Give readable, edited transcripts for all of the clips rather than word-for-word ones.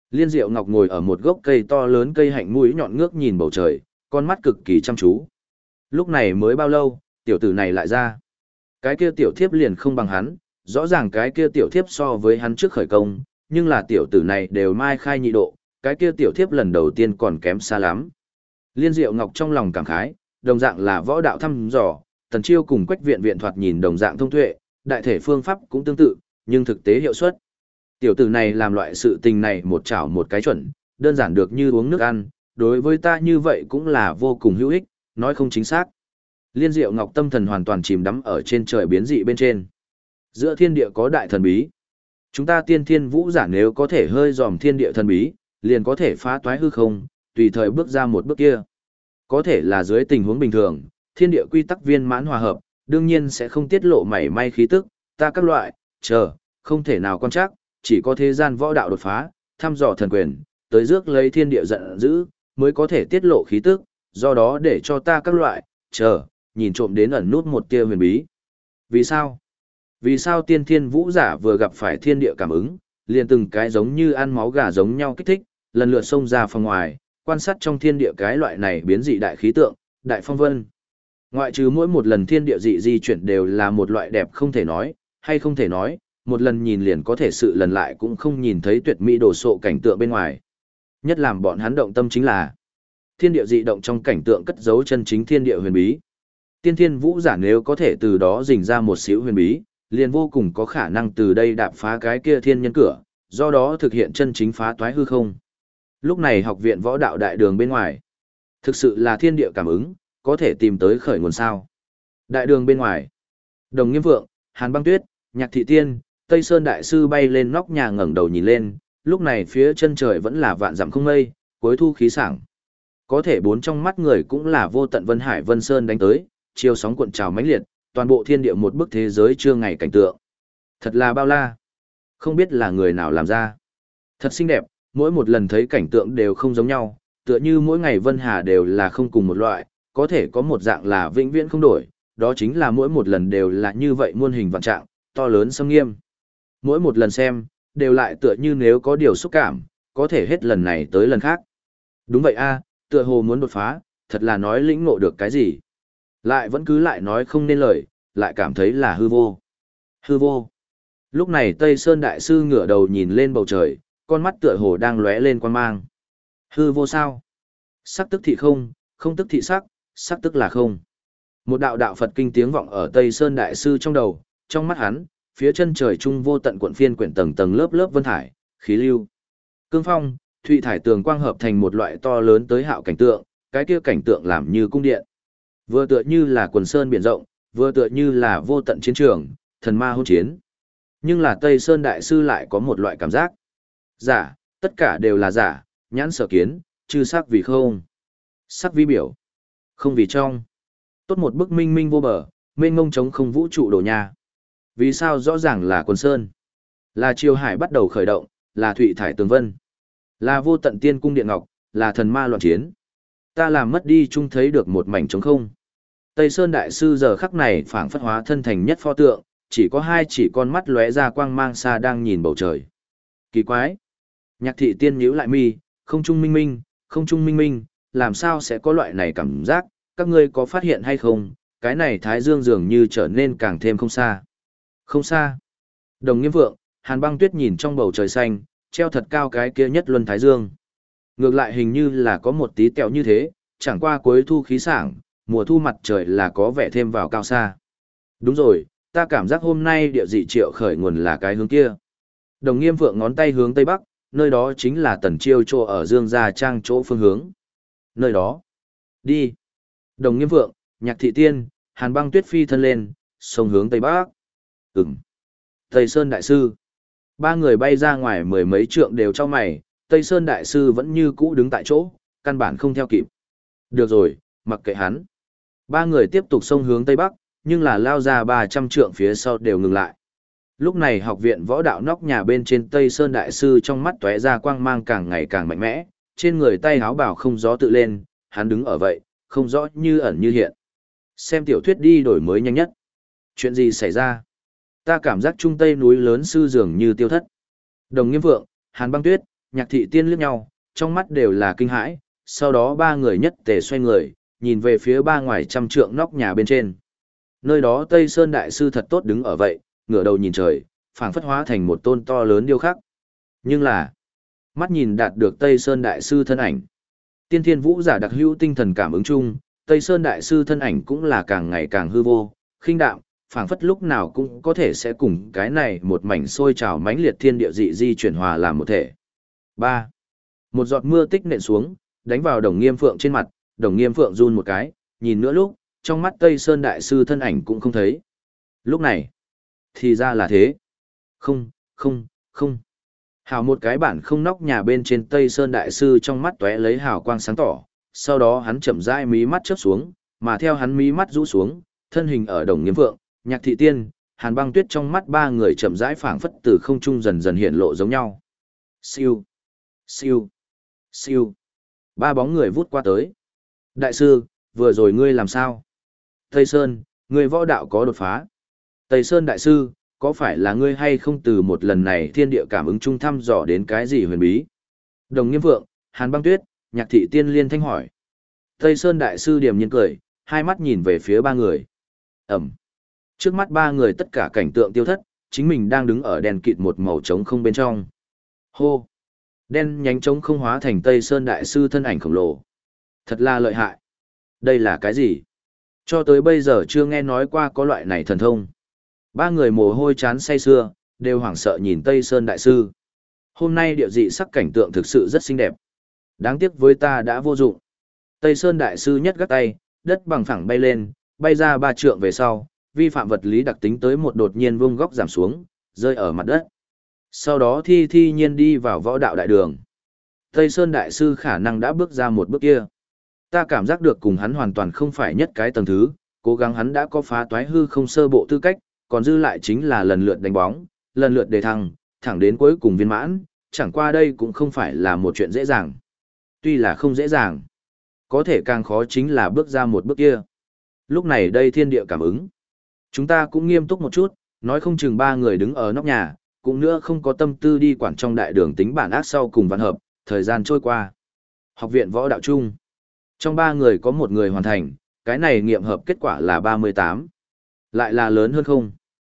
Liên Diệu Ngọc ngồi ở một gốc cây to lớn cây hạnh mũi nhọn ngước nhìn bầu trời, con mắt cực kỳ chăm chú. Lúc này mới bao lâu, tiểu tử này lại ra. Cái kia tiểu thiếp liền không bằng hắn, rõ ràng cái kia tiểu thiếp so với hắn trước khởi công, nhưng là tiểu tử này đều mai khai nhị độ, cái kia tiểu thiếp lần đầu tiên còn kém xa lắm. Liên Diệu Ngọc trong lòng cảm khái, đồng dạng là võ đạo thăm dò, Tần Chiêu cùng Quách Viện Viện thoạt nhìn đồng dạng thông tuệ, đại thể phương pháp cũng tương tự, nhưng thực tế hiệu suất. Tiểu tử này làm loại sự tình này một chảo một cái chuẩn, đơn giản được như uống nước ăn, đối với ta như vậy cũng là vô cùng hữu ích, nói không chính xác. Liên Diệu Ngọc tâm thần hoàn toàn chìm đắm ở trên trời biến dị bên trên. Giữa thiên địa có đại thần bí. Chúng ta tiên thiên vũ giả nếu có thể hơi dòm thiên địa thần bí, liền có thể phá toái hư không, tùy thời bước ra một bước kia. Có thể là dưới tình huống bình thường, thiên địa quy tắc viên mãn hòa hợp, đương nhiên sẽ không tiết lộ mảy may khí tức, ta các loại, không thể nào quan trắc, chỉ có thế gian võ đạo đột phá, thăm dò thần quyền, tới rước lấy thiên địa giận dữ, mới có thể tiết lộ khí tức, do đó để cho ta các loại, nhìn trộm đến ẩn nút một tia huyền bí. Vì sao? Vì sao tiên thiên vũ giả vừa gặp phải thiên địa cảm ứng, liền từng cái giống như ăn máu gà giống nhau kích thích, lần lượt xông ra phòng ngoài, quan sát trong thiên địa cái loại này biến dị đại khí tượng, đại phong vân. Ngoại trừ mỗi một lần thiên địa dị di chuyển đều là một loại đẹp không thể nói, hay không thể nói, một lần nhìn liền có thể sự lần lại cũng không nhìn thấy tuyệt mỹ đồ sộ cảnh tượng bên ngoài. Nhất làm bọn hắn động tâm chính là thiên địa dị động trong cảnh tượng cất giấu chân chính thiên địa huyền bí. Tiên thiên vũ giả nếu có thể từ đó rình ra một xíu huyền bí, liền vô cùng có khả năng từ đây đạp phá cái kia thiên nhân cửa, do đó thực hiện chân chính phá toái hư không. Lúc này học viện võ đạo đại đường bên ngoài, thực sự là thiên địa cảm ứng, có thể tìm tới khởi nguồn sao. Đại đường bên ngoài, Đồng Nghiêm Vượng, Hàn Băng Tuyết, Nhạc Thị Tiên, Tây Sơn Đại Sư bay lên nóc nhà ngẩng đầu nhìn lên, lúc này phía chân trời vẫn là vạn dặm không mây, cuối thu khí sảng. Có thể bốn trong mắt người cũng là vô tận Vân Hải Vân Sơn đánh tới, chiều sóng cuộn trào mãnh liệt, toàn bộ thiên địa một bức thế giới chưa ngày cảnh tượng. Thật là bao la. Không biết là người nào làm ra. Thật xinh đẹp, mỗi một lần thấy cảnh tượng đều không giống nhau, tựa như mỗi ngày Vân Hà đều là không cùng một loại, có thể có một dạng là vĩnh viễn không đổi, đó chính là mỗi một lần đều là như vậy muôn hình vạn trạng, to lớn xâm nghiêm. Mỗi một lần xem, đều lại tựa như nếu có điều xúc cảm, có thể hết lần này tới lần khác. Đúng vậy a, tựa hồ muốn đột phá, thật là nói lĩnh ngộ được cái gì. Lại vẫn cứ lại nói không nên lời, lại cảm thấy là hư vô. Hư vô. Lúc này Tây Sơn Đại Sư ngửa đầu nhìn lên bầu trời, con mắt tựa hồ đang lóe lên quan mang. Hư vô sao? Sắc tức thị không, không tức thị sắc, sắc tức là không. Một đạo đạo Phật kinh tiếng vọng ở Tây Sơn Đại Sư trong đầu, trong mắt hắn, phía chân trời trung vô tận cuộn phiên quyển tầng tầng lớp lớp vân thải, khí lưu. Cương phong, thụy thải tường quang hợp thành một loại to lớn tới hạo cảnh tượng, cái kia cảnh tượng làm như cung điện. Vừa tựa như là quần sơn biển rộng, vừa tựa như là vô tận chiến trường, thần ma hôn chiến. Nhưng là Tây Sơn Đại Sư lại có một loại cảm giác. Giả, tất cả đều là giả, nhãn sở kiến, chư sắc vì không. Sắc vi biểu, không vì trong. Tốt một bức minh minh vô bờ, mênh mông trống không vũ trụ đổ nhà. Vì sao rõ ràng là quần sơn? Là triều hải bắt đầu khởi động, là thụy thải tường vân. Là vô tận tiên cung điện ngọc, là thần ma loạn chiến. Ta làm mất đi chung thấy được một mảnh trống không. Tây Sơn Đại Sư giờ khắc này phảng phất hóa thân thành nhất pho tượng, chỉ có hai chỉ con mắt lóe ra quang mang xa đang nhìn bầu trời. Kỳ quái! Nhạc Thị Tiên nhíu lại mi, không trung minh minh, không trung minh minh, làm sao sẽ có loại này cảm giác, các ngươi có phát hiện hay không, cái này Thái Dương dường như trở nên càng thêm không xa. Không xa. Đồng Nghiêm Vượng, Hàn Băng Tuyết nhìn trong bầu trời xanh, treo thật cao cái kia nhất luân Thái Dương. Ngược lại hình như là có một tí tẹo như thế, chẳng qua cuối thu khí sảng, mùa thu mặt trời là có vẻ thêm vào cao xa. Đúng rồi, ta cảm giác hôm nay địa dị triệu khởi nguồn là cái hướng kia. Đồng Nghiêm Vượng ngón tay hướng tây bắc, nơi đó chính là Tần Chiêu chỗ ở Dương Gia Trang chỗ phương hướng. Nơi đó. Đi. Đồng Nghiêm Vượng, Nhạc Thị Tiên, Hàn Băng Tuyết phi thân lên, sông hướng tây bắc. Tây Sơn Đại Sư. Ba người bay ra ngoài mười mấy trượng đều cho mày, Tây Sơn Đại Sư vẫn như cũ đứng tại chỗ, căn bản không theo kịp. Được rồi, mặc kệ hắn. Ba người tiếp tục xông hướng tây bắc, nhưng là lao ra 300 trượng phía sau đều ngừng lại. Lúc này học viện võ đạo nóc nhà bên trên Tây Sơn Đại Sư trong mắt tóe ra quang mang càng ngày càng mạnh mẽ, trên người tay háo bảo không gió tự lên, hắn đứng ở vậy, không rõ như ẩn như hiện. Xem tiểu thuyết đi đổi mới nhanh nhất. Chuyện gì xảy ra? Ta cảm giác trung tây núi lớn sư dường như tiêu thất. Đồng Nghiêm Vượng, Hàn Băng Tuyết, Nhạc Thị Tiên liếc nhau, trong mắt đều là kinh hãi, sau đó ba người nhất tề xoay người, nhìn về phía ba ngoài trăm trượng nóc nhà bên trên. Nơi đó Tây Sơn Đại Sư thật tốt đứng ở vậy, ngửa đầu nhìn trời, phảng phất hóa thành một tôn to lớn điêu khắc. Nhưng là, mắt nhìn đạt được Tây Sơn Đại Sư thân ảnh. Tiên Thiên Vũ giả đặc hữu tinh thần cảm ứng chung, Tây Sơn Đại Sư thân ảnh cũng là càng ngày càng hư vô, khinh đạm, phảng phất lúc nào cũng có thể sẽ cùng cái này một mảnh sôi trào mãnh liệt thiên địa dị di chuyển hòa làm một thể. 3. Một giọt mưa tích nện xuống, đánh vào Đồng Nghiêm Phượng trên mặt, Đồng Nghiêm Phượng run một cái, nhìn nữa lúc, trong mắt Tây Sơn Đại Sư thân ảnh cũng không thấy. Lúc này, thì ra là thế. Không. Hào một cái bản không nóc nhà bên trên Tây Sơn Đại Sư trong mắt tóe lấy hào quang sáng tỏ, sau đó hắn chậm rãi mí mắt chớp xuống, mà theo hắn mí mắt rũ xuống, thân hình ở Đồng Nghiêm Phượng, Nhạc Thị Tiên, Hàn Băng Tuyết trong mắt ba người chậm rãi phảng phất từ không trung dần dần hiện lộ giống nhau. Siêu. Ba bóng người vút qua tới. Đại sư, vừa rồi ngươi làm sao? Tây Sơn, ngươi võ đạo có đột phá. Tây Sơn Đại sư, có phải là ngươi hay không từ một lần này thiên địa cảm ứng chung thăm dò đến cái gì huyền bí? Đồng Nghiêm Phượng, Hàn Băng Tuyết, Nhạc Thị Tiên liên thanh hỏi. Tây Sơn Đại sư điềm nhiên cười, hai mắt nhìn về phía ba người. Ẩm. Trước mắt ba người tất cả cảnh tượng tiêu thất, chính mình đang đứng ở đèn kịt một màu trống không bên trong. Hô. Đen nhánh trống không hóa thành Tây Sơn Đại sư thân ảnh khổng lồ. Thật là lợi hại. Đây là cái gì? Cho tới bây giờ chưa nghe nói qua có loại này thần thông. Ba người mồ hôi chán say sưa, đều hoảng sợ nhìn Tây Sơn Đại sư. Hôm nay địa dị sắc cảnh tượng thực sự rất xinh đẹp. Đáng tiếc với ta đã vô dụng. Tây Sơn Đại sư nhất gắt tay, đất bằng phẳng bay lên, bay ra 3 trượng về sau, vi phạm vật lý đặc tính tới một đột nhiên vung góc giảm xuống, rơi ở mặt đất. Sau đó thi nhiên đi vào võ đạo đại đường. Tây Sơn Đại sư khả năng đã bước ra một bước kia. Ta cảm giác được cùng hắn hoàn toàn không phải nhất cái tầng thứ, cố gắng hắn đã có phá toái hư không sơ bộ tư cách, còn dư lại chính là lần lượt đánh bóng, lần lượt đề thăng, thẳng đến cuối cùng viên mãn, chẳng qua đây cũng không phải là một chuyện dễ dàng. Tuy là không dễ dàng, có thể càng khó chính là bước ra một bước kia. Lúc này đây thiên địa cảm ứng. Chúng ta cũng nghiêm túc một chút, nói không chừng ba người đứng ở nóc nhà, cũng nữa không có tâm tư đi quản trong đại đường tính bản ác sau cùng văn hợp, thời gian trôi qua. Học viện võ đạo chung. Trong ba người có một người hoàn thành, cái này nghiệm hợp kết quả là 38. Lại là lớn hơn không?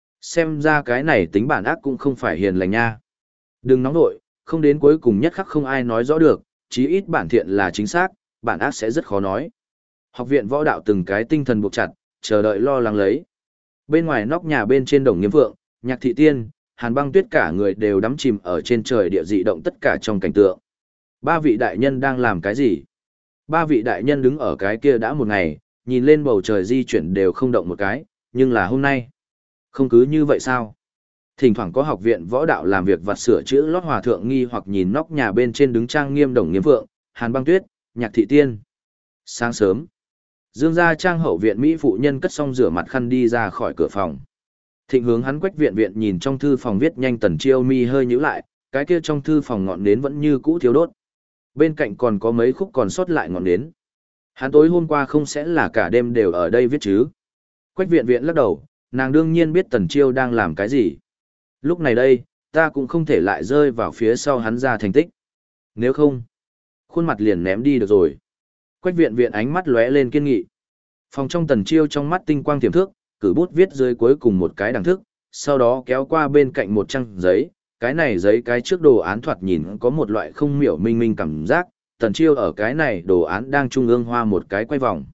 Xem ra cái này tính bản ác cũng không phải hiền lành nha. Đừng nóng nội, không đến cuối cùng nhất khắc không ai nói rõ được, chí ít bản thiện là chính xác, bản ác sẽ rất khó nói. Học viện võ đạo từng cái tinh thần buộc chặt, chờ đợi lo lắng lấy. Bên ngoài nóc nhà bên trên Đồng Nghiêm Phượng, Nhạc Thị Tiên, Hàn Băng Tuyết cả người đều đắm chìm ở trên trời địa dị động tất cả trong cảnh tượng. Ba vị đại nhân đang làm cái gì? Ba vị đại nhân đứng ở cái kia đã một ngày, nhìn lên bầu trời di chuyển đều không động một cái, nhưng là hôm nay. Không cứ như vậy sao? Thỉnh thoảng có học viện võ đạo làm việc vặt sửa chữa lót hòa thượng nghi hoặc nhìn nóc nhà bên trên đứng trang nghiêm Đồng Nghiêm Phượng, Hàn Băng Tuyết, Nhạc Thị Tiên. Sáng sớm, Dương gia trang hậu viện Mỹ phụ nhân cất xong rửa mặt khăn đi ra khỏi cửa phòng. Thịnh hướng hắn Quách Viện Viện nhìn trong thư phòng viết nhanh Tần Chiêu mi hơi nhíu lại, cái kia trong thư phòng ngọn nến vẫn như cũ thiếu đốt. Bên cạnh còn có mấy khúc còn sót lại ngọn nến. Hắn tối hôm qua không sẽ là cả đêm đều ở đây viết chứ? Quách Viện Viện lắc đầu, nàng đương nhiên biết Tần Chiêu đang làm cái gì. Lúc này đây, ta cũng không thể lại rơi vào phía sau hắn ra thành tích. Nếu không, khuôn mặt liền ném đi được rồi. Quách Viện Viện ánh mắt lóe lên kiên nghị. Phòng trong Tần Chiêu trong mắt tinh quang tiềm thức, cử bút viết dưới cuối cùng một cái đẳng thức, sau đó kéo qua bên cạnh một trang giấy, cái này giấy cái trước đồ án thoạt nhìn có một loại không miểu minh minh cảm giác, Tần Chiêu ở cái này đồ án đang trung ương hoa một cái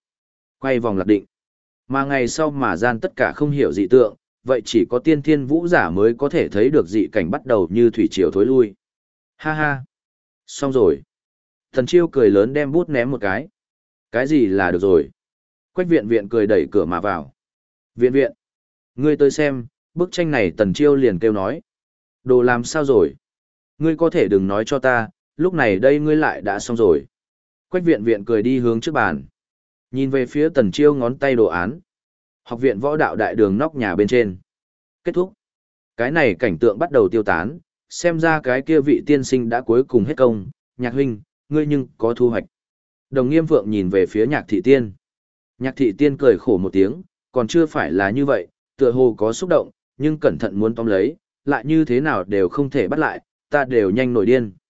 quay vòng lạc định. Mà ngày sau mà gian tất cả không hiểu dị tượng, vậy chỉ có tiên thiên vũ giả mới có thể thấy được dị cảnh bắt đầu như thủy triều thối lui. Ha ha, xong rồi. Tần Chiêu cười lớn đem bút ném một cái. Cái gì là được rồi? Quách Viện Viện cười đẩy cửa mà vào. Viện Viện, ngươi tới xem, bức tranh này Tần Chiêu liền kêu nói. Đồ làm sao rồi? Ngươi có thể đừng nói cho ta, lúc này đây ngươi lại đã xong rồi. Quách Viện Viện cười đi hướng trước bàn. Nhìn về phía Tần Chiêu ngón tay đồ án. Học viện võ đạo đại đường nóc nhà bên trên. Kết thúc. Cái này cảnh tượng bắt đầu tiêu tán, xem ra cái kia vị tiên sinh đã cuối cùng hết công. Nhạc huynh, ngươi nhưng có thu hoạch. Đồng Nghiêm Phượng nhìn về phía Nhạc Thị Tiên. Nhạc Thị Tiên cười khổ một tiếng, còn chưa phải là như vậy, tựa hồ có xúc động, nhưng cẩn thận muốn tóm lấy, lại như thế nào đều không thể bắt lại, ta đều nhanh nổi điên.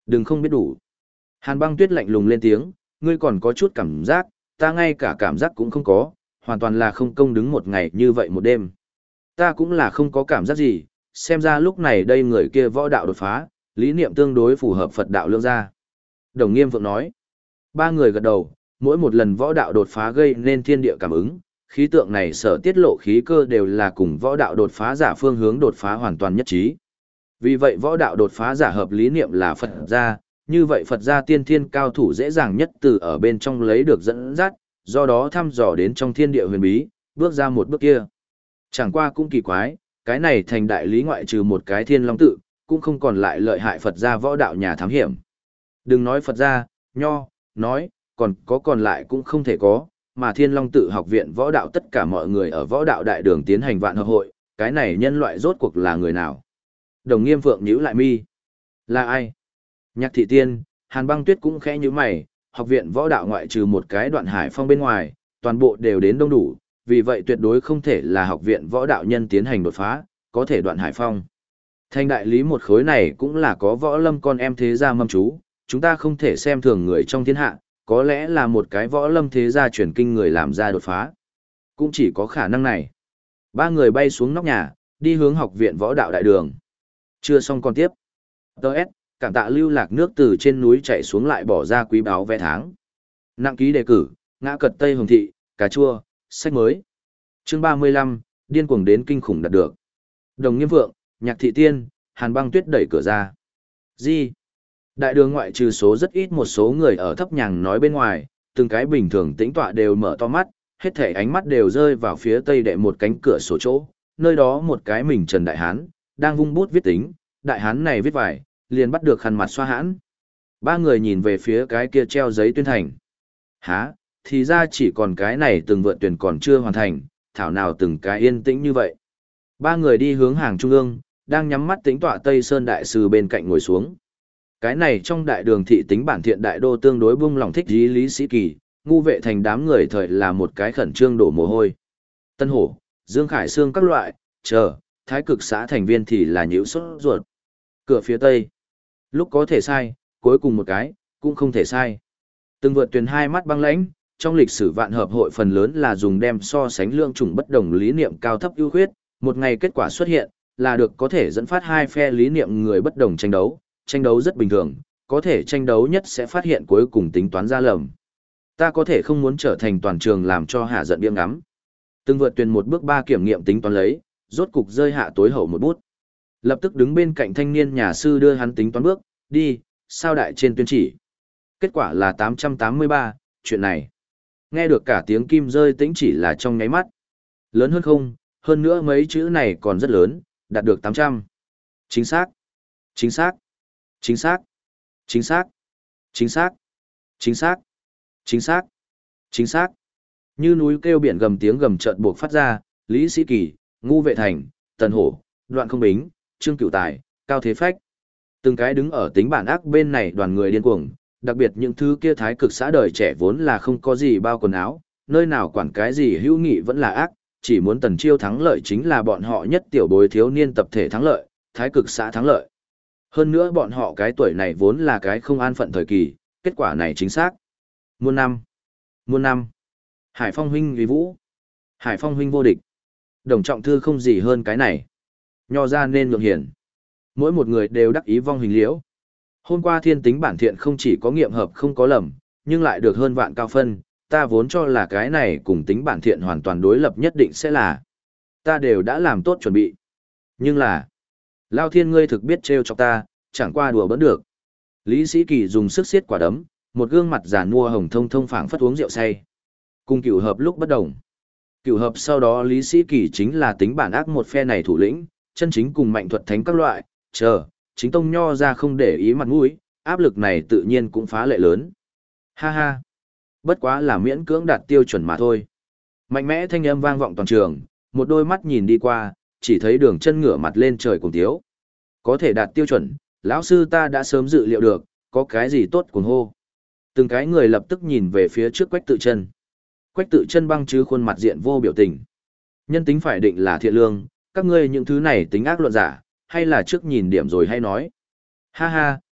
Đừng không biết đủ. Hàn Băng Tuyết lạnh lùng lên tiếng, ngươi còn có chút cảm giác, ta ngay cả cảm giác cũng không có, hoàn toàn là không công đứng một ngày như vậy một đêm. Ta cũng là không có cảm giác gì, xem ra lúc này đây người kia võ đạo đột phá, lý niệm tương đối phù hợp Phật đạo lương gia. Đồng Nghiêm Phượng nói, ba người gật đầu, mỗi một lần võ đạo đột phá gây nên thiên địa cảm ứng, khí tượng này sở tiết lộ khí cơ đều là cùng võ đạo đột phá giả phương hướng đột phá hoàn toàn nhất trí. Vì vậy võ đạo đột phá giả hợp lý niệm là Phật gia, như vậy Phật gia tiên thiên cao thủ dễ dàng nhất từ ở bên trong lấy được dẫn dắt, do đó thăm dò đến trong thiên địa huyền bí, bước ra một bước kia. Chẳng qua cũng kỳ quái, cái này thành đại lý ngoại trừ một cái thiên long tự, cũng không còn lại lợi hại Phật gia võ đạo nhà thám hiểm. Đừng nói Phật gia, nho, nói, còn lại cũng không thể có, mà thiên long tự học viện võ đạo tất cả mọi người ở võ đạo đại đường tiến hành vạn hợp hội, cái này nhân loại rốt cuộc là người nào? Đồng Nghiêm Phượng nhíu lại mi. Là ai? Nhạc Thị Tiên, Hàn Băng Tuyết cũng khẽ nhíu mày, học viện võ đạo ngoại trừ một cái Đoạn Hải Phong bên ngoài, toàn bộ đều đến đông đủ, vì vậy tuyệt đối không thể là học viện võ đạo nhân tiến hành đột phá, có thể Đoạn Hải Phong. Thanh đại lý một khối này cũng là có võ lâm con em thế gia mâm chú, chúng ta không thể xem thường người trong thiên hạ, có lẽ là một cái võ lâm thế gia truyền kinh người làm ra đột phá. Cũng chỉ có khả năng này. Ba người bay xuống nóc nhà, đi hướng học viện võ đạo đại đường. Chưa xong còn tiếp. Đợt, cảm tạ lưu lạc nước từ trên núi chạy xuống lại bỏ ra quý báo vé tháng. Nặng ký đề cử, ngã cật Tây Hồng Thị, cà chua, sách mới. Chương 35, điên cuồng đến kinh khủng đạt được. Đồng Nghiêm Phượng, Nhạc Thị Tiên, Hàn Băng Tuyết đẩy cửa ra. Gì? Đại đường ngoại trừ số rất ít một số người ở thấp nhàng nói bên ngoài, từng cái bình thường tĩnh tọa đều mở to mắt, hết thể ánh mắt đều rơi vào phía tây đệ một cánh cửa sổ chỗ, nơi đó một cái mình Trần Đại Hán, đang vung bút viết tính, Đại Hán này viết vải, liền bắt được khăn mặt xoa hãn. Ba người nhìn về phía cái kia treo giấy tuyên thành. Hả, thì ra chỉ còn cái này từng vượt tuyển còn chưa hoàn thành, thảo nào từng cái yên tĩnh như vậy. Ba người đi hướng hàng trung ương, đang nhắm mắt tĩnh tọa Tây Sơn Đại Sư bên cạnh ngồi xuống. Cái này trong đại đường thị tính bản thiện đại đô tương đối bung lòng thích dí Lý Sĩ Kỳ, ngu vệ thành đám người thời là một cái khẩn trương đổ mồ hôi. Tân Hổ, Dương Khải Sương các loại, chờ, thái cực xã thành viên thì là nhíu sốt ruột. Cửa phía tây. Lúc có thể sai, cuối cùng một cái, cũng không thể sai. Từng vượt tuyển hai mắt băng lãnh, trong lịch sử vạn hợp hội phần lớn là dùng đem so sánh lượng chủng bất đồng lý niệm cao thấp ưu khuyết, một ngày kết quả xuất hiện, là được có thể dẫn phát hai phe lý niệm người bất đồng tranh đấu rất bình thường, có thể tranh đấu nhất sẽ phát hiện cuối cùng tính toán ra lầm. Ta có thể không muốn trở thành toàn trường làm cho hạ giận biếng ngắm. Từng vượt tuyển một bước ba kiểm nghiệm tính toán lấy, rốt cục rơi hạ tối hậu một bút. Lập tức đứng bên cạnh thanh niên nhà sư đưa hắn tính toán bước, đi, sao đại trên tuyên chỉ. Kết quả là 883, chuyện này. Nghe được cả tiếng kim rơi tĩnh chỉ là trong nháy mắt. Lớn hơn không, hơn nữa mấy chữ này còn rất lớn, đạt được 800. Chính xác, chính xác, chính xác, chính xác, chính xác, chính xác, chính xác, chính xác. Như núi kêu biển gầm tiếng gầm chợt buộc phát ra, Lý Sĩ Kỳ, Ngu Vệ Thành, Tần Hổ, Đoạn Không Bính, Trương Cửu Tài, Cao Thế Phách. Từng cái đứng ở tính bản ác bên này đoàn người điên cuồng, đặc biệt những thứ kia thái cực xã đời trẻ vốn là không có gì bao quần áo, nơi nào quản cái gì hữu nghị vẫn là ác, chỉ muốn Tần Chiêu thắng lợi chính là bọn họ nhất tiểu bối thiếu niên tập thể thắng lợi, thái cực xã thắng lợi. Hơn nữa bọn họ cái tuổi này vốn là cái không an phận thời kỳ, kết quả này chính xác. Muôn năm, muôn năm. Hải Phong huynh uy vũ, Hải Phong huynh vô địch. Đồng Trọng Thư không gì hơn cái này. Nho ra nên nhượng hiển. Mỗi một người đều đắc ý vong hình liễu. Hôm qua thiên tính bản thiện không chỉ có nghiệm hợp không có lầm, nhưng lại được hơn vạn cao phân, ta vốn cho là cái này cùng tính bản thiện hoàn toàn đối lập nhất định sẽ là. Ta đều đã làm tốt chuẩn bị. Nhưng là, Lao Thiên ngươi thực biết trêu chọc ta, chẳng qua đùa bỡn được. Lý Sĩ Kỳ dùng sức siết quả đấm, một gương mặt giàn mua hồng thông thông phảng phất uống rượu say. Cùng cửu hợp lúc bất đồng. Cửu hợp sau đó Lý Sĩ Kỳ chính là tính bản ác một phe này thủ lĩnh, chân chính cùng mạnh thuật thánh các loại, chính tông nho ra không để ý mặt mũi, áp lực này tự nhiên cũng phá lệ lớn. Ha ha, bất quá là miễn cưỡng đạt tiêu chuẩn mà thôi. Mạnh mẽ thanh âm vang vọng toàn trường, một đôi mắt nhìn đi qua, chỉ thấy Đường Chân ngửa mặt lên trời cùng tiếu. Có thể đạt tiêu chuẩn, lão sư ta đã sớm dự liệu được, có cái gì tốt cuồng hô. Từng cái người lập tức nhìn về phía trước Quách Tự Chân. Quách Tự Chân băng chứ khuôn mặt diện vô biểu tình. Nhân tính phải định là thiện lương, các ngươi những thứ này tính ác luận giả, hay là trước nhìn điểm rồi hay nói. Ha ha,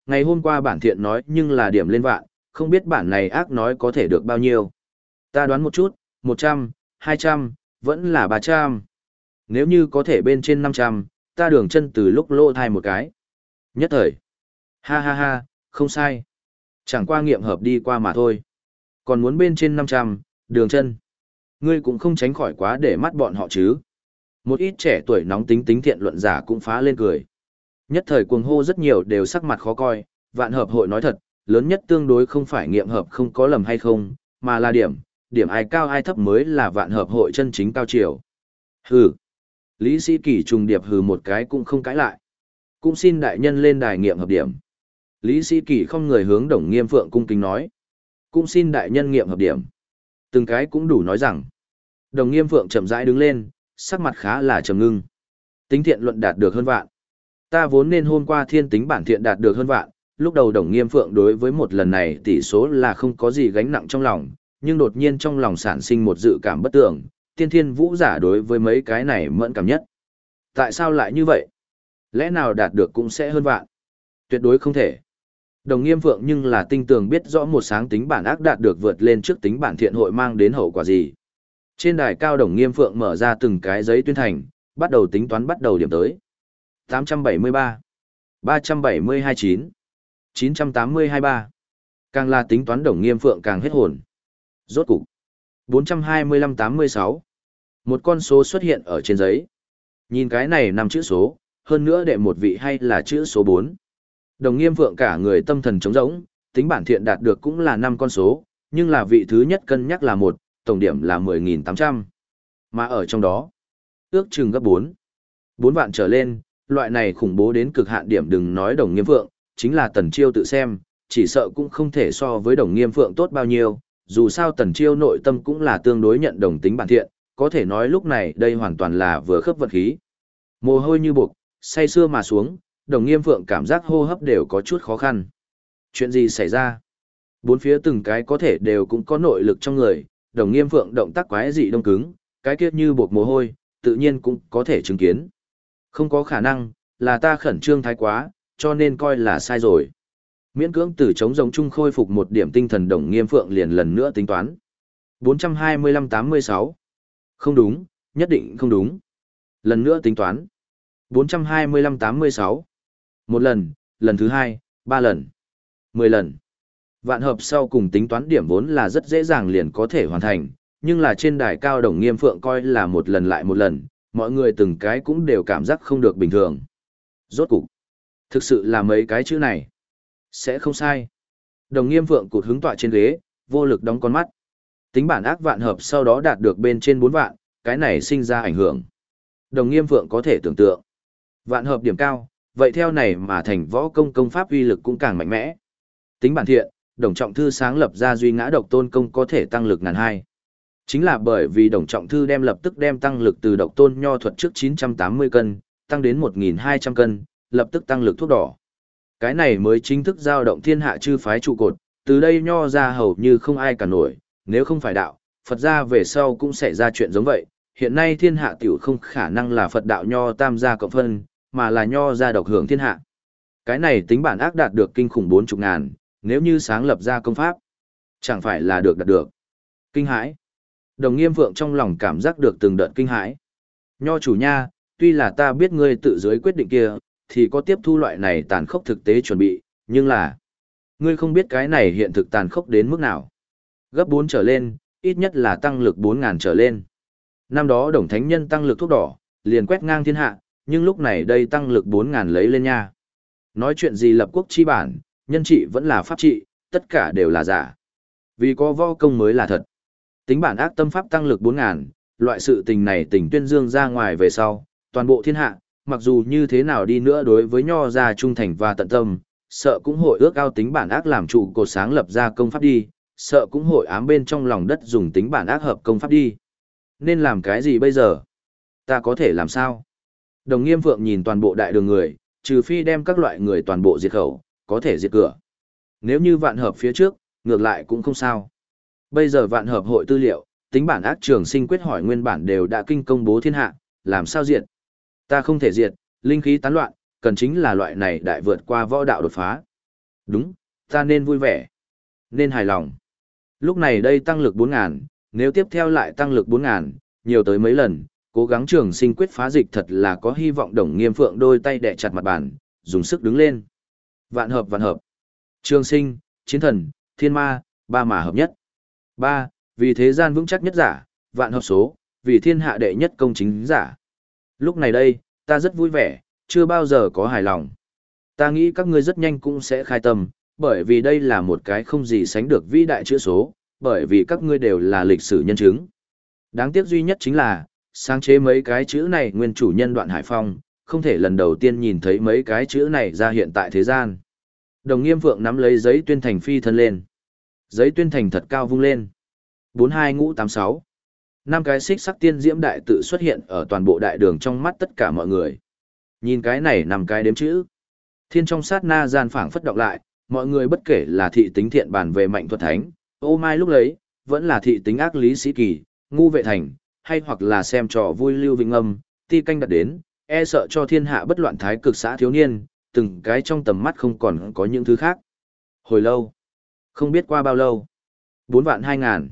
Ngày hôm qua bản thiện nói nhưng là điểm lên vạn, không biết bản này ác nói có thể được bao nhiêu. Ta đoán một chút, 100, 200, vẫn là 300. Nếu như có thể bên trên 500, ta đường chân từ lúc lô thai một cái. Nhất thời. Ha ha ha, không sai. Chẳng qua nghiệm hợp đi qua mà thôi. Còn muốn bên trên 500, đường chân. Ngươi cũng không tránh khỏi quá để mắt bọn họ chứ. Một ít trẻ tuổi nóng tính tính thiện luận giả cũng phá lên cười. Nhất thời cuồng hô rất nhiều đều sắc mặt khó coi, vạn hợp hội nói thật, lớn nhất tương đối không phải nghiệm hợp không có lầm hay không, mà là điểm ai cao ai thấp mới là vạn hợp hội chân chính cao chiều. Hừ. Lý Sĩ Kỳ trùng điệp hừ một cái cũng không cãi lại. Cũng xin đại nhân lên đài nghiệm hợp điểm. Lý Sĩ Kỳ không người hướng Đồng Nghiêm Phượng cung kính nói. Cũng xin đại nhân nghiệm hợp điểm. Từng cái cũng đủ nói rằng. Đồng Nghiêm Phượng chậm rãi đứng lên, sắc mặt khá là trầm ngưng. Tính thiện luận đạt được hơn vạn. Ta vốn nên hôm qua thiên tính bản thiện đạt được hơn vạn, lúc đầu Đồng Nghiêm Phượng đối với một lần này tỷ số là không có gì gánh nặng trong lòng, nhưng đột nhiên trong lòng sản sinh một dự cảm bất tưởng, tiên thiên vũ giả đối với mấy cái này mẫn cảm nhất. Tại sao lại như vậy? Lẽ nào đạt được cũng sẽ hơn vạn? Tuyệt đối không thể. Đồng Nghiêm Phượng nhưng là tinh tường biết rõ một sáng tính bản ác đạt được vượt lên trước tính bản thiện hội mang đến hậu quả gì. Trên đài cao Đồng Nghiêm Phượng mở ra từng cái giấy tuyên thành, bắt đầu tính toán bắt đầu điểm tới. 873, 372-9, 982-3. Càng là tính toán Đồng Nghiêm Phượng càng hết hồn. Rốt cục 425-86. Một con số xuất hiện ở trên giấy. Nhìn cái này 5 chữ số, hơn nữa đệ một vị hay là chữ số 4. Đồng Nghiêm Phượng cả người tâm thần trống rỗng, tính bản thiện đạt được cũng là 5 con số, nhưng là vị thứ nhất cân nhắc là 1, tổng điểm là 10.800. Mà ở trong đó, ước chừng gấp 4. 4 vạn trở lên, loại này khủng bố đến cực hạn điểm đừng nói Đồng Nghiêm Phượng, chính là Tần Chiêu tự xem, chỉ sợ cũng không thể so với Đồng Nghiêm Phượng tốt bao nhiêu, dù sao Tần Chiêu nội tâm cũng là tương đối nhận đồng tính bản thiện, có thể nói lúc này đây hoàn toàn là vừa khớp vật khí. Mồ hôi như buộc, say sưa mà xuống, Đồng Nghiêm Phượng cảm giác hô hấp đều có chút khó khăn. Chuyện gì xảy ra? Bốn phía từng cái có thể đều cũng có nội lực trong người, Đồng Nghiêm Phượng động tác quái dị đông cứng, cái kia như buộc mồ hôi, tự nhiên cũng có thể chứng kiến. Không có khả năng, là ta khẩn trương thái quá, cho nên coi là sai rồi. Miễn cưỡng từ chống giống chung khôi phục một điểm tinh thần Đồng Nghiêm Phượng liền lần nữa tính toán. 425-86. Không đúng, nhất định không đúng. Lần nữa tính toán. 425-86. Một lần, lần thứ hai, 3 lần, 10 lần. Vạn hợp sau cùng tính toán điểm vốn là rất dễ dàng liền có thể hoàn thành, nhưng là trên đài cao Đồng Nghiêm Phượng coi là một lần lại một lần, mọi người từng cái cũng đều cảm giác không được bình thường. Rốt cục, thực sự là mấy cái chữ này. Sẽ không sai. Đồng Nghiêm Phượng cụt hứng tọa trên ghế, vô lực đóng con mắt. Tính bản ác vạn hợp sau đó đạt được bên trên 4 vạn, cái này sinh ra ảnh hưởng. Đồng Nghiêm Phượng có thể tưởng tượng. Vạn hợp điểm cao, vậy theo này mà thành võ công công pháp uy lực cũng càng mạnh mẽ. Tính bản thiện, Đồng Trọng Thư sáng lập ra duy ngã độc tôn công có thể tăng lực ngàn hai. Chính là bởi vì Đồng Trọng Thư lập tức đem tăng lực từ độc tôn nho thuật trước 980 cân, tăng đến 1.200 cân, lập tức tăng lực thuốc đỏ. Cái này mới chính thức giao động thiên hạ chư phái trụ cột, từ đây nho ra hầu như không ai cả nổi, nếu không phải đạo, Phật gia về sau cũng sẽ ra chuyện giống vậy. Hiện nay thiên hạ tiểu không khả năng là Phật đạo nho tam gia cộng phân, mà là nho gia độc hưởng thiên hạ. Cái này tính bản ác đạt được kinh khủng 40 ngàn, nếu như sáng lập ra công pháp, chẳng phải là được đạt được. Kinh hãi. Đồng Nghiêm Phượng trong lòng cảm giác được từng đợt kinh hãi. Nho chủ nha, tuy là ta biết ngươi tự dưới quyết định kia, thì có tiếp thu loại này tàn khốc thực tế chuẩn bị, nhưng là ngươi không biết cái này hiện thực tàn khốc đến mức nào. Gấp 4 trở lên, ít nhất là tăng lực 4.000 trở lên. Năm đó Đồng Thánh Nhân tăng lực thuốc đỏ, liền quét ngang thiên hạ, nhưng lúc này đây tăng lực 4.000 lấy lên nha. Nói chuyện gì lập quốc chi bản, nhân trị vẫn là pháp trị, tất cả đều là giả. Vì có võ công mới là thật. Tính bản ác tâm pháp tăng lực 4.000, loại sự tình này tỉnh tuyên dương ra ngoài về sau, toàn bộ thiên hạ, mặc dù như thế nào đi nữa đối với nho gia trung thành và tận tâm, sợ cũng hội ước ao tính bản ác làm trụ cột sáng lập ra công pháp đi, sợ cũng hội ám bên trong lòng đất dùng tính bản ác hợp công pháp đi. Nên làm cái gì bây giờ? Ta có thể làm sao? Đồng Nghiêm Phượng nhìn toàn bộ đại đường người, trừ phi đem các loại người toàn bộ diệt khẩu, có thể diệt cửa. Nếu như vạn hợp phía trước, ngược lại cũng không sao. Bây giờ vạn hợp hội tư liệu, tính bản ác trường sinh quyết hỏi nguyên bản đều đã kinh công bố thiên hạ, làm sao diệt? Ta không thể diệt, linh khí tán loạn, cần chính là loại này đại vượt qua võ đạo đột phá. Đúng, ta nên vui vẻ, nên hài lòng. Lúc này đây tăng lực 4.000, nếu tiếp theo lại tăng lực 4.000, nhiều tới mấy lần, cố gắng trường sinh quyết phá dịch thật là có hy vọng. Đồng Nghiêm Phượng đôi tay đè chặt mặt bàn, dùng sức đứng lên. Vạn hợp vạn hợp. Trường sinh, chiến thần, thiên ma, ba mà hợp nhất. Ba, vì thế gian vững chắc nhất giả, vạn hợp số, vì thiên hạ đệ nhất công chính giả. Lúc này đây, ta rất vui vẻ, chưa bao giờ có hài lòng. Ta nghĩ các ngươi rất nhanh cũng sẽ khai tâm, bởi vì đây là một cái không gì sánh được vĩ đại chữ số, bởi vì các ngươi đều là lịch sử nhân chứng. Đáng tiếc duy nhất chính là, sáng chế mấy cái chữ này nguyên chủ nhân Đoạn Hải Phong, không thể lần đầu tiên nhìn thấy mấy cái chữ này ra hiện tại thế gian. Đồng Nghiêm Phượng nắm lấy giấy tuyên thành phi thân lên. Giấy tuyên thành thật cao vung lên. 42 ngũ 86. Năm cái xích sắc tiên diễm đại tự xuất hiện ở toàn bộ đại đường trong mắt tất cả mọi người. Nhìn cái này nằm cái đếm chữ. Thiên trong sát na gian phảng phất động lại, mọi người bất kể là thị tính thiện bản về mạnh thuật thánh, ô mai lúc lấy, vẫn là thị tính ác lý sĩ kỳ, ngu vệ thành, hay hoặc là xem trò vui lưu vinh âm, ti canh đặt đến, e sợ cho thiên hạ bất loạn thái cực xã thiếu niên, từng cái trong tầm mắt không còn có những thứ khác. Hồi lâu, không biết qua bao lâu, 4.200.000,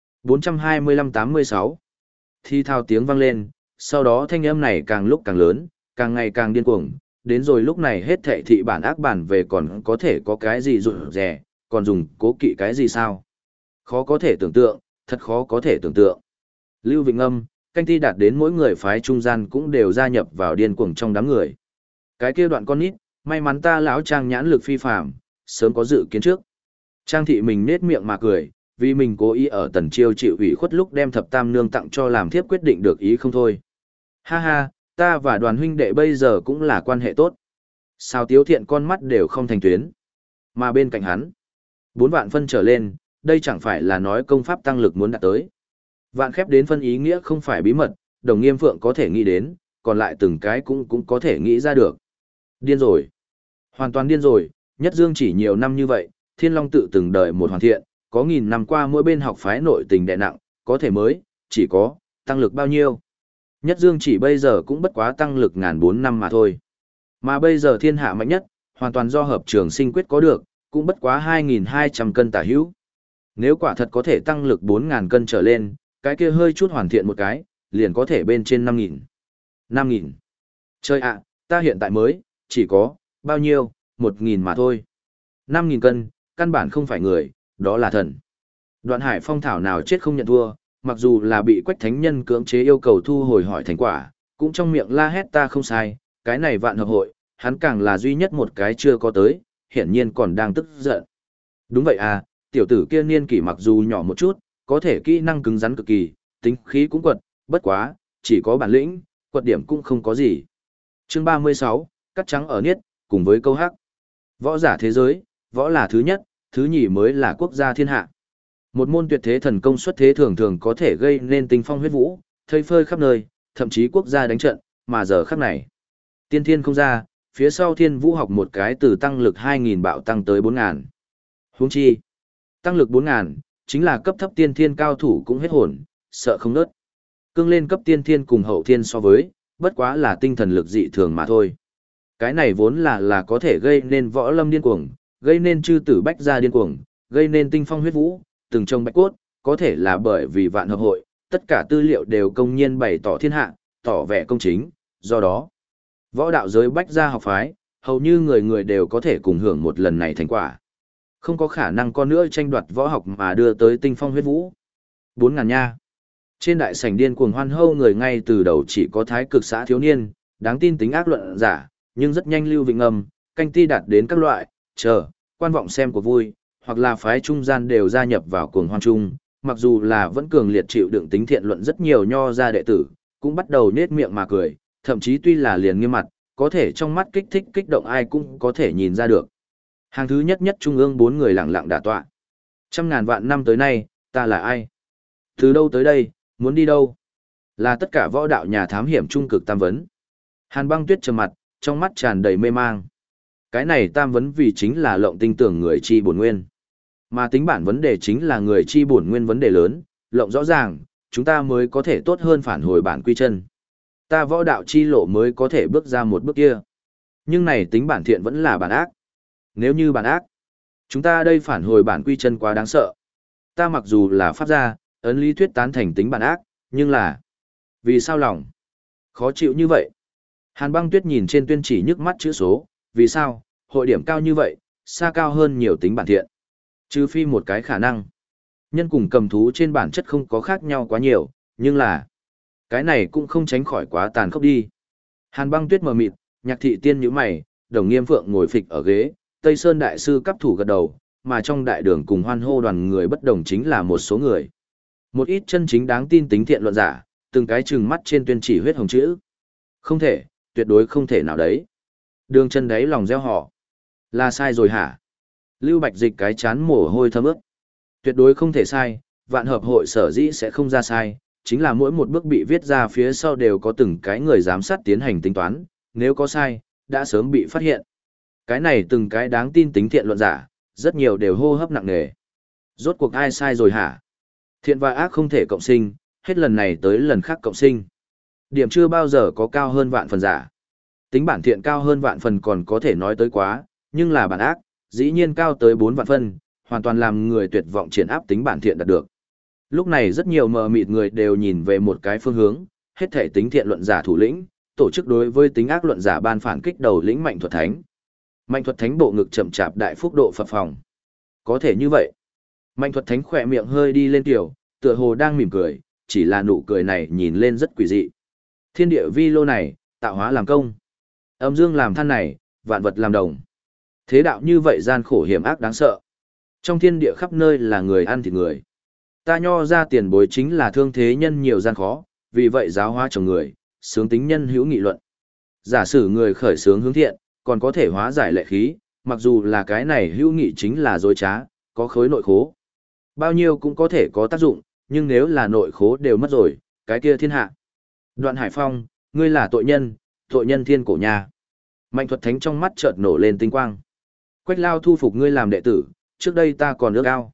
425-86. Thi thao tiếng vang lên, sau đó thanh âm này càng lúc càng lớn, càng ngày càng điên cuồng, đến rồi lúc này hết thệ thị bản ác bản về còn có thể có cái gì rụt rè, còn dùng cố kỵ cái gì sao? Khó có thể tưởng tượng, thật khó có thể tưởng tượng. Lưu Vịnh Âm, canh ti đạt đến mỗi người phái trung gian cũng đều gia nhập vào điên cuồng trong đám người. Cái kia đoạn con nít, may mắn ta lão Trang nhãn lực phi phàm, sớm có dự kiến trước. Trang thị mình nết miệng mà cười, vì mình cố ý ở Tần Chiêu chịu ủy khuất lúc đem thập tam nương tặng cho làm thiếp quyết định được ý không thôi. Ha ha, ta và Đoàn huynh đệ bây giờ cũng là quan hệ tốt. Sao Tiếu Thiện con mắt đều không thành tuyến. Mà bên cạnh hắn, 4 vạn phân trở lên, đây chẳng phải là nói công pháp tăng lực muốn đạt tới. Vạn khép đến phân ý nghĩa không phải bí mật, Đồng Nghiêm Phượng có thể nghĩ đến, còn lại từng cái cũng có thể nghĩ ra được. Điên rồi. Hoàn toàn điên rồi, Nhất Dương chỉ nhiều năm như vậy, Thiên Long tự từng đợi một hoàn thiện, có nghìn năm qua mỗi bên học phái nội tình đè nặng, có thể mới, chỉ có, tăng lực bao nhiêu. Nhất Dương chỉ bây giờ cũng bất quá tăng lực 1.400 năm mà thôi. Mà bây giờ thiên hạ mạnh nhất, hoàn toàn do hợp trường sinh quyết có được, cũng bất quá 2.200 cân tả hữu. Nếu quả thật có thể tăng lực 4.000 cân trở lên, cái kia hơi chút hoàn thiện một cái, liền có thể bên trên 5.000. 5.000. Chơi ạ, ta hiện tại mới, chỉ có, bao nhiêu, 1.000 mà thôi. 5.000 cân, căn bản không phải người, đó là thần. Đoạn Hải Phong thảo nào chết không nhận thua, mặc dù là bị Quách Thánh Nhân cưỡng chế yêu cầu thu hồi hỏi thành quả, cũng trong miệng la hét ta không sai, cái này vạn hợp hội, hắn càng là duy nhất một cái chưa có tới, hiển nhiên còn đang tức giận. Đúng vậy à, tiểu tử kia niên kỷ mặc dù nhỏ một chút, có thể kỹ năng cứng rắn cực kỳ, tính khí cũng quật, bất quá, chỉ có bản lĩnh, quật điểm cũng không có gì. Chương 36, cắt trắng ở niết, cùng với câu hắc. Võ giả thế giới, võ là thứ nhất, thứ nhì mới là quốc gia thiên hạ. Một môn tuyệt thế thần công xuất thế thường thường có thể gây nên tinh phong huyết vũ, thây phơi khắp nơi, thậm chí quốc gia đánh trận, mà giờ khắc này. Tiên thiên không ra, phía sau thiên vũ học một cái từ tăng lực 2.000 bạo tăng tới 4.000. Huống chi, tăng lực 4.000, chính là cấp thấp tiên thiên cao thủ cũng hết hồn, sợ không nớt. Cương lên cấp tiên thiên cùng hậu thiên so với, bất quá là tinh thần lực dị thường mà thôi. Cái này vốn là có thể gây nên võ lâm điên cuồng, gây nên chư tử bách gia điên cuồng, gây nên tinh phong huyết vũ, từng trông bạch cốt, có thể là bởi vì vạn hợp hội, tất cả tư liệu đều công nhiên bày tỏ thiên hạ, tỏ vẻ công chính, do đó, võ đạo giới bách gia học phái, hầu như người người đều có thể cùng hưởng một lần này thành quả. Không có khả năng con nữa tranh đoạt võ học mà đưa tới tinh phong huyết vũ. 4.000 nha. Trên đại sảnh điên cuồng hoan hô người ngay từ đầu chỉ có thái cực xã thiếu niên, đáng tin tính ác luận giả, nhưng rất nhanh Lưu Vịnh Âm, canh ti đạt đến các loại, quan vọng xem của vui, hoặc là phái trung gian đều gia nhập vào cuồng hoan trung, mặc dù là vẫn cường liệt chịu đựng tính thiện luận rất nhiều nho gia đệ tử, cũng bắt đầu nết miệng mà cười, thậm chí tuy là liền nghiêm mặt, có thể trong mắt kích thích kích động ai cũng có thể nhìn ra được. Hàng thứ nhất nhất trung ương 4 người lặng lặng đả tọa. 100.000 vạn năm tới nay, ta là ai? Từ đâu tới đây, muốn đi đâu? Là tất cả võ đạo nhà thám hiểm trung cực tam vấn. Hàn Băng Tuyết trầm mặt, trong mắt tràn đầy mê mang. Cái này tam vấn vì chính là lộng tinh tưởng người chi bổn nguyên. Mà tính bản vấn đề chính là người chi bổn nguyên vấn đề lớn, lộng rõ ràng, chúng ta mới có thể tốt hơn phản hồi bản quy chân. Ta võ đạo chi lộ mới có thể bước ra một bước kia. Nhưng này tính bản thiện vẫn là bản ác. Nếu như bản ác, Chúng ta đây phản hồi bản quy chân quá đáng sợ. Ta mặc dù là pháp gia, ấn lý thuyết tán thành tính bản ác, nhưng là... Vì sao lòng? Khó chịu như vậy. Hàn Băng Tuyết nhìn trên tuyên chỉ nhức mắt chữ số, vì sao, hội điểm cao như vậy, xa cao hơn nhiều tính bản thiện. Trừ phi một cái khả năng. Nhân cùng cầm thú trên bản chất không có khác nhau quá nhiều, nhưng là... Cái này cũng không tránh khỏi quá tàn khốc đi. Hàn Băng Tuyết mờ mịt, Nhạc Thị Tiên nhíu mày, Đồng Nghiêm Phượng ngồi phịch ở ghế, Tây Sơn Đại Sư cắp thủ gật đầu, mà trong đại đường cùng hoan hô đoàn người bất đồng chính là một số người. Một ít chân chính đáng tin tính thiện luận giả, từng cái trừng mắt trên tuyên chỉ huyết hồng chữ. Không thể, tuyệt đối không thể nào đấy. Đường chân đấy lòng gieo họ. Là sai rồi hả? Lưu Bạch Dịch cái chán mồ hôi thấm ướt. Tuyệt đối không thể sai, vạn hợp hội sở dĩ sẽ không ra sai, chính là mỗi một bước bị viết ra phía sau đều có từng cái người giám sát tiến hành tính toán, nếu có sai, đã sớm bị phát hiện. Cái này từng cái đáng tin tính thiện luận giả, rất nhiều đều hô hấp nặng nề. Rốt cuộc ai sai rồi hả? Thiện và ác không thể cộng sinh, hết lần này tới lần khác cộng sinh. Điểm chưa bao giờ có cao hơn vạn phần giả. Tính bản thiện cao hơn vạn phần còn có thể nói tới quá, nhưng là bản ác, dĩ nhiên cao tới 4 vạn phân, hoàn toàn làm người tuyệt vọng triển áp tính bản thiện đạt được. Lúc này rất nhiều mờ mịt người đều nhìn về một cái phương hướng, hết thể tính thiện luận giả thủ lĩnh, tổ chức đối với tính ác luận giả ban phản kích đầu lĩnh Mạnh Thuật Thánh. Mạnh Thuật Thánh bộ ngực chậm chạp đại phúc độ phập phồng. Có thể như vậy. Mạnh Thuật Thánh khỏe miệng hơi đi lên tiểu, tựa hồ đang mỉm cười, chỉ là nụ cười này nhìn lên rất quỷ dị. Thiên địa vi lô này, tạo hóa làm công. Âm dương làm than này, vạn vật làm đồng. Thế đạo như vậy gian khổ hiểm ác đáng sợ. Trong thiên địa khắp nơi là người ăn thịt người. Ta nho ra tiền bối chính là thương thế nhân nhiều gian khó, vì vậy giáo hóa chồng người, sướng tính nhân hữu nghị luận. Giả sử người khởi sướng hướng thiện, còn có thể hóa giải lệ khí, mặc dù là cái này hữu nghị chính là dối trá, có khối nội khố. Bao nhiêu cũng có thể có tác dụng, nhưng nếu là nội khố đều mất rồi, cái kia thiên hạ. Đoạn Hải Phong, ngươi là tội nhân thiên cổ nhà. Mạnh Thuật Thánh trong mắt chợt nổ lên tinh quang. Quách Lao thu phục ngươi làm đệ tử, trước đây ta còn ước ao.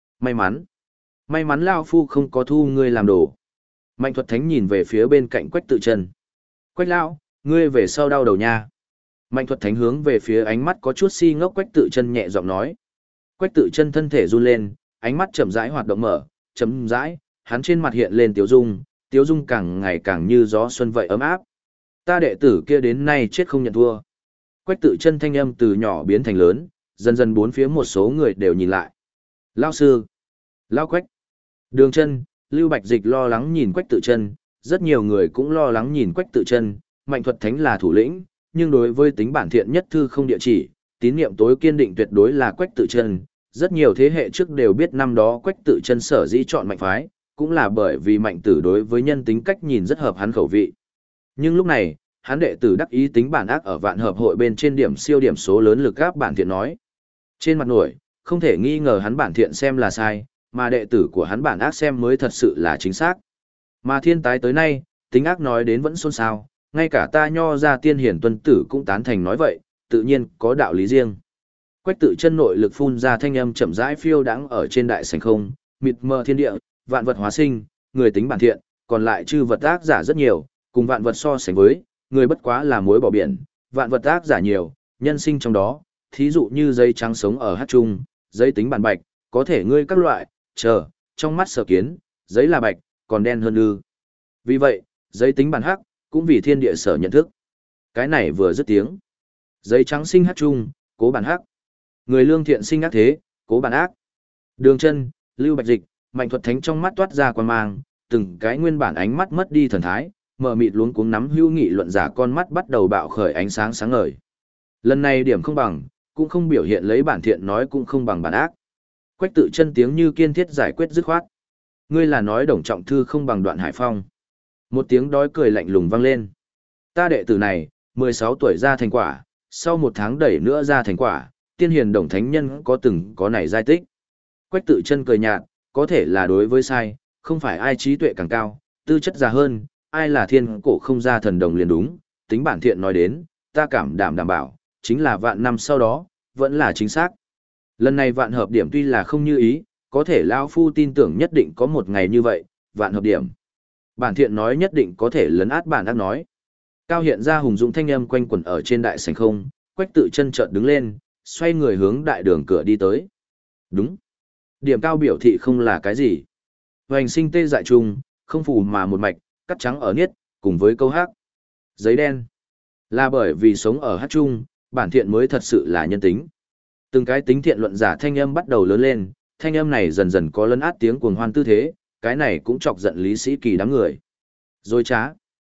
May mắn Lao Phu không có thu ngươi làm đồ. Mạnh Thuật Thánh nhìn về phía bên cạnh Quách Tự Chân. Quách Lao, ngươi về sau đau đầu nha. Mạnh Thuật Thánh hướng về phía ánh mắt có chút si ngốc Quách Tự Chân nhẹ giọng nói. Quách Tự Chân thân thể run lên, ánh mắt chậm rãi hoạt động mở, chậm rãi, hắn trên mặt hiện lên tiếu dung càng ngày càng như gió xuân vậy ấm áp. Ta đệ tử kia đến nay chết không nhận thua. Quách Tự Chân thanh âm từ nhỏ biến thành lớn, dần dần bốn phía một số người đều nhìn lại. Lão sư, Lão Quách, Đường Chân, Lưu Bạch Dịch lo lắng nhìn Quách Tự Chân, rất nhiều người cũng lo lắng nhìn Quách Tự Chân. Mạnh Thuật Thánh là thủ lĩnh, nhưng đối với tính bản thiện nhất thư không địa chỉ, tín niệm tối kiên định tuyệt đối là Quách Tự Chân. Rất nhiều thế hệ trước đều biết năm đó Quách Tự Chân sở dĩ chọn Mạnh phái, cũng là bởi vì Mạnh tử đối với nhân tính cách nhìn rất hợp hắn khẩu vị. Nhưng lúc này, hắn đệ tử đắc ý tính bản ác ở vạn hợp hội bên trên điểm siêu điểm số lớn lực áp bản thiện nói. Trên mặt nổi, không thể nghi ngờ hắn bản thiện xem là sai, mà đệ tử của hắn bản ác xem mới thật sự là chính xác. Mà thiên tái tới nay, tính ác nói đến vẫn xôn xao, ngay cả ta nho ra tiên hiển tuân tử cũng tán thành nói vậy, tự nhiên có đạo lý riêng. Quách Tự Chân nội lực phun ra thanh âm chậm rãi phiêu đãng ở trên đại sảnh không, mịt mờ thiên địa, vạn vật hóa sinh, người tính bản thiện, còn lại chư vật ác giả rất nhiều, cùng vạn vật so sánh với, người bất quá là muối bỏ biển, vạn vật ác giả nhiều, nhân sinh trong đó, thí dụ như giấy trắng sống ở hát trung, giấy tính bản bạch, có thể ngươi các loại, trong mắt sở kiến, giấy là bạch, còn đen hơn ư. Vì vậy, giấy tính bản hắc, cũng vì thiên địa sở nhận thức. Cái này vừa dứt tiếng. Giấy trắng sinh hát trung, cố bản hắc. Người lương thiện sinh ác thế, cố bản ác. Đường Chân, Lưu Bạch Dịch, Mạnh Thuật Thánh trong mắt toát ra quan mang, từng cái nguyên bản ánh mắt mất đi thần thái, mờ mịt luống cuống nắm hữu nghị luận giả con mắt bắt đầu bạo khởi ánh sáng sáng ngời. Lần này điểm không bằng, cũng không biểu hiện lấy bản thiện nói cũng không bằng bản ác. Quách Tự Chân tiếng như kiên thiết giải quyết dứt khoát. Ngươi là nói Đồng Trọng Thư không bằng Đoạn Hải Phong. Một tiếng đói cười lạnh lùng vang lên. Ta đệ tử này, 16 tuổi ra thành quả, sau 1 tháng đẩy nữa ra thành quả, tiên hiền đồng thánh nhân có từng có này giai tích. Quách Tự Chân cười nhạt, có thể là đối với sai, không phải ai trí tuệ càng cao, tư chất già hơn, ai là thiên cổ không ra thần đồng liền đúng, tính bản thiện nói đến, ta đảm bảo, chính là vạn năm sau đó, vẫn là chính xác. Lần này vạn hợp điểm tuy là không như ý, có thể lão phu tin tưởng nhất định có một ngày như vậy, vạn hợp điểm. Bản thiện nói nhất định có thể lấn át bản ác nói. Cao hiện ra hùng dũng thanh âm quanh quẩn ở trên đại sảnh không, Quách Tự Chân chợt đứng lên, xoay người hướng đại đường cửa đi tới. Đúng. Điểm cao biểu thị không là cái gì. Hoành sinh tê dại trùng, không phù mà một mạch, cắt trắng ở niết, cùng với câu hát. Giấy đen. Là bởi vì sống ở hát trung, bản thiện mới thật sự là nhân tính. Từng cái tính thiện luận giả thanh âm bắt đầu lớn lên, thanh âm này dần dần có lấn át tiếng cuồng hoan tư thế, cái này cũng chọc giận Lý Sĩ Kỳ đám người. Dối trá.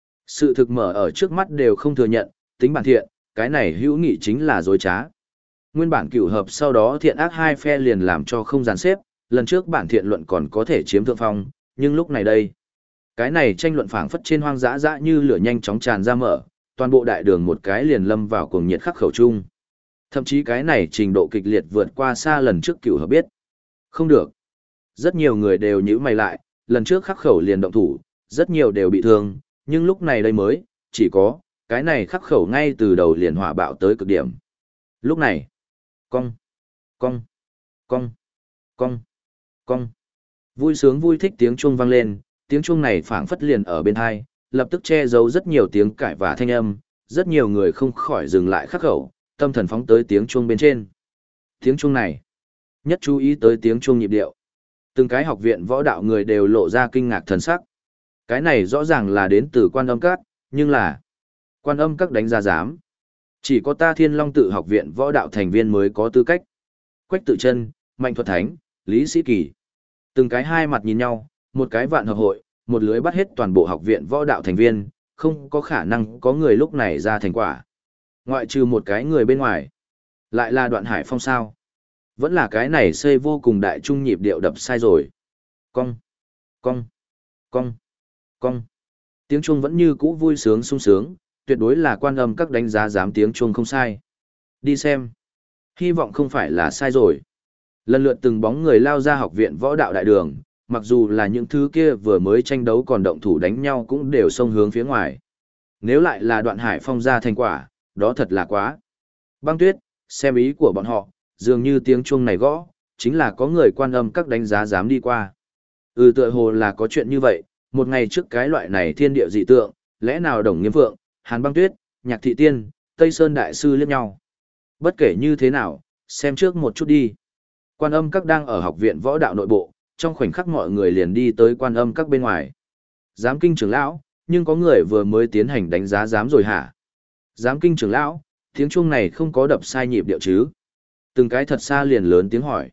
Sự thực mở ở trước mắt đều không thừa nhận, tính bản thiện, cái này hữu nghị chính là dối trá. Nguyên bản cửu hợp sau đó thiện ác hai phe liền làm cho không dàn xếp, lần trước bản thiện luận còn có thể chiếm thượng phong, nhưng lúc này đây. Cái này tranh luận phảng phất trên hoang dã dã như lửa nhanh chóng tràn ra mở, toàn bộ đại đường một cái liền lâm vào cuồng nhiệt khắc khẩu chung. Thậm chí cái này trình độ kịch liệt vượt qua xa lần trước cửu hợp biết. Không được. Rất nhiều người đều nhíu mày lại, lần trước khắc khẩu liền động thủ, rất nhiều đều bị thương, nhưng lúc này đây mới, chỉ có, cái này khắc khẩu ngay từ đầu liền hỏa bạo tới cực điểm. Lúc này, cong, cong, cong, cong, cong. Vui sướng vui thích tiếng chuông vang lên, tiếng chuông này phảng phất liền ở bên hai, lập tức che giấu rất nhiều tiếng cãi vã thanh âm, rất nhiều người không khỏi dừng lại khắc khẩu, tâm thần phóng tới tiếng chuông bên trên. Tiếng chuông này, nhất chú ý tới tiếng chuông nhịp điệu. Từng cái học viện võ đạo người đều lộ ra kinh ngạc thần sắc. Cái này rõ ràng là đến từ Quan Âm Các, nhưng là Quan Âm Các đánh giá giám. Chỉ có ta Thiên Long Tự học viện võ đạo thành viên mới có tư cách. Quách Tự Chân, Mạnh Thuật Thánh, Lý Sĩ Kỳ. Từng cái hai mặt nhìn nhau, một cái vạn hợp hội, một lưới bắt hết toàn bộ học viện võ đạo thành viên, không có khả năng có người lúc này ra thành quả. Ngoại trừ một cái người bên ngoài. Lại là Đoạn Hải Phong sao? Vẫn là cái này xây vô cùng đại trung nhịp điệu đập sai rồi. Cong, cong, cong, cong. Tiếng chuông vẫn như cũ vui sướng sung sướng, tuyệt đối là Quan Âm Các đánh giá giám tiếng chuông không sai. Đi xem. Hy vọng không phải là sai rồi. Lần lượt từng bóng người lao ra học viện võ đạo đại đường, mặc dù là những thứ kia vừa mới tranh đấu còn động thủ đánh nhau cũng đều xông hướng phía ngoài. Nếu lại là Đoạn Hải Phong ra thành quả, đó thật là quá. Băng Tuyết, xem ý của bọn họ, dường như tiếng chuông này gõ, chính là có người Quan Âm Các đánh giá dám đi qua. Tựa hồ là có chuyện như vậy, một ngày trước cái loại này thiên địa dị tượng, lẽ nào Đồng Nghiêm Phượng, Hàn Băng Tuyết, Nhạc Thị Tiên, Tây Sơn Đại Sư liếc nhau. Bất kể như thế nào, xem trước một chút đi. Quan Âm Các đang ở học viện võ đạo nội bộ, trong khoảnh khắc mọi người liền đi tới Quan Âm Các bên ngoài. Giám kinh trưởng lão, nhưng có người vừa mới tiến hành đánh giá giám rồi hả? Giám kinh trưởng lão, tiếng chuông này không có đập sai nhịp điệu chứ? Từng cái thật xa liền lớn tiếng hỏi.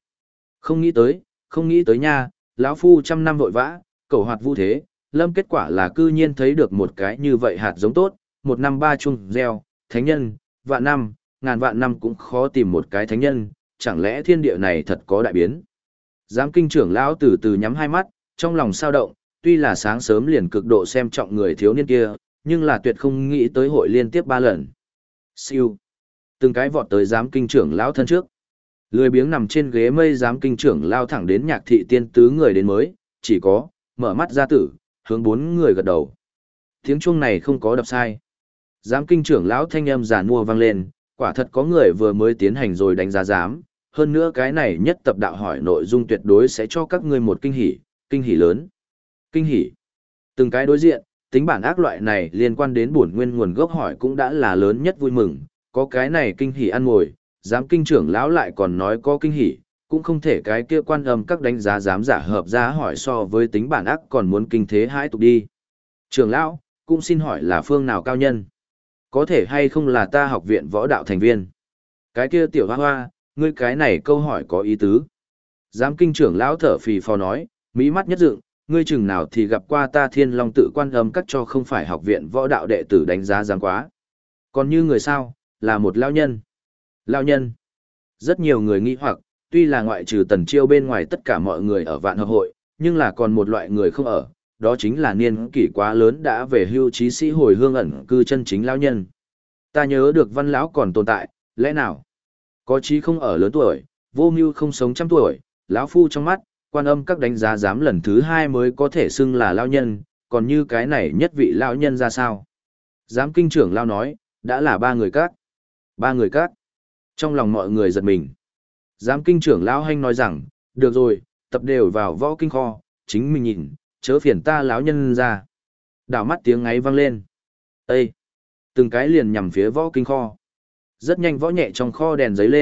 Không nghĩ tới nha, lão phu trăm năm vội vã, cầu hoạt vu thế, lâm kết quả là cư nhiên thấy được một cái như vậy hạt giống tốt, một năm ba chung gieo, thánh nhân, vạn năm, ngàn vạn năm cũng khó tìm một cái thánh nhân, chẳng lẽ thiên địa này thật có đại biến? Giám kinh trưởng lão từ từ nhắm hai mắt, trong lòng sao động, tuy là sáng sớm liền cực độ xem trọng người thiếu niên kia, nhưng là tuyệt không nghĩ tới hội liên tiếp 3 lần. Siêu. Từng cái vọt tới giám kinh trưởng lão thân trước. Lười biếng nằm trên ghế mây giám kinh trưởng lao thẳng đến Nhạc Thị Tiên tứ người đến mới, chỉ có, mở mắt ra tử, hướng 4 người gật đầu. Tiếng chuông này không có đập sai. Giám kinh trưởng lão thanh âm giản mua vang lên, quả thật có người vừa mới tiến hành rồi đánh giá giám, hơn nữa cái này nhất tập đạo hỏi nội dung tuyệt đối sẽ cho các ngươi một kinh hỉ lớn. Kinh hỉ. Từng cái đối diện, tính bản ác loại này liên quan đến bổn nguyên nguồn gốc hỏi cũng đã là lớn nhất vui mừng, có cái này kinh hỉ ăn ngồi, giám kinh trưởng lão lại còn nói có kinh hỉ, cũng không thể cái kia Quan Âm Các đánh giá dám giả hợp giá hỏi so với tính bản ác còn muốn kinh thế hãi tục đi. Trưởng lão, cũng xin hỏi là phương nào cao nhân? Có thể hay không là ta học viện võ đạo thành viên? Cái kia tiểu hoa hoa, ngươi cái này câu hỏi có ý tứ. Giám kinh trưởng lão thở phì phò nói, mỹ mắt nhất dựng, ngươi chừng nào thì gặp qua ta Thiên Long Tự Quan Âm Các cho không phải học viện võ đạo đệ tử đánh giá dám quá. Còn như người sao, là một lão nhân. Lão nhân. Rất nhiều người nghi hoặc, tuy là ngoại trừ Tần Chiêu bên ngoài tất cả mọi người ở vạn hợp hội, nhưng là còn một loại người không ở, đó chính là niên kỷ quá lớn đã về hưu trí sĩ hồi hương ẩn cư chân chính lão nhân. Ta nhớ được Văn lão còn tồn tại, lẽ nào? Có chí không ở lớn tuổi, vô mưu không sống trăm tuổi, lão phu trong mắt, Quan Âm Các đánh giá giám lần thứ 2 mới có thể xưng là lão nhân, còn như cái này nhất vị lão nhân ra sao? Giám kinh trưởng lão nói, đã là 3 người các. 3 người các. Trong lòng mọi người giật mình. Giám kinh trưởng lão hanh nói rằng, được rồi, tập đều vào võ kinh kho, chính mình nhìn, chớ phiền ta lão nhân ra. Đảo mắt tiếng ngáy vang lên. Ê! Từng cái liền nhằm phía võ kinh kho. Rất nhanh võ nhẹ trong kho đèn giấy lên,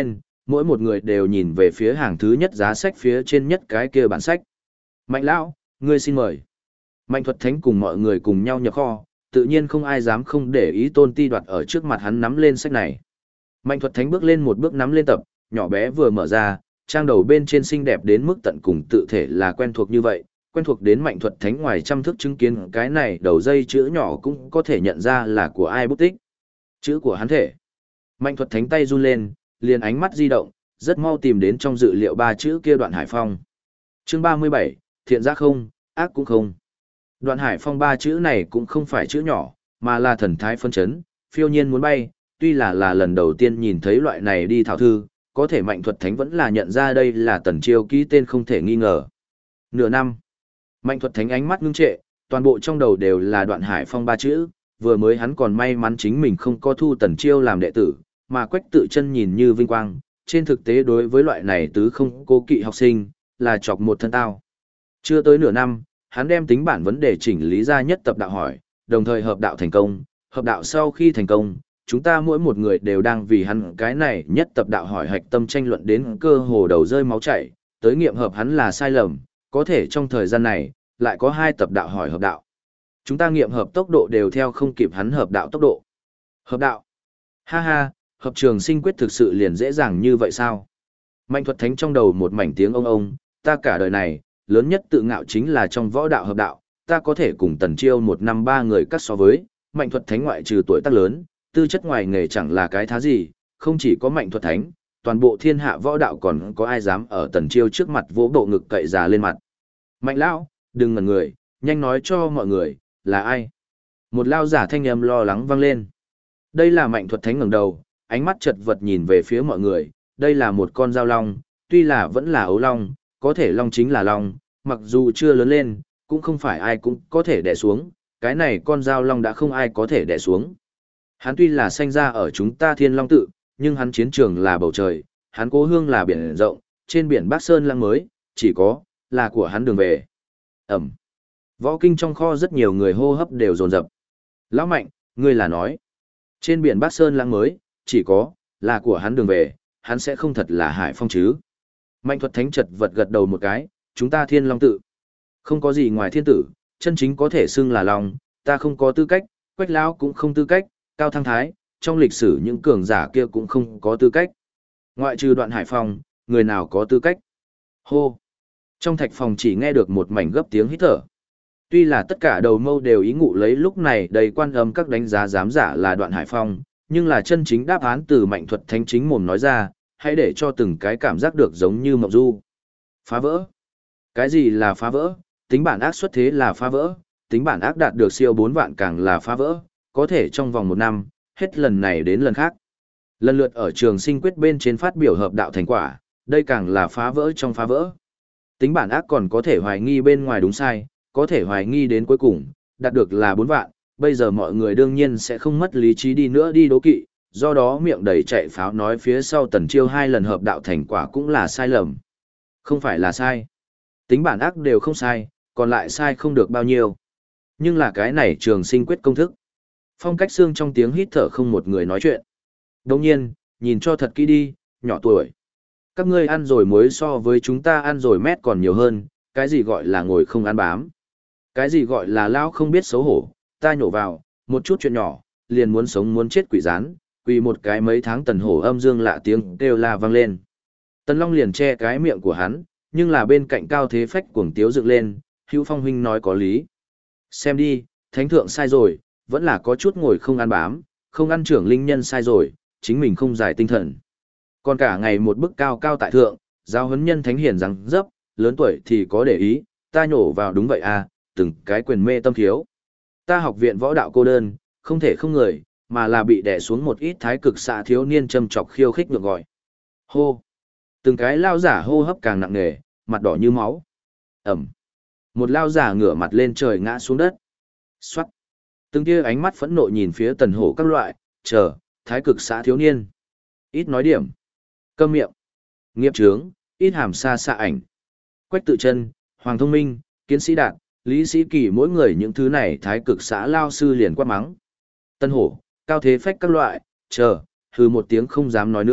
Mỗi một người đều nhìn về phía hàng thứ nhất giá sách phía trên nhất cái kia bản sách. Mạnh lão, ngươi xin mời. Mạnh Thuật Thánh cùng mọi người cùng nhau nhập kho, tự nhiên không ai dám không để ý Tôn Ti Đoạt ở trước mặt hắn nắm lên sách này. Mạnh Thuật Thánh bước lên một bước nắm lên tập, nhỏ bé vừa mở ra, trang đầu bên trên xinh đẹp đến mức tận cùng tự thể là quen thuộc như vậy, quen thuộc đến Mạnh Thuật Thánh ngoài trăm thước chứng kiến cái này đầu dây chữ nhỏ cũng có thể nhận ra là của ai bút tích. Chữ của hắn thể. Mạnh Thuật Thánh tay run lên, liền ánh mắt di động, rất mau tìm đến trong dự liệu ba chữ kia Đoạn Hải Phong. Chương 37, thiện giác không, ác cũng không. Đoạn Hải Phong ba chữ này cũng không phải chữ nhỏ, mà là thần thái phân chấn, phiêu nhiên muốn bay, tuy là lần đầu tiên nhìn thấy loại này đi thảo thư, có thể Mạnh Thuật Thánh vẫn là nhận ra đây là Tần Chiêu ký tên không thể nghi ngờ. Nửa năm, Mạnh Thuật Thánh ánh mắt ngưng trệ, toàn bộ trong đầu đều là Đoạn Hải Phong ba chữ, vừa mới hắn còn may mắn chính mình không có thu Tần Chiêu làm đệ tử, mà Quách Tự Chân nhìn như vinh quang, trên thực tế đối với loại này tứ không cố kỵ học sinh, là chọc một thân tao. Chưa tới nửa năm, hắn đem tính bản vấn đề chỉnh lý ra nhất tập đạo hỏi, đồng thời hợp đạo thành công, hợp đạo sau khi thành công, chúng ta mỗi một người đều đang vì hắn cái này nhất tập đạo hỏi hạch tâm tranh luận đến cơ hồ đầu rơi máu chảy, tới nghiệm hợp hắn là sai lầm, có thể trong thời gian này, lại có 2 tập đạo hỏi hợp đạo. Chúng ta nghiệm hợp tốc độ đều theo không kịp hắn hợp đạo tốc độ. Hợp đạo. Ha ha, hợp trường sinh quyết thực sự liền dễ dàng như vậy sao? Mạnh Thuật Thánh trong đầu một mảnh tiếng ông, ta cả đời này, lớn nhất tự ngạo chính là trong võ đạo hợp đạo, ta có thể cùng Tần Chiêu 1 năm 3 người cắt so với, Mạnh Thuật Thánh ngoại trừ tuổi tác lớn, tư chất ngoài nghề chẳng là cái thá gì, không chỉ có Mạnh Thuật Thánh, toàn bộ thiên hạ võ đạo còn có ai dám ở Tần Chiêu trước mặt vỗ bộ ngực cậy già lên mặt. Mạnh lão, đừng ngẩn người, nhanh nói cho mọi người, là ai? Một lao giả thanh âm lo lắng vang lên. Đây là Mạnh Thuật Thánh ngẩng đầu, ánh mắt chật vật nhìn về phía mọi người, đây là một con dao long, tuy là vẫn là ấu long, có thể long chính là long, mặc dù chưa lớn lên, cũng không phải ai cũng có thể đè xuống, cái này con dao long đã không ai có thể đè xuống. Hắn tuy là sanh ra ở chúng ta Thiên Long tự, nhưng hắn chiến trường là bầu trời, hắn cố hương là biển rộng, trên biển Bắc Sơn Lăng mới, chỉ có, là của hắn đường về. Ẩm. Võ kinh trong kho rất nhiều người hô hấp đều dồn dập. Lão Mạnh, ngươi là nói, trên biển Bắc Sơn Lăng mới, chỉ có, là của hắn đường về, hắn sẽ không thật là Hải Phong chứ. Mạnh Thuật Thánh chật vật gật đầu một cái, chúng ta Thiên Long tự. Không có gì ngoài thiên tử, chân chính có thể xưng là long, ta không có tư cách, Quách lão cũng không tư cách, Cao Thăng Thái, trong lịch sử những cường giả kia cũng không có tư cách. Ngoại trừ Đoạn Hải Phong, người nào có tư cách? Hô! Trong thạch phòng chỉ nghe được một mảnh gấp tiếng hít thở. Tuy là tất cả đầu mâu đều ý ngụ lấy lúc này đầy quan âm các đánh giá giám giả là Đoạn Hải Phong, nhưng là chân chính đáp án từ Mạnh Thuật Thánh chính mồm nói ra, hãy để cho từng cái cảm giác được giống như mộng du. Phá vỡ. Cái gì là phá vỡ? Tính bản ác xuất thế là phá vỡ, tính bản ác đạt được siêu 4 vạn càng là phá vỡ, có thể trong vòng 1 năm, hết lần này đến lần khác. Lần lượt ở trường sinh quyết bên trên phát biểu hợp đạo thành quả, đây càng là phá vỡ trong phá vỡ. Tính bản ác còn có thể hoài nghi bên ngoài đúng sai, có thể hoài nghi đến cuối cùng, đạt được là 4 vạn, bây giờ mọi người đương nhiên sẽ không mất lý trí đi nữa đi đố kỵ, do đó miệng đầy chạy pháo nói phía sau Tần Chiêu 2 lần hợp đạo thành quả cũng là sai lầm. Không phải là sai. Tính bản ác đều không sai, còn lại sai không được bao nhiêu. Nhưng là cái này trường sinh quyết công thức. Phong Cách Xương trong tiếng hít thở không một người nói chuyện. Đồng nhiên, nhìn cho thật kỹ đi, nhỏ tuổi. Các ngươi ăn rồi muối so với chúng ta ăn rồi mét còn nhiều hơn, cái gì gọi là ngồi không ăn bám. Cái gì gọi là lao không biết xấu hổ, ta nhổ vào, một chút chuyện nhỏ, liền muốn sống muốn chết quỷ rán, quỳ một cái mấy tháng Tần Hổ âm dương lạ tiếng kêu la vang lên. Tần Long liền che cái miệng của hắn, nhưng là bên cạnh Cao Thế Phách cuồng tiếu dựng lên, Hữu Phong huynh nói có lý. Xem đi, thánh thượng sai rồi, vẫn là có chút ngồi không ăn bám, không ăn trưởng linh nhân sai rồi, chính mình không giải tinh thần. Còn cả ngày một bức cao cao tại thượng, giáo huấn nhân thánh hiền rằng dấp, lớn tuổi thì có để ý, ta nhổ vào đúng vậy à, từng cái quyền mê tâm thiếu. Ta học viện võ đạo cô đơn, không thể không người, mà là bị đè xuống một ít thái cực xạ thiếu niên châm chọc khiêu khích ngược gọi. Hô! Từng cái lao giả hô hấp càng nặng nề, mặt đỏ như máu. Ẩm! Một lao giả ngửa mặt lên trời ngã xuống đất. Xoát! Từng tia ánh mắt phẫn nộ nhìn phía Tần Hổ các loại, chờ, thái cực xạ thiếu niên. Ít nói điểm. Câm miệng. Nghiệp trướng, ít hàm xa xạ ảnh. Quách Tự Chân, Hoàng Thông Minh, Kiến Sĩ Đạt, Lý Sĩ Kỳ mỗi người những thứ này thái cực xã lao sư liền quát mắng. Tân Hổ, Cao Thế Phách các loại, chờ, hừ một tiếng không dám nói nữa,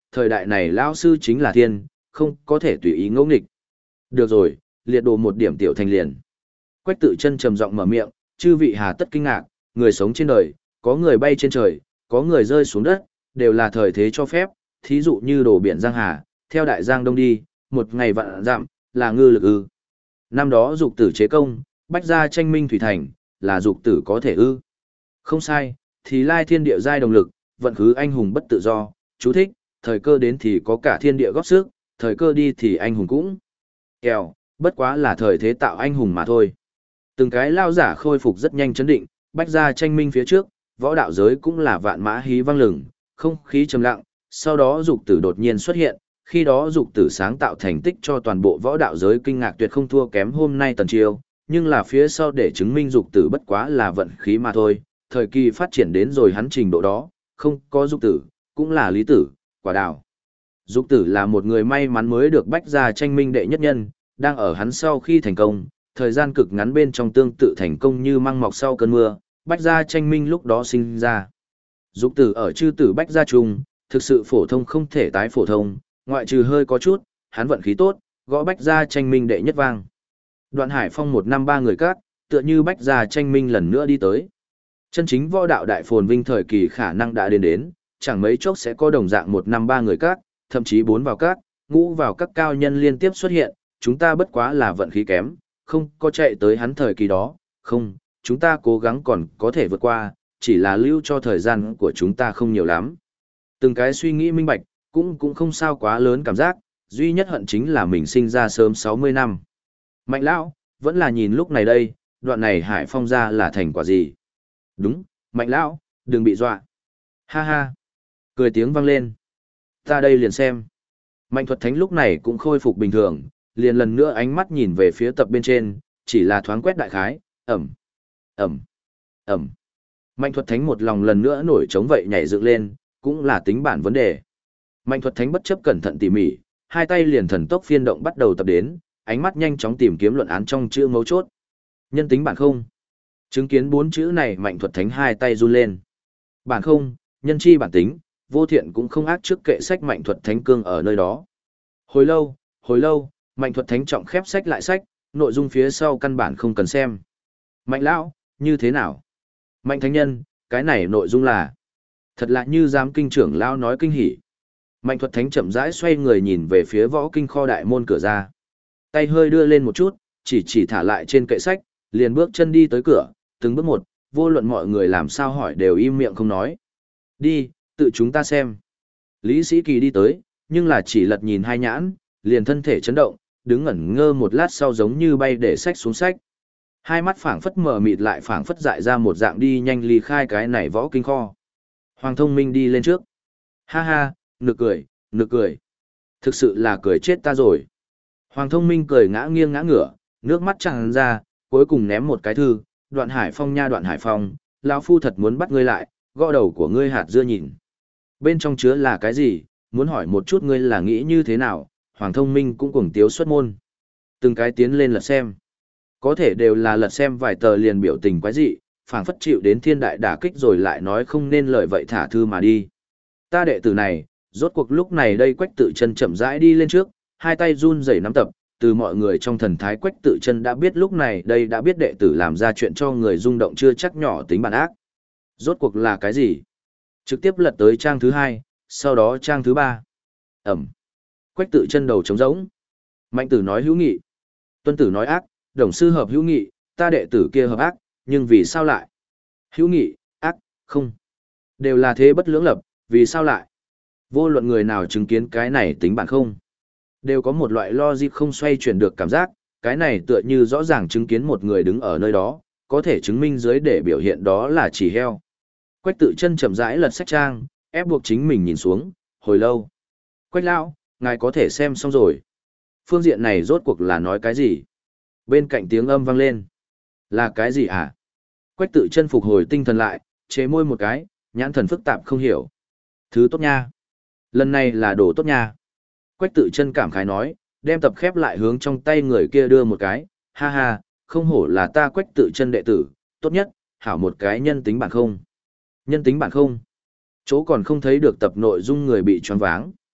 thời đại này lão sư chính là thiên, không có thể tùy ý ngẫu nghịch. Được rồi, liệt đồ một điểm tiểu thành liền. Quách Tự Chân trầm giọng mở miệng, chư vị hà tất kinh ngạc, người sống trên đời, có người bay trên trời, có người rơi xuống đất, đều là thời thế cho phép, thí dụ như đổ biển Giang Hà, theo đại giang đông đi, một ngày vạn dặm, là ngư lực ư. Năm đó dục tử chế công, bách gia tranh minh thủy thành, là dục tử có thể ư. Không sai, thì lai thiên địa giai đồng lực, vận khứ anh hùng bất tự do, chú thích, thời cơ đến thì có cả thiên địa góp sức, thời cơ đi thì anh hùng cũng. Kèo, bất quá là thời thế tạo anh hùng mà thôi. Từng cái lao giả khôi phục rất nhanh chấn định, bách gia tranh minh phía trước, võ đạo giới cũng là vạn mã hí vang lừng, không khí trầm lặng, sau đó dục tử đột nhiên xuất hiện, khi đó dục tử sáng tạo thành tích cho toàn bộ võ đạo giới kinh ngạc tuyệt không thua kém hôm nay Tần Chiêu, nhưng là phía sau để chứng minh dục tử bất quá là vận khí mà thôi, thời kỳ phát triển đến rồi hắn trình độ đó, không có dục tử, cũng là lý tử, quả đào. Dục tử là một người may mắn mới được bách gia tranh minh đệ nhất nhân, đang ở hắn sau khi thành công, thời gian cực ngắn bên trong tương tự thành công như măng mọc sau cơn mưa, bách gia tranh minh lúc đó sinh ra. Dục tử ở chư tử bách gia trùng, thực sự phổ thông không thể tái phổ thông, ngoại trừ hơi có chút, hắn vận khí tốt, gõ bách gia tranh minh đệ nhất vang. Đoạn Hải Phong 1 năm 3 người cát, tựa như bách gia tranh minh lần nữa đi tới. Chân chính võ đạo đại phồn vinh thời kỳ khả năng đã đến, chẳng mấy chốc sẽ có đồng dạng 1 năm 3 người cát, thậm chí 4 vào cát, ngũ vào các cao nhân liên tiếp xuất hiện, chúng ta bất quá là vận khí kém, không có chạy tới hắn thời kỳ đó, không, chúng ta cố gắng còn có thể vượt qua, chỉ là lưu cho thời gian của chúng ta không nhiều lắm. Từng cái suy nghĩ minh bạch, cũng không sao quá lớn cảm giác, duy nhất hận chính là mình sinh ra sớm 60 năm. Mạnh lão, vẫn là nhìn lúc này đây, đoạn này Hải Phong ra là thành quả gì? Đúng, Mạnh lão, đừng bị dọa. Ha ha. Cười tiếng vang lên. Ta đây liền xem. Mạnh Thuật Thánh lúc này cũng khôi phục bình thường, liền lần nữa ánh mắt nhìn về phía tập bên trên, chỉ là thoáng quét đại khái, ẩm, ẩm, ẩm. Mạnh Thuật Thánh một lòng lần nữa nổi trống vậy nhảy dựng lên, cũng là tính bản vấn đề. Mạnh Thuật Thánh bất chấp cẩn thận tỉ mỉ, hai tay liền thần tốc phiên động bắt đầu tập đến, ánh mắt nhanh chóng tìm kiếm luận án trong chữ mấu chốt. Nhân tính bản không. Chứng kiến 4 chữ này Mạnh Thuật Thánh hai tay run lên. Bản không, nhân chi bản tính, vô thiện cũng không ác trước kệ sách Mạnh Thuật Thánh cương ở nơi đó. Hồi lâu, Mạnh Thuật Thánh trọng khép sách lại sách, nội dung phía sau căn bản không cần xem. Mạnh lão, như thế nào? Mạnh Thánh nhân, cái này nội dung là thật lạ như giám kinh trưởng lão nói kinh hỉ. Mạnh Thuật Thánh chậm rãi xoay người nhìn về phía võ kinh kho đại môn cửa ra. Tay hơi đưa lên một chút, chỉ thả lại trên kệ sách, liền bước chân đi tới cửa, từng bước một, vô luận mọi người làm sao hỏi đều im miệng không nói. Đi, tự chúng ta xem. Lý Sĩ Kỳ đi tới, nhưng là chỉ lật nhìn hai nhãn, liền thân thể chấn động, đứng ngẩn ngơ một lát sau giống như bay để sách xuống sách. Hai mắt phảng phất mờ mịt lại phảng phất dại ra một dạng đi nhanh ly khai cái này võ kinh kho. Hoàng Thông Minh đi lên trước. Ha ha, nực cười. Thực sự là cười chết ta rồi. Hoàng Thông Minh cười ngã nghiêng ngã ngửa, nước mắt tràn ra, cuối cùng ném một cái thư, Đoạn Hải Phong nha Đoạn Hải Phong, lão phu thật muốn bắt ngươi lại, gõ đầu của ngươi hạt dưa nhìn. Bên trong chứa là cái gì, muốn hỏi một chút ngươi là nghĩ như thế nào, Hoàng Thông Minh cũng cuồng tiếu xuất môn. Từng cái tiến lên lật xem. Có thể đều là lật xem vài tờ liền biểu tình quái dị, phảng phất chịu đến thiên đại đả kích rồi lại nói không nên lời vậy thả thư mà đi. Ta đệ tử này, rốt cuộc lúc này đây Quách Tự Chân chậm rãi đi lên trước, hai tay run rẩy nắm tập, từ mọi người trong thần thái Quách Tự Chân đã biết lúc này đây đã biết đệ tử làm ra chuyện cho người rung động chưa chắc nhỏ tính bản ác. Rốt cuộc là cái gì? Trực tiếp lật tới trang thứ 2, sau đó trang thứ 3. Ẩm. Quách Tự Chân đầu trống rỗng. Mạnh Tử nói hữu nghị. Tuân Tử nói ác, đồng sư hợp hữu nghị, ta đệ tử kia hợp ác, nhưng vì sao lại? Hữu nghị, ác, không. Đều là thế bất lưỡng lập, vì sao lại? Vô luận người nào chứng kiến cái này tính bản không? Đều có một loại logic không xoay chuyển được cảm giác, cái này tựa như rõ ràng chứng kiến một người đứng ở nơi đó, có thể chứng minh dưới để biểu hiện đó là chỉ heo. Quách Tự Chân chậm rãi lật sách trang, ép buộc chính mình nhìn xuống, hồi lâu. Quách lão, ngài có thể xem xong rồi. Phương diện này rốt cuộc là nói cái gì? Bên cạnh tiếng âm vang lên. Là cái gì hả? Quách Tự Chân phục hồi tinh thần lại, chế môi một cái, nhãn thần phức tạp không hiểu. Thứ tốt nha. Lần này là đồ tốt nha. Quách Tự Chân cảm khái nói, đem tập khép lại hướng trong tay người kia đưa một cái, ha ha, không hổ là ta Quách Tự Chân đệ tử, tốt nhất, hảo một cái nhân tính bản không. Nhân tính bản không. Chỗ còn không thấy được tập nội dung người bị choáng váng.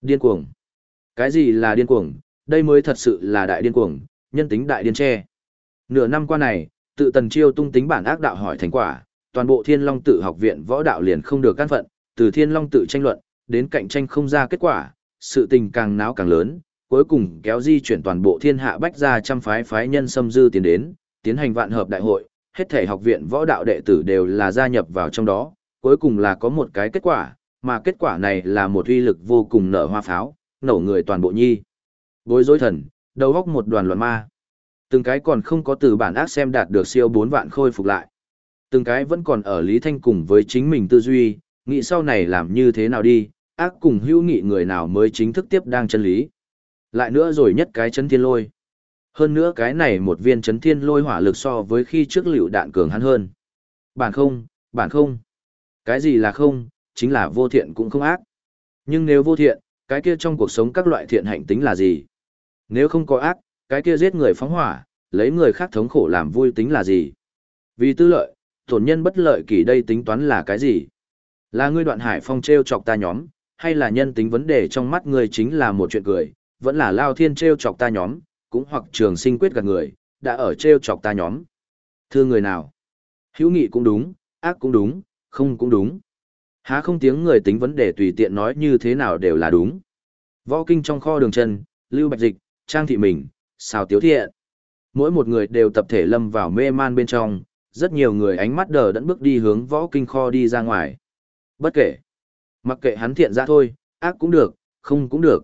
Điên cuồng. Cái gì là điên cuồng? Đây mới thật sự là đại điên cuồng, nhân tính đại điên tre. Nửa năm qua này, tự Tần Chiêu tung tính bản ác đạo hỏi thành quả, toàn bộ Thiên Long Tự học viện võ đạo liền không được căn phận, từ Thiên Long Tự tranh luận, đến cạnh tranh không ra kết quả, sự tình càng náo càng lớn, cuối cùng kéo di chuyển toàn bộ thiên hạ bách ra trăm phái nhân xâm dư tiến đến, tiến hành vạn hợp đại hội, hết thể học viện võ đạo đệ tử đều là gia nhập vào trong đó, cuối cùng là có một cái kết quả, mà kết quả này là một uy lực vô cùng nở hoa pháo, nổ người toàn bộ nhi. Bối rối thần, đầu góc một đoàn loạn ma. Từng cái còn không có từ bản ác xem đạt được siêu 4 vạn khôi phục lại. Từng cái vẫn còn ở Lý Thanh cùng với chính mình tư duy, nghĩ sau này làm như thế nào đi, ác cùng hữu nghị người nào mới chính thức tiếp đang chân lý. Lại nữa rồi nhất cái chấn thiên lôi. Hơn nữa cái này một viên chấn thiên lôi hỏa lực so với khi trước lựu đạn cường hắn hơn. Bản không. Cái gì là không, chính là vô thiện cũng không ác. Nhưng nếu vô thiện, cái kia trong cuộc sống các loại thiện hạnh tính là gì? Nếu không có ác, cái kia giết người phóng hỏa, lấy người khác thống khổ làm vui tính là gì? Vì tư lợi, tổn nhân bất lợi kỳ đây tính toán là cái gì? Là ngươi Đoạn Hải Phong treo chọc ta nhóm, hay là nhân tính vấn đề trong mắt ngươi chính là một chuyện cười, vẫn là Lao Thiên treo chọc ta nhóm, cũng hoặc Trường Sinh quyết gạt người, đã ở treo chọc ta nhóm. Thưa người nào? Hữu nghị cũng đúng, ác cũng đúng, không cũng đúng. Há không tiếng người tính vấn đề tùy tiện nói như thế nào đều là đúng. Võ kinh trong kho đường chân, Lưu Bạch Dịch, Trang Thị Mình, Xào Tiếu Thiện. Mỗi một người đều tập thể lâm vào mê man bên trong, rất nhiều người ánh mắt đờ đẫn bước đi hướng võ kinh kho đi ra ngoài. Bất kể. Mặc kệ hắn thiện ra thôi, ác cũng được, không cũng được.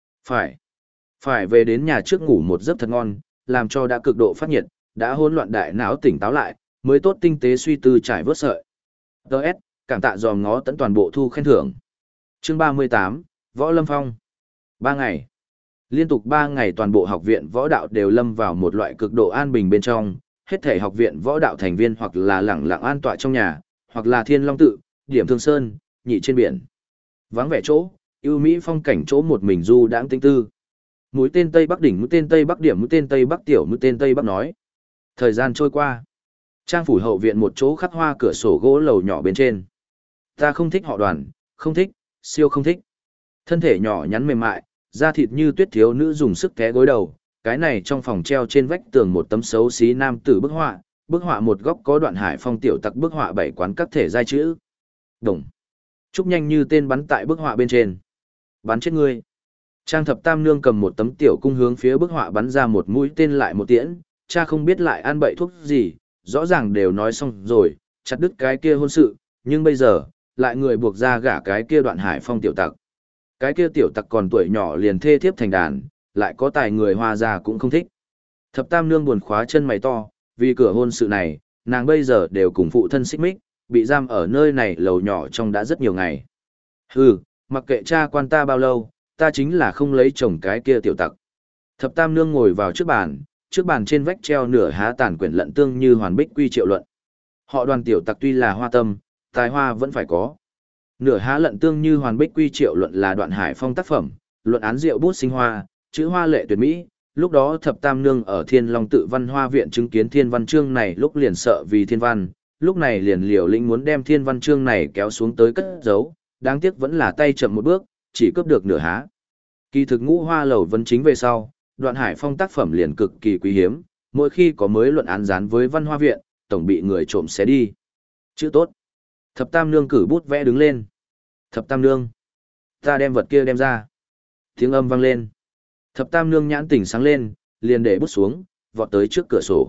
Phải về đến nhà trước ngủ một giấc thật ngon, làm cho đã cực độ phát nhiệt, đã hỗn loạn đại não tỉnh táo lại, mới tốt tinh tế suy tư trải vớt sợi. Đợt, cảm tạ dòm ngó tận toàn bộ thu khen thưởng. Chương 38, Võ Lâm Phong. 3 ngày. Liên tục 3 ngày toàn bộ học viện võ đạo đều lâm vào một loại cực độ an bình bên trong, hết thể học viện võ đạo thành viên hoặc là lẳng lặng an tọa trong nhà, hoặc là Thiên Long Tự, Điểm Thương Sơn, nhị trên biển. Vắng vẻ chỗ, ưu mỹ phong cảnh chỗ một mình du đãng tinh tư. Mũi tên Tây Bắc đỉnh, mũi tên Tây Bắc điểm, mũi tên Tây Bắc tiểu, mũi tên Tây Bắc nói. Thời gian trôi qua. Trang phủ hậu viện một chỗ khắc hoa cửa sổ gỗ lầu nhỏ bên trên. Ta không thích họ Đoàn, không thích, siêu không thích. Thân thể nhỏ nhắn mềm mại, da thịt như tuyết thiếu nữ dùng sức té gối đầu. Cái này trong phòng treo trên vách tường một tấm xấu xí nam tử bức họa một góc có Đoạn Hải Phong tiểu tặc bức họa 7 quán các thể giai chữ. Đồng. Trúc nhanh như tên bắn tại bức họa bên trên. Bắn chết ngươi. Trang Thập Tam Nương cầm một tấm tiểu cung hướng phía bức họa bắn ra một mũi tên lại một tiễn, cha không biết lại ăn bậy thuốc gì, rõ ràng đều nói xong rồi, chặt đứt cái kia hôn sự, nhưng bây giờ, lại người buộc ra gả cái kia Đoạn Hải Phong tiểu tặc. Cái kia tiểu tặc còn tuổi nhỏ liền thê thiếp thành đàn, lại có tài người hoa già cũng không thích. Thập Tam Nương buồn khóa chân mày to, vì cửa hôn sự này, nàng bây giờ đều cùng phụ thân xích mích, bị giam ở nơi này lầu nhỏ trong đã rất nhiều ngày. Hừ, mặc kệ cha quan ta bao lâu, ta chính là không lấy chồng cái kia tiểu tặc. Thập Tam Nương ngồi vào trước bàn trên vách treo nửa há tàn quyển lận tương như hoàn bích quy triệu luận. Họ Đoàn tiểu tặc tuy là hoa tâm, tài hoa vẫn phải có. Nửa há lận tương như hoàn bích quy triệu luận là Đoạn Hải Phong tác phẩm, luận án rượu bút sinh hoa, chữ hoa lệ tuyệt mỹ. Lúc đó Thập Tam Nương ở Thiên Long Tự Văn Hoa Viện chứng kiến thiên văn chương này lúc liền sợ vì thiên văn, lúc này liền liều lĩnh muốn đem thiên văn chương này kéo xuống tới cất giấu, đáng tiếc vẫn là tay chậm một bước, chỉ cướp được nửa há. Kỳ thực Ngũ Hoa Lầu vấn chính về sau, Đoạn Hải Phong tác phẩm liền cực kỳ quý hiếm, mỗi khi có mới luận án dán với Văn Hoa Viện, tổng bị người trộm xé đi. Chữ tốt. Thập Tam Nương cử bút vẽ đứng lên. Thập Tam Nương, ta đem vật kia đem ra. Tiếng âm vang lên. Thập Tam Nương nhãn tỉnh sáng lên, liền để bút xuống, vọt tới trước cửa sổ.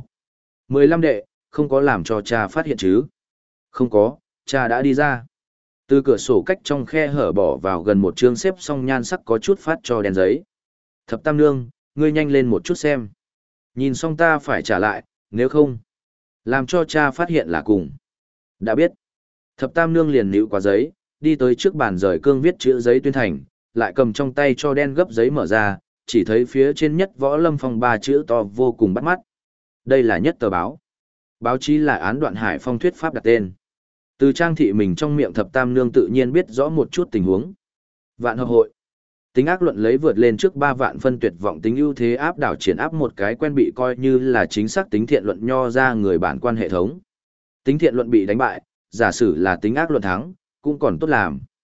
15 đệ, không có làm cho cha phát hiện chứ? Không có, cha đã đi ra. Từ cửa sổ cách trong khe hở bỏ vào gần một chương xếp xong nhan sắc có chút phát cho đèn giấy. Thập Tam Nương, ngươi nhanh lên một chút xem. Nhìn xong ta phải trả lại, nếu không, làm cho cha phát hiện là cùng. Đã biết. Thập Tam Nương liền níu qua giấy, đi tới trước bàn rời cương viết chữ giấy tuyên thành, lại cầm trong tay cho đen gấp giấy mở ra, chỉ thấy phía trên nhất Võ Lâm Phong 3 chữ to vô cùng bắt mắt. Đây là nhất tờ báo. Báo chí là án Đoạn Hải Phong thuyết pháp đặt tên. Từ Trang Thị Mình trong miệng Thập Tam Nương tự nhiên biết rõ một chút tình huống. Vạn hợp hội. Tính ác luận lấy vượt lên trước 3 vạn phân tuyệt vọng tính ưu thế áp đảo triển áp một cái quen bị coi như là chính xác tính thiện luận nho ra người bản quan hệ thống. Tính thiện luận bị đánh bại, giả sử là tính ác luận thắng, cũng còn tốt làm.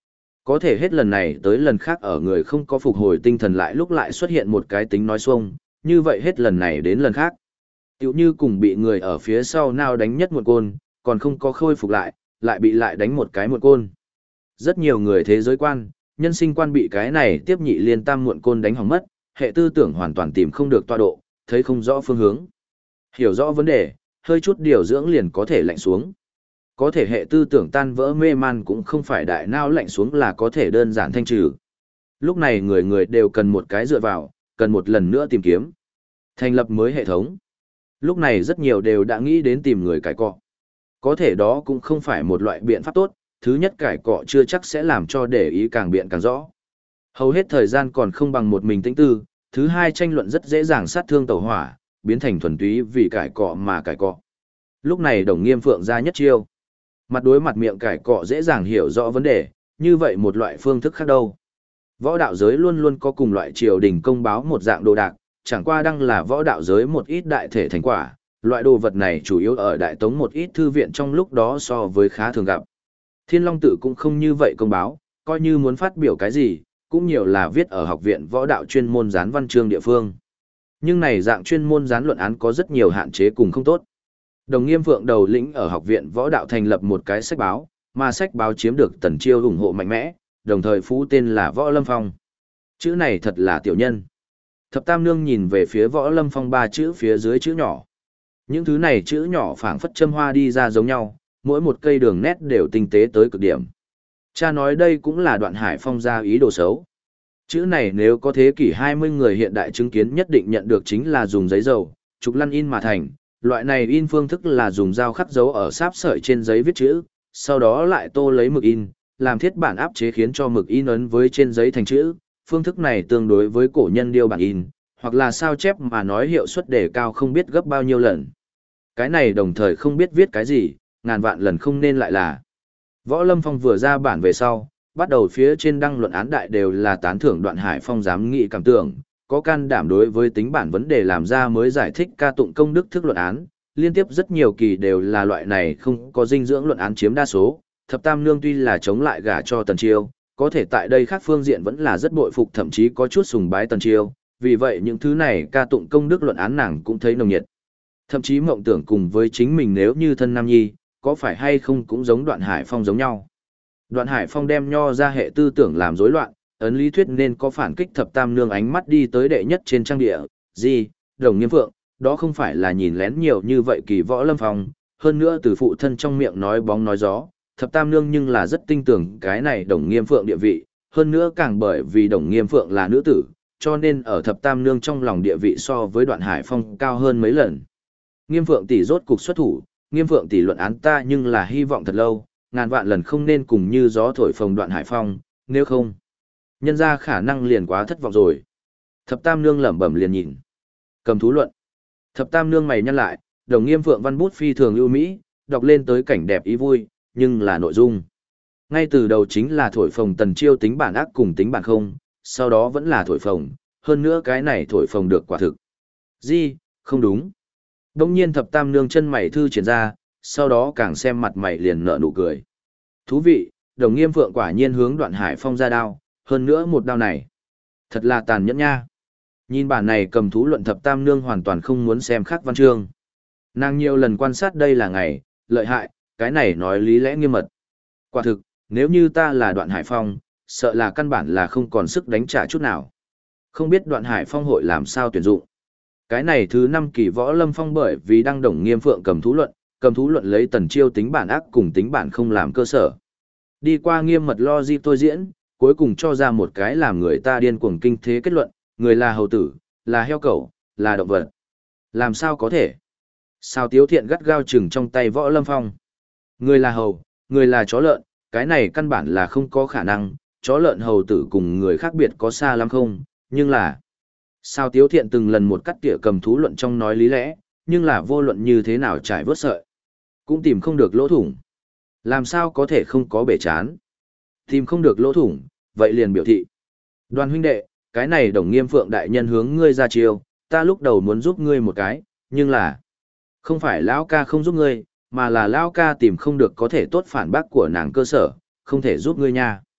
Có thể hết lần này tới lần khác ở người không có phục hồi tinh thần lại lúc lại xuất hiện một cái tính nói xuông, như vậy hết lần này đến lần khác. Tiểu như cùng bị người ở phía sau nào đánh nhất một côn, còn không có khôi phục lại bị lại đánh một cái một côn. Rất nhiều người thế giới quan, nhân sinh quan bị cái này tiếp nhị liên tam muộn côn đánh hỏng mất, hệ tư tưởng hoàn toàn tìm không được tọa độ, thấy không rõ phương hướng. Hiểu rõ vấn đề, hơi chút điều dưỡng liền có thể lạnh xuống. Có thể hệ tư tưởng tan vỡ mê man cũng không phải đại não lạnh xuống là có thể đơn giản thanh trừ. Lúc này người người đều cần một cái dựa vào, cần một lần nữa tìm kiếm. Thành lập mới hệ thống. Lúc này rất nhiều đều đã nghĩ đến tìm người cải cọ. Có thể đó cũng không phải một loại biện pháp tốt, thứ nhất cải cọ chưa chắc sẽ làm cho để ý càng biện càng rõ. Hầu hết thời gian còn không bằng một mình tĩnh tư, thứ hai tranh luận rất dễ dàng sát thương tẩu hỏa, biến thành thuần túy vì cải cọ mà cải cọ. Lúc này Đồng Nghiêm Phượng ra nhất chiêu. Mặt đối mặt miệng cải cọ dễ dàng hiểu rõ vấn đề, như vậy một loại phương thức khác đâu. Võ đạo giới luôn luôn có cùng loại triều đình công báo một dạng đồ đạc, chẳng qua đăng là võ đạo giới một ít đại thể thành quả, loại đồ vật này chủ yếu ở đại tống một ít thư viện trong lúc đó so với khá thường gặp. Thiên Long Tự cũng không như vậy công báo, coi như muốn phát biểu cái gì, cũng nhiều là viết ở học viện võ đạo chuyên môn gián văn chương địa phương. Nhưng này dạng chuyên môn gián luận án có rất nhiều hạn chế cùng không tốt. Đồng Nghiêm Phượng đầu lĩnh ở học viện võ đạo thành lập một cái sách báo, mà sách báo chiếm được Tần Chiêu ủng hộ mạnh mẽ, đồng thời phú tên là Võ Lâm Phong. Chữ này thật là tiểu nhân. Thập Tam Nương nhìn về phía Võ Lâm Phong ba chữ phía dưới chữ nhỏ. Những thứ này chữ nhỏ phảng phất châm hoa đi ra giống nhau, mỗi một cây đường nét đều tinh tế tới cực điểm. Cha nói đây cũng là Đoạn Hải Phong ra ý đồ xấu. Chữ này nếu có thế kỷ 20 người hiện đại chứng kiến nhất định nhận được chính là dùng giấy dầu, trục lăn in mà thành. Loại này in phương thức là dùng dao khắc dấu ở sáp sợi trên giấy viết chữ, sau đó lại tô lấy mực in, làm thiết bản áp chế khiến cho mực in ấn với trên giấy thành chữ. Phương thức này tương đối với cổ nhân điêu bản in, hoặc là sao chép mà nói hiệu suất đề cao không biết gấp bao nhiêu lần. Cái này đồng thời không biết viết cái gì, ngàn vạn lần không nên lại là. Võ Lâm Phong vừa ra bản về sau, bắt đầu phía trên đăng luận án đại đều là tán thưởng Đoạn Hải Phong dám nghị cảm tưởng, có can đảm đối với tính bản vấn đề làm ra mới giải thích ca tụng công đức thức luận án, liên tiếp rất nhiều kỳ đều là loại này không có dinh dưỡng luận án chiếm đa số. Thập Tam Nương tuy là chống lại gả cho Tần Chiêu, có thể tại đây khác phương diện vẫn là rất bội phục thậm chí có chút sùng bái Tần Chiêu, vì vậy những thứ này ca tụng công đức luận án nàng cũng thấy nồng nhiệt. Thậm chí mộng tưởng cùng với chính mình nếu như thân nam nhi, có phải hay không cũng giống Đoạn Hải Phong giống nhau. Đoạn Hải Phong đem nho ra hệ tư tưởng làm rối loạn, ấn lý thuyết nên có phản kích. Thập Tam Nương ánh mắt đi tới đệ nhất trên trang địa, gì, Đồng Nghiêm Phượng, đó không phải là nhìn lén nhiều như vậy kỳ Võ Lâm Phong, hơn nữa từ phụ thân trong miệng nói bóng nói gió, Thập Tam Nương nhưng là rất tin tưởng cái này Đồng Nghiêm Phượng địa vị, hơn nữa càng bởi vì Đồng Nghiêm Phượng là nữ tử, cho nên ở Thập Tam Nương trong lòng địa vị so với Đoạn Hải Phong cao hơn mấy lần. Nghiêm Phượng tỷ rốt cục xuất thủ, Nghiêm Phượng tỷ luận án ta nhưng là hy vọng thật lâu, ngàn vạn lần không nên cùng như gió thổi phồng Đoạn Hải Phong, nếu không, nhân ra khả năng liền quá thất vọng rồi. Thập Tam Nương lẩm bẩm liền nhìn. Cầm thú luận. Thập Tam Nương mày nhăn lại, Đồng Nghiêm Phượng văn bút phi thường ưu mỹ, đọc lên tới cảnh đẹp ý vui, nhưng là nội dung. Ngay từ đầu chính là thổi phồng Tần Chiêu tính bản ác cùng tính bản không, sau đó vẫn là thổi phồng, hơn nữa cái này thổi phồng được quả thực. Gì, không đúng. Đông nhiên Thập Tam Nương chân mày thư triển ra, sau đó càng xem mặt mày liền nở nụ cười. Thú vị, Đồng Nghiêm Phượng quả nhiên hướng Đoạn Hải Phong ra đao, hơn nữa một đao này. Thật là tàn nhẫn nha. Nhìn bản này cầm thú luận Thập Tam Nương hoàn toàn không muốn xem khác văn chương. Nàng nhiều lần quan sát đây là ngày, lợi hại, cái này nói lý lẽ nghiêm mật. Quả thực, nếu như ta là Đoạn Hải Phong, sợ là căn bản là không còn sức đánh trả chút nào. Không biết Đoạn Hải Phong hội làm sao tuyển dụng. Cái này thứ 5 kỳ Võ Lâm Phong bởi vì đăng Đồng Nghiêm Phượng cầm thú luận lấy Tần Chiêu tính bản ác cùng tính bản không làm cơ sở. Đi qua nghiêm mật logic tôi diễn, cuối cùng cho ra một cái làm người ta điên cuồng kinh thế kết luận, người là hầu tử, là heo cẩu, là động vật. Làm sao có thể? Sao Tiếu Thiện gắt gao chừng trong tay Võ Lâm Phong. Người là hầu, người là chó lợn, cái này căn bản là không có khả năng, chó lợn hầu tử cùng người khác biệt có xa lắm không, nhưng là... Sao Tiếu Thiện từng lần một cắt tỉa cầm thú luận trong nói lý lẽ, nhưng là vô luận như thế nào trải vớt sợi. Cũng tìm không được lỗ thủng. Làm sao có thể không có bể chán. Tìm không được lỗ thủng, vậy liền biểu thị. Đoàn huynh đệ, cái này Đồng Nghiêm Phượng đại nhân hướng ngươi ra chiêu, ta lúc đầu muốn giúp ngươi một cái, nhưng là... Không phải lão ca không giúp ngươi, mà là lão ca tìm không được có thể tốt phản bác của nàng cơ sở, không thể giúp ngươi nha.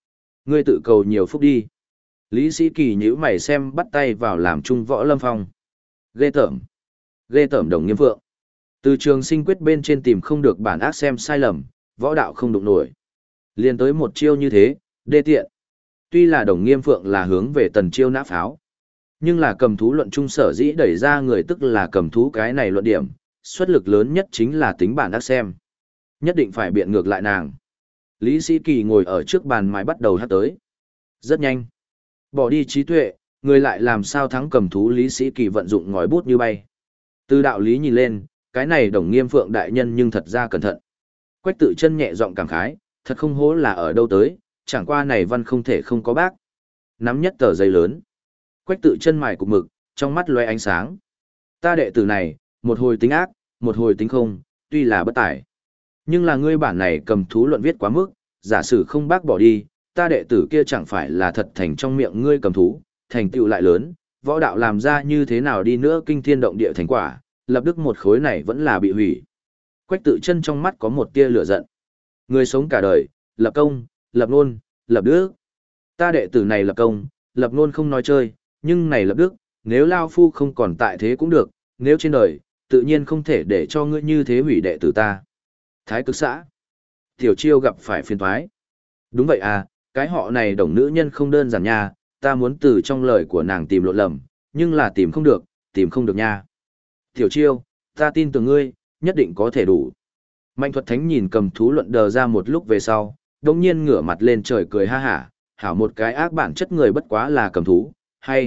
Ngươi tự cầu nhiều phúc đi. Lý Sĩ Kỳ nhíu mày xem bắt tay vào làm chung Võ Lâm Phong. Ghê tởm. Ghê tởm Đồng Nghiêm Phượng. Từ trường sinh quyết bên trên tìm không được bản ác xem sai lầm, võ đạo không đụng nổi. Liên tới một chiêu như thế, đê tiện. Tuy là Đồng Nghiêm Phượng là hướng về Tần Chiêu nã pháo, nhưng là cầm thú luận trung sở dĩ đẩy ra người tức là cầm thú cái này luận điểm, xuất lực lớn nhất chính là tính bản ác xem. Nhất định phải biện ngược lại nàng. Lý Sĩ Kỳ ngồi ở trước bàn mái bắt đầu hát tới. Rất nhanh. Bỏ đi trí tuệ, người lại làm sao thắng cầm thú. Lý Sĩ Kỳ vận dụng ngòi bút như bay. Từ đạo lý nhìn lên, cái này Đồng Nghiêm Phượng đại nhân nhưng thật ra cẩn thận. Quách Tự Chân nhẹ giọng cảm khái, thật không hố là ở đâu tới, chẳng qua này văn không thể không có bác. Nắm nhất tờ giấy lớn. Quách Tự Chân mài cục mực, trong mắt lóe ánh sáng. Ta đệ tử này, một hồi tính ác, một hồi tính không, tuy là bất tài. Nhưng là ngươi bản này cầm thú luận viết quá mức, giả sử không bác bỏ đi, ta đệ tử kia chẳng phải là thật thành trong miệng ngươi cầm thú, thành tựu lại lớn, võ đạo làm ra như thế nào đi nữa kinh thiên động địa thành quả, lập đức một khối này vẫn là bị hủy. Quách Tự Chân trong mắt có một tia lửa giận. Người sống cả đời, lập công, lập ngôn, lập đức. Ta đệ tử này lập công, lập ngôn không nói chơi, nhưng này lập đức, nếu Lao Phu không còn tại thế cũng được, nếu trên đời, tự nhiên không thể để cho ngươi như thế hủy đệ tử ta. Thái Cực xã. Tiểu Chiêu gặp phải phiền toái. Đúng vậy à, cái họ này Đồng nữ nhân không đơn giản nha, ta muốn từ trong lời của nàng tìm lộn lầm, nhưng là tìm không được nha. Tiểu Chiêu, ta tin tưởng ngươi, nhất định có thể đủ. Mạnh Thuật Thánh nhìn cầm thú luận đờ ra một lúc về sau, đồng nhiên ngửa mặt lên trời cười ha hả, hảo một cái ác bản chất người bất quá là cầm thú,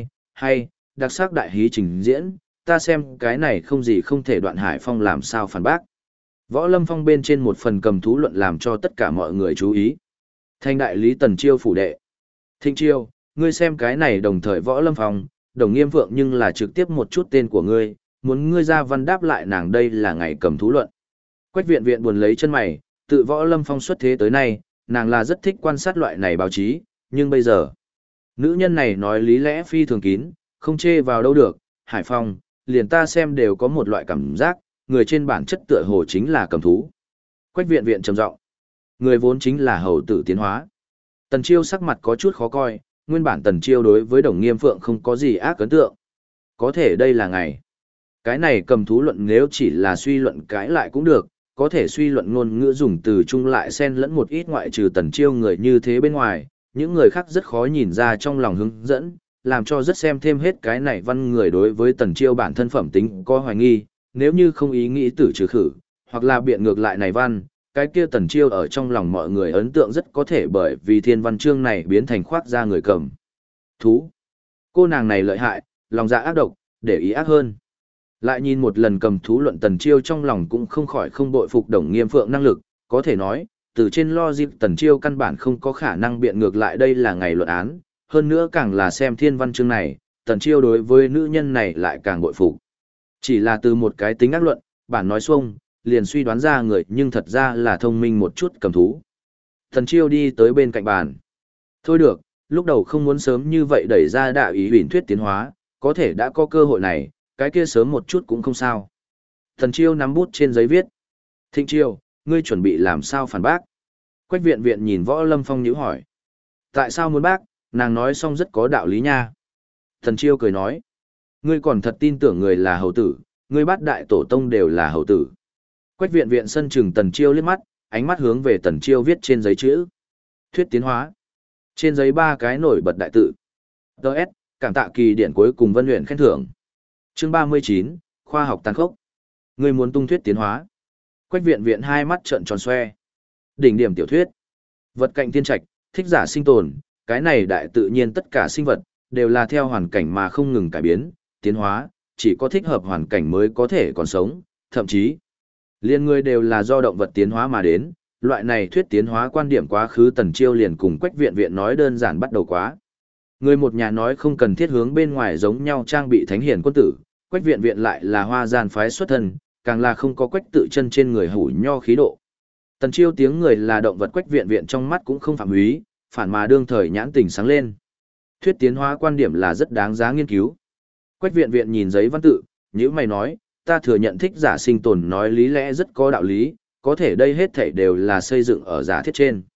hay, đặc sắc đại hí trình diễn, ta xem cái này không gì không thể Đoạn Hải Phong làm sao phản bác. Võ Lâm Phong bên trên một phần cầm thú luận làm cho tất cả mọi người chú ý. Thanh đại lý Tần Chiêu phủ đệ. Thịnh Chiêu, ngươi xem cái này đồng thời Võ Lâm Phong, Đồng Nghiêm Phượng nhưng là trực tiếp một chút tên của ngươi, muốn ngươi ra văn đáp lại nàng đây là ngày cầm thú luận. Quách Viện Viện buồn lấy chân mày, tự Võ Lâm Phong xuất thế tới nay, nàng là rất thích quan sát loại này báo chí, nhưng bây giờ, nữ nhân này nói lý lẽ phi thường kín, không chê vào đâu được, Hải Phong, liền ta xem đều có một loại cảm giác, người trên bản chất tựa hồ chính là cầm thú. Quách Viện Viện trầm giọng, người vốn chính là hầu tử tiến hóa. Tần Chiêu sắc mặt có chút khó coi, nguyên bản Tần Chiêu đối với Đồng Nghiêm Phượng không có gì ác ấn tượng. Có thể đây là ngày. Cái này cầm thú luận nếu chỉ là suy luận cãi lại cũng được, có thể suy luận ngôn ngữ dùng từ chung lại xen lẫn một ít ngoại trừ Tần Chiêu người như thế bên ngoài, những người khác rất khó nhìn ra trong lòng hướng dẫn, làm cho rất xem thêm hết cái này văn người đối với Tần Chiêu bản thân phẩm tính có hoài nghi, nếu như không ý nghĩ tử trừ khử, hoặc là biện ngược lại này văn, cái kia Tần Chiêu ở trong lòng mọi người ấn tượng rất có thể bởi vì thiên văn chương này biến thành khoác ra người cầm thú. Cô nàng này lợi hại, lòng dạ ác độc, để ý ác hơn. Lại nhìn một lần cầm thú luận Tần Chiêu trong lòng cũng không khỏi không bội phục Đồng Nghiêm Phượng năng lực, có thể nói, từ trên logic Tần Chiêu căn bản không có khả năng biện ngược lại đây là ngày luận án, hơn nữa càng là xem thiên văn chương này, Tần Chiêu đối với nữ nhân này lại càng bội phục. Chỉ là từ một cái tính ác luận, bản nói xuông, liền suy đoán ra người nhưng thật ra là thông minh một chút cầm thú. Tần Chiêu đi tới bên cạnh bàn. Thôi được, lúc đầu không muốn sớm như vậy đẩy ra đạo ý huyền thuyết tiến hóa, có thể đã có cơ hội này, cái kia sớm một chút cũng không sao. Tần Chiêu nắm bút trên giấy viết. Thịnh Chiêu, ngươi chuẩn bị làm sao phản bác? Quách Viện Viện nhìn Võ Lâm Phong nhíu hỏi. Tại sao muốn bác, nàng nói xong rất có đạo lý nha. Tần Chiêu cười nói. Ngươi còn thật tin tưởng người là hầu tử, ngươi bắt đại tổ tông đều là hầu tử. Quách Viện Viện sân chừng Tần Chiêu liếc mắt, ánh mắt hướng về Tần Chiêu viết trên giấy chữ. Thuyết tiến hóa. Trên giấy 3 cái nổi bật đại tự. DS, cảm tạ kỳ điển cuối cùng Vân Uyển khen thưởng. Chương 39, khoa học tàn khốc. Ngươi muốn tung thuyết tiến hóa. Quách Viện Viện hai mắt trợn tròn xoe. Đỉnh điểm tiểu thuyết. Vật cạnh thiên trạch, thích giả sinh tồn, cái này đại tự nhiên tất cả sinh vật đều là theo hoàn cảnh mà không ngừng cải biến, tiến hóa, chỉ có thích hợp hoàn cảnh mới có thể còn sống, thậm chí liên người đều là do động vật tiến hóa mà đến. Loại này thuyết tiến hóa quan điểm quá khứ Tần Chiêu liền cùng Quách Viện Viện nói đơn giản bắt đầu quá. Người một nhà nói không cần thiết hướng bên ngoài giống nhau trang bị thánh hiền quân tử, Quách Viện Viện lại là hoa gian phái xuất thân, càng là không có Quách Tự Chân trên người hủ nho khí độ. Tần Chiêu tiếng người là động vật Quách Viện Viện trong mắt cũng không phạm húy, phản mà đương thời nhãn tình sáng lên. Thuyết tiến hóa quan điểm là rất đáng giá nghiên cứu. Quách Viện Viện nhìn giấy văn tự, nhíu mày nói, ta thừa nhận thích giả sinh tồn nói lý lẽ rất có đạo lý, có thể đây hết thảy đều là xây dựng ở giả thiết trên.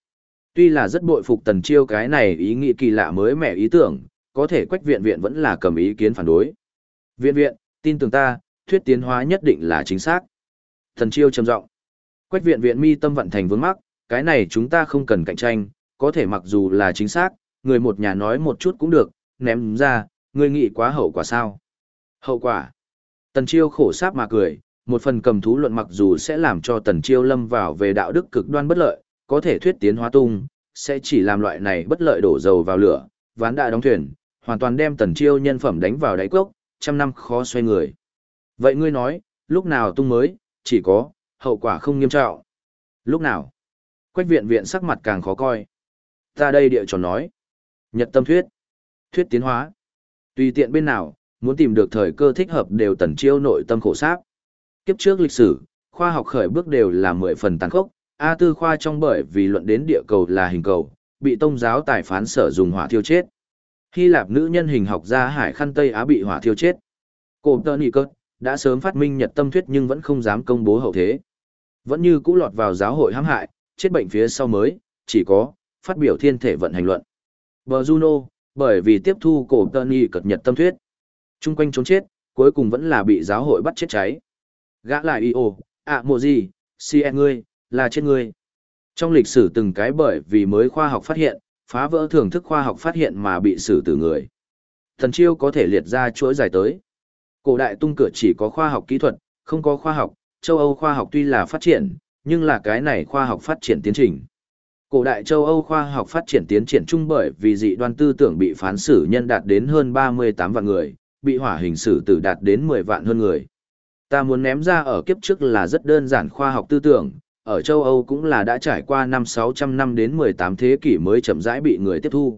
Tuy là rất bội phục Tần Chiêu cái này ý nghĩ kỳ lạ mới mẻ ý tưởng, có thể Quách Viện Viện vẫn là cầm ý kiến phản đối. Viện Viện, tin tưởng ta, thuyết tiến hóa nhất định là chính xác. Tần Chiêu trầm giọng. Quách Viện Viện mi tâm vận thành vướng mắc, cái này chúng ta không cần cạnh tranh, có thể mặc dù là chính xác, người một nhà nói một chút cũng được, ném ra, ngươi nghĩ quá hậu quả sao? Hậu quả? Tần Chiêu khổ sáp mà cười, một phần cầm thú luận mặc dù sẽ làm cho Tần Chiêu lâm vào về đạo đức cực đoan bất lợi, có thể thuyết tiến hóa tung, sẽ chỉ làm loại này bất lợi đổ dầu vào lửa, ván đã đóng thuyền, hoàn toàn đem Tần Chiêu nhân phẩm đánh vào đáy cốc, trăm năm khó xoay người. Vậy ngươi nói, lúc nào tung mới, chỉ có, hậu quả không nghiêm trọng. Lúc nào? Quách Viện Viện sắc mặt càng khó coi. Ta đây địa tròn nói. Nhật tâm thuyết. Thuyết tiến hóa. Tùy tiện bên nào, muốn tìm được thời cơ thích hợp đều Tần Chiêu nội tâm khổ sáp. Kiếp trước lịch sử, khoa học khởi bước đều là 10 phần tàn khốc, A Tư khoa trong bởi vì luận đến địa cầu là hình cầu, bị tông giáo tài phán sở dùng hỏa thiêu chết. Hy Lạp nữ nhân hình học gia Hải Khăn Tây Á bị hỏa thiêu chết. Copernicus đã sớm phát minh nhật tâm thuyết nhưng vẫn không dám công bố hậu thế. Vẫn như cũ lọt vào giáo hội hãm hại, chết bệnh phía sau mới, chỉ có, phát biểu thiên thể vận hành luận. Bờ Juno, bởi vì tiếp thu Copernicus nhật tâm thuyết, chung quanh trốn chết, cuối cùng vẫn là bị giáo hội bắt chết cháy. Gã lại Io, mộ gì, CN ngươi, là chết ngươi. Trong lịch sử từng cái bởi vì mới khoa học phát hiện, phá vỡ thưởng thức khoa học phát hiện mà bị xử tử người. Tần Chiêu có thể liệt ra chuỗi dài tới. Cổ đại tung cửa chỉ có khoa học kỹ thuật, không có khoa học, châu Âu khoa học tuy là phát triển, nhưng là cái này khoa học phát triển tiến trình. Cổ đại châu Âu khoa học phát triển tiến triển chung bởi vì dị đoan tư tưởng bị phán xử nhân đạt đến hơn 38 vạn người, bị hỏa hình xử tử đạt đến 10 vạn hơn người. Ta muốn ném ra ở kiếp trước là rất đơn giản khoa học tư tưởng, ở châu Âu cũng là đã trải qua 5-600 năm đến 18 thế kỷ mới chậm rãi bị người tiếp thu.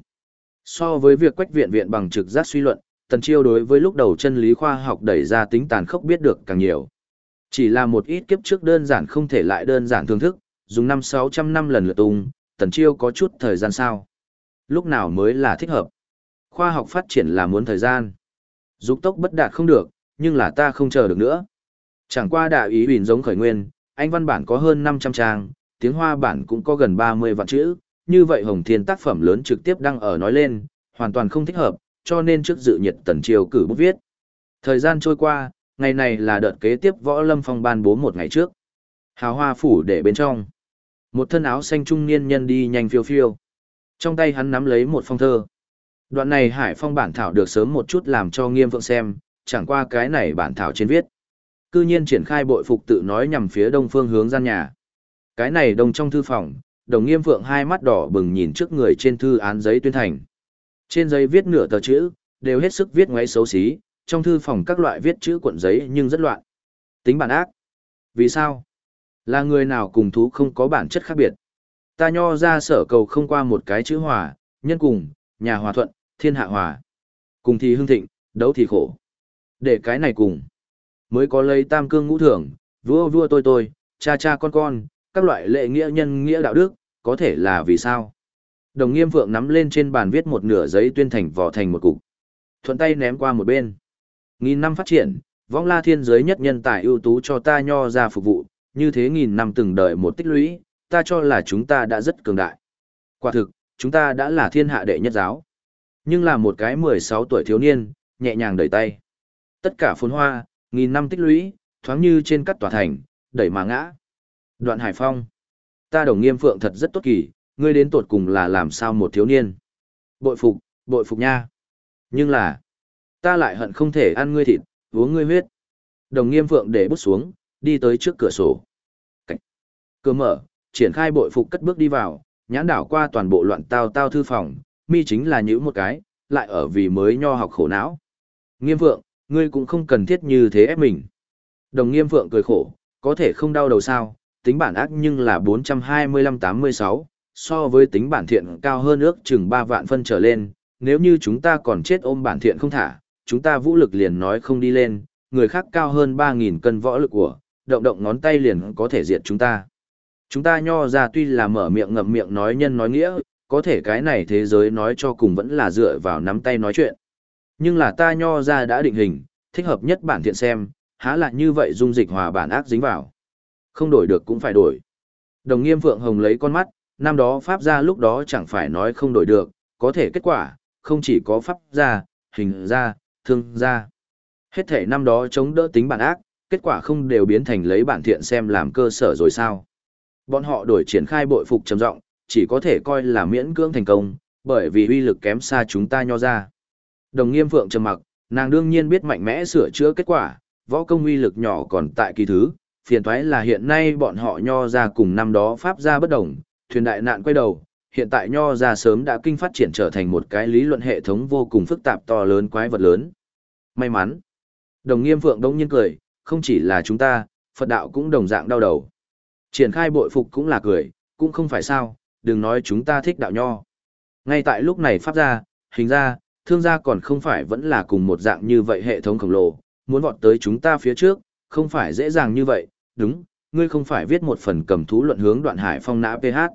So với việc Quách Viện Viện bằng trực giác suy luận, Tần Chiêu đối với lúc đầu chân lý khoa học đẩy ra tính tàn khốc biết được càng nhiều. Chỉ là một ít kiếp trước đơn giản không thể lại đơn giản thưởng thức, dùng 5-600 năm lần lượt tung, Tần Chiêu có chút thời gian sao. Lúc nào mới là thích hợp. Khoa học phát triển là muốn thời gian. Dục tốc bất đạt không được, nhưng là ta không chờ được nữa. Chẳng qua đạo ý huyền giống khởi nguyên, anh văn bản có hơn 500 trang, tiếng Hoa bản cũng có gần 30 vạn chữ, như vậy Hồng Thiên tác phẩm lớn trực tiếp đăng ở nói lên, hoàn toàn không thích hợp, cho nên trước dự nhiệt Tần Chiêu cử bút viết. Thời gian trôi qua, ngày này là đợt kế tiếp Võ Lâm Phong ban bố một ngày trước. Hào hoa phủ để bên trong. Một thân áo xanh trung niên nhân đi nhanh phiêu phiêu. Trong tay hắn nắm lấy một phong thơ. Đoạn này Hải Phong bản thảo được sớm một chút làm cho Nghiêm Phượng xem, chẳng qua cái này bản thảo trên viết. Cư nhiên triển khai bội phục tự nói nhằm phía đông phương hướng gian nhà. Cái này đông trong thư phòng, Đồng Nghiêm Phượng hai mắt đỏ bừng nhìn trước người trên thư án giấy tuyên thành. Trên giấy viết nửa tờ chữ, đều hết sức viết ngoáy xấu xí, trong thư phòng các loại viết chữ cuộn giấy nhưng rất loạn. Tính bản ác. Vì sao? Là người nào cùng thú không có bản chất khác biệt. Ta nho ra sở cầu không qua một cái chữ hòa, nhân cùng, nhà hòa thuận, thiên hạ hòa. Cùng thì hưng thịnh, đấu thì khổ. Để cái này cùng. Mới có lấy tam cương ngũ thường, vua vua tôi, cha cha con, các loại lệ nghĩa nhân nghĩa đạo đức, có thể là vì sao? Đồng Nghiêm Phượng nắm lên trên bàn viết một nửa giấy tuyên thành vỏ thành một cục. Thuận tay ném qua một bên. Nghìn năm phát triển, Võng La thiên giới nhất nhân tài ưu tú cho ta nho ra phục vụ, như thế nghìn năm từng đời một tích lũy, ta cho là chúng ta đã rất cường đại. Quả thực, chúng ta đã là thiên hạ đệ nhất giáo. Nhưng là một cái 16 tuổi thiếu niên, nhẹ nhàng đẩy tay. Tất cả phồn hoa, nghìn năm tích lũy, thoáng như trên cắt tòa thành, đẩy mà ngã. Đoạn Hải Phong. Ta Đồng Nghiêm Phượng thật rất tốt kỳ, ngươi đến tột cùng là làm sao một thiếu niên. Bội phục nha. Nhưng là, ta lại hận không thể ăn ngươi thịt, uống ngươi huyết. Đồng Nghiêm Phượng để bút xuống, đi tới trước cửa sổ. Cảnh. Cửa mở, triển khai bội phục cất bước đi vào, nhãn đảo qua toàn bộ loạn tao thư phòng, mi chính là nhữ một cái, lại ở vì mới nho học khổ não. Nghiêm Phượng, ngươi cũng không cần thiết như thế ép mình. Đồng Nghiêm Phượng cười khổ, có thể không đau đầu sao, tính bản ác nhưng là 425-86, so với tính bản thiện cao hơn ước chừng 3 vạn phân trở lên, nếu như chúng ta còn chết ôm bản thiện không thả, chúng ta vũ lực liền nói không đi lên, người khác cao hơn 3.000 cân võ lực của, động ngón tay liền có thể diệt chúng ta. Chúng ta nho ra tuy là mở miệng ngậm miệng nói nhân nói nghĩa, có thể cái này thế giới nói cho cùng vẫn là dựa vào nắm tay nói chuyện. Nhưng là ta nho ra đã định hình, thích hợp nhất bản thiện xem, há lại như vậy dung dịch hòa bản ác dính vào. Không đổi được cũng phải đổi. Đồng Nghiêm Phượng Hồng lấy con mắt, năm đó pháp gia lúc đó chẳng phải nói không đổi được, có thể kết quả, không chỉ có pháp gia, hình gia, thương gia. Hết thể năm đó chống đỡ tính bản ác, kết quả không đều biến thành lấy bản thiện xem làm cơ sở rồi sao. Bọn họ đổi triển khai bội phục trầm trọng, chỉ có thể coi là miễn cưỡng thành công, bởi vì uy lực kém xa chúng ta nho ra. Đồng Nghiêm Phượng trầm mặc, nàng đương nhiên biết mạnh mẽ sửa chữa kết quả, võ công uy lực nhỏ còn tại kỳ thứ, phiền toái là hiện nay bọn họ nho ra cùng năm đó pháp ra bất đồng, thuyền đại nạn quay đầu, hiện tại nho ra sớm đã kinh phát triển trở thành một cái lý luận hệ thống vô cùng phức tạp to lớn quái vật lớn. May mắn. Đồng Nghiêm Phượng đông nhiên cười, không chỉ là chúng ta, Phật đạo cũng đồng dạng đau đầu. Triển khai bội phục cũng là cười, cũng không phải sao, đừng nói chúng ta thích đạo nho. Ngay tại lúc này pháp gia, hình gia, thương gia còn không phải vẫn là cùng một dạng như vậy hệ thống khổng lồ, muốn vọt tới chúng ta phía trước, không phải dễ dàng như vậy, đúng, ngươi không phải viết một phần cầm thú luận hướng Đoạn Hải Phong nã PH.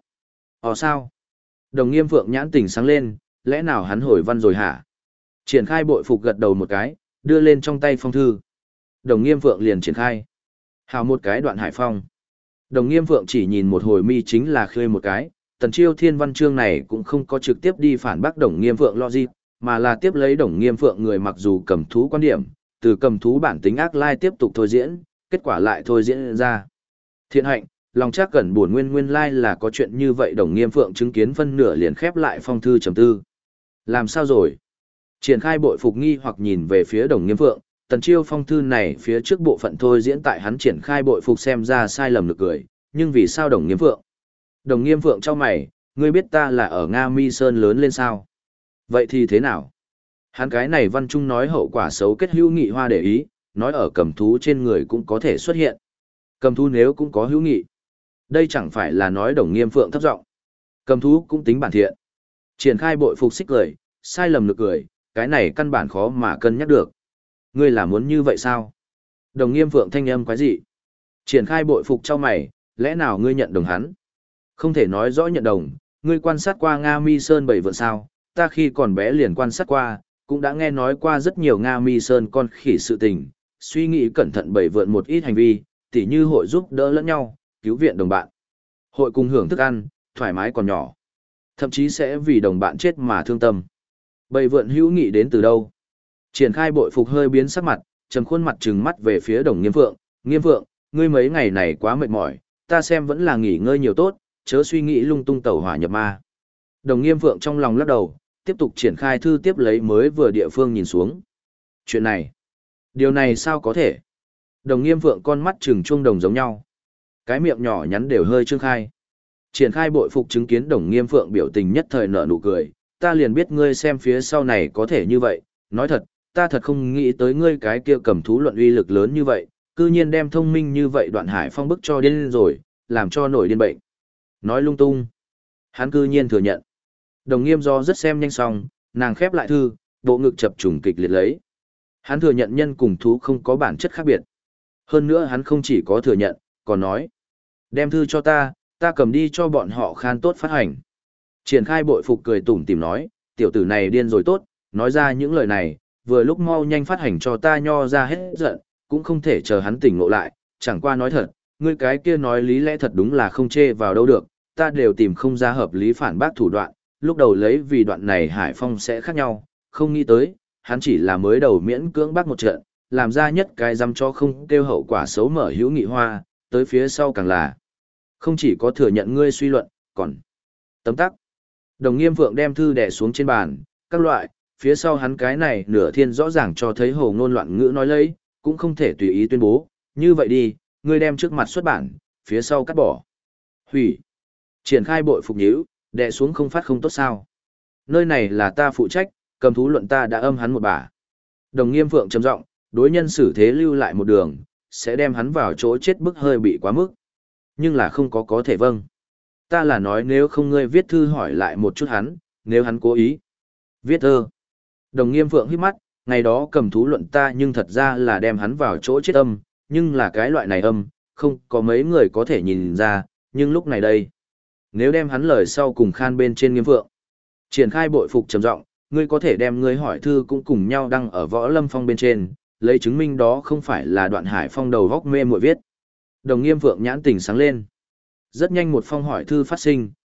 Sao? Đồng Nghiêm Phượng nhãn tỉnh sáng lên, lẽ nào hắn hồi văn rồi hả? Triển khai bội phục gật đầu một cái, đưa lên trong tay phong thư. Đồng Nghiêm Phượng liền triển khai. Hào một cái Đoạn Hải Phong. Đồng Nghiêm Phượng chỉ nhìn một hồi mi chính là khơi một cái, Tần Chiêu Thiên văn chương này cũng không có trực tiếp đi phản bác Đồng Nghiêm Phượng logic, mà là tiếp lấy Đồng Nghiêm Phượng người mặc dù cầm thú quan điểm, từ cầm thú bản tính ác lai tiếp tục thôi diễn, kết quả lại thôi diễn ra. Thiện hạnh, lòng chắc cẩn buồn nguyên lai là có chuyện như vậy. Đồng Nghiêm Phượng chứng kiến phân nửa liền khép lại phong thư trầm tư. Làm sao rồi? Triển khai bội phục nghi hoặc nhìn về phía Đồng Nghiêm Phượng, Tần Chiêu phong thư này phía trước bộ phận thôi diễn tại hắn triển khai bội phục xem ra sai lầm được cười, nhưng vì sao Đồng Nghiêm Phượng? Đồng Nghiêm Phượng cho mày, ngươi biết ta là ở Nga Mi Sơn lớn lên sao? Vậy thì thế nào? Hắn cái này văn trung nói hậu quả xấu kết hữu nghị hoa để ý, nói ở cầm thú trên người cũng có thể xuất hiện. Cầm thú nếu cũng có hữu nghị. Đây chẳng phải là nói Đồng Nghiêm Phượng thấp giọng. Cầm thú cũng tính bản thiện. Triển khai bội phục xích cười, sai lầm được cười, cái này căn bản khó mà cân nhắc được. Ngươi là muốn như vậy sao? Đồng Nghiêm Phượng thanh âm quái dị. Triển khai bội phục cho mày, lẽ nào ngươi nhận đồng hắn? Không thể nói rõ nhận đồng, ngươi quan sát qua Nga Mi Sơn bảy vượn sao? Ta khi còn bé liền quan sát qua, cũng đã nghe nói qua rất nhiều Nga Mi Sơn con khỉ sự tình, suy nghĩ cẩn thận bảy vượn một ít hành vi, tỉ như hội giúp đỡ lẫn nhau, cứu viện đồng bạn. Hội cùng hưởng thức ăn, thoải mái còn nhỏ. Thậm chí sẽ vì đồng bạn chết mà thương tâm. Bảy vượn hữu nghị đến từ đâu? Triển khai bội phục hơi biến sắc mặt, trầm khuôn mặt trừng mắt về phía Đồng Nghiêm Phượng. Nghiêm Phượng, ngươi mấy ngày này quá mệt mỏi, ta xem vẫn là nghỉ ngơi nhiều tốt, chớ suy nghĩ lung tung tẩu hỏa nhập ma. Đồng Nghiêm Phượng trong lòng lắc đầu, tiếp tục triển khai thư tiếp lấy mới vừa địa phương nhìn xuống. Chuyện này, điều này sao có thể? Đồng Nghiêm Phượng con mắt trừng chuông đồng giống nhau. Cái miệng nhỏ nhắn đều hơi trương khai. Triển khai bội phục chứng kiến Đồng Nghiêm Phượng biểu tình nhất thời nở nụ cười, ta liền biết ngươi xem phía sau này có thể như vậy, nói thật, ta thật không nghĩ tới ngươi cái kia cầm thú luận uy lực lớn như vậy, cư nhiên đem thông minh như vậy Đoạn Hải Phong bức cho điên rồi, làm cho nổi điên bệnh. Nói lung tung. Hắn cư nhiên thừa nhận. Đồng Nghiêm do rất xem nhanh xong, nàng khép lại thư, bộ ngực chập trùng kịch liệt lấy. Hắn thừa nhận nhân cùng thú không có bản chất khác biệt. Hơn nữa hắn không chỉ có thừa nhận, còn nói. Đem thư cho ta cầm đi cho bọn họ khan tốt phát hành. Triển khai bội phục cười tủm tỉm nói, tiểu tử này điên rồi tốt, nói ra những lời này, vừa lúc mau nhanh phát hành cho ta nho ra hết giận, cũng không thể chờ hắn tỉnh ngộ lại, chẳng qua nói thật, ngươi cái kia nói lý lẽ thật đúng là không chê vào đâu được, ta đều tìm không ra hợp lý phản bác thủ đoạn, lúc đầu lấy vì đoạn này Hải Phong sẽ khác nhau, không nghĩ tới, hắn chỉ là mới đầu miễn cưỡng bác một trận, làm ra nhất cái dăm cho không kêu hậu quả xấu mở hữu nghị hoa, tới phía sau càng là không chỉ có thừa nhận ngươi suy luận, còn tấm tắc. Đồng Nghiêm Phượng đem thư đè xuống trên bàn, các loại, phía sau hắn cái này nửa thiên rõ ràng cho thấy hồ ngôn loạn ngữ nói lấy, cũng không thể tùy ý tuyên bố, như vậy đi, ngươi đem trước mặt xuất bản, phía sau cắt bỏ. Hủy. Triển khai bội phục nhíu, đè xuống không phát không tốt sao. Nơi này là ta phụ trách, cầm thú luận ta đã âm hắn một bả. Đồng Nghiêm Phượng trầm giọng, đối nhân xử thế lưu lại một đường, sẽ đem hắn vào chỗ chết bức hơi bị quá mức. Nhưng là không có thể vâng. Ta là nói nếu không ngươi viết thư hỏi lại một chút hắn, nếu hắn cố ý. Viết thơ. Đồng Nghiêm Phượng hít mắt, ngày đó cầm thú luận ta nhưng thật ra là đem hắn vào chỗ chết âm, nhưng là cái loại này âm, không có mấy người có thể nhìn ra, nhưng lúc này đây. Nếu đem hắn lời sau cùng khan bên trên Nghiêm Phượng. Triển khai bội phục trầm giọng, ngươi có thể đem ngươi hỏi thư cũng cùng nhau đăng ở Võ Lâm Phong bên trên, lấy chứng minh đó không phải là Đoạn Hải Phong đầu góc mê muội viết. Đồng Nghiêm Phượng nhãn tình sáng lên. Rất nhanh một phong hỏi thư phát sinh,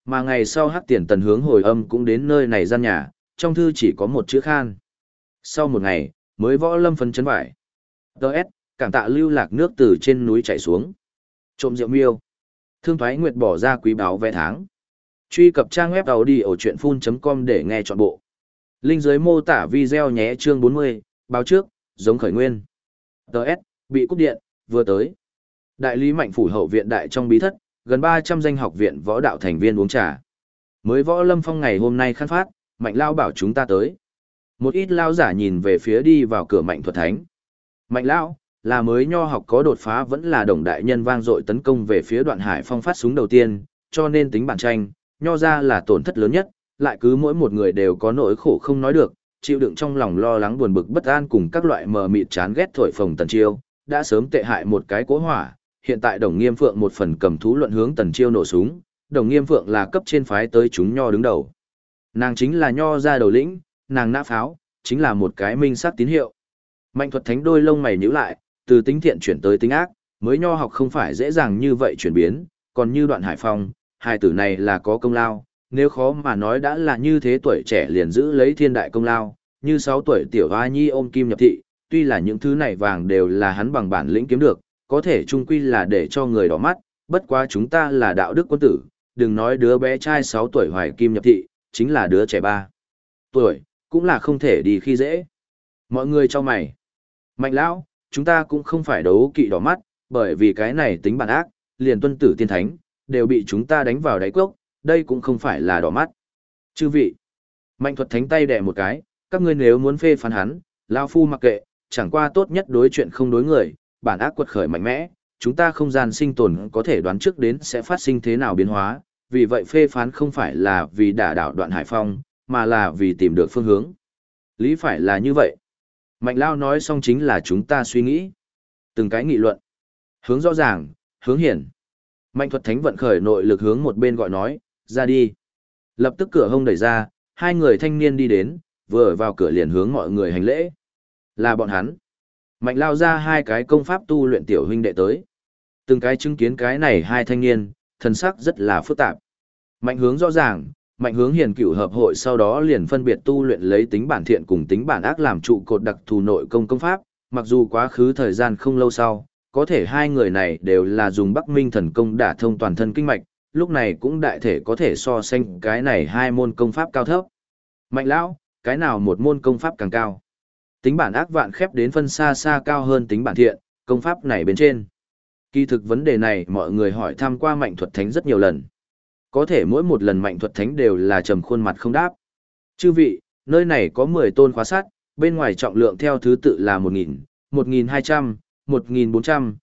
Mà ngày sau Hắc Tiền Tần hướng hồi âm cũng đến nơi này gian nhà, trong thư chỉ có một chữ khan. Sau một ngày, mới Võ Lâm phấn chấn vải. Đợt, cảm tạ lưu lạc nước từ trên núi chảy xuống. Trộm rượu miêu. Thương Thoái Nguyệt bỏ ra quý báo vé tháng. Truy cập trang web audiochuyenphun.com để nghe trọn bộ. Link dưới mô tả video nhé. Chương 40, báo trước, giống khởi nguyên. Đợt, bị cúp điện, vừa tới. Đại lý Mạnh phủ hậu viện đại trong bí thất, gần 300 danh học viện võ đạo thành viên uống trà. Mới Võ Lâm Phong ngày hôm nay khăn phát, Mạnh Lao bảo chúng ta tới. Một ít lao giả nhìn về phía đi vào cửa Mạnh Thuật Thánh. Mạnh Lão, là mới nho học có đột phá vẫn là đồng đại nhân vang dội tấn công về phía Đoạn Hải Phong phát súng đầu tiên, cho nên tính bản tranh, nho ra là tổn thất lớn nhất, lại cứ mỗi một người đều có nỗi khổ không nói được, chịu đựng trong lòng lo lắng buồn bực bất an cùng các loại mờ mịt chán ghét thổi phồng Tần Chiêu, đã sớm tệ hại một cái cố hỏa, hiện tại Đồng Nghiêm Phượng một phần cầm thú luận hướng Tần Chiêu nổ súng, Đồng Nghiêm Phượng là cấp trên phái tới chúng nho đứng đầu. Nàng chính là nho ra đầu lĩnh, nàng nã pháo, chính là một cái minh sát tín hiệu. Mạnh Thuật Thánh đôi lông mày nhíu lại, từ tính thiện chuyển tới tính ác, mới nho học không phải dễ dàng như vậy chuyển biến, còn như Đoạn Hải Phong, hai tử này là có công lao, nếu khó mà nói đã là như thế tuổi trẻ liền giữ lấy thiên đại công lao, như 6 tuổi tiểu hoa nhi ôm kim nhập thị, tuy là những thứ này vàng đều là hắn bằng bản lĩnh kiếm được, có thể chung quy là để cho người đỏ mắt, bất quá chúng ta là đạo đức quân tử, đừng nói đứa bé trai 6 tuổi hoài kim nhập thị, chính là đứa trẻ 3 tuổi, cũng là không thể đi khi dễ. Mọi người cho mày. Mạnh lão, chúng ta cũng không phải đấu kỵ đỏ mắt, bởi vì cái này tính bản ác, liền tuân tử tiên thánh, đều bị chúng ta đánh vào đáy cốc, đây cũng không phải là đỏ mắt. Chư vị. Mạnh Thuật Thánh tay đẻ một cái, các ngươi nếu muốn phê phán hắn, lão phu mặc kệ, chẳng qua tốt nhất đối chuyện không đối người, bản ác quật khởi mạnh mẽ, chúng ta không gian sinh tồn có thể đoán trước đến sẽ phát sinh thế nào biến hóa, vì vậy phê phán không phải là vì đả đảo Đoạn Hải Phong, mà là vì tìm được phương hướng. Lý phải là như vậy. Mạnh Lao nói xong chính là chúng ta suy nghĩ. Từng cái nghị luận. Hướng rõ ràng, hướng hiển. Mạnh Thuật Thánh vận khởi nội lực hướng một bên gọi nói, ra đi. Lập tức cửa hông đẩy ra, hai người thanh niên đi đến, vừa vào cửa liền hướng mọi người hành lễ. Là bọn hắn. Mạnh Lao ra hai cái công pháp tu luyện tiểu huynh đệ tới. Từng cái chứng kiến cái này hai thanh niên, thần sắc rất là phức tạp. Mạnh Hướng rõ ràng, Mạnh Hướng hiền cửu hợp hội sau đó liền phân biệt tu luyện lấy tính bản thiện cùng tính bản ác làm trụ cột đặc thù nội công công pháp, mặc dù quá khứ thời gian không lâu sau, có thể hai người này đều là dùng Bắc Minh thần công đả thông toàn thân kinh mạch, lúc này cũng đại thể có thể so sánh cái này hai môn công pháp cao thấp. Mạnh lão, cái nào một môn công pháp càng cao? Tính bản ác vạn khép đến phân xa xa cao hơn tính bản thiện, công pháp này bên trên. Kỳ thực vấn đề này mọi người hỏi thăm qua Mạnh Thuật Thánh rất nhiều lần. Có thể mỗi một lần Mạnh Thuật Thánh đều là trầm khuôn mặt không đáp. Chư vị, nơi này có 10 tôn khóa sắt, bên ngoài trọng lượng theo thứ tự là 1.000, 1.200, 1.400,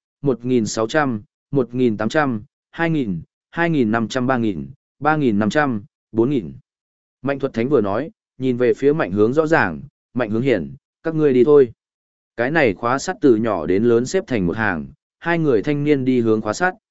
1.600, 1.800, 2.000, 2.500, 3.000, 3.500, 4.000. Mạnh Thuật Thánh vừa nói, nhìn về phía Mạnh Hướng rõ ràng, Mạnh Hướng hiển, các ngươi đi thôi. Cái này khóa sắt từ nhỏ đến lớn xếp thành một hàng, hai người thanh niên đi hướng khóa sắt.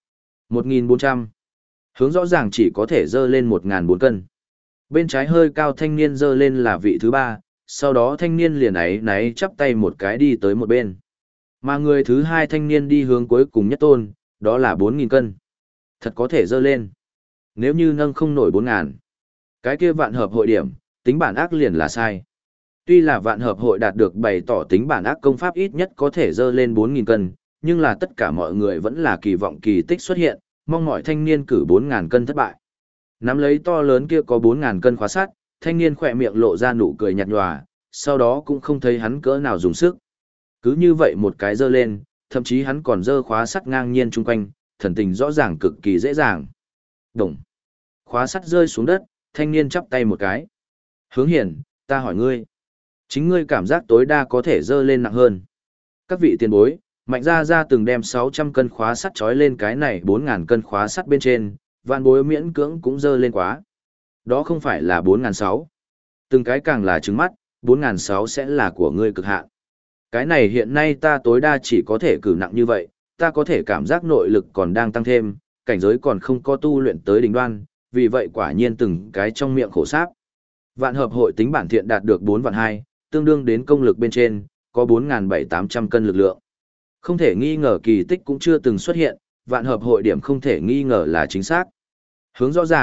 1.400. Hướng rõ ràng chỉ có thể dơ lên 1.400 cân. Bên trái hơi cao thanh niên dơ lên là vị thứ 3, sau đó thanh niên liền náy chắp tay một cái đi tới một bên. Mà người thứ 2 thanh niên đi hướng cuối cùng nhất tôn, đó là 4.000 cân. Thật có thể dơ lên. Nếu như nâng không nổi 4.000, cái kia vạn hợp hội điểm, tính bản ác liền là sai. Tuy là vạn hợp hội đạt được bày tỏ tính bản ác công pháp ít nhất có thể dơ lên 4.000 cân, nhưng là tất cả mọi người vẫn là kỳ vọng kỳ tích xuất hiện, mong mọi thanh niên cử 4.000 cân thất bại. Nắm lấy to lớn kia có 4.000 cân khóa sắt, thanh niên khỏe miệng lộ ra nụ cười nhạt nhòa, sau đó cũng không thấy hắn cỡ nào dùng sức. Cứ như vậy một cái dơ lên, thậm chí hắn còn dơ khóa sắt ngang nhiên chung quanh, thần tình rõ ràng cực kỳ dễ dàng. Đồng. Khóa sắt rơi xuống đất, thanh niên chắp tay một cái. Hướng hiển, ta hỏi ngươi. Chính ngươi cảm giác tối đa có thể dơ lên nặng hơn. Các vị tiền bối, Mạnh gia gia từng đem 600 cân khóa sắt trói lên cái này 4.000 cân khóa sắt bên trên, vạn bối miễn cưỡng cũng dơ lên quá. Đó không phải là 4.600. Từng cái càng là trứng mắt, 4.600 sẽ là của ngươi cực hạn. Cái này hiện nay ta tối đa chỉ có thể cử nặng như vậy, ta có thể cảm giác nội lực còn đang tăng thêm, cảnh giới còn không có tu luyện tới đỉnh đoan, vì vậy quả nhiên từng cái trong miệng khổ sáp. Vạn hợp hội tính bản thiện đạt được 4.200, tương đương đến công lực bên trên, có 4.700-800 cân lực lượng. Không thể nghi ngờ kỳ tích cũng chưa từng xuất hiện, vạn hợp hội điểm không thể nghi ngờ là chính xác. Hướng rõ ràng,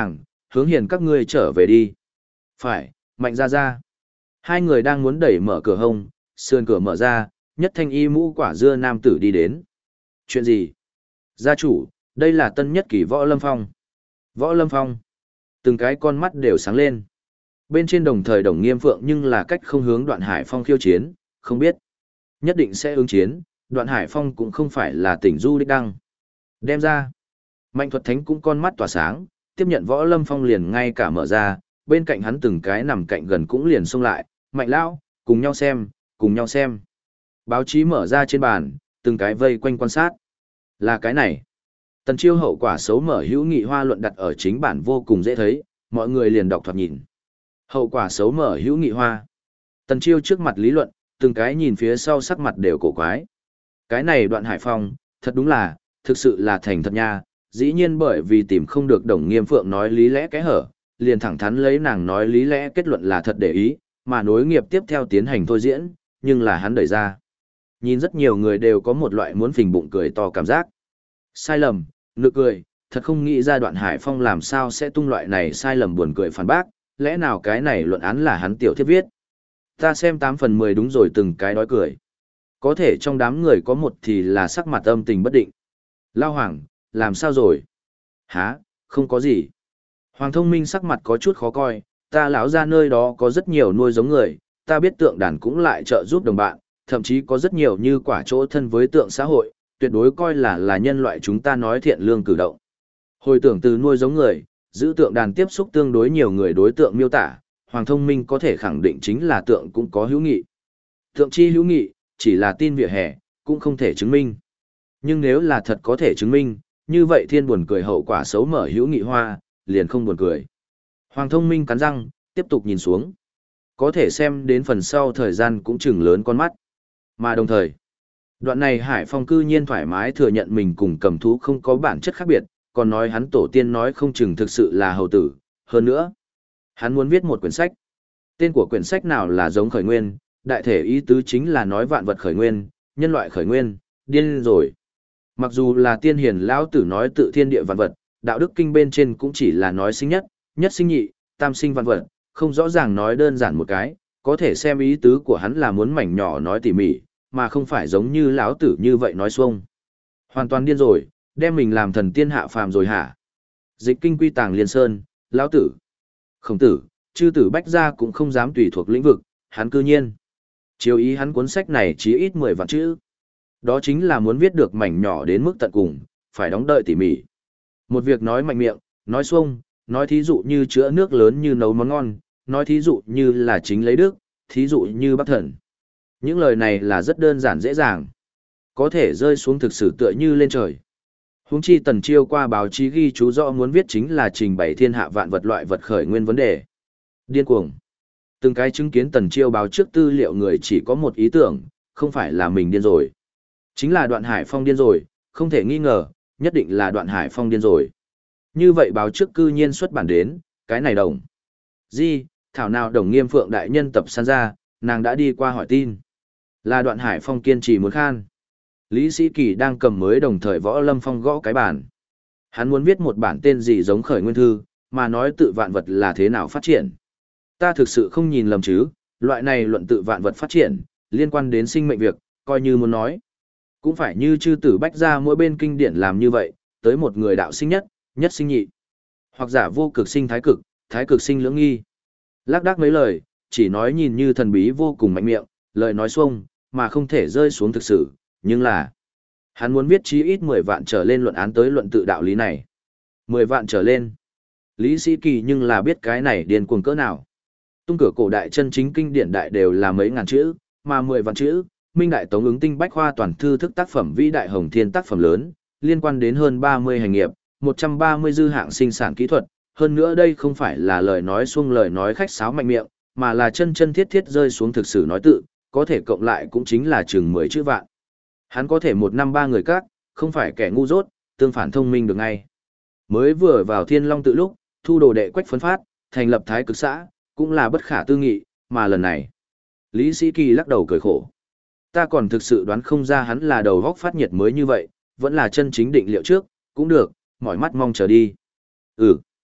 hướng hiền các ngươi trở về đi. Phải, Mạnh ra ra. Hai người đang muốn đẩy mở cửa hông, sườn cửa mở ra, nhất thanh y mũ quả dưa nam tử đi đến. Chuyện gì? Gia chủ, đây là tân nhất kỷ Võ Lâm Phong. Võ Lâm Phong. Từng cái con mắt đều sáng lên. Bên trên đồng thời Đồng Nghiêm Phượng nhưng là cách không hướng Đoạn Hải Phong khiêu chiến, không biết. Nhất định sẽ ứng chiến, Đoạn Hải Phong cũng không phải là tỉnh du đích đăng. Đem ra. Mạnh Thuật Thánh cũng con mắt tỏa sáng, tiếp nhận Võ Lâm Phong liền ngay cả mở ra, bên cạnh hắn từng cái nằm cạnh gần cũng liền xông lại, Mạnh Lão, cùng nhau xem, cùng nhau xem. Báo chí mở ra trên bàn, từng cái vây quanh quan sát. Là cái này. Tần Chiêu hậu quả xấu mở hữu nghị hoa luận đặt ở chính bản vô cùng dễ thấy, mọi người liền đọc thoạt nhìn. Hậu quả xấu mở hữu nghị hoa. Tần Chiêu trước mặt lý luận, từng cái nhìn phía sau sắc mặt đều cổ quái. Cái này Đoạn Hải Phong, thật đúng là, thực sự là thành thật nha, dĩ nhiên bởi vì tìm không được Đồng Nghiêm Phượng nói lý lẽ cái hở, liền thẳng thắn lấy nàng nói lý lẽ kết luận là thật để ý, mà nối nghiệp tiếp theo tiến hành thôi diễn, nhưng là hắn đẩy ra. Nhìn rất nhiều người đều có một loại muốn phình bụng cười to cảm giác. Sai lầm, nực cười, thật không nghĩ ra Đoạn Hải Phong làm sao sẽ tung loại này sai lầm buồn cười phản bác, lẽ nào cái này luận án là hắn tiểu thiết viết. Ta xem 8 phần 10 đúng rồi từng cái đói cười. Có thể trong đám người có một thì là sắc mặt âm tình bất định. Lao Hoàng, làm sao rồi? Hả, không có gì. Hoàng Thông Minh sắc mặt có chút khó coi, ta lão ra nơi đó có rất nhiều nuôi giống người, ta biết tượng đàn cũng lại trợ giúp đồng bạn, thậm chí có rất nhiều như quả chỗ thân với tượng xã hội, tuyệt đối coi là nhân loại chúng ta nói thiện lương cử động. Hồi tưởng từ nuôi giống người, giữ tượng đàn tiếp xúc tương đối nhiều người đối tượng miêu tả, Hoàng Thông Minh có thể khẳng định chính là tượng cũng có hữu nghị. Tượng chi hữu nghị, chỉ là tin vỉa hè, cũng không thể chứng minh. Nhưng nếu là thật có thể chứng minh, như vậy thiên buồn cười hậu quả xấu mở hữu nghị hoa, liền không buồn cười. Hoàng Thông Minh cắn răng, tiếp tục nhìn xuống. Có thể xem đến phần sau thời gian cũng chừng lớn con mắt. Mà đồng thời, đoạn này Hải Phong cư nhiên thoải mái thừa nhận mình cùng cầm thú không có bản chất khác biệt, còn nói hắn tổ tiên nói không chừng thực sự là hầu tử. Hơn nữa, hắn muốn viết một quyển sách. Tên của quyển sách nào là giống khởi nguyên, đại thể ý tứ chính là nói vạn vật khởi nguyên, nhân loại khởi nguyên, điên rồi. Mặc dù là tiên hiền lão tử nói tự thiên địa vạn vật, đạo đức kinh bên trên cũng chỉ là nói sinh nhất, nhất sinh nhị, tam sinh vạn vật, không rõ ràng nói đơn giản một cái, có thể xem ý tứ của hắn là muốn mảnh nhỏ nói tỉ mỉ, mà không phải giống như lão tử như vậy nói xuông. Hoàn toàn điên rồi, đem mình làm thần tiên hạ phàm rồi hả? Dịch kinh quy tàng liên sơn, lão tử, Khổng tử, chư tử bách gia cũng không dám tùy thuộc lĩnh vực, hắn cư nhiên. Chiếu ý hắn cuốn sách này chí ít 10 vạn chữ. Đó chính là muốn viết được mảnh nhỏ đến mức tận cùng, phải đóng đợi tỉ mỉ. Một việc nói mạnh miệng, nói xuông, nói thí dụ như chữa nước lớn như nấu món ngon, nói thí dụ như là chính lấy đức, thí dụ như bắc thần. Những lời này là rất đơn giản dễ dàng. Có thể rơi xuống thực sự tựa như lên trời. Huống chi Tần Chiêu qua báo chí ghi chú rõ muốn viết chính là trình bày thiên hạ vạn vật loại vật khởi nguyên vấn đề. Điên cuồng. Từng cái chứng kiến Tần Chiêu báo trước tư liệu người chỉ có một ý tưởng, không phải là mình điên rồi. Chính là Đoạn Hải Phong điên rồi, không thể nghi ngờ, nhất định là Đoạn Hải Phong điên rồi. Như vậy báo trước cư nhiên xuất bản đến, cái này đồng. Di, thảo nào Đồng Nghiêm Phượng đại nhân tập san ra, nàng đã đi qua hỏi tin. Là Đoạn Hải Phong kiên trì muốn khan. Lý Sĩ Kỳ đang cầm mới đồng thời Võ Lâm Phong gõ cái bản. Hắn muốn viết một bản tên gì giống khởi nguyên thư, mà nói tự vạn vật là thế nào phát triển. Ta thực sự không nhìn lầm chứ, loại này luận tự vạn vật phát triển, liên quan đến sinh mệnh việc, coi như muốn nói. Cũng phải như chư tử bách gia mỗi bên kinh điển làm như vậy, tới một người đạo sinh nhất, nhất sinh nhị. Hoặc giả vô cực sinh thái cực sinh lưỡng nghi. Lác đác mấy lời, chỉ nói nhìn như thần bí vô cùng mạnh miệng, lời nói xuông, mà không thể rơi xuống thực sự, nhưng là hắn muốn viết chí ít 10 vạn trở lên luận án tới luận tự đạo lý này. 10 vạn trở lên. Lý Sĩ Kỳ nhưng là biết cái này điên cuồng cỡ nào. Tung cửa cổ đại chân chính kinh điển đại đều là mấy ngàn chữ, mà 10 vạn chữ, Minh Đại Tống ứng tinh bách khoa toàn thư thức tác phẩm vĩ đại hồng thiên tác phẩm lớn, liên quan đến hơn 30 hành nghiệp, 130 dư hạng sinh sản kỹ thuật, hơn nữa đây không phải là lời nói xuông lời nói khách sáo mạnh miệng, mà là chân chân thiết thiết rơi xuống thực sự nói tự, có thể cộng lại cũng chính là chừng 10 chữ vạn. Hắn có thể một năm 3 người các, không phải kẻ ngu dốt, tương phản thông minh được ngay. Mới vừa vào Thiên Long tự lúc, thu đồ đệ quách phấn phát, thành lập thái cực xã, cũng là bất khả tư nghị, mà lần này. Lý Sĩ Kỳ lắc đầu cười khổ. Ta còn thực sự đoán không ra hắn là đầu góc phát nhiệt mới như vậy, vẫn là chân chính định liệu trước, cũng được, mỏi mắt mong chờ đi. Ừ.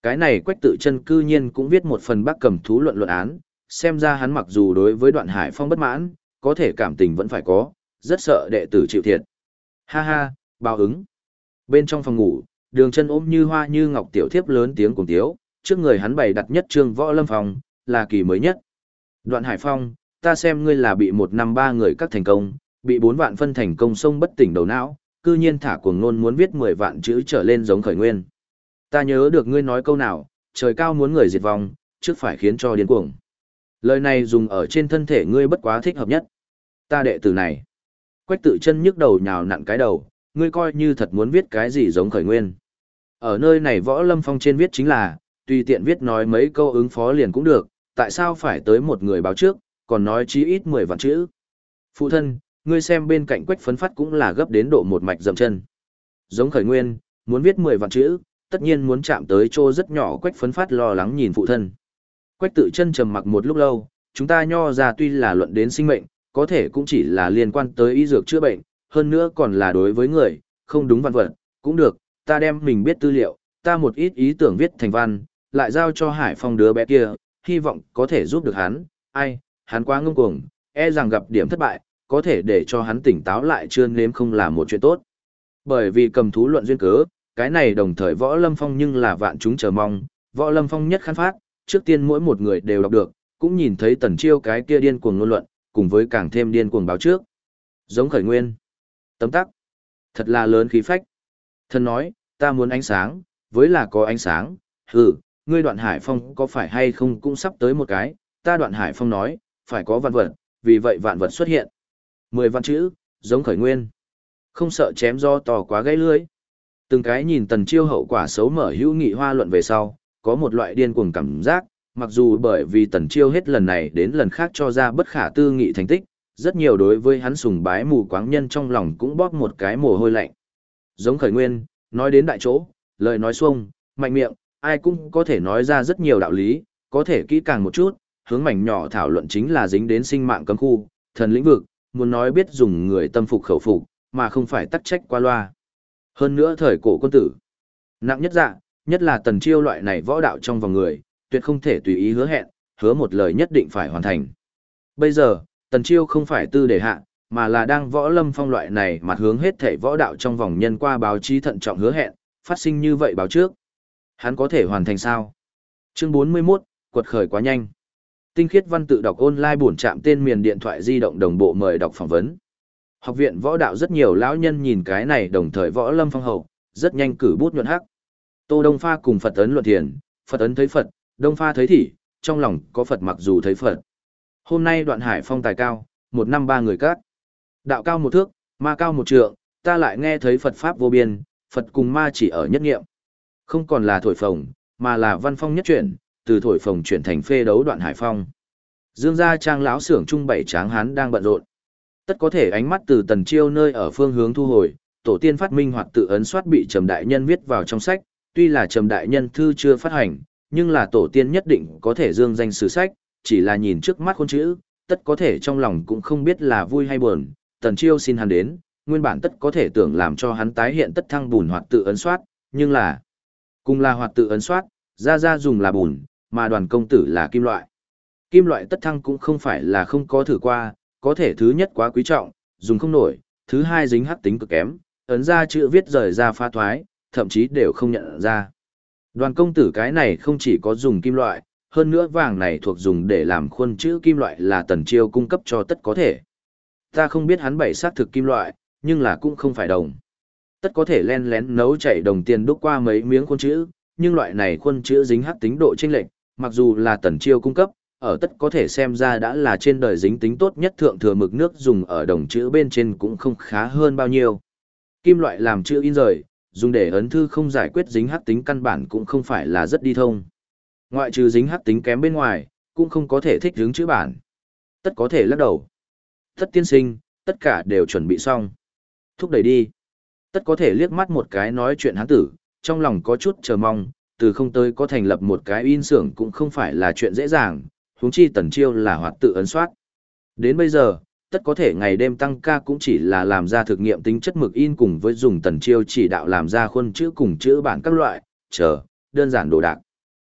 Cái này Quách Tự Chân cư nhiên cũng viết một phần Bác Cầm Thú luận luận án, xem ra hắn mặc dù đối với Đoạn Hải Phong bất mãn, có thể cảm tình vẫn phải có, rất sợ đệ tử chịu thiệt. Ha ha, báo ứng. Bên trong phòng ngủ, Đường Chân ôm Như Hoa như ngọc tiểu thiếp lớn tiếng cùng tiếu, trước người hắn bày đặt nhất trương Võ Lâm phòng, là kỳ mới nhất. Đoạn Hải Phong, ta xem ngươi là bị 1 năm 3 người các thành công, bị 4 vạn phân thành công sông bất tỉnh đầu não, cư nhiên thả cuồng ngôn muốn viết 10 vạn chữ trở lên giống khởi nguyên. Ta nhớ được ngươi nói câu nào, trời cao muốn người diệt vong, trước phải khiến cho điên cuồng. Lời này dùng ở trên thân thể ngươi bất quá thích hợp nhất. Ta đệ tử này. Quách Tự Chân nhức đầu nhào nặn cái đầu, ngươi coi như thật muốn viết cái gì giống khởi nguyên. Ở nơi này Võ Lâm Phong trên viết chính là, tùy tiện viết nói mấy câu ứng phó liền cũng được, tại sao phải tới một người báo trước, còn nói chí ít 10 vạn chữ. Phụ thân, ngươi xem bên cạnh Quách Phấn Phát cũng là gấp đến độ một mạch dậm chân. Giống khởi nguyên, muốn viết 10 vạn chữ, tất nhiên muốn chạm tới chỗ rất nhỏ. Quách Phấn Phát lo lắng nhìn phụ thân. Quách Tự Chân trầm mặc một lúc lâu, chúng ta nho ra tuy là luận đến sinh mệnh, có thể cũng chỉ là liên quan tới y dược chữa bệnh, hơn nữa còn là đối với người, không đúng văn vật, cũng được, ta đem mình biết tư liệu, ta một ít ý tưởng viết thành văn, lại giao cho Hải Phong đứa bé kia, hy vọng có thể giúp được hắn, ai, hắn quá ngông cuồng, e rằng gặp điểm thất bại, có thể để cho hắn tỉnh táo lại chưa nếm không là một chuyện tốt. Bởi vì cầm thú luận duyên cớ, cái này đồng thời Võ Lâm Phong nhưng là vạn chúng chờ mong, Võ Lâm Phong nhất khán phát, trước tiên mỗi một người đều đọc được, cũng nhìn thấy Tần Chiêu cái kia điên cuồng ngôn luận, cùng với càng thêm điên cuồng báo trước. Giống khởi nguyên. Tấm tắc. Thật là lớn khí phách. Thần nói, ta muốn ánh sáng, với là có ánh sáng, ngươi Đoạn Hải Phong có phải hay không cũng sắp tới một cái, ta Đoạn Hải Phong nói, phải có vạn vật, vì vậy vạn vật xuất hiện. 10 vạn chữ, giống khởi nguyên. Không sợ chém do to quá gãy lưới. Từng cái nhìn Tần Chiêu hậu quả xấu mở hữu nghị hoa luận về sau, có một loại điên cuồng cảm giác, mặc dù bởi vì Tần Chiêu hết lần này đến lần khác cho ra bất khả tư nghị thành tích, rất nhiều đối với hắn sùng bái mù quáng nhân trong lòng cũng bóp một cái mồ hôi lạnh. Giống khởi nguyên, nói đến đại chỗ, lời nói xuông, mạnh miệng, ai cũng có thể nói ra rất nhiều đạo lý, có thể kỹ càng một chút, hướng mảnh nhỏ thảo luận chính là dính đến sinh mạng cấm khu, thần lĩnh vực, muốn nói biết dùng người tâm phục khẩu phục, mà không phải tắc trách qua loa. Hơn nữa thời cổ quân tử, nặng nhất dạ, nhất là Tần Chiêu loại này võ đạo trong vòng người, tuyệt không thể tùy ý hứa hẹn, hứa một lời nhất định phải hoàn thành. Bây giờ, Tần Chiêu không phải tư để hạ, mà là đang Võ Lâm Phong loại này mặt hướng hết thể võ đạo trong vòng nhân qua báo chí thận trọng hứa hẹn, phát sinh như vậy báo trước. Hắn có thể hoàn thành sao? Chương 41, quật khởi quá nhanh. Tinh khiết văn tự đọc online bổn trạm tên miền điện thoại di động đồng bộ mời đọc phỏng vấn. Học viện võ đạo rất nhiều lão nhân nhìn cái này đồng thời Võ Lâm Phong hậu, rất nhanh cử bút nhuận hắc. Tô Đông Pha cùng Phật ấn luận thiền, Phật ấn thấy Phật, Đông Pha thấy thị, trong lòng có Phật mặc dù thấy Phật. Hôm nay Đoạn Hải Phong tài cao, 1 năm 3 người các. Đạo cao 1 thước, ma cao 1 trượng, ta lại nghe thấy Phật pháp vô biên, Phật cùng ma chỉ ở nhất nghiệm. Không còn là thổi phồng, mà là văn phong nhất chuyển, từ thổi phồng chuyển thành phê đấu Đoạn Hải Phong. Dương gia trang lão xưởng trung 7 tráng hán đang bận rộn. Tất có thể ánh mắt từ Tần Chiêu nơi ở phương hướng thu hồi, tổ tiên phát minh hoặc tự ấn soát bị Trầm đại nhân viết vào trong sách, tuy là Trầm đại nhân thư chưa phát hành, nhưng là tổ tiên nhất định có thể dương danh sử sách, chỉ là nhìn trước mắt khuôn chữ, tất có thể trong lòng cũng không biết là vui hay buồn. Tần Chiêu xin hắn đến, nguyên bản tất có thể tưởng làm cho hắn tái hiện tất thăng bùn hoặc tự ấn soát, nhưng là cùng là hoặc tự ấn soát, ra dùng là bùn, mà Đoàn công tử là kim loại. Kim loại tất thăng cũng không phải là không có thử qua, có thể thứ nhất quá quý trọng, dùng không nổi, thứ hai dính hắc tính cực kém, ấn ra chữ viết rời ra pha thoái, thậm chí đều không nhận ra. Đoàn công tử cái này không chỉ có dùng kim loại, hơn nữa vàng này thuộc dùng để làm khuôn chữ kim loại là Tần Chiêu cung cấp cho tất có thể. Ta không biết hắn bảy xác thực kim loại, nhưng là cũng không phải đồng. Tất có thể len lén nấu chảy đồng tiền đúc qua mấy miếng khuôn chữ, nhưng loại này khuôn chữ dính hắc tính độ chênh lệch, mặc dù là Tần Chiêu cung cấp, ở tất có thể xem ra đã là trên đời dính tính tốt nhất thượng thừa mực nước dùng ở đồng chữ bên trên cũng không khá hơn bao nhiêu. Kim loại làm chữ in rời, dùng để ấn thư không giải quyết dính hắc tính căn bản cũng không phải là rất đi thông. Ngoại trừ dính hắc tính kém bên ngoài, cũng không có thể thích hướng chữ bản. Tất có thể lắc đầu. Tất tiên sinh, tất cả đều chuẩn bị xong. Thúc đẩy đi. Tất có thể liếc mắt một cái nói chuyện hán tử, trong lòng có chút chờ mong, từ không tới có thành lập một cái in xưởng cũng không phải là chuyện dễ dàng, huống chi Tần Chiêu là hoạt tự ấn soát. Đến bây giờ, tất có thể ngày đêm tăng ca cũng chỉ là làm ra thực nghiệm tính chất mực in cùng với dùng Tần Chiêu chỉ đạo làm ra khuôn chữ cùng chữ bản các loại, đơn giản đồ đạc.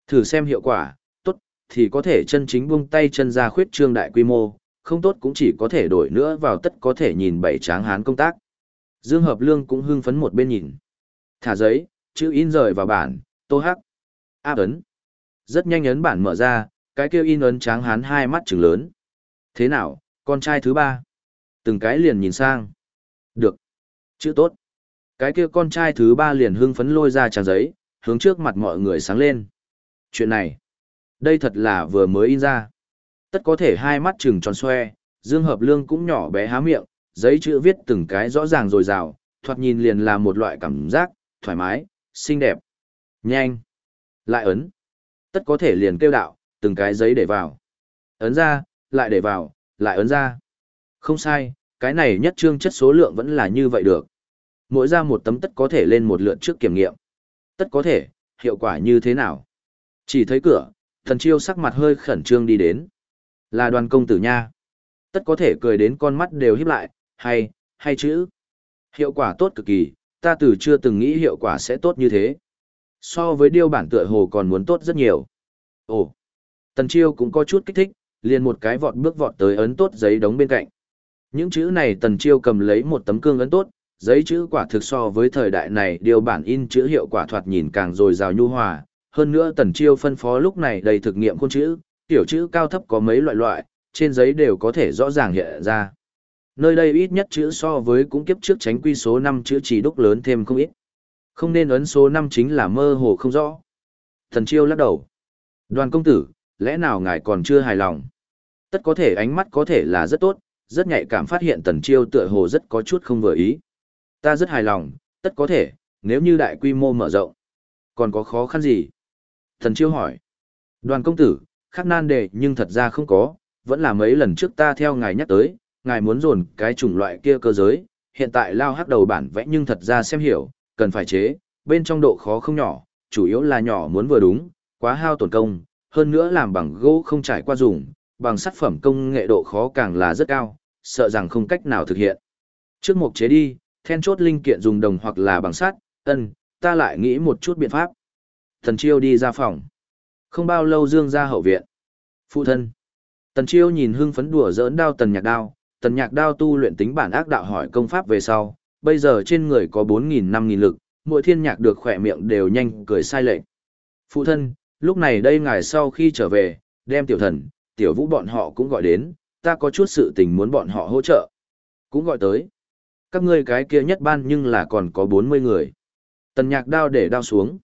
Thử xem hiệu quả, tốt, thì có thể chân chính buông tay chân ra khuyết trương đại quy mô, không tốt cũng chỉ có thể đổi nữa vào tất có thể nhìn bảy tráng hán công tác. Dương Hợp Lương cũng hưng phấn một bên nhìn. Thả giấy, chữ in rời vào bản, tô hắc. Áp ấn. Rất nhanh ấn bản mở ra, cái kêu in ấn tráng hán hai mắt trừng lớn. Thế nào, con trai thứ ba? Từng cái liền nhìn sang. Được. Chữ tốt. Cái kia con trai thứ ba liền hưng phấn lôi ra trang giấy, hướng trước mặt mọi người sáng lên. Chuyện này, đây thật là vừa mới in ra. Tất có thể hai mắt trừng tròn xoe, Dương Hợp Lương cũng nhỏ bé há miệng, giấy chữ viết từng cái rõ ràng dồi dào, thoạt nhìn liền là một loại cảm giác, thoải mái, xinh đẹp. Nhanh. Lại ấn. Tất có thể liền kêu đạo, từng cái giấy để vào. Ấn ra, lại để vào, lại ấn ra. Không sai, cái này nhất trương chất số lượng vẫn là như vậy được. Mỗi ra một tấm tất có thể lên một lượt trước kiểm nghiệm. Tất có thể, hiệu quả như thế nào? Chỉ thấy cửa, Thần Chiêu sắc mặt hơi khẩn trương đi đến. Là Đoàn công tử nha. Tất có thể cười đến con mắt đều híp lại, hay chữ. Hiệu quả tốt cực kỳ, ta từ chưa từng nghĩ hiệu quả sẽ tốt như thế. So với điêu bản tựa hồ còn muốn tốt rất nhiều. Ồ, Tần Chiêu cũng có chút kích thích, liền một cái bước vọt tới ấn tốt giấy đống bên cạnh. Những chữ này Tần Chiêu cầm lấy một tấm cương ấn tốt, giấy chữ quả thực so với thời đại này điêu bản in chữ hiệu quả thoạt nhìn càng dồi dào nhu hòa. Hơn nữa Tần Chiêu phân phó lúc này đầy thực nghiệm khuôn chữ, tiểu chữ cao thấp có mấy loại, trên giấy đều có thể rõ ràng hiện ra. Nơi đây ít nhất chữ so với cũng kiếp trước tránh quy số 5 chữ chỉ đúc lớn thêm không ít. Không nên ấn số 5 chính là mơ hồ không rõ. Thần Chiêu lắc đầu. Đoàn công tử, lẽ nào ngài còn chưa hài lòng? Tất có thể ánh mắt có thể là rất tốt, rất nhạy cảm phát hiện Tần Chiêu tựa hồ rất có chút không vừa ý. Ta rất hài lòng, tất có thể, nếu như đại quy mô mở rộng. Còn có khó khăn gì? Thần Chiêu hỏi. Đoàn công tử, khác nan đề nhưng thật ra không có, vẫn là mấy lần trước ta theo ngài nhắc tới, ngài muốn dồn cái chủng loại kia cơ giới, hiện tại lao hắc đầu bản vẽ nhưng thật ra xem hiểu, cần phải chế, bên trong độ khó không nhỏ, chủ yếu là nhỏ muốn vừa đúng, quá hao tổn công, hơn nữa làm bằng gỗ không trải qua dùng, bằng sắt phẩm công nghệ độ khó càng là rất cao, sợ rằng không cách nào thực hiện. Trước mục chế đi, then chốt linh kiện dùng đồng hoặc là bằng sắt, ta lại nghĩ một chút biện pháp. Thần Chiêu đi ra phòng. Không bao lâu Dương ra hậu viện. Phụ thân. Tần Chiêu nhìn hưng phấn đùa giỡn đao Tần Nhạc Đao tu luyện tính bản ác đạo hỏi công pháp về sau, bây giờ trên người có 4.000-5.000 lực, mỗi thiên nhạc được khỏe miệng đều nhanh cười sai lệch. Phụ thân, lúc này đây ngài sau khi trở về, đem Tiểu Thần, Tiểu Vũ bọn họ cũng gọi đến, ta có chút sự tình muốn bọn họ hỗ trợ. Cũng gọi tới. Các ngươi cái kia nhất ban nhưng là còn có 40 người. Tần Nhạc Đao để đao xuống.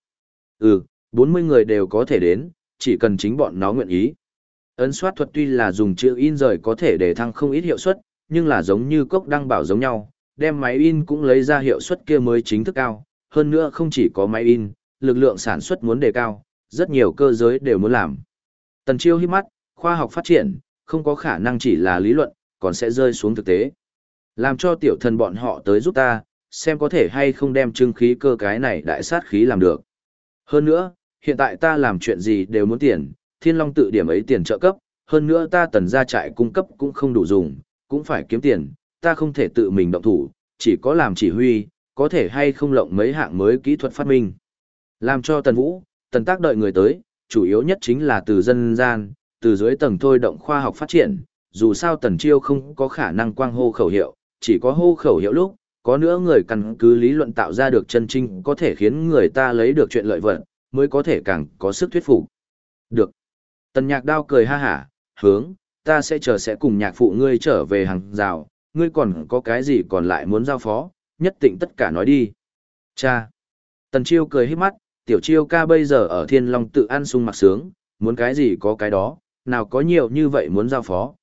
40 người đều có thể đến, chỉ cần chính bọn nó nguyện ý. Ấn soát thuật tuy là dùng chữ in rời có thể để thăng không ít hiệu suất, nhưng là giống như cốc đăng bảo giống nhau, đem máy in cũng lấy ra hiệu suất kia mới chính thức cao. Hơn nữa không chỉ có máy in, lực lượng sản xuất muốn đề cao, rất nhiều cơ giới đều muốn làm. Tần Chiêu híp mắt, khoa học phát triển, không có khả năng chỉ là lý luận, còn sẽ rơi xuống thực tế. Làm cho Tiểu Thần bọn họ tới giúp ta, xem có thể hay không đem trưng khí cơ cái này đại sát khí làm được. Hơn nữa, hiện tại ta làm chuyện gì đều muốn tiền, Thiên Long tự điểm ấy tiền trợ cấp, hơn nữa ta Tần gia trại cung cấp cũng không đủ dùng, cũng phải kiếm tiền, ta không thể tự mình động thủ, chỉ có làm chỉ huy, có thể hay không lộng mấy hạng mới kỹ thuật phát minh. Làm cho Tần Vũ, Tần Tác đợi người tới, chủ yếu nhất chính là từ dân gian, từ dưới tầng thôi động khoa học phát triển, dù sao Tần Chiêu không có khả năng quang hô khẩu hiệu, chỉ có hô khẩu hiệu lúc, có nữa người căn cứ lý luận tạo ra được chân trinh có thể khiến người ta lấy được chuyện lợi vật, mới có thể càng có sức thuyết phục. Được. Tần Nhạc Đao cười ha hả, ta sẽ cùng nhạc phụ ngươi trở về hàng rào, ngươi còn có cái gì còn lại muốn giao phó, nhất định tất cả nói đi. Cha. Tần Chiêu cười híp mắt, Tiểu Chiêu ca bây giờ ở Thiên Long tự ăn sung mặc sướng, muốn cái gì có cái đó, nào có nhiều như vậy muốn giao phó,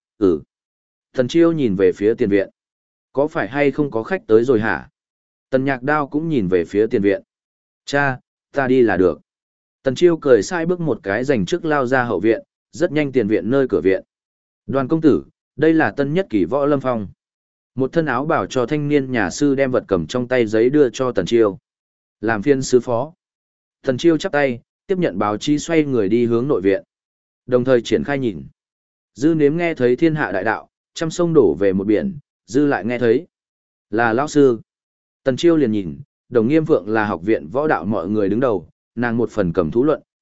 Tần Chiêu nhìn về phía tiền viện. Có phải hay không có khách tới rồi hả? Tần Nhạc Đao cũng nhìn về phía tiền viện. Cha, ta đi là được. Tần Chiêu cười sai bước một cái dành trước lao ra hậu viện, rất nhanh tiền viện nơi cửa viện. Đoàn công tử, đây là tân nhất kỷ võ lâm phong. Một thân áo bảo cho thanh niên nhà sư đem vật cầm trong tay giấy đưa cho Tần Chiêu. Làm phiên sứ phó. Tần Chiêu chắp tay, tiếp nhận báo chí xoay người đi hướng nội viện. Đồng thời triển khai nhìn. Dư nếm nghe thấy thiên hạ đại đạo, trăm sông đổ về một biển, dư lại nghe thấy. Là lão sư. Tần Chiêu liền nhìn, Đồng Nghiêm Phượng là học viện võ đạo mọi người đứng đầu, nàng một phần cầm thú luận,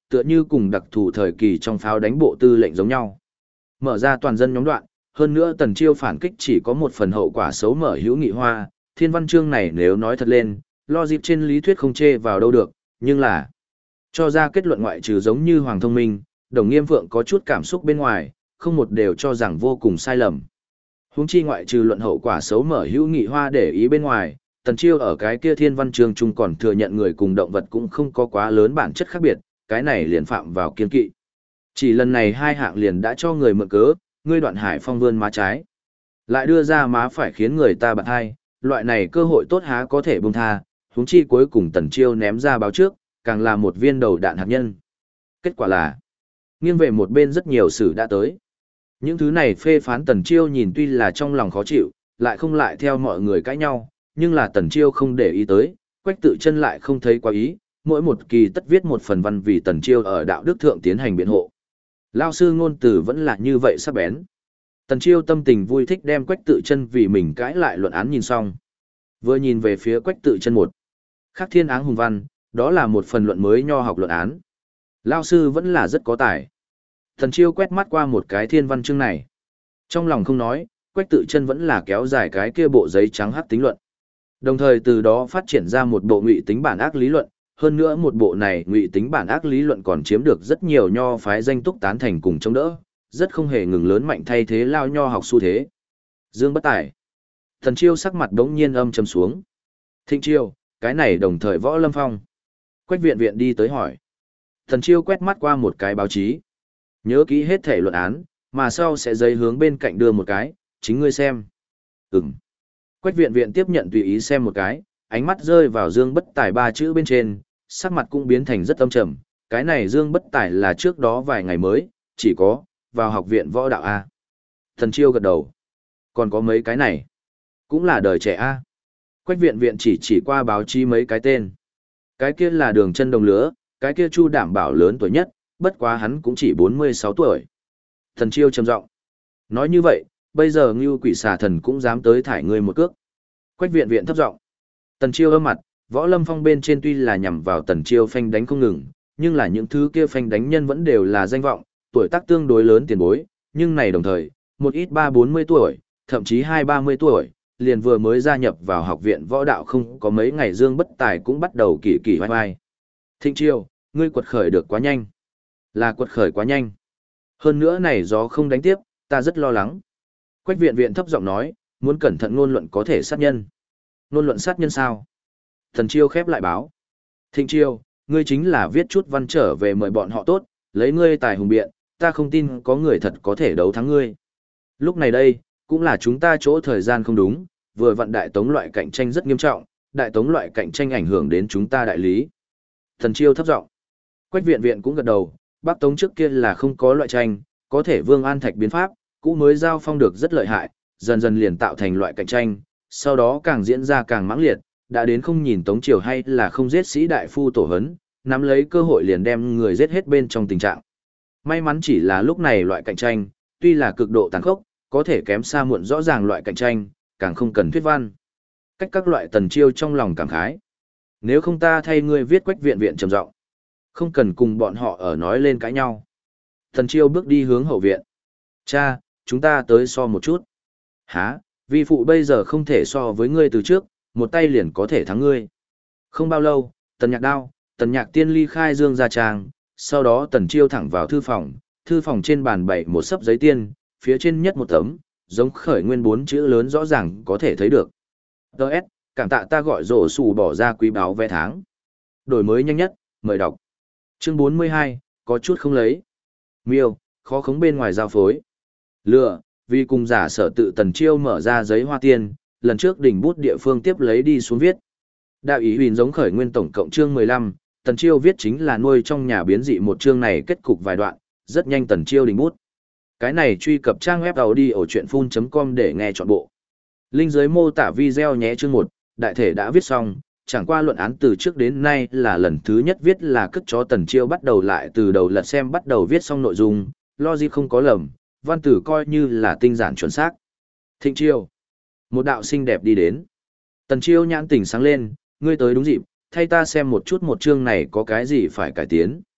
tựa như cùng đặc thù thời kỳ trong pháo đánh bộ tư lệnh giống nhau. Mở ra toàn dân nhóm đoạn, hơn nữa Tần Chiêu phản kích chỉ có một phần hậu quả xấu mở hữu nghị hoa, thiên văn chương này nếu nói thật lên, lo dịp trên lý thuyết không chê vào đâu được, nhưng là cho ra kết luận ngoại trừ giống như Hoàng Thông Minh, Đồng Nghiêm Phượng có chút cảm xúc bên ngoài, không một đều cho rằng vô cùng sai lầm. Huống chi ngoại trừ luận hậu quả xấu mở hữu nghị hoa để ý bên ngoài, Tần Chiêu ở cái kia thiên văn chương chung còn thừa nhận người cùng động vật cũng không có quá lớn bản chất khác biệt, cái này liền phạm vào kiên kỵ. Chỉ lần này hai hạng liền đã cho người mượn cớ, ngươi Đoạn Hải Phong vươn má trái, lại đưa ra má phải khiến người ta bật hai, loại này cơ hội tốt há có thể buông tha, huống chi cuối cùng Tần Chiêu ném ra báo trước, càng là một viên đầu đạn hạt nhân. Kết quả là, nghiêng về một bên rất nhiều sự đã tới. Những thứ này phê phán Tần Chiêu nhìn tuy là trong lòng khó chịu, lại không lại theo mọi người cãi nhau, nhưng là Tần Chiêu không để ý tới, Quách Tự Chân lại không thấy quá ý, mỗi một kỳ tất viết một phần văn vì Tần Chiêu ở đạo đức thượng tiến hành biện hộ. Lao sư ngôn từ vẫn là như vậy sắc bén. Tần Chiêu tâm tình vui thích đem Quách Tự Chân vì mình cãi lại luận án nhìn xong. Vừa nhìn về phía Quách Tự Chân một khắc thiên áng hùng văn, đó là một phần luận mới nho học luận án. Lao sư vẫn là rất có tài. Tần Chiêu quét mắt qua một cái thiên văn chương này. Trong lòng không nói, Quách Tự Chân vẫn là kéo dài cái kia bộ giấy trắng hắc tính luận. Đồng thời từ đó phát triển ra một bộ ngụy tính bản ác lý luận, hơn nữa một bộ này ngụy tính bản ác lý luận còn chiếm được rất nhiều nho phái danh túc tán thành cùng chống đỡ, rất không hề ngừng lớn mạnh thay thế lao nho học xu thế. Dương bất tài. Tần Chiêu sắc mặt đống nhiên âm trầm xuống. Thịnh Chiêu, cái này đồng thời Võ Lâm Phong. Quách Viện Viện đi tới hỏi. Tần Chiêu quét mắt qua một cái báo chí. Nhớ kỹ hết thể luận án, mà sau sẽ giấy hướng bên cạnh đưa một cái, chính ngươi xem. Ừm. Quách Viện Viện tiếp nhận tùy ý xem một cái, ánh mắt rơi vào Dương bất tài ba chữ bên trên, sắc mặt cũng biến thành rất âm trầm. Cái này Dương bất tài là trước đó vài ngày mới, chỉ có, vào học viện võ đạo A. Tần Chiêu gật đầu. Còn có mấy cái này, cũng là đời trẻ A. Quách Viện Viện chỉ qua báo chí mấy cái tên. Cái kia là Đường Chân đồng lứa, cái kia Chu Đảm Bảo lớn tuổi nhất, bất quá hắn cũng chỉ 46 tuổi. Tần Chiêu trầm giọng. Nói như vậy, bây giờ Ngưu Quỷ Xà Thần cũng dám tới thải ngươi một cước. Quách Viện Viện thấp giọng. Tần Chiêu âm mặt, Võ Lâm Phong bên trên tuy là nhằm vào Tần Chiêu phanh đánh không ngừng, nhưng là những thứ kia phanh đánh nhân vẫn đều là danh vọng, tuổi tác tương đối lớn tiền bối, nhưng này đồng thời, một ít 3-40 tuổi, thậm chí 2-30 tuổi, liền vừa mới gia nhập vào học viện võ đạo không có mấy ngày Dương bất tài cũng bắt đầu kỳ kỳ vai vai. Thịnh Chiêu, ngươi quật khởi được quá nhanh. Là quật khởi quá nhanh. Hơn nữa này gió không đánh tiếp, ta rất lo lắng. Quách Viện Viện thấp giọng nói, muốn cẩn thận ngôn luận có thể sát nhân. Ngôn luận sát nhân sao? Tần Chiêu khép lại báo. Thịnh Chiêu, ngươi chính là viết chút văn trở về mời bọn họ tốt, lấy ngươi tài hùng biện, ta không tin có người thật có thể đấu thắng ngươi. Lúc này đây, cũng là chúng ta chỗ thời gian không đúng, vừa vặn đại tống loại cạnh tranh rất nghiêm trọng, đại tống loại cạnh tranh ảnh hưởng đến chúng ta đại lý. Tần Chiêu thấp giọng. Quách Viện Viện cũng gật đầu, Bắc Tống trước kia là không có loại tranh, có thể Vương An Thạch biến pháp, cũ mới giao phong được rất lợi hại, dần dần liền tạo thành loại cạnh tranh, sau đó càng diễn ra càng mãng liệt, đã đến không nhìn Tống triều hay là không giết sĩ đại phu tổ hấn, nắm lấy cơ hội liền đem người giết hết bên trong tình trạng. May mắn chỉ là lúc này loại cạnh tranh, tuy là cực độ tàn khốc, có thể kém xa muộn rõ ràng loại cạnh tranh, càng không cần thuyết văn. Cách các loại Tần Chiêu trong lòng cảm khái. Nếu không ta thay ngươi viết. Quách Viện Viện trầm giọng. Không cần cùng bọn họ ở nói lên cãi nhau. Tần Chiêu bước đi hướng hậu viện. Cha, chúng ta tới so một chút. Hả, vi phụ bây giờ không thể so với ngươi từ trước, một tay liền có thể thắng ngươi. Không bao lâu, Tần Nhạc Đao, Tần Nhạc Tiên ly khai Dương gia trang, sau đó Tần Chiêu thẳng vào thư phòng trên bàn bày một sấp giấy tiên, phía trên nhất một tấm, giống khởi nguyên 4 chữ lớn rõ ràng có thể thấy được. Đợt, cảm tạ ta gọi rổ xù bỏ ra quý báo vé tháng. Đổi mới nhanh nhất, mời đọc. Chương 42, có chút không lấy. Miêu, khó khống bên ngoài giao phối. Lừa, vì cùng giả sở tự Tần Chiêu mở ra giấy hoa tiên, lần trước đỉnh bút địa phương tiếp lấy đi xuống viết. Đạo ý huyền giống khởi nguyên tổng cộng chương 15, Tần Chiêu viết chính là nuôi trong nhà biến dị một chương này kết cục vài đoạn, rất nhanh Tần Chiêu đỉnh bút. Cái này truy cập trang web audiochuyenphun.com để nghe trọn bộ. Link dưới mô tả video nhé. Chương 1, đại thể đã viết xong, chẳng qua luận án từ trước đến nay là lần thứ nhất viết là cất chó Tần Chiêu bắt đầu lại từ đầu lật xem bắt đầu viết xong nội dung, logic không có lầm, văn tử coi như là tinh giản chuẩn xác. Thịnh Chiêu, một đạo xinh đẹp đi đến. Tần Chiêu nhãn tỉnh sáng lên, ngươi tới đúng dịp, thay ta xem một chút một chương này có cái gì phải cải tiến.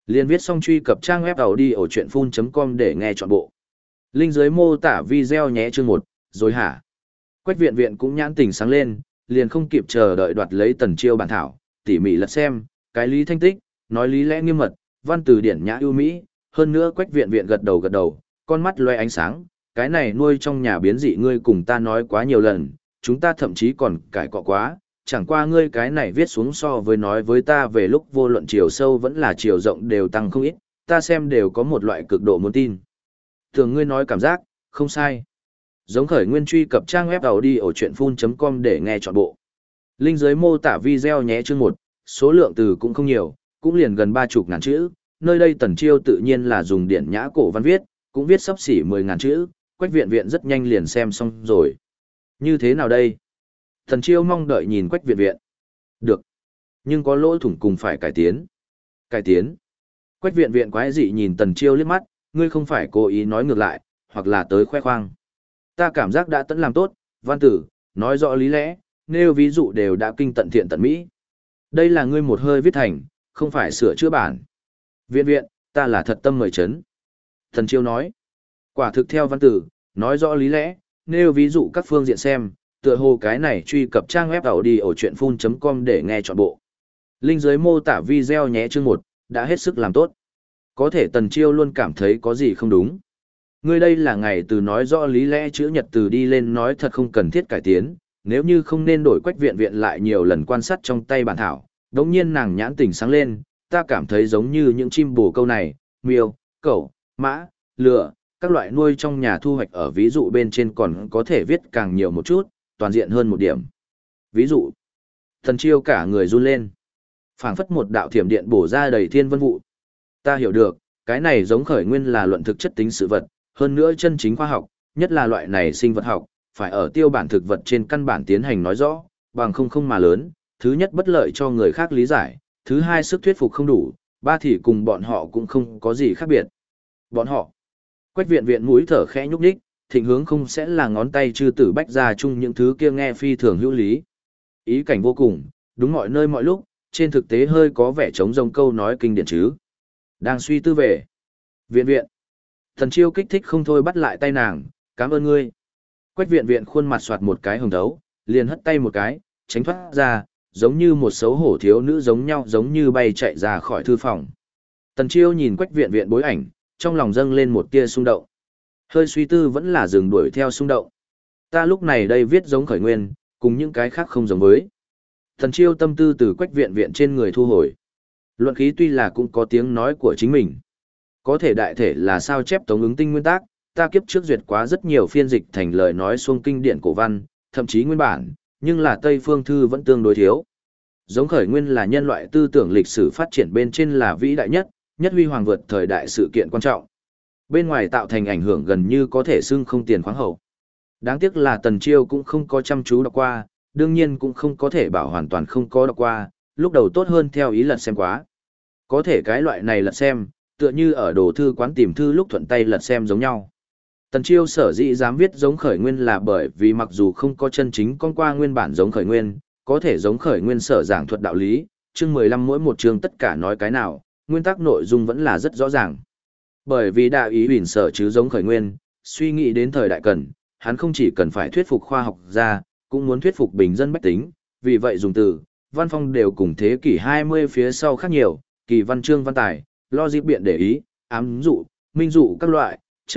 Liên viết xong truy cập trang web audiochuyenphun.com để nghe trọn bộ. Link dưới mô tả video nhé chương 1, rồi hả? Quách Viện Viện cũng nhãn tình sáng lên, liền không kịp chờ đợi đoạt lấy Tần Chiêu bản thảo, tỉ mỉ lật xem, cái lý thanh tích, nói lý lẽ nghiêm mật, văn từ điển nhã ưu mỹ, hơn nữa Quách Viện Viện gật đầu, con mắt loe ánh sáng, cái này nuôi trong nhà biến dị ngươi cùng ta nói quá nhiều lần, chúng ta thậm chí còn cãi cọ quá, chẳng qua ngươi cái này viết xuống so với nói với ta về lúc vô luận chiều sâu vẫn là chiều rộng đều tăng không ít, ta xem đều có một loại cực độ muốn tin. Thường ngươi nói cảm giác, không sai. Giống khởi nguyên truy cập trang web audiochuyenphun.com để nghe trọn bộ. Link dưới mô tả video nhé chương 1, số lượng từ cũng không nhiều, cũng liền gần 30.000 chữ, nơi đây Tần Chiêu tự nhiên là dùng điển nhã cổ văn viết, cũng viết sắp xỉ 10.000 chữ, Quách Viện Viện rất nhanh liền xem xong rồi. Như thế nào đây? Tần Chiêu mong đợi nhìn Quách Viện Viện. Được. Nhưng có lỗ thủng cùng phải cải tiến. Cải tiến. Quách Viện Viện quái dị nhìn Tần Chiêu liếc mắt, ngươi không phải cố ý nói ngược lại, hoặc là tới khoe khoang. Ta cảm giác đã tận làm tốt, văn tử, nói rõ lý lẽ, nêu ví dụ đều đã kinh tận thiện tận mỹ. Đây là ngươi một hơi viết thành, không phải sửa chữa bản. Viện Viện, ta là thật tâm mời chấn. Tần Chiêu nói, quả thực theo văn tử, nói rõ lý lẽ, nêu ví dụ các phương diện xem, tựa hồ cái này truy cập trang web audiochuyenphun.com để nghe trọn bộ. Link dưới mô tả video nhé chương 1, đã hết sức làm tốt. Có thể Tần Chiêu luôn cảm thấy có gì không đúng. Ngươi đây là ngày từ nói rõ lý lẽ chữ nhật từ đi lên nói thật không cần thiết cải tiến, nếu như không nên đổi Quách Viện Viện lại nhiều lần quan sát trong tay bản thảo, đống nhiên nàng nhãn tỉnh sáng lên, ta cảm thấy giống như những chim bồ câu này, miêu, cẩu, mã, lừa, các loại nuôi trong nhà thu hoạch ở ví dụ bên trên còn có thể viết càng nhiều một chút, toàn diện hơn một điểm. Ví dụ, Tần Chiêu cả người run lên, phảng phất một đạo thiểm điện bổ ra đầy thiên vân vụ. Ta hiểu được, cái này giống khởi nguyên là luận thực chất tính sự vật, hơn nữa chân chính khoa học, nhất là loại này sinh vật học, phải ở tiêu bản thực vật trên căn bản tiến hành nói rõ, bằng không mà lớn, thứ nhất bất lợi cho người khác lý giải, thứ hai sức thuyết phục không đủ, ba thì cùng bọn họ cũng không có gì khác biệt. Bọn họ, Quách Viện Viện mũi thở khẽ nhúc nhích, thịnh hướng không sẽ là ngón tay chư tử bách ra chung những thứ kia nghe phi thường hữu lý. Ý cảnh vô cùng, đúng mọi nơi mọi lúc, trên thực tế hơi có vẻ trống rông câu nói kinh điển chứ. Đang suy tư về. Viện Viện. Tần Chiêu kích thích không thôi bắt lại tay nàng, cảm ơn ngươi. Quách Viện Viện khuôn mặt soạt một cái hồng thấu, liền hất tay một cái, tránh thoát ra, giống như một xấu hổ thiếu nữ giống nhau giống như bay chạy ra khỏi thư phòng. Tần Chiêu nhìn Quách Viện Viện bối ảnh, trong lòng dâng lên một tia xung động. Hơi suy tư vẫn là dừng đuổi theo xung động. Ta lúc này đây viết giống khởi nguyên, cùng những cái khác không giống với. Tần Chiêu tâm tư từ Quách Viện Viện trên người thu hồi. Luận khí tuy là cũng có tiếng nói của chính mình. Có thể đại thể là sao chép tống ứng tinh nguyên tắc, ta kiếp trước duyệt quá rất nhiều phiên dịch thành lời nói xuông kinh điển cổ văn, thậm chí nguyên bản, nhưng là Tây phương thư vẫn tương đối thiếu. Giống khởi nguyên là nhân loại tư tưởng lịch sử phát triển bên trên là vĩ đại nhất, nhất huy hoàng vượt thời đại sự kiện quan trọng. Bên ngoài tạo thành ảnh hưởng gần như có thể xưng không tiền khoáng hậu. Đáng tiếc là Tần Chiêu cũng không có chăm chú đọc qua, đương nhiên cũng không có thể bảo hoàn toàn không có đọc qua, lúc đầu tốt hơn theo ý lật xem quá. Có thể cái loại này lật xem, tựa như ở đồ thư quán tìm thư lúc thuận tay lật xem giống nhau. Tần Chiêu sở dĩ dám viết giống khởi nguyên là bởi vì mặc dù không có chân chính con qua nguyên bản giống khởi nguyên, có thể giống khởi nguyên sở giảng thuật đạo lý, chương 15 mỗi một chương tất cả nói cái nào, nguyên tắc nội dung vẫn là rất rõ ràng. Bởi vì đạo ý huyền sở chứ giống khởi nguyên, suy nghĩ đến thời đại cần, hắn không chỉ cần phải thuyết phục khoa học gia, cũng muốn thuyết phục bình dân bách tính, vì vậy dùng từ, văn phong đều cùng thế kỷ 20 phía sau khác nhiều, kỳ văn chương văn tài, logic biện để ý, ám dụ, minh dụ các loại,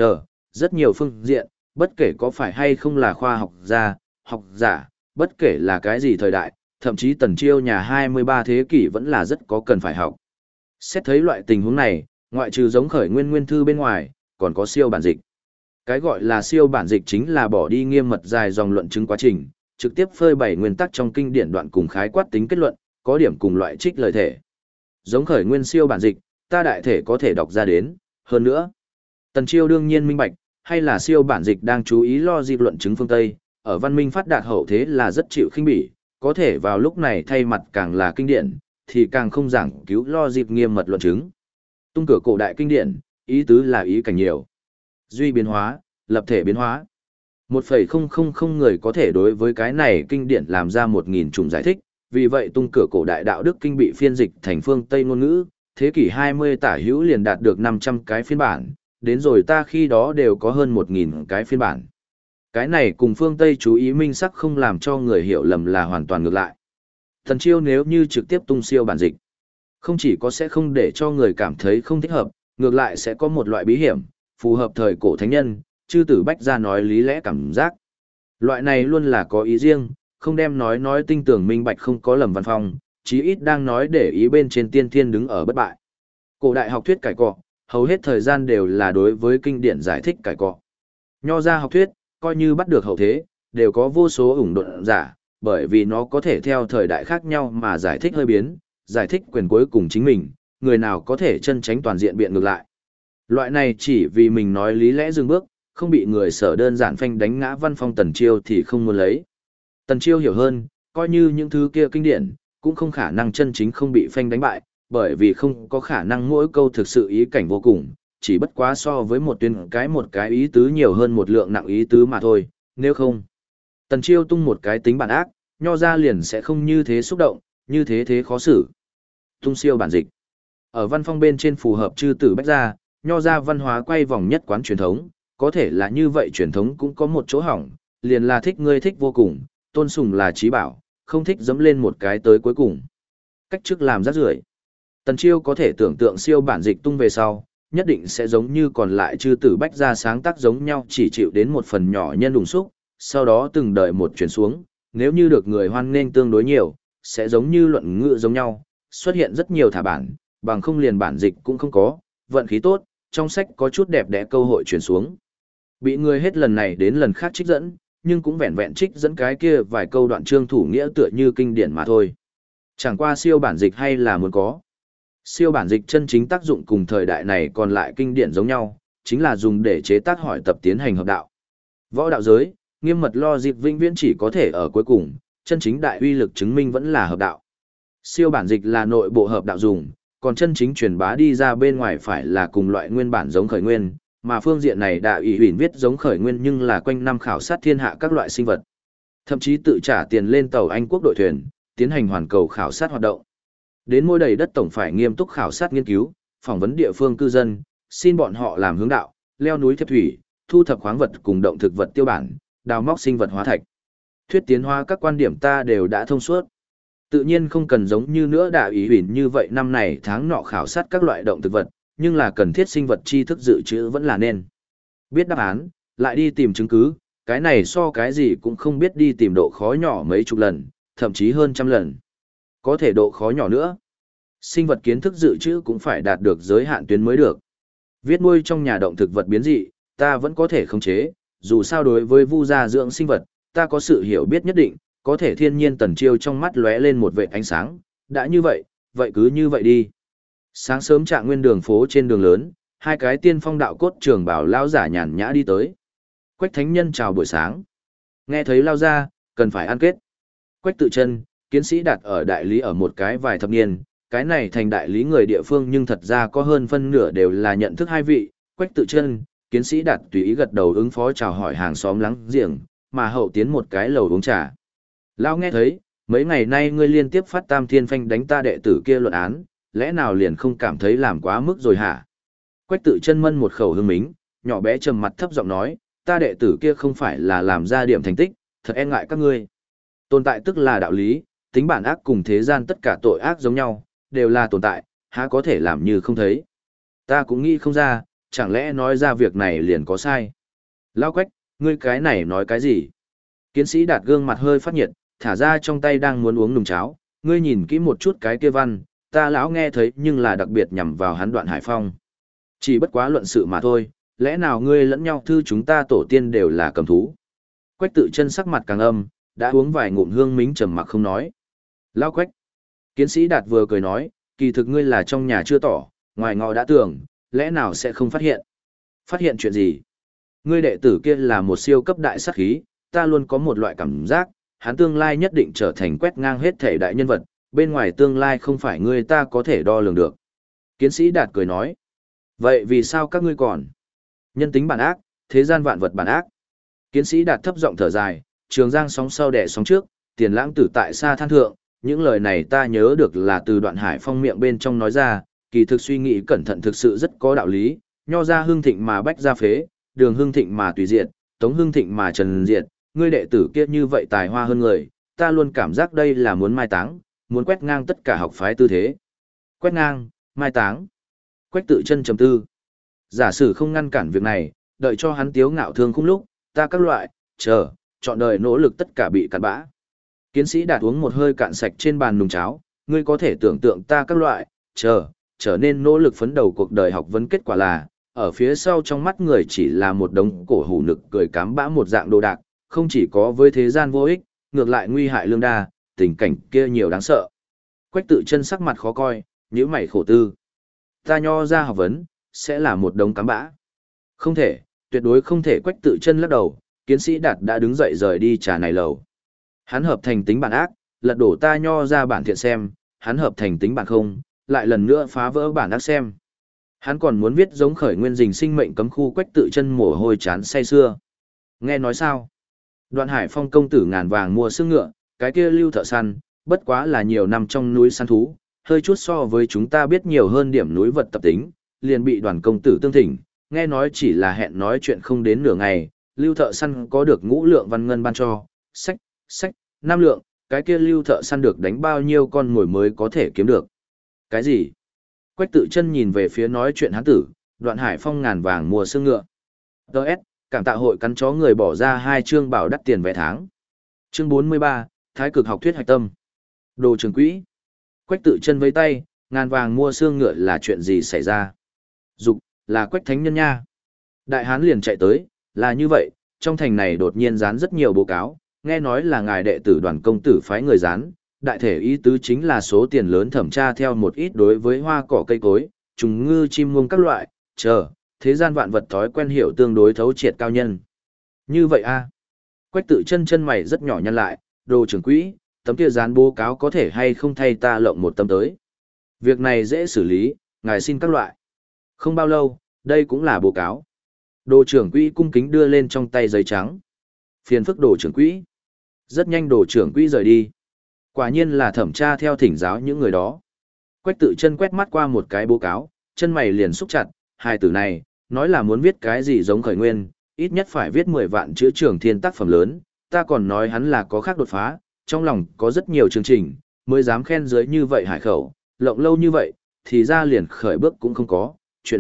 rất nhiều phương diện, bất kể có phải hay không là khoa học gia, học giả, bất kể là cái gì thời đại, thậm chí Tần Chiêu nhà 23 thế kỷ vẫn là rất có cần phải học. Xét thấy loại tình huống này, ngoại trừ giống khởi nguyên nguyên thư bên ngoài, còn có siêu bản dịch. Cái gọi là siêu bản dịch chính là bỏ đi nghiêm mật dài dòng luận chứng quá trình, trực tiếp phơi bày nguyên tắc trong kinh điển đoạn cùng khái quát tính kết luận, có điểm cùng loại trích lời thể. Giống khởi nguyên siêu bản dịch, ta đại thể có thể đọc ra đến, hơn nữa. Tần Chiêu đương nhiên minh bạch, hay là siêu bản dịch đang chú ý lo dịp luận chứng phương Tây, ở văn minh phát đạt hậu thế là rất chịu khinh bỉ, có thể vào lúc này thay mặt càng là kinh điển, thì càng không giảng cứu lo dịp nghiêm mật luận chứng. Tung cửa cổ đại kinh điển, ý tứ là ý cảnh nhiều. Duy biến hóa, lập thể biến hóa. 1,000 người có thể đối với cái này kinh điển làm ra 1.000 chủng giải thích, vì vậy tung cửa cổ đại đạo đức kinh bị phiên dịch thành phương Tây ngôn ngữ, thế kỷ 20 tả hữu liền đạt được 500 cái phiên bản, đến rồi ta khi đó đều có hơn 1.000 cái phiên bản. Cái này cùng phương Tây chú ý minh sắc không làm cho người hiểu lầm là hoàn toàn ngược lại. Tần Chiêu nếu như trực tiếp tung siêu bản dịch, không chỉ có sẽ không để cho người cảm thấy không thích hợp, ngược lại sẽ có một loại bí hiểm, phù hợp thời cổ thánh nhân, chư tử bách ra nói lý lẽ cảm giác. Loại này luôn là có ý riêng, không đem nói tinh tưởng minh bạch không có lầm văn phong, chí ít đang nói để ý bên trên tiên thiên đứng ở bất bại. Cổ đại học thuyết cải cọ, hầu hết thời gian đều là đối với kinh điển giải thích cải cọ. Nho ra học thuyết, coi như bắt được hậu thế, đều có vô số ủng độn giả, bởi vì nó có thể theo thời đại khác nhau mà giải thích hơi biến, giải thích quyền cuối cùng chính mình, người nào có thể chân tránh toàn diện biện ngược lại. Loại này chỉ vì mình nói lý lẽ dừng bước, không bị người sở đơn giản phanh đánh ngã văn phong Tần Chiêu thì không muốn lấy. Tần Chiêu hiểu hơn, coi như những thứ kia kinh điển, cũng không khả năng chân chính không bị phanh đánh bại, bởi vì không có khả năng mỗi câu thực sự ý cảnh vô cùng, chỉ bất quá so với một cái ý tứ nhiều hơn một lượng nặng ý tứ mà thôi, nếu không. Tần Chiêu tung một cái tính bản ác, nho ra liền sẽ không như thế xúc động, như thế khó xử. Tung siêu bản dịch. Ở văn phong bên trên phù hợp chư tử bách gia, nho ra văn hóa quay vòng nhất quán truyền thống, có thể là như vậy truyền thống cũng có một chỗ hỏng, liền là thích ngươi thích vô cùng, tôn sùng là trí bảo, không thích dẫm lên một cái tới cuối cùng. Cách trước làm rác rưởi. Tần Chiêu có thể tưởng tượng siêu bản dịch tung về sau, nhất định sẽ giống như còn lại chư tử bách gia sáng tác giống nhau chỉ chịu đến một phần nhỏ nhân đùng xúc, sau đó từng đợi một chuyển xuống, nếu như được người hoan nghênh tương đối nhiều, sẽ giống như luận ngữ giống nhau, xuất hiện rất nhiều thả bản, bằng không liền bản dịch cũng không có, vận khí tốt, trong sách có chút đẹp đẽ câu hội chuyển xuống. Bị người hết lần này đến lần khác trích dẫn, nhưng cũng vẹn vẹn trích dẫn cái kia vài câu đoạn chương thủ nghĩa tựa như kinh điển mà thôi. Chẳng qua siêu bản dịch hay là muốn có. Siêu bản dịch chân chính tác dụng cùng thời đại này còn lại kinh điển giống nhau, chính là dùng để chế tác hỏi tập tiến hành hợp đạo. Võ đạo giới, nghiêm mật lo dịp vĩnh viễn chỉ có thể ở cuối cùng, chân chính đại uy lực chứng minh vẫn là hợp đạo. Siêu bản dịch là nội bộ hợp đạo dùng, còn chân chính truyền bá đi ra bên ngoài phải là cùng loại nguyên bản giống khởi nguyên, mà phương diện này đạo ủy huyền viết giống khởi nguyên nhưng là quanh năm khảo sát thiên hạ các loại sinh vật. Thậm chí tự trả tiền lên tàu Anh quốc đội thuyền, tiến hành hoàn cầu khảo sát hoạt động. Đến mỗi đầy đất tổng phải nghiêm túc khảo sát nghiên cứu, phỏng vấn địa phương cư dân, xin bọn họ làm hướng đạo, leo núi thiệp thủy, thu thập khoáng vật cùng động thực vật tiêu bản, đào móc sinh vật hóa thạch. Thuyết tiến hóa các quan điểm ta đều đã thông suốt. Tự nhiên không cần giống như nữa đạo ý huyền như vậy năm này tháng nọ khảo sát các loại động thực vật, nhưng là cần thiết sinh vật tri thức dự trữ vẫn là nên. Biết đáp án, lại đi tìm chứng cứ, cái này so cái gì cũng không biết đi tìm độ khó nhỏ mấy chục lần, thậm chí hơn trăm lần. Có thể độ khó nhỏ nữa. Sinh vật kiến thức dự trữ cũng phải đạt được giới hạn tuyến mới được. Viết nuôi trong nhà động thực vật biến dị, ta vẫn có thể khống chế, dù sao đối với vu gia dưỡng sinh vật, ta có sự hiểu biết nhất định, có thể thiên nhiên Tần Chiêu trong mắt lóe lên một vệt ánh sáng, đã như vậy, vậy cứ như vậy đi. Sáng sớm Trạng Nguyên đường phố trên đường lớn, hai cái tiên phong đạo cốt trường bảo lao giả nhàn nhã đi tới. Quách Thánh Nhân chào buổi sáng. Nghe thấy lao ra, cần phải ăn kết. Quách Tự Chân, kiến sĩ đặt ở đại lý ở một cái vài thập niên, cái này thành đại lý người địa phương nhưng thật ra có hơn phân nửa đều là nhận thức hai vị. Quách Tự Chân, kiến sĩ đặt tùy ý gật đầu ứng phó chào hỏi hàng xóm láng giềng, mà hậu tiến một cái lầu uống trà. Lao nghe thấy, mấy ngày nay ngươi liên tiếp phát tam thiên phanh đánh ta đệ tử kia luận án, lẽ nào liền không cảm thấy làm quá mức rồi hả? Quách Tự Chân mân một khẩu hương mính, nhỏ bé trầm mặt thấp giọng nói, ta đệ tử kia không phải là làm ra điểm thành tích, thật e ngại các ngươi. Tồn tại tức là đạo lý, tính bản ác cùng thế gian tất cả tội ác giống nhau, đều là tồn tại, há có thể làm như không thấy. Ta cũng nghĩ không ra, chẳng lẽ nói ra việc này liền có sai. Lao Quách, ngươi cái này nói cái gì? Kiến sĩ Đạt gương mặt hơi phát nhiệt, thả ra trong tay đang muốn uống nùng cháo, ngươi nhìn kỹ một chút cái kia văn, ta lão nghe thấy nhưng là đặc biệt nhằm vào hắn Đoạn Hải Phong. Chỉ bất quá luận sự mà thôi, lẽ nào ngươi lẫn nhau thư chúng ta tổ tiên đều là cầm thú. Quách Tự Chân sắc mặt càng âm, đã uống vài ngụm hương mính trầm mặc không nói. Lao Quách. Kiến sĩ Đạt vừa cười nói, kỳ thực ngươi là trong nhà chưa tỏ, ngoài ngọ đã tưởng, lẽ nào sẽ không phát hiện. Phát hiện chuyện gì? Ngươi đệ tử kia là một siêu cấp đại sát khí, ta luôn có một loại cảm giác, hắn tương lai nhất định trở thành quét ngang hết thể đại nhân vật, bên ngoài tương lai không phải ngươi ta có thể đo lường được. Kiến sĩ Đạt cười nói, vậy vì sao các ngươi còn? Nhân tính bản ác, thế gian vạn vật bản ác. Kiến sĩ Đạt thấp giọng thở dài, trường giang sóng sau đẻ sóng trước, tiền lãng tử tại xa than thượng, những lời này ta nhớ được là từ Đoạn Hải Phong miệng bên trong nói ra, kỳ thực suy nghĩ cẩn thận thực sự rất có đạo lý, nho ra hưng thịnh mà bách gia phế, đường hưng thịnh mà tùy diệt, tống hưng thịnh mà trần diệt, ngươi đệ tử kia như vậy tài hoa hơn người, ta luôn cảm giác đây là muốn mai táng, muốn quét ngang tất cả học phái tư thế. Quét ngang, mai táng. Quách Tự Chân trầm tư. Giả sử không ngăn cản việc này, đợi cho hắn tiếu ngạo thương khung lúc, ta các loại, chọn đời nỗ lực tất cả bị cặn bã. Kiến sĩ Đạt uống một hơi cạn sạch trên bàn nùng cháo, ngươi có thể tưởng tượng ta các loại, trở nên nỗ lực phấn đầu cuộc đời học vấn kết quả là, ở phía sau trong mắt người chỉ là một đống cổ hủ nực cười cám bã một dạng đồ đạc, không chỉ có với thế gian vô ích, ngược lại nguy hại lương đa, tình cảnh kia nhiều đáng sợ. Quách Tự Chân sắc mặt khó coi, nhíu mày khổ tư. Ta nho ra học vấn, sẽ là một đống cám bã. Không thể, tuyệt đối không thể. Quách Tự Chân lắc đầu, Kiến sĩ Đạt đã đứng dậy rời đi trà này lầu. Hắn hợp thành tính bản ác, lật đổ ta nho ra bản thiện xem, hắn hợp thành tính bản không, lại lần nữa phá vỡ bản ác xem. Hắn còn muốn viết giống khởi nguyên rình sinh mệnh cấm khu. Quách Tự Chân mồ hôi chán say sưa. Nghe nói sao? Đoạn Hải Phong công tử ngàn vàng mua xương ngựa, cái kia Lưu thợ săn, bất quá là nhiều năm trong núi săn thú, hơi chút so với chúng ta biết nhiều hơn điểm núi vật tập tính, liền bị Đoàn công tử tương thỉnh, nghe nói chỉ là hẹn nói chuyện không đến nửa ngày, Lưu thợ săn có được ngũ lượng văn ngân ban cho, sách, 5 lượng, cái kia Lưu thợ săn được đánh bao nhiêu con mồi mới có thể kiếm được. Cái gì? Quách Tự Chân nhìn về phía nói chuyện hán tử, Đoạn Hải Phong ngàn vàng mua xương ngựa. DS, cảm tạ hội cắn chó người bỏ ra 2 chương bảo đắt tiền vé tháng. Chương 43, Thái cực học thuyết hạch tâm. Đồ trường quỹ. Quách Tự Chân với tay, ngàn vàng mua xương ngựa là chuyện gì xảy ra? Dục, là Quách Thánh Nhân nha. Đại hán liền chạy tới, là như vậy, trong thành này đột nhiên dán rất nhiều báo cáo, nghe nói là ngài đệ tử Đoàn công tử phái người dán, đại thể ý tứ chính là số tiền lớn thẩm tra theo một ít đối với hoa cỏ cây cối, trùng ngư chim muông các loại, thế gian vạn vật thói quen hiểu tương đối thấu triệt cao nhân. Như vậy a? Quách Tự Chân chân mày rất nhỏ nhăn lại, đồ trưởng quỹ, tấm kia dán báo cáo có thể hay không thay ta lộng một tấm tới. Việc này dễ xử lý, ngài xin các loại. Không bao lâu, đây cũng là báo cáo. Đồ trưởng quỹ cung kính đưa lên trong tay giấy trắng. Phiền phức đồ trưởng quỹ. Rất nhanh đồ trưởng quỹ rời đi. Quả nhiên là thẩm tra theo thỉnh giáo những người đó. Quách Tự Chân quét mắt qua một cái báo cáo, chân mày liền xúc chặt, hai từ này, nói là muốn viết cái gì giống khởi nguyên, ít nhất phải viết 10 vạn chữ trường thiên tác phẩm lớn, ta còn nói hắn là có khác đột phá, trong lòng có rất nhiều chương trình, mới dám khen dưới như vậy hải khẩu, lộng lâu như vậy, thì ra liền khởi bước cũng không có, chuyện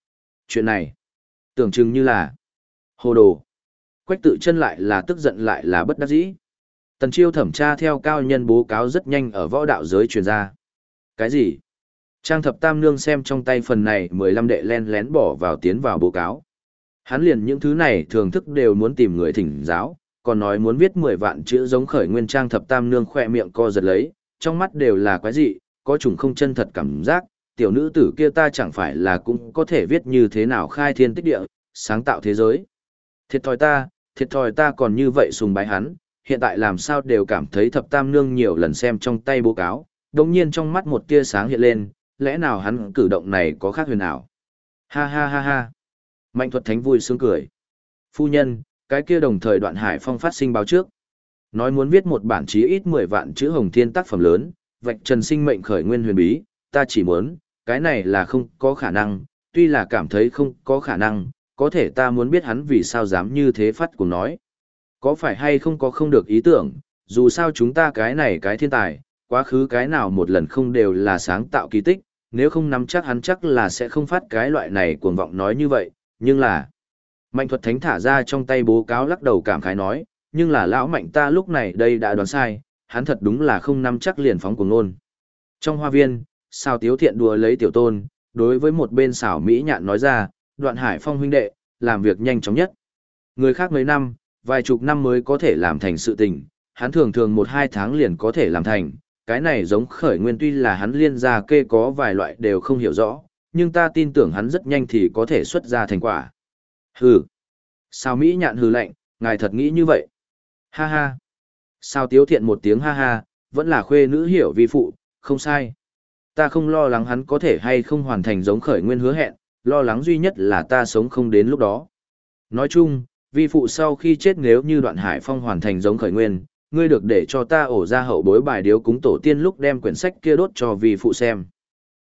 này, tưởng chừng như là hồ đồ. Quách Tự Chân lại là tức giận lại là bất đắc dĩ. Tần Chiêu thẩm tra theo cao nhân báo cáo rất nhanh ở võ đạo giới truyền ra. Cái gì? Trang Thập Tam Nương xem trong tay phần này 15 đệ len lén bỏ vào tiến vào báo cáo. Hắn liền những thứ này thường thức đều muốn tìm người thỉnh giáo, còn nói muốn viết 10 vạn chữ giống khởi nguyên. Trang Thập Tam Nương khỏe miệng co giật lấy, trong mắt đều là quái dị, có chủng không chân thật cảm giác, tiểu nữ tử kia ta chẳng phải là cũng có thể viết như thế nào khai thiên tích địa, sáng tạo thế giới. Thiệt thòi ta còn như vậy sùng bái hắn, hiện tại làm sao đều cảm thấy Thập Tam Nương nhiều lần xem trong tay báo cáo, đồng nhiên trong mắt một tia sáng hiện lên, lẽ nào hắn cử động này có khác huyền ảo? Ha ha ha ha. Mạnh Thuật Thánh vui sướng cười. Phu nhân, cái kia đồng thời Đoạn Hải Phong phát sinh báo trước. Nói muốn viết một bản chí ít 10 vạn chữ hồng thiên tác phẩm lớn, vạch trần sinh mệnh khởi nguyên huyền bí, ta chỉ muốn, cái này là không có khả năng, tuy là cảm thấy không có khả năng, có thể ta muốn biết hắn vì sao dám như thế phát cùng nói. Có phải hay không có không được ý tưởng, dù sao chúng ta cái này cái thiên tài, quá khứ cái nào một lần không đều là sáng tạo kỳ tích, nếu không nắm chắc hắn chắc là sẽ không phát cái loại này cuồng vọng nói như vậy, nhưng là... Mạnh Thuật Thánh thả ra trong tay báo cáo lắc đầu cảm khái nói, nhưng là lão Mạnh ta lúc này đây đã đoán sai, hắn thật đúng là không nắm chắc liền phóng cuồng ngôn. Trong hoa viên, Sào Tiếu Thiện đùa lấy Tiểu Tôn, đối với một bên Sào Mỹ Nhạn nói ra, Đoạn Hải Phong huynh đệ, làm việc nhanh chóng nhất. Người khác mấy năm, vài chục năm mới có thể làm thành sự tình, hắn thường thường 1-2 tháng liền có thể làm thành, cái này giống khởi nguyên tuy là hắn liên ra kê có vài loại đều không hiểu rõ, nhưng ta tin tưởng hắn rất nhanh thì có thể xuất ra thành quả. Hừ. Sao Mỹ Nhạn hừ lạnh, ngài thật nghĩ như vậy? Ha ha. Sao Tiếu Thiện một tiếng ha ha, vẫn là khuê nữ hiểu vi phụ, không sai. Ta không lo lắng hắn có thể hay không hoàn thành giống khởi nguyên hứa hẹn, lo lắng duy nhất là ta sống không đến lúc đó. Nói chung, vi phụ sau khi chết nếu như Đoạn Hải Phong hoàn thành giống khởi nguyên, ngươi được để cho ta ổ ra hậu bối bài điếu cúng tổ tiên lúc đem quyển sách kia đốt cho vi phụ xem.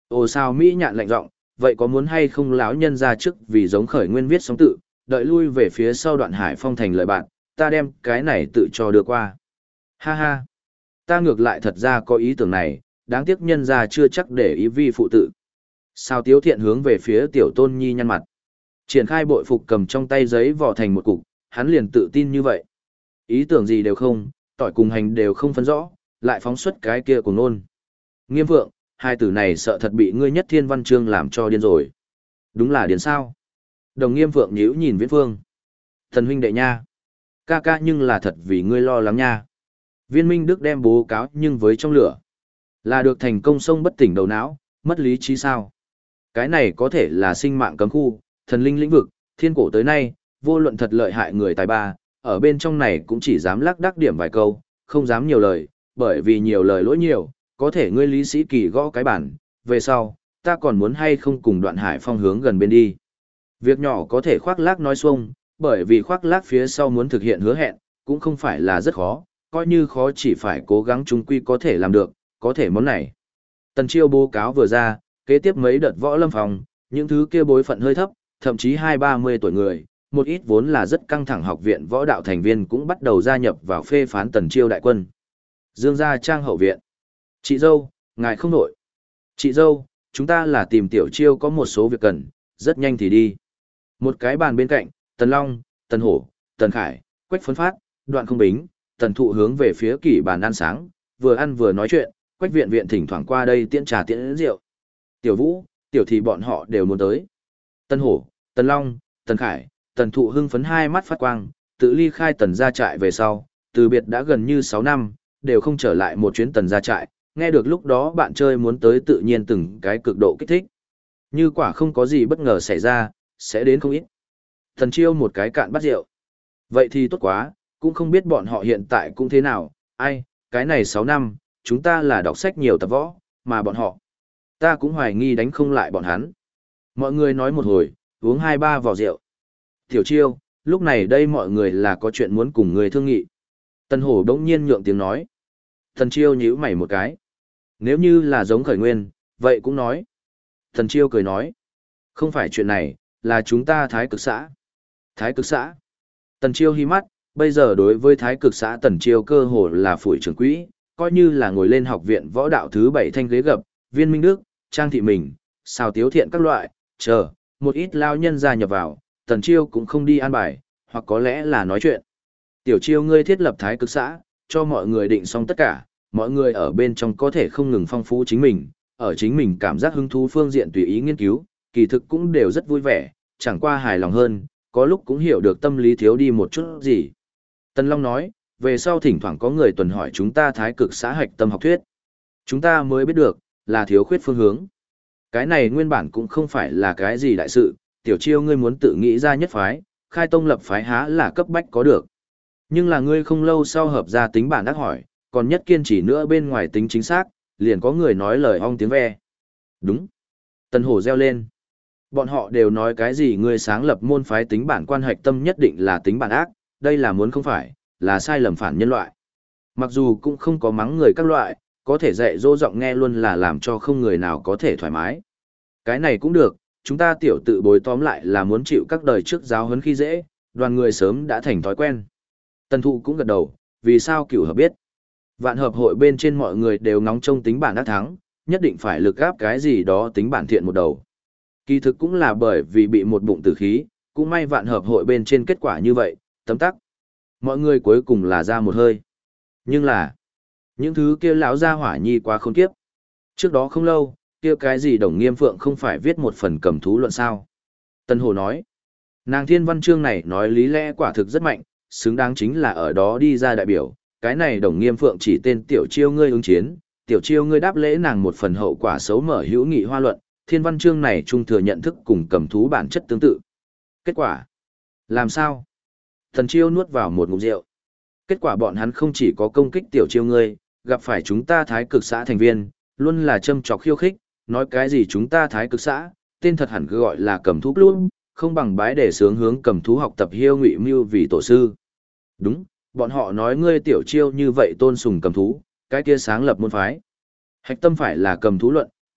Ồ sao Mỹ nhạn lạnh giọng, vậy có muốn hay không lão nhân ra trước vì giống khởi nguyên viết sóng tự, đợi lui về phía sau đoạn hải phong thành lợi bạn, ta đem cái này tự cho đưa qua. Ha ha, ta ngược lại thật ra có ý tưởng này, đáng tiếc nhân ra chưa chắc để ý vi phụ tự. Sao Tiếu Thiện hướng về phía Tiểu Tôn Nhi nhăn mặt. Triển khai bội phục cầm trong tay giấy vò thành một cục, hắn liền tự tin như vậy. Ý tưởng gì đều không, tỏi cùng hành đều không phân rõ, lại phóng xuất cái kia của nôn. Nghiêm vượng, hai tử này sợ thật bị ngươi nhất thiên văn chương làm cho điên rồi. Đúng là điên sao? Đồng Nghiêm vượng nhíu nhìn Viễn Phương. Thần huynh đệ nha. Ca ca nhưng là thật vì ngươi lo lắng nha. Viên Minh Đức đem bố cáo nhưng với trong lửa. Là được thành công sông bất tỉnh đầu não, mất lý trí sao? Cái này có thể là sinh mạng cấm khu, thần linh lĩnh vực, thiên cổ tới nay, vô luận thật lợi hại người tài ba, ở bên trong này cũng chỉ dám lắc đắc điểm vài câu, không dám nhiều lời, bởi vì nhiều lời lỗi nhiều, có thể ngươi Lý Sĩ Kỳ gõ cái bản, về sau, ta còn muốn hay không cùng Đoạn Hải Phong hướng gần bên đi. Việc nhỏ có thể khoác lác nói xuông, bởi vì khoác lác phía sau muốn thực hiện hứa hẹn, cũng không phải là rất khó, coi như khó chỉ phải cố gắng chung quy có thể làm được, có thể món này. Tần Chiêu bố cáo vừa ra, kế tiếp mấy đợt võ lâm phòng, những thứ kia bối phận hơi thấp, thậm chí 20-30 tuổi người, một ít vốn là rất căng thẳng học viện võ đạo thành viên cũng bắt đầu gia nhập vào phê phán Tần Chiêu đại quân. Dương gia trang hậu viện. Chị dâu, ngài không nội. Chị dâu, chúng ta là tìm Tiểu Chiêu có một số việc cần, rất nhanh thì đi. Một cái bàn bên cạnh, Tần Long, Tần Hổ, Tần Khải, Quách Phấn Phát, Đoạn Không Bính, Tần Thụ hướng về phía kỷ bàn ăn sáng, vừa ăn vừa nói chuyện, Quách viện viện thỉnh thoảng qua đây tiễn trà tiễn rượu. Tiểu Vũ, Tiểu Thì bọn họ đều muốn tới. Tần Hổ, Tần Long, Tần Khải, Tần Thụ hưng phấn hai mắt phát quang, tự ly khai Tần gia trại về sau, từ biệt đã gần như 6 năm, đều không trở lại một chuyến Tần gia trại, nghe được lúc đó bạn chơi muốn tới tự nhiên từng cái cực độ kích thích. Như quả không có gì bất ngờ xảy ra, sẽ đến không ít. Tần Chiêu một cái cạn bát rượu. Vậy thì tốt quá, cũng không biết bọn họ hiện tại cũng thế nào, ai, cái này 6 năm, chúng ta là đọc sách nhiều tập võ, mà bọn họ, ta cũng hoài nghi đánh không lại bọn hắn. Mọi người nói một hồi, uống 2-3 vò rượu. Tiểu Chiêu, lúc này đây mọi người là có chuyện muốn cùng người thương nghị. Tần Hổ đống nhiên nhượng tiếng nói. Tần Chiêu nhíu mày một cái. Nếu như là giống khởi nguyên, vậy cũng nói. Tần Chiêu cười nói. Không phải chuyện này, là chúng ta Thái Cực xã. Thái Cực xã. Tần Chiêu hí mắt, bây giờ đối với Thái Cực xã Tần Chiêu cơ hồ là phủi trưởng quỹ, coi như là ngồi lên học viện võ đạo thứ 7 thanh ghế gập, Viên Minh Đức, Trang Thị Mình, Sào Tiếu Thiện các loại, chờ, một ít lao nhân gia nhập vào, Tần Chiêu cũng không đi an bài, hoặc có lẽ là nói chuyện. Tiểu Chiêu ngươi thiết lập Thái Cực xã, cho mọi người định xong tất cả, mọi người ở bên trong có thể không ngừng phong phú chính mình, ở chính mình cảm giác hứng thú phương diện tùy ý nghiên cứu, kỳ thực cũng đều rất vui vẻ, chẳng qua hài lòng hơn, có lúc cũng hiểu được tâm lý thiếu đi một chút gì. Tần Long nói, về sau thỉnh thoảng có người tuần hỏi chúng ta Thái Cực xã hạch tâm học thuyết. Chúng ta mới biết được, là thiếu khuyết phương hướng. Cái này nguyên bản cũng không phải là cái gì đại sự, Tiểu Chiêu ngươi muốn tự nghĩ ra nhất phái, khai tông lập phái há là cấp bách có được. Nhưng là ngươi không lâu sau hợp ra tính bản đắc hỏi, còn nhất kiên trì nữa bên ngoài tính chính xác, liền có người nói lời ong tiếng ve. Đúng. Tần Hổ reo lên. Bọn họ đều nói cái gì ngươi sáng lập môn phái tính bản quan hạch tâm nhất định là tính bản ác, đây là muốn không phải, là sai lầm phản nhân loại. Mặc dù cũng không có mắng người các loại, có thể dạy dỗ giọng nghe luôn là làm cho không người nào có thể thoải mái. Cái này cũng được, chúng ta tiểu tự bối tóm lại là muốn chịu các đời trước giáo huấn khi dễ, đoàn người sớm đã thành thói quen. Tần Thụ cũng gật đầu, vì sao cửu hợp biết. Vạn hợp hội bên trên mọi người đều ngóng trông tính bản đắc thắng, nhất định phải lực gáp cái gì đó tính bản thiện một đầu. Kỳ thực cũng là bởi vì bị một bụng tử khí, cũng may vạn hợp hội bên trên kết quả như vậy, tấm tắc. Mọi người cuối cùng là ra một hơi. Nhưng là, những thứ kia lão gia hỏa nhi quá khôn kiếp. Trước đó không lâu, kia cái gì Đồng Nghiêm Phượng không phải viết một phần cầm thú luận sao. Tân Hồ nói, nàng thiên văn chương này nói lý lẽ quả thực rất mạnh, xứng đáng chính là ở đó đi ra đại biểu. Cái này Đồng Nghiêm Phượng chỉ tên Tiểu Chiêu ngươi ứng chiến, Tiểu Chiêu ngươi đáp lễ nàng một phần hậu quả xấu mở hữu nghị hoa luận, thiên văn chương này trung thừa nhận thức cùng cầm thú bản chất tương tự. Kết quả, làm sao? Thần Chiêu nuốt vào một ngụm rượu. Kết quả bọn hắn không chỉ có công kích Tiểu Chiêu ngươi, gặp phải chúng ta Thái Cực xã thành viên, luôn là châm chọc khiêu khích, nói cái gì chúng ta Thái Cực xã, tên thật hẳn cứ gọi là cầm thú luôn, không bằng bái để sướng hướng cầm thú học tập hiêu ngụy mưu vì tổ sư. Đúng, bọn họ nói ngươi Tiểu Chiêu như vậy tôn sùng cầm thú, cái kia sáng lập môn phái. Hạch tâm phải là cầm thú luận,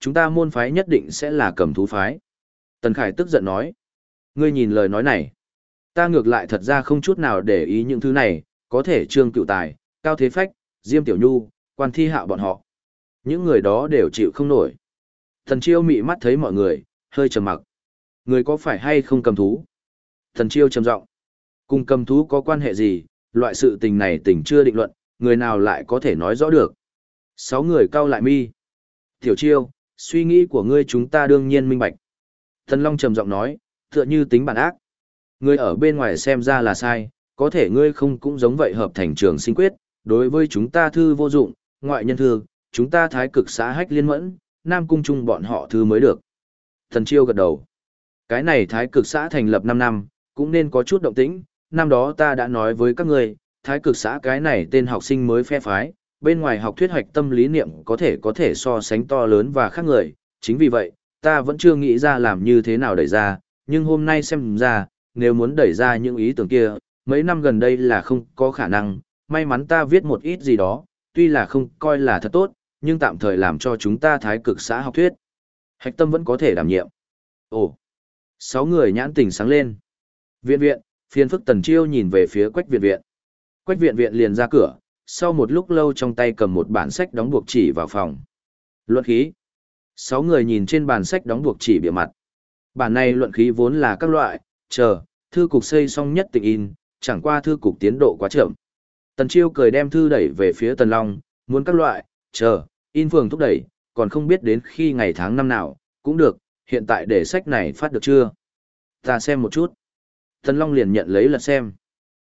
chúng ta môn phái nhất định sẽ là cầm thú phái. Tần Khải tức giận nói. Ngươi nhìn lời nói này. Ta ngược lại thật ra không chút nào để ý những thứ này, có thể Trương Cựu Tài, Cao Thế Phách, Diêm Tiểu Nhu, Quan Thi Hạo bọn họ. Những người đó đều chịu không nổi. Thần Chiêu mị mắt thấy mọi người, hơi trầm mặc. Người có phải hay không cầm thú? Thần Chiêu trầm giọng. Cùng cầm thú có quan hệ gì, loại sự tình này tình chưa định luận, người nào lại có thể nói rõ được. 6 người cau lại mi. Tiểu Chiêu, suy nghĩ của ngươi chúng ta đương nhiên minh bạch. Thần Long trầm giọng nói, tựa như tính bản ác. Ngươi ở bên ngoài xem ra là sai, có thể ngươi không cũng giống vậy hợp thành trường sinh quyết, đối với chúng ta thư vô dụng, ngoại nhân thư, chúng ta thái cực xã hách liên mẫn, nam cung trung bọn họ thư mới được. Thần Chiêu gật đầu. Cái này thái cực xã thành lập 5 năm, cũng nên có chút động tĩnh, năm đó ta đã nói với các ngươi, thái cực xã cái này tên học sinh mới phe phái, bên ngoài học thuyết hoạch tâm lý niệm có thể so sánh to lớn và khác người, chính vì vậy, ta vẫn chưa nghĩ ra làm như thế nào đẩy ra, nhưng hôm nay xem ra, nếu muốn đẩy ra những ý tưởng kia, mấy năm gần đây là không có khả năng, may mắn ta viết một ít gì đó, tuy là không coi là thật tốt, nhưng tạm thời làm cho chúng ta thái cực xã học thuyết. Hạch tâm vẫn có thể đảm nhiệm. Ồ, 6 người nhãn tình sáng lên. Viện viện, phiền phức Tần Chiêu nhìn về phía Quách viện viện. Quách viện viện liền ra cửa, sau một lúc lâu trong tay cầm một bản sách đóng buộc chỉ vào phòng. Luận khí. 6 người nhìn trên bản sách đóng buộc chỉ bìa mặt. Bản này luận khí vốn là các loại, thư cục xây xong nhất tịnh in, chẳng qua thư cục tiến độ quá chậm. Tần Chiêu cười đem thư đẩy về phía Tần Long, muốn các loại, in phường thúc đẩy, còn không biết đến khi ngày tháng năm nào, cũng được, hiện tại để sách này phát được chưa? Ta xem một chút. Tần Long liền nhận lấy lật xem.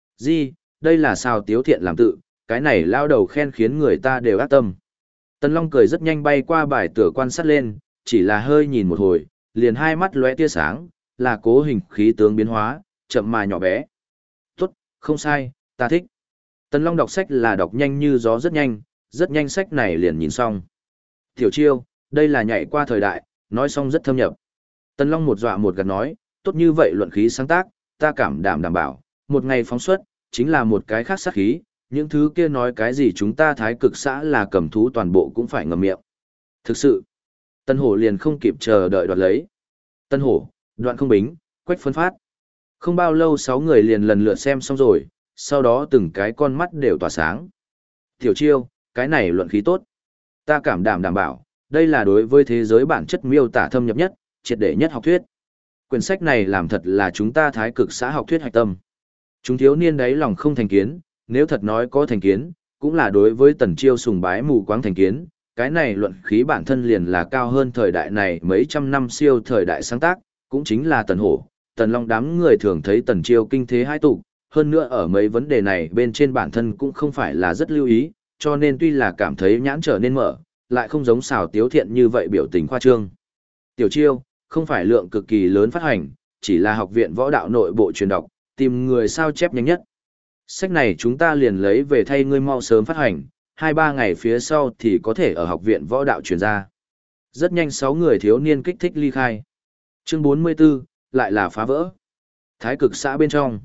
Đây là sao Tiếu Thiện làm tự, cái này lao đầu khen khiến người ta đều ác tâm. Tần Long cười rất nhanh bay qua bài tựa quan sát lên, chỉ là hơi nhìn một hồi, liền hai mắt lóe tia sáng, là cố hình khí tướng biến hóa, chậm mà nhỏ bé. Tốt, không sai, ta thích. Tần Long đọc sách là đọc nhanh như gió rất nhanh sách này liền nhìn xong. Tiểu Chiêu, đây là nhảy qua thời đại, nói xong rất thâm nhập. Tần Long một dọa một gật nói, tốt như vậy luận khí sáng tác, ta đảm bảo, một ngày phóng xuất, chính là một cái khác sát khí, những thứ kia nói cái gì chúng ta thái cực xã là cầm thú toàn bộ cũng phải ngậm miệng. Thực sự, Tân Hổ liền không kịp chờ đợi đoạt lấy. Tân Hổ, Đoạn Không Bính, Quách Phân Phát. Không bao lâu 6 người liền lần lượt xem xong rồi, sau đó từng cái con mắt đều tỏa sáng. Tiểu Chiêu, cái này luận khí tốt. Ta đảm bảo, đây là đối với thế giới bản chất miêu tả thâm nhập nhất, triệt để nhất học thuyết. Quyển sách này làm thật là chúng ta thái cực xã học thuyết hạch tâm. Chúng thiếu niên đấy lòng không thành kiến, nếu thật nói có thành kiến, cũng là đối với Tần Chiêu sùng bái mù quáng thành kiến. Cái này luận khí bản thân liền là cao hơn thời đại này mấy trăm năm siêu thời đại sáng tác, cũng chính là Tần Hổ, Tần Long đám người thường thấy Tần Chiêu kinh thế hai tụ, hơn nữa ở mấy vấn đề này bên trên bản thân cũng không phải là rất lưu ý, cho nên tuy là cảm thấy nhãn trở nên mở, lại không giống xào Tiếu Thiện như vậy biểu tình khoa trương. Tiểu Chiêu, không phải lượng cực kỳ lớn phát hành, chỉ là học viện võ đạo nội bộ truyền đọc, tìm người sao chép nhanh nhất. Sách này chúng ta liền lấy về thay ngươi mau sớm phát hành, 2-3 ngày phía sau thì có thể ở học viện võ đạo truyền ra. Rất nhanh 6 người thiếu niên kích thích ly khai. Chương 44, lại là phá vỡ. Thái cực xã bên trong.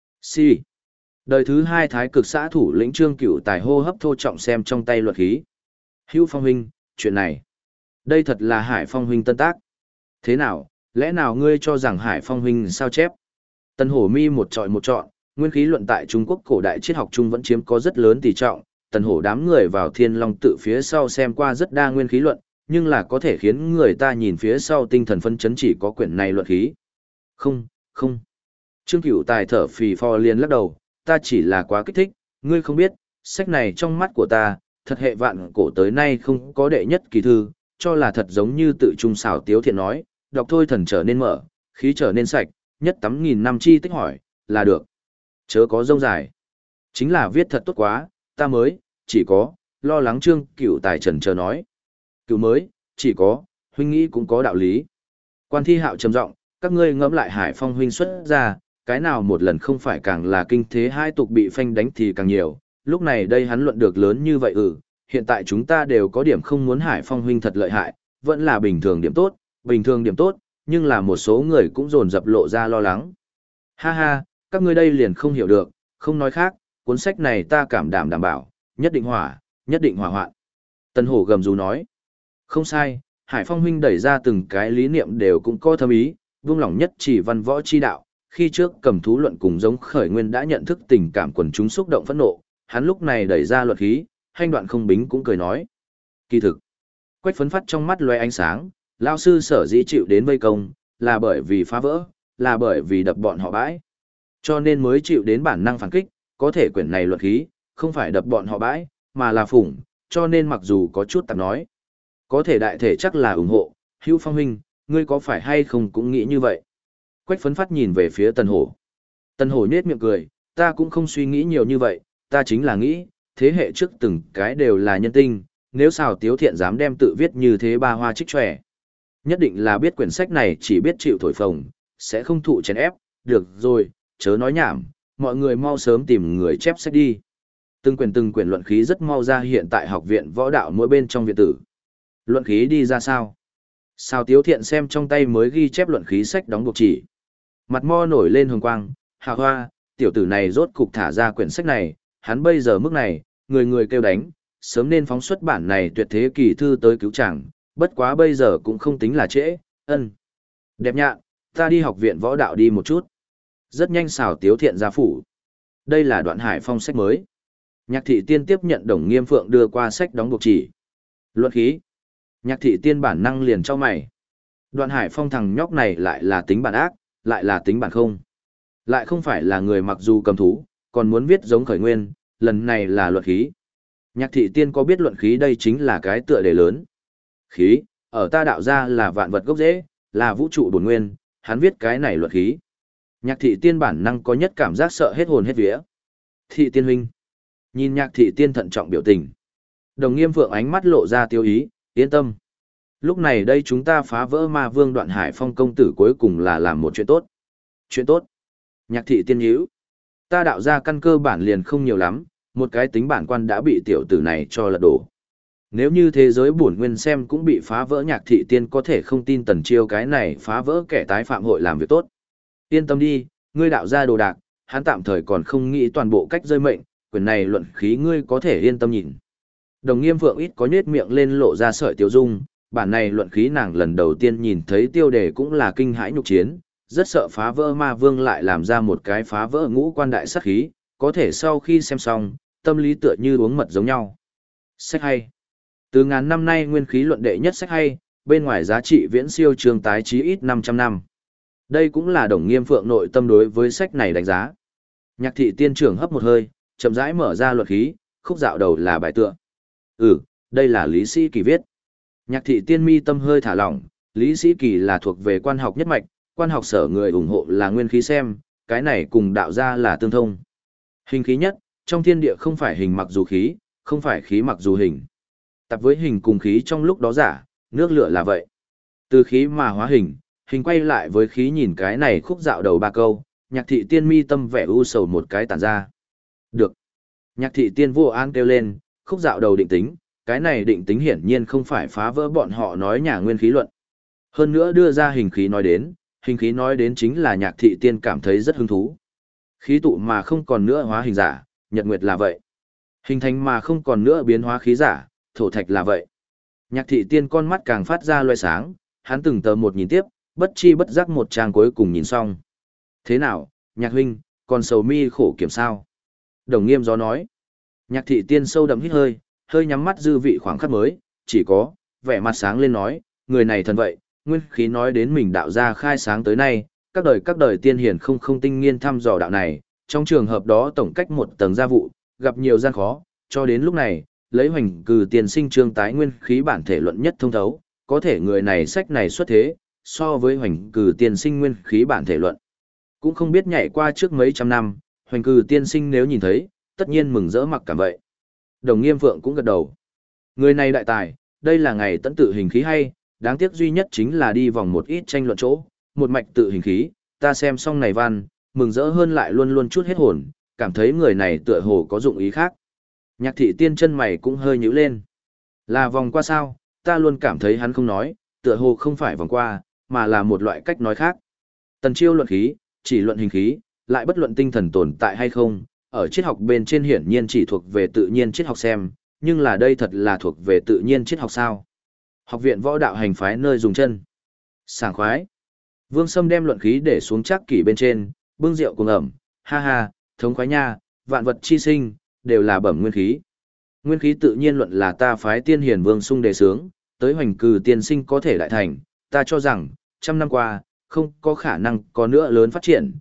Đời thứ 2 thái cực xã thủ lĩnh Trương Cửu Tài hô hấp thô trọng xem trong tay luật khí. Hữu Phong huynh, chuyện này. Đây thật là Hải Phong huynh tân tác. Thế nào, lẽ nào ngươi cho rằng Hải Phong huynh sao chép? Tần Hổ mi một trọi, nguyên khí luận tại Trung Quốc cổ đại triết học chung vẫn chiếm có rất lớn tỷ trọng. Tần Hổ đám người vào Thiên Long tự phía sau xem qua rất đa nguyên khí luận, nhưng là có thể khiến người ta nhìn phía sau tinh thần phân chấn chỉ có quyển này luận khí. Không. Trương Cửu Tài thở phì phò liền lắc đầu, ta chỉ là quá kích thích, ngươi không biết, sách này trong mắt của ta, thật hệ vạn cổ tới nay không có đệ nhất kỳ thư, cho là thật giống như tự trung xảo Tiếu Thiện nói, đọc thôi thần trở nên mở, khí trở nên sạch, nhất tắm nghìn năm chi tích hỏi, là được. Chớ có rông dài. Chính là viết thật tốt quá, ta mới, chỉ có, lo lắng Trương Cửu Tài trần chờ nói. Cửu mới, chỉ có, huynh nghĩ cũng có đạo lý. Quan Thi Hạo trầm giọng, các ngươi ngẫm lại Hải Phong huynh xuất ra, cái nào một lần không phải càng là kinh thế hai tục bị phanh đánh thì càng nhiều, lúc này đây hắn luận được lớn như vậy hiện tại chúng ta đều có điểm không muốn Hải Phong huynh thật lợi hại, vẫn là bình thường điểm tốt, nhưng là một số người cũng dồn dập lộ ra lo lắng. Ha ha, các ngươi đây liền không hiểu được, không nói khác, cuốn sách này ta đảm bảo, nhất định hỏa hoạn. Tần Hổ gầm rú nói. Không sai, Hải Phong huynh đẩy ra từng cái lý niệm đều cũng có thâm ý, vương lòng nhất chỉ văn võ chi đạo, khi trước cầm thú luận cùng giống khởi nguyên đã nhận thức tình cảm quần chúng xúc động phẫn nộ, hắn lúc này đẩy ra luật khí, hành đoạn không bính cũng cười nói. Kỳ thực, Quách Phấn Phát trong mắt lóe ánh sáng, lao sư sở dĩ chịu đến vây công, là bởi vì phá vỡ, là bởi vì đập bọn họ bãi. Cho nên mới chịu đến bản năng phản kích, có thể quyển này luật khí, không phải đập bọn họ bãi, mà là phủng, cho nên mặc dù có chút tạp nói. Có thể đại thể chắc là ủng hộ, Hữu Phong huynh, ngươi có phải hay không cũng nghĩ như vậy. Quách Phấn Phát nhìn về phía Tần Hổ. Tần Hổ nhếch miệng cười, ta cũng không suy nghĩ nhiều như vậy, ta chính là nghĩ, thế hệ trước từng cái đều là nhân tinh, nếu Sào Tiếu Thiện dám đem tự viết như thế ba hoa trích tròe. Nhất định là biết quyển sách này chỉ biết chịu thổi phồng, sẽ không thụ chèn ép, được rồi, chớ nói nhảm, mọi người mau sớm tìm người chép sách đi. Từng quyển luận khí rất mau ra hiện tại học viện võ đạo mỗi bên trong viện tử. Luận khí đi ra sao? Sào Tiếu Thiện xem trong tay mới ghi chép luận khí sách đóng buộc chỉ. Mặt mo nổi lên hồng quang, hà hoa, tiểu tử này rốt cục thả ra quyển sách này, hắn bây giờ mức này, người người kêu đánh, sớm nên phóng xuất bản này tuyệt thế kỳ thư tới cứu chàng, bất quá bây giờ cũng không tính là trễ, ân. Đẹp nhạn, ta đi học viện võ đạo đi một chút. Rất nhanh Sào Tiếu Thiện ra phủ. Đây là Đoạn Hải Phong sách mới. Nhạc Thị Tiên tiếp nhận Đồng Nghiêm Phượng đưa qua sách đóng buộc chỉ. Luận khí. Nhạc Thị Tiên bản năng liền cho mày. Đoạn Hải Phong thằng nhóc này lại là tính bản ác, lại là tính bản không. Lại không phải là người mặc dù cầm thú, còn muốn viết giống khởi nguyên, lần này là luận khí. Nhạc Thị Tiên có biết luận khí đây chính là cái tựa đề lớn. Khí, ở ta đạo ra là vạn vật gốc rễ, là vũ trụ bổn nguyên, hắn viết cái này luận khí. Nhạc Thị Tiên bản năng có nhất cảm giác sợ hết hồn hết vía. Thị Tiên huynh. Nhìn Nhạc Thị Tiên thận trọng biểu tình. Đồng Nghiêm Phượng ánh mắt lộ ra tiêu ý, yên tâm. Lúc này đây chúng ta phá vỡ ma vương Đoạn Hải Phong công tử cuối cùng là làm một chuyện tốt. Chuyện tốt. Nhạc Thị Tiên nhíu. Ta đạo ra căn cơ bản liền không nhiều lắm, một cái tính bản quan đã bị tiểu tử này cho lật đổ. Nếu như thế giới bổn nguyên xem cũng bị phá vỡ, Nhạc Thị Tiên có thể không tin Tần Chiêu cái này phá vỡ kẻ tái phạm hội làm việc tốt. Yên tâm đi, ngươi đạo ra đồ đạc, hắn tạm thời còn không nghĩ toàn bộ cách rơi mệnh, quyền này luận khí ngươi có thể yên tâm nhìn. Đồng Nghiêm Phượng ít có nhếch miệng lên lộ ra sợi tiêu dung, bản này luận khí nàng lần đầu tiên nhìn thấy tiêu đề cũng là kinh hãi nhục chiến, rất sợ phá vỡ ma vương lại làm ra một cái phá vỡ ngũ quan đại sát khí, có thể sau khi xem xong, tâm lý tựa như uống mật giống nhau. Sách hay. Từ ngàn năm nay nguyên khí luận đệ nhất sách hay, bên ngoài giá trị viễn siêu trường tái chí ít 500 năm. Đây cũng là Đồng Nghiêm Phượng nội tâm đối với sách này đánh giá. Nhạc Thị Tiên trưởng hấp một hơi, chậm rãi mở ra luận khí, khúc dạo đầu là bài tựa. Đây là Lý Sĩ Kỳ viết. Nhạc Thị Tiên mi tâm hơi thả lỏng, Lý Sĩ Kỳ là thuộc về quan học nhất mạch, quan học sở người ủng hộ là nguyên khí xem, cái này cùng đạo ra là tương thông. Hình khí nhất, trong thiên địa không phải hình mặc dù khí, không phải khí mặc dù hình. Tập với hình cùng khí trong lúc đó giả, nước lửa là vậy. Từ khí mà hóa hình, hình quay lại với khí, nhìn cái này khúc dạo đầu ba câu, Nhạc Thị Tiên mi tâm vẻ u sầu một cái tản ra. Được. Nhạc Thị Tiên vô an kêu lên, khúc dạo đầu định tính, cái này định tính hiển nhiên không phải phá vỡ bọn họ nói nhà nguyên khí luận. Hơn nữa đưa ra hình khí nói đến chính là Nhạc Thị Tiên cảm thấy rất hứng thú. Khí tụ mà không còn nữa hóa hình giả, nhật nguyệt là vậy. Hình thành mà không còn nữa biến hóa khí giả, thổ thạch là vậy. Nhạc Thị Tiên con mắt càng phát ra loe sáng, hắn từng tờ một nhìn tiếp, bất chi bất giác một trang cuối cùng nhìn xong. Thế nào, Nhạc huynh, còn sầu mi khổ kiểm sao? Đồng Nghiêm gió nói. Nhạc Thị Tiên sâu đậm hít hơi, hơi nhắm mắt dư vị khoảng khắc mới, chỉ có, vẻ mặt sáng lên nói, người này thần vậy, nguyên khí nói đến mình đạo ra khai sáng tới nay, các đời tiên hiển không tinh nghiên thăm dò đạo này, trong trường hợp đó tổng cách một tầng gia vụ, gặp nhiều gian khó, cho đến lúc này, lấy hoành cừ tiền sinh trương tái nguyên khí bản thể luận nhất thông thấu, có thể người này sách này xuất thế, so với hoành cừ tiền sinh nguyên khí bản thể luận. Cũng không biết nhảy qua trước mấy trăm năm, hoành cừ tiên sinh nếu nhìn thấy, tất nhiên mừng rỡ mặc cảm vậy. Đồng Nghiêm Phượng cũng gật đầu. Người này đại tài, đây là ngày tận tự hình khí hay, đáng tiếc duy nhất chính là đi vòng một ít tranh luận chỗ, một mạch tự hình khí, ta xem xong này văn, mừng rỡ hơn lại luôn luôn chút hết hồn, cảm thấy người này tựa hồ có dụng ý khác. Nhạc Thị Tiên chân mày cũng hơi nhíu lên. Là vòng qua sao, ta luôn cảm thấy hắn không nói, tựa hồ không phải vòng qua, mà là một loại cách nói khác. Tần Chiêu luận khí, chỉ luận hình khí, lại bất luận tinh thần tồn tại hay không, ở triết học bên trên hiển nhiên chỉ thuộc về tự nhiên triết học xem, nhưng là đây thật là thuộc về tự nhiên triết học sao. Học viện võ đạo hành phái nơi dùng chân. Sảng khoái. Vương Sâm đem luận khí để xuống chắc kỷ bên trên, bưng rượu cùng ẩm, ha ha, thống khoái nha, vạn vật chi sinh, đều là bẩm nguyên khí. Nguyên khí tự nhiên luận là ta phái tiên hiền Vương Sung đề sướng, tới hoành cử tiên sinh có thể đại thành, ta cho rằng, trăm năm qua, không có khả năng có nữa lớn phát triển,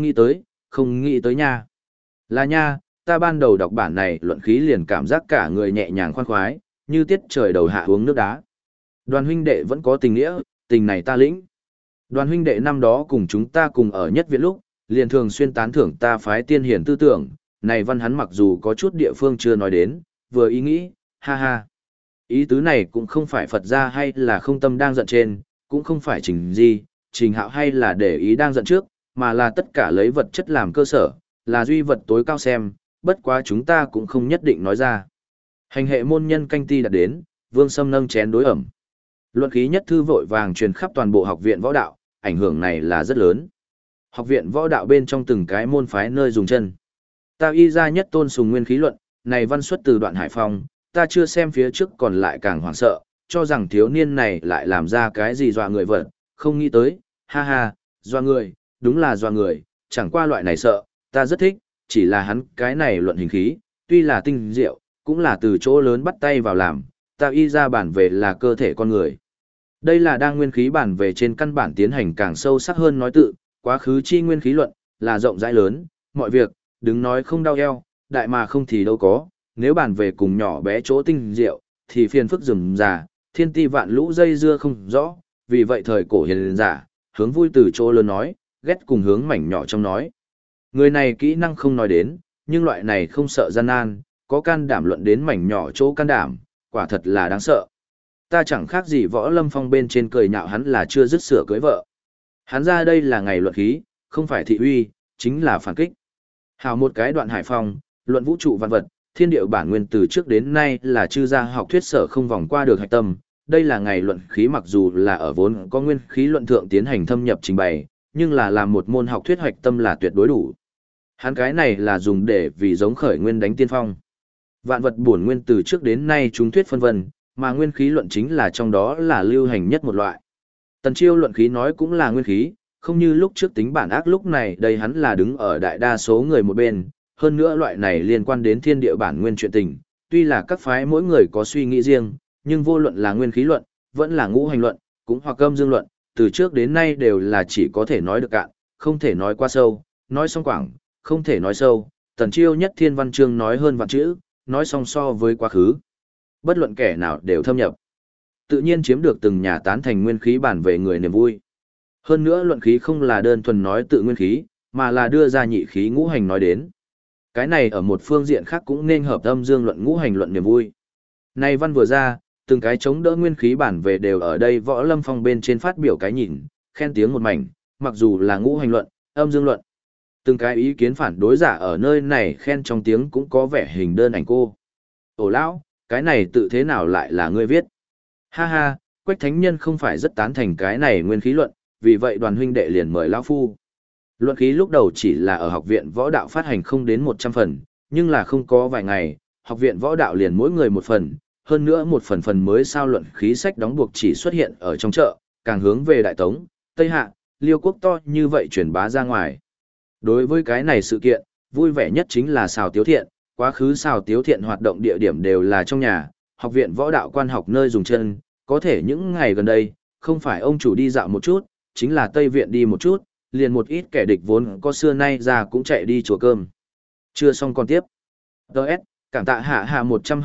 không nghĩ tới nha. Là nha, ta ban đầu đọc bản này luận khí liền cảm giác cả người nhẹ nhàng khoan khoái, như tiết trời đầu hạ uống nước đá. Đoàn huynh đệ vẫn có tình nghĩa, tình này ta lĩnh. Đoàn huynh đệ năm đó cùng chúng ta cùng ở nhất viện lúc, liền thường xuyên tán thưởng ta phái tiên hiển tư tưởng, này văn hắn mặc dù có chút địa phương chưa nói đến, vừa ý nghĩ, ha ha. Ý tứ này cũng không phải Phật gia hay là không tâm đang giận trên, cũng không phải trình hạo hay là để ý đang giận trước, mà là tất cả lấy vật chất làm cơ sở, là duy vật tối cao xem, bất quá chúng ta cũng không nhất định nói ra. Hành hệ môn nhân canh ti đặt đến, Vương Sâm nâng chén đối ẩm. Luận khí nhất thư vội vàng truyền khắp toàn bộ học viện võ đạo, ảnh hưởng này là rất lớn. Học viện võ đạo bên trong từng cái môn phái nơi dùng chân. Ta y ra nhất tôn sùng nguyên khí luận, này văn xuất từ đoạn Hải Phong, ta chưa xem phía trước còn lại càng hoảng sợ, cho rằng thiếu niên này lại làm ra cái gì dọa người vật, không nghĩ tới, ha ha, dọa người, đúng là dọa người, chẳng qua loại này sợ, ta rất thích, chỉ là hắn cái này luận hình khí, tuy là tinh diệu, cũng là từ chỗ lớn bắt tay vào làm, ta y ra bản về là cơ thể con người. Đây là đang nguyên khí bản về trên căn bản tiến hành càng sâu sắc hơn nói tự, quá khứ chi nguyên khí luận, là rộng rãi lớn, mọi việc, đừng nói không đau eo, đại mà không thì đâu có, nếu bản về cùng nhỏ bé chỗ tinh diệu, thì phiền phức rườm rà, thiên ti vạn lũ dây dưa không rõ, vì vậy thời cổ hiền giả, hướng vui từ chỗ lớn nói, ghét cùng hướng mảnh nhỏ trong nói. Người này kỹ năng không nói đến, nhưng loại này không sợ gian nan, có can đảm luận đến mảnh nhỏ chỗ can đảm, quả thật là đáng sợ. Ta chẳng khác gì Võ Lâm Phong bên trên cười nhạo hắn là chưa dứt sửa cưới vợ. Hắn ra đây là ngày luận khí, không phải thị uy, chính là phản kích. Hào một cái đoạn Hải Phong, luận vũ trụ vạn vật, thiên điệu bản nguyên từ trước đến nay là chư gia học thuyết sở không vòng qua được hạch tâm. Đây là ngày luận khí mặc dù là ở vốn có nguyên khí luận thượng tiến hành thâm nhập trình bày, nhưng là làm một môn học thuyết hoạch tâm là tuyệt đối đủ. Hắn cái này là dùng để vì giống khởi nguyên đánh tiên phong. Vạn vật bổn nguyên từ trước đến nay chúng thuyết phân vân, mà nguyên khí luận chính là trong đó là lưu hành nhất một loại. Tần Chiêu luận khí nói cũng là nguyên khí, không như lúc trước tính bản ác lúc này đây hắn là đứng ở đại đa số người một bên, hơn nữa loại này liên quan đến thiên địa bản nguyên chuyện tình, tuy là các phái mỗi người có suy nghĩ riêng, nhưng vô luận là nguyên khí luận, vẫn là ngũ hành luận, cũng hoặc âm dương luận, từ trước đến nay đều là chỉ có thể nói được cạn, không thể nói qua sâu, nói xong quảng, không thể nói sâu, Tần Chiêu nhất thiên văn chương nói hơn vạn chữ, nói song so với quá khứ. Bất luận kẻ nào đều thâm nhập. Tự nhiên chiếm được từng nhà tán thành nguyên khí bản về người niềm vui. Hơn nữa luận khí không là đơn thuần nói tự nguyên khí, mà là đưa ra nhị khí ngũ hành nói đến. Cái này ở một phương diện khác cũng nên hợp âm dương luận ngũ hành luận niềm vui. Này văn vừa ra, từng cái chống đỡ nguyên khí bản về đều ở đây Võ Lâm Phong bên trên phát biểu cái nhìn, khen tiếng một mảnh, mặc dù là ngũ hành luận, âm dương luận. Từng cái ý kiến phản đối giả ở nơi này khen trong tiếng cũng có vẻ hình đơn ảnh cô. Ồ lão, cái này tự thế nào lại là ngươi viết? Ha ha, Quách Thánh Nhân không phải rất tán thành cái này nguyên khí luận, vì vậy đoàn huynh đệ liền mời lão phu. Luận khí lúc đầu chỉ là ở học viện võ đạo phát hành không đến 100 phần, nhưng là không có vài ngày, học viện võ đạo liền mỗi người một phần, hơn nữa một phần mới sao luận khí sách đóng buộc chỉ xuất hiện ở trong chợ, càng hướng về Đại Tống, Tây Hạ, Liêu quốc to như vậy truyền bá ra ngoài. Đối với cái này sự kiện, vui vẻ nhất chính là Sào Tiếu Thiện, quá khứ Sào Tiếu Thiện hoạt động địa điểm đều là trong nhà, học viện võ đạo quan học nơi dùng chân, có thể những ngày gần đây, không phải ông chủ đi dạo một chút, chính là Tây Viện đi một chút, liền một ít kẻ địch vốn có xưa nay ra cũng chạy đi chùa cơm. Chưa xong còn tiếp. Đợt, cảm tạ hạ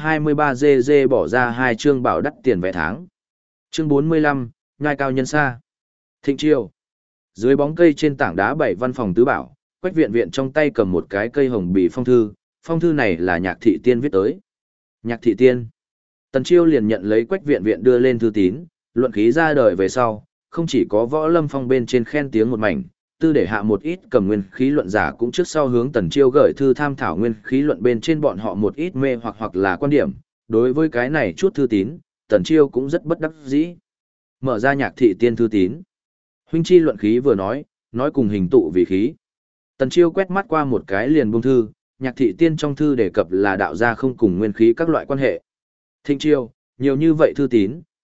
123GG bỏ ra 2 chương bảo đắt tiền vé tháng. Chương 45, nhai cao nhân xa. Thịnh Triều. Dưới bóng cây trên tảng đá 7 văn phòng tứ bảo, Quách Viện Viện trong tay cầm một cái cây hồng bì phong thư này là Nhạc Thị Tiên viết tới. Nhạc Thị Tiên. Tần Chiêu liền nhận lấy Quách Viện Viện đưa lên thư tín, luận khí ra đời về sau, không chỉ có Võ Lâm Phong bên trên khen tiếng một mảnh, tư để hạ một ít cầm nguyên khí luận giả cũng trước sau hướng Tần Chiêu gửi thư tham thảo nguyên khí luận bên trên bọn họ một ít mê hoặc là quan điểm, đối với cái này chút thư tín, Tần Chiêu cũng rất bất đắc dĩ. Mở ra Nhạc Thị Tiên thư tín. Huynh chi luận khí vừa nói cùng hình tụ vì khí. Tần Chiêu quét mắt qua một cái liền buông thư, Nhạc Thị Tiên trong thư đề cập là đạo gia không cùng nguyên khí các loại quan hệ. Thịnh Chiêu, nhiều như vậy thư tín,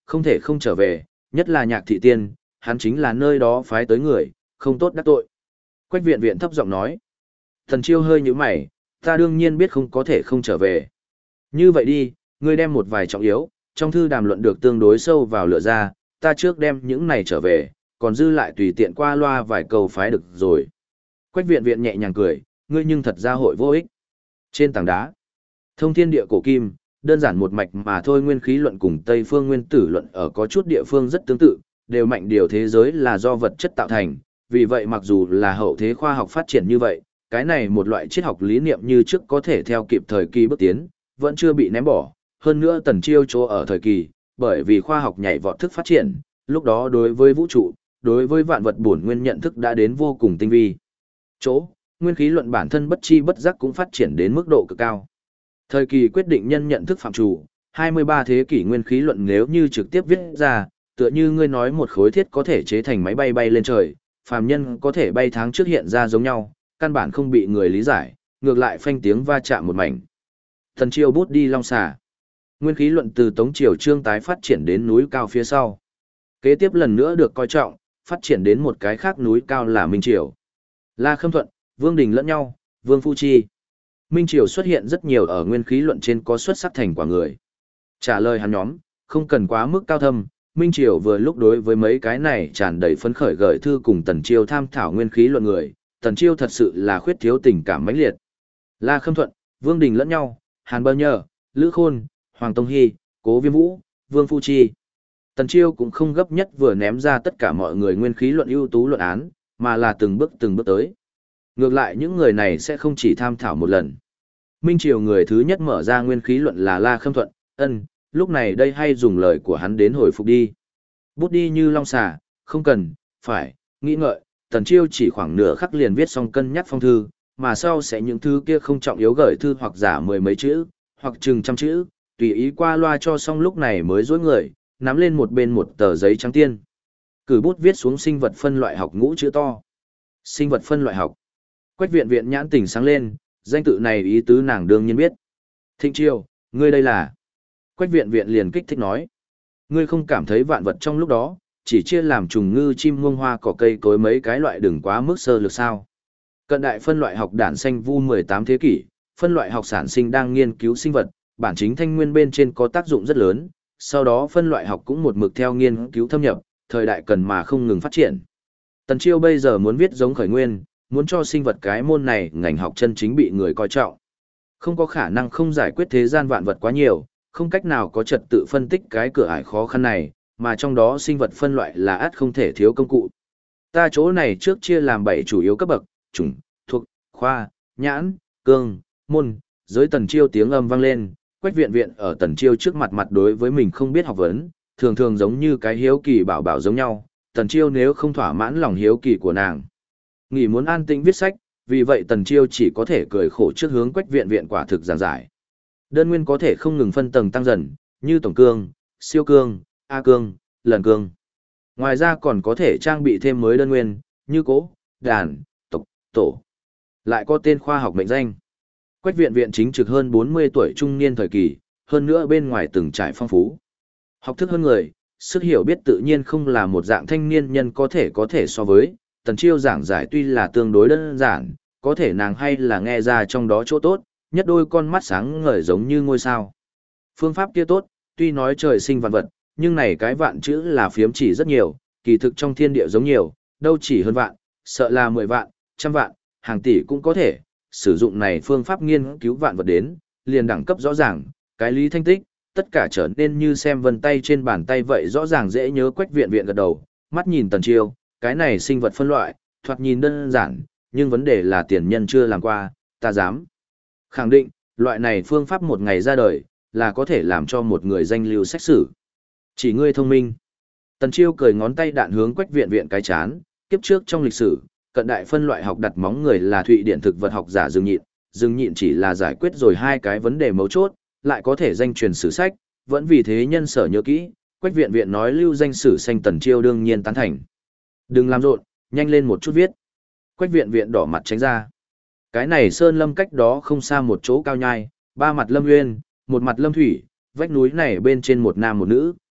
không thể không trở về, nhất là Nhạc Thị Tiên, hắn chính là nơi đó phái tới người, không tốt đắc tội. Quách viện viện thấp giọng nói. Tần Chiêu hơi nhíu mày, ta đương nhiên biết không có thể không trở về. Như vậy đi, ngươi đem một vài trọng yếu, trong thư đàm luận được tương đối sâu vào lựa ra, ta trước đem những này trở về, còn dư lại tùy tiện qua loa vài câu phái được rồi. Quách viện viện nhẹ nhàng cười, ngươi nhưng thật ra hội vô ích. Trên tảng đá, thông thiên địa cổ kim, đơn giản một mạch mà thôi, nguyên khí luận cùng Tây phương nguyên tử luận ở có chút địa phương rất tương tự, đều mạnh điều thế giới là do vật chất tạo thành, vì vậy mặc dù là hậu thế khoa học phát triển như vậy, cái này một loại triết học lý niệm như trước có thể theo kịp thời kỳ bước tiến, vẫn chưa bị ném bỏ. Hơn nữa Tần Chiêu chỗ ở thời kỳ, bởi vì khoa học nhảy vọt thức phát triển, lúc đó đối với vũ trụ, đối với vạn vật bổn nguyên nhận thức đã đến vô cùng tinh vi. Chỗ, nguyên khí luận bản thân bất chi bất giác cũng phát triển đến mức độ cực cao. Thời kỳ quyết định nhân nhận thức phạm chủ, 23 thế kỷ nguyên khí luận nếu như trực tiếp viết ra, tựa như ngươi nói một khối thiết có thể chế thành máy bay bay lên trời, phàm nhân có thể bay tháng trước hiện ra giống nhau, căn bản không bị người lý giải, ngược lại phanh tiếng va chạm một mảnh. Tần Chiêu bút đi long xà. Nguyên khí luận từ Tống Triều Trương tái phát triển đến núi cao phía sau. Kế tiếp lần nữa được coi trọng, phát triển đến một cái khác núi cao là Minh Triều. La Khâm Thuận, Vương Đình lẫn nhau, Vương Phu Chi. Minh Triều xuất hiện rất nhiều ở nguyên khí luận trên có xuất sắc thành quả người. Trả lời hắn nhóm, không cần quá mức cao thâm, Minh Triều vừa lúc đối với mấy cái này tràn đầy phấn khởi gửi thư cùng Tần Chiêu tham thảo nguyên khí luận người, Tần Chiêu thật sự là khuyết thiếu tình cảm mãnh liệt. La Khâm Thuận, Vương Đình lẫn nhau, Hàn Bơ Nhờ, Lữ Khôn, Hoàng Tông Hy, Cố Viêm Vũ, Vương Phu Chi. Tần Chiêu cũng không gấp nhất vừa ném ra tất cả mọi người nguyên khí luận ưu tú luận án, mà là từng bước tới. Ngược lại những người này sẽ không chỉ tham thảo một lần. Minh Triều người thứ nhất mở ra nguyên khí luận là La Khâm Thuận, lúc này đây hay dùng lời của hắn đến hồi phục đi. Bút đi như long xà, không cần, phải, nghĩ ngợi, Tần Chiêu chỉ khoảng nửa khắc liền viết xong cân nhắc phong thư, mà sau sẽ những thứ kia không trọng yếu gửi thư hoặc giả mười mấy chữ, hoặc chừng trăm chữ, tùy ý qua loa cho xong lúc này mới dối người, nắm lên một bên một tờ giấy trắng tiên. Cử bút viết xuống sinh vật phân loại học ngũ chữ to. Sinh vật phân loại học. Quách viện viện nhãn tỉnh sáng lên, danh tự này ý tứ nàng đương nhiên biết. Thịnh Chiêu, ngươi đây là. Quách viện viện liền kích thích nói. Ngươi không cảm thấy vạn vật trong lúc đó, chỉ chia làm trùng ngư chim muông hoa cỏ cây cối mấy cái loại đừng quá mức sơ lược sao. Cận đại phân loại học đản sanh vu 18 thế kỷ, phân loại học sản sinh đang nghiên cứu sinh vật, bản chính thanh nguyên bên trên có tác dụng rất lớn, sau đó phân loại học cũng một mực theo nghiên cứu thâm nhập, thời đại cần mà không ngừng phát triển. Tần Chiêu bây giờ muốn viết giống khởi nguyên, muốn cho sinh vật cái môn này ngành học chân chính bị người coi trọng. Không có khả năng không giải quyết thế gian vạn vật quá nhiều, không cách nào có trật tự phân tích cái cửa ải khó khăn này, mà trong đó sinh vật phân loại là ắt không thể thiếu công cụ. Ta chỗ này trước chia làm 7 chủ yếu cấp bậc, chủng, thuộc, khoa, nhãn, cương, môn, giới. Tần Chiêu tiếng âm vang lên, Quách viện viện ở Tần Chiêu trước mặt mặt đối với mình không biết học vấn, thường thường giống như cái hiếu kỳ bảo bảo giống nhau, Tần Chiêu nếu không thỏa mãn lòng hiếu kỳ của nàng. Nghĩ muốn an tĩnh viết sách, vì vậy Tần Chiêu chỉ có thể cười khổ trước hướng Quách viện viện quả thực giảng giải. Đơn nguyên có thể không ngừng phân tầng tăng dần, như tổng cương, siêu cương, A cương, lần cương. Ngoài ra còn có thể trang bị thêm mới đơn nguyên, như cố, đàn, tộc, tổ. Lại có tên khoa học mệnh danh. Quách viện viện chính trực hơn 40 tuổi trung niên thời kỳ, hơn nữa bên ngoài từng trải phong phú. Học thức hơn người, sức hiểu biết tự nhiên không là một dạng thanh niên nhân có thể so với, Tần Chiêu giảng giải tuy là tương đối đơn giản, có thể nàng hay là nghe ra trong đó chỗ tốt, nhất đôi con mắt sáng ngời giống như ngôi sao. Phương pháp kia tốt, tuy nói trời sinh vạn vật, nhưng này cái vạn chữ là phiếm chỉ rất nhiều, kỳ thực trong thiên địa giống nhiều, đâu chỉ hơn vạn, sợ là 10 vạn, trăm vạn, hàng tỷ cũng có thể, sử dụng này phương pháp nghiên cứu vạn vật đến, liền đẳng cấp rõ ràng, cái lý thanh tích, tất cả trở nên như xem vân tay trên bàn tay vậy rõ ràng dễ nhớ. Quách viện viện gật đầu, mắt nhìn Tần Chiêu, cái này sinh vật phân loại, thoạt nhìn đơn giản, nhưng vấn đề là tiền nhân chưa làm qua, ta dám khẳng định, loại này phương pháp một ngày ra đời, là có thể làm cho một người danh lưu sách sử. Chỉ ngươi thông minh. Tần Chiêu cười ngón tay đạn hướng Quách viện viện cái chán, kiếp trước trong lịch sử, cận đại phân loại học đặt móng người là Thụy Điển thực vật học giả Dương Nhịn chỉ là giải quyết rồi hai cái vấn đề mấu chốt, lại có thể danh truyền sử sách, vẫn vì thế nhân sở nhớ kỹ. Quách viện viện nói lưu danh sử xanh, Tần Chiêu đương nhiên tán thành. Đừng làm rộn, nhanh lên một chút viết. Quách viện viện đỏ mặt tránh ra. Cái này sơn lâm cách đó không xa một chỗ cao nhai, ba mặt lâm nguyên, một mặt lâm thủy, vách núi này bên trên một nam một nữ,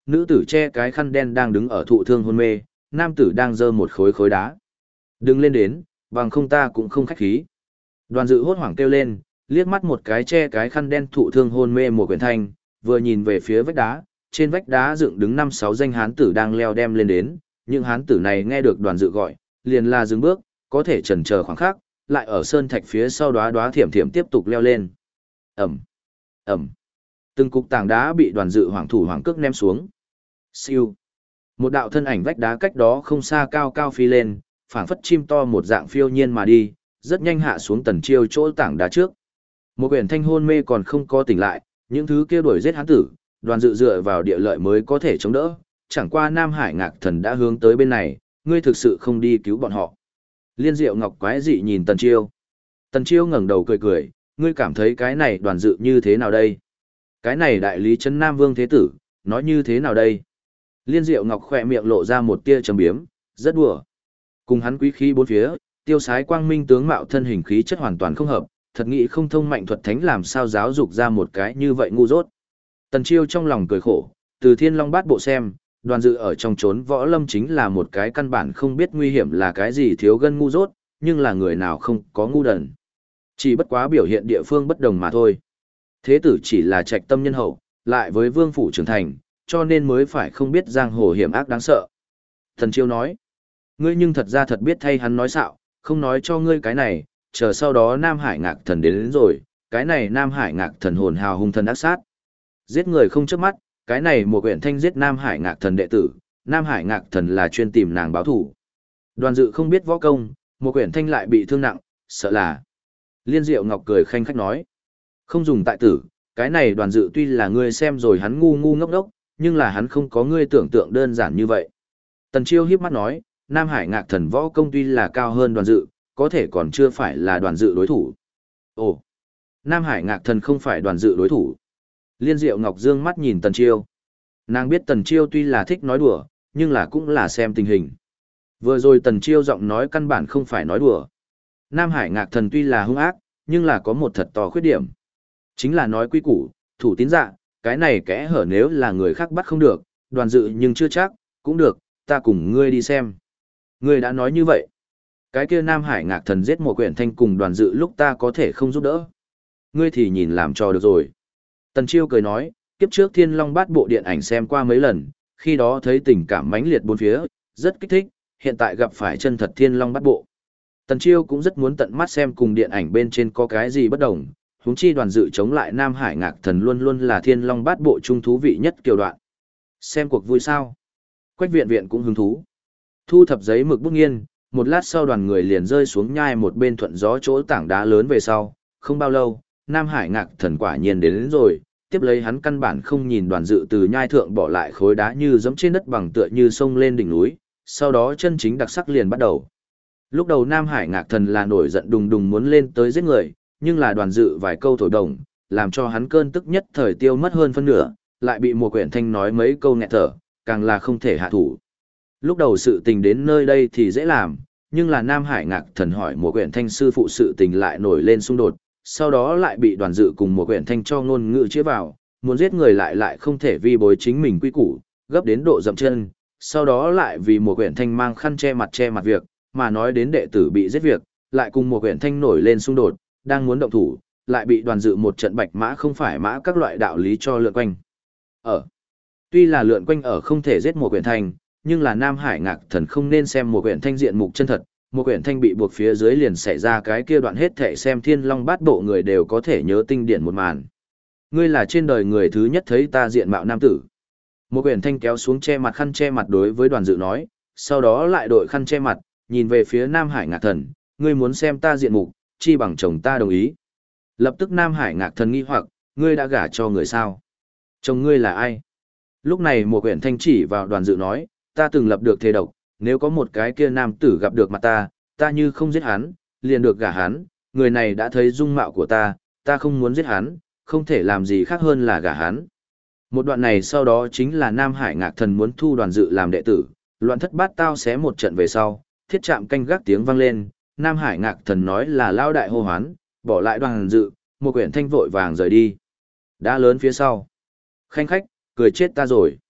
nữ tử che cái khăn đen đang đứng ở thụ thương hôn mê, nam tử đang giơ một khối khối đá. Đừng lên đến, bằng không ta cũng không khách khí. Đoàn dự hốt hoảng kêu lên, liếc mắt một cái che cái khăn đen thụ thương hôn mê một quyển thanh, vừa nhìn về phía vách đá, trên vách đá dựng đứng 5-6 danh hán tử đang leo đem lên đến, những hán tử này nghe được đoàn dự gọi, liền là dừng bước, có thể chần chờ khoảng khắc, lại ở sơn thạch phía sau đóa đóa thiểm thiểm tiếp tục leo lên. Ẩm, Ẩm. Từng cục tảng đá bị đoàn dự hoảng thủ hoảng cước ném xuống. Siêu. Một đạo thân ảnh vách đá cách đó không xa cao cao phi lên, phảng phất chim to một dạng phiêu nhiên mà đi, rất nhanh hạ xuống Tần Chiêu chỗ tảng đá trước. Một quyển thanh hôn mê còn không có tỉnh lại, những thứ kia đuổi giết hán tử, đoàn dự dựa vào địa lợi mới có thể chống đỡ, chẳng qua Nam Hải Ngạc Thần đã hướng tới bên này, ngươi thực sự không đi cứu bọn họ. Liên Diệu Ngọc quái dị nhìn Tần Chiêu. Tần Chiêu ngẩng đầu cười cười, ngươi cảm thấy cái này đoàn dự như thế nào đây? Cái này đại lý Trấn Nam Vương Thế Tử, nói như thế nào đây? Liên Diệu Ngọc khỏe miệng lộ ra một tia trầm biếm, rất đùa. Cùng hắn quý khí bốn phía, tiêu sái quang minh tướng mạo thân hình khí chất hoàn toàn không hợp, thật nghĩ không thông mạnh thuật thánh làm sao giáo dục ra một cái như vậy ngu dốt. Tần Chiêu trong lòng cười khổ, từ Thiên Long Bát Bộ xem, đoàn dự ở trong chốn võ lâm chính là một cái căn bản không biết nguy hiểm là cái gì thiếu gân ngu dốt, nhưng là người nào không có ngu đần. Chỉ bất quá biểu hiện địa phương bất đồng mà thôi. Thế tử chỉ là trạch tâm nhân hậu, lại với vương phủ trưởng thành, cho nên mới phải không biết giang hồ hiểm ác đáng sợ. Tần Chiêu nói, ngươi nhưng thật ra thật biết thay hắn nói xạo, không nói cho ngươi cái này, chờ sau đó Nam Hải Ngạc Thần đến rồi, cái này Nam Hải Ngạc Thần hồn hào hung thần ác sát. Giết người không chớp mắt, cái này một quyển thanh giết Nam Hải Ngạc Thần đệ tử, Nam Hải Ngạc Thần là chuyên tìm nàng báo thủ. Đoàn dự không biết võ công, một quyển thanh lại bị thương nặng, sợ là. Liên Diệu Ngọc cười khanh khách nói, không dùng tại tử, cái này đoàn dự tuy là ngươi xem rồi hắn ngu ngu ngốc ngốc, nhưng là hắn không có ngươi tưởng tượng đơn giản như vậy. Tần Chiêu hiếp mắt nói, Nam Hải Ngạc Thần võ công tuy là cao hơn đoàn dự, có thể còn chưa phải là đoàn dự đối thủ. Ồ, Nam Hải Ngạc Thần không phải đoàn dự đối thủ. Liên Diệu Ngọc dương mắt nhìn Tần Chiêu. Nàng biết Tần Chiêu tuy là thích nói đùa, nhưng là cũng là xem tình hình. Vừa rồi Tần Chiêu giọng nói căn bản không phải nói đùa. Nam Hải Ngạc Thần tuy là hung ác, nhưng là có một thật to khuyết điểm. Chính là nói quy củ, thủ tín dạ, cái này kẽ hở nếu là người khác bắt không được, đoàn dự nhưng chưa chắc, cũng được, ta cùng ngươi đi xem. Ngươi đã nói như vậy. Cái kia Nam Hải Ngạc Thần giết một quyển thanh cùng đoàn dự lúc ta có thể không giúp đỡ. Ngươi thì nhìn làm cho được rồi. Tần Chiêu cười nói, kiếp trước Thiên Long Bát Bộ điện ảnh xem qua mấy lần, khi đó thấy tình cảm mãnh liệt bốn phía, rất kích thích, hiện tại gặp phải chân thật Thiên Long Bát Bộ. Tần Chiêu cũng rất muốn tận mắt xem cùng điện ảnh bên trên có cái gì bất đồng, huống chi đoàn dự chống lại Nam Hải Ngạc Thần luôn luôn là Thiên Long Bát Bộ trung thú vị nhất kiều đoạn. Xem cuộc vui sao? Quách Viện Viện cũng hứng thú. Thu thập giấy mực bút nghiên, một lát sau đoàn người liền rơi xuống nhai một bên thuận gió chỗ tảng đá lớn về sau, không bao lâu, Nam Hải Ngạc Thần quả nhiên đến rồi, tiếp lấy hắn căn bản không nhìn đoàn dự từ nhai thượng bỏ lại khối đá như giẫm trên đất bằng tựa như sông lên đỉnh núi, sau đó chân chính đặc sắc liền bắt đầu. Lúc đầu Nam Hải Ngạc Thần là nổi giận đùng đùng muốn lên tới giết người, nhưng là đoàn dự vài câu thổi đồng, làm cho hắn cơn tức nhất thời tiêu mất hơn phân nửa, lại bị Mùa Quyển Thanh nói mấy câu nghẹt thở, càng là không thể hạ thủ. Lúc đầu sự tình đến nơi đây thì dễ làm, nhưng là Nam Hải Ngạc Thần hỏi Mùa Quyển Thanh sư phụ sự tình lại nổi lên xung đột, sau đó lại bị đoàn dự cùng Mùa Quyển Thanh cho ngôn ngữ chế vào, muốn giết người lại không thể vi bối chính mình quy củ, gấp đến độ dậm chân, sau đó lại vì Mùa Quyển Thanh mang khăn che mặt việc, mà nói đến đệ tử bị giết việc, lại cùng Mùa Quyển Thanh nổi lên xung đột, đang muốn động thủ, lại bị đoàn dự một trận bạch mã không phải mã các loại đạo lý cho lượn quanh. Tuy là lượn quanh ở không thể giết Mùa Quyển Thanh, nhưng là Nam Hải Ngạc Thần không nên xem Mùa Quyển Thanh diện mục chân thật, Mùa Quyển Thanh bị buộc phía dưới liền xảy ra cái kia đoạn hết thảy xem Thiên Long Bát Bộ người đều có thể nhớ tinh điển một màn. Ngươi là trên đời người thứ nhất thấy ta diện mạo nam tử. Mùa Quyển Thanh kéo xuống khăn che mặt đối với đoàn dự nói, sau đó lại đội khăn che mặt, nhìn về phía Nam Hải Ngạc Thần, ngươi muốn xem ta diện mục, chi bằng chồng ta đồng ý. Lập tức Nam Hải Ngạc Thần nghi hoặc, ngươi đã gả cho người sao? Chồng ngươi là ai? Lúc này Mùa Quyển Thanh chỉ vào đoàn dự nói, ta từng lập được thề độc, nếu có một cái kia nam tử gặp được mặt ta như không giết hắn, liền được gả hắn, người này đã thấy dung mạo của ta không muốn giết hắn, không thể làm gì khác hơn là gả hắn. Một đoạn này sau đó chính là Nam Hải Ngạc Thần muốn thu đoàn dự làm đệ tử, loạn thất bát tao xé một trận về sau, thiết trạm canh gác tiếng vang lên, Nam Hải Ngạc Thần nói là lao đại hô hoán, bỏ lại đoàn dự, Một Quyển Thanh vội vàng rời đi. Đã lớn phía sau. Khanh khách, cười chết ta rồi.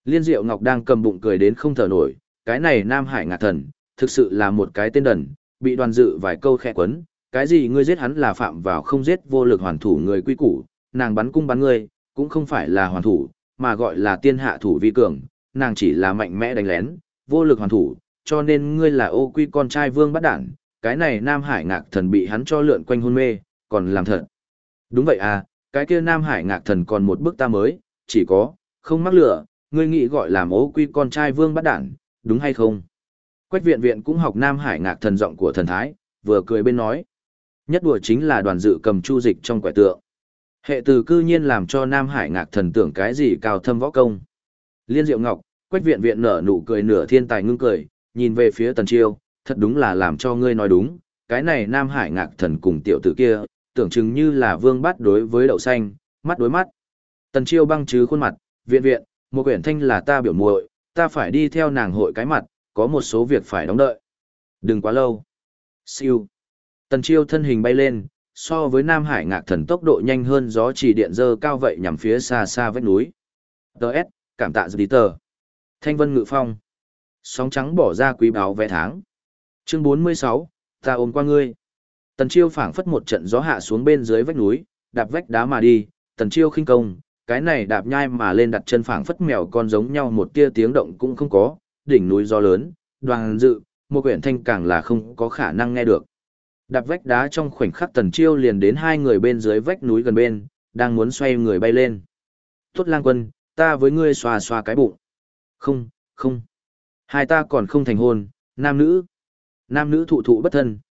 Liên Diệu Ngọc đang cầm bụng cười đến không thở nổi, cái này Nam Hải Ngạc Thần, thực sự là một cái tên đần, bị Đoàn Dự vài câu khẽ quấn, cái gì ngươi giết hắn là phạm vào không giết vô lực hoàn thủ người quy củ, nàng bắn cung bắn ngươi, cũng không phải là hoàn thủ, mà gọi là tiên hạ thủ vi cường, nàng chỉ là mạnh mẽ đánh lén, vô lực hoàn thủ, cho nên ngươi là ô quy con trai vương bắt đản, cái này Nam Hải Ngạc Thần bị hắn cho lượn quanh hôn mê, còn làm thật. Đúng vậy à, cái kia Nam Hải Ngạc Thần còn một bước ta mới, chỉ có, không mắc lửa, ngươi nghĩ gọi làm ô quy con trai vương bắt đản, đúng hay không? Quách Viện Viện cũng học Nam Hải Ngạc Thần giọng của thần thái, vừa cười bên nói. Nhất đùa chính là Đoàn Dự cầm chu dịch trong quẻ tượng. Hệ từ cư nhiên làm cho Nam Hải Ngạc Thần tưởng cái gì cao thâm võ công. Liên Diệu Ngọc, Quách Viện Viện nở nụ cười nửa thiên tài ngưng cười, nhìn về phía Tần Chiêu, thật đúng là làm cho ngươi nói đúng, cái này Nam Hải Ngạc Thần cùng tiểu tử kia, tưởng chừng như là vương bát đối với đậu xanh, mắt đối mắt. Tần Chiêu băng chứ khuôn mặt, Viện Viện, một quyển thanh là ta biểu muội, ta phải đi theo nàng hội cái mặt, có một số việc phải đóng đợi. Đừng quá lâu. Siêu. Tần Chiêu thân hình bay lên, so với Nam Hải Ngạc Thần tốc độ nhanh hơn gió chỉ điện dơ cao vậy nhằm phía xa xa vách núi. Đợt, cảm tạ dì tờ. Thanh Vân Ngự Phong. Sóng trắng bỏ ra quý báo vé tháng. Chương 46, ta ôm qua ngươi. Tần Chiêu phảng phất một trận gió hạ xuống bên dưới vách núi, đạp vách đá mà đi, Tần Chiêu khinh công, cái này đạp nhai mà lên đặt chân phảng phất mèo con giống nhau một tia tiếng động cũng không có, đỉnh núi gió lớn, Đoàn Dự, một quyển thanh càng là không có khả năng nghe được. Đạp vách đá trong khoảnh khắc Tần Chiêu liền đến hai người bên dưới vách núi gần bên, đang muốn xoay người bay lên. Tốt lang quân, ta với ngươi xoa xoa cái bụng. Không, không. Hai ta còn không thành hôn, nam nữ. Nam nữ thụ thụ bất thân,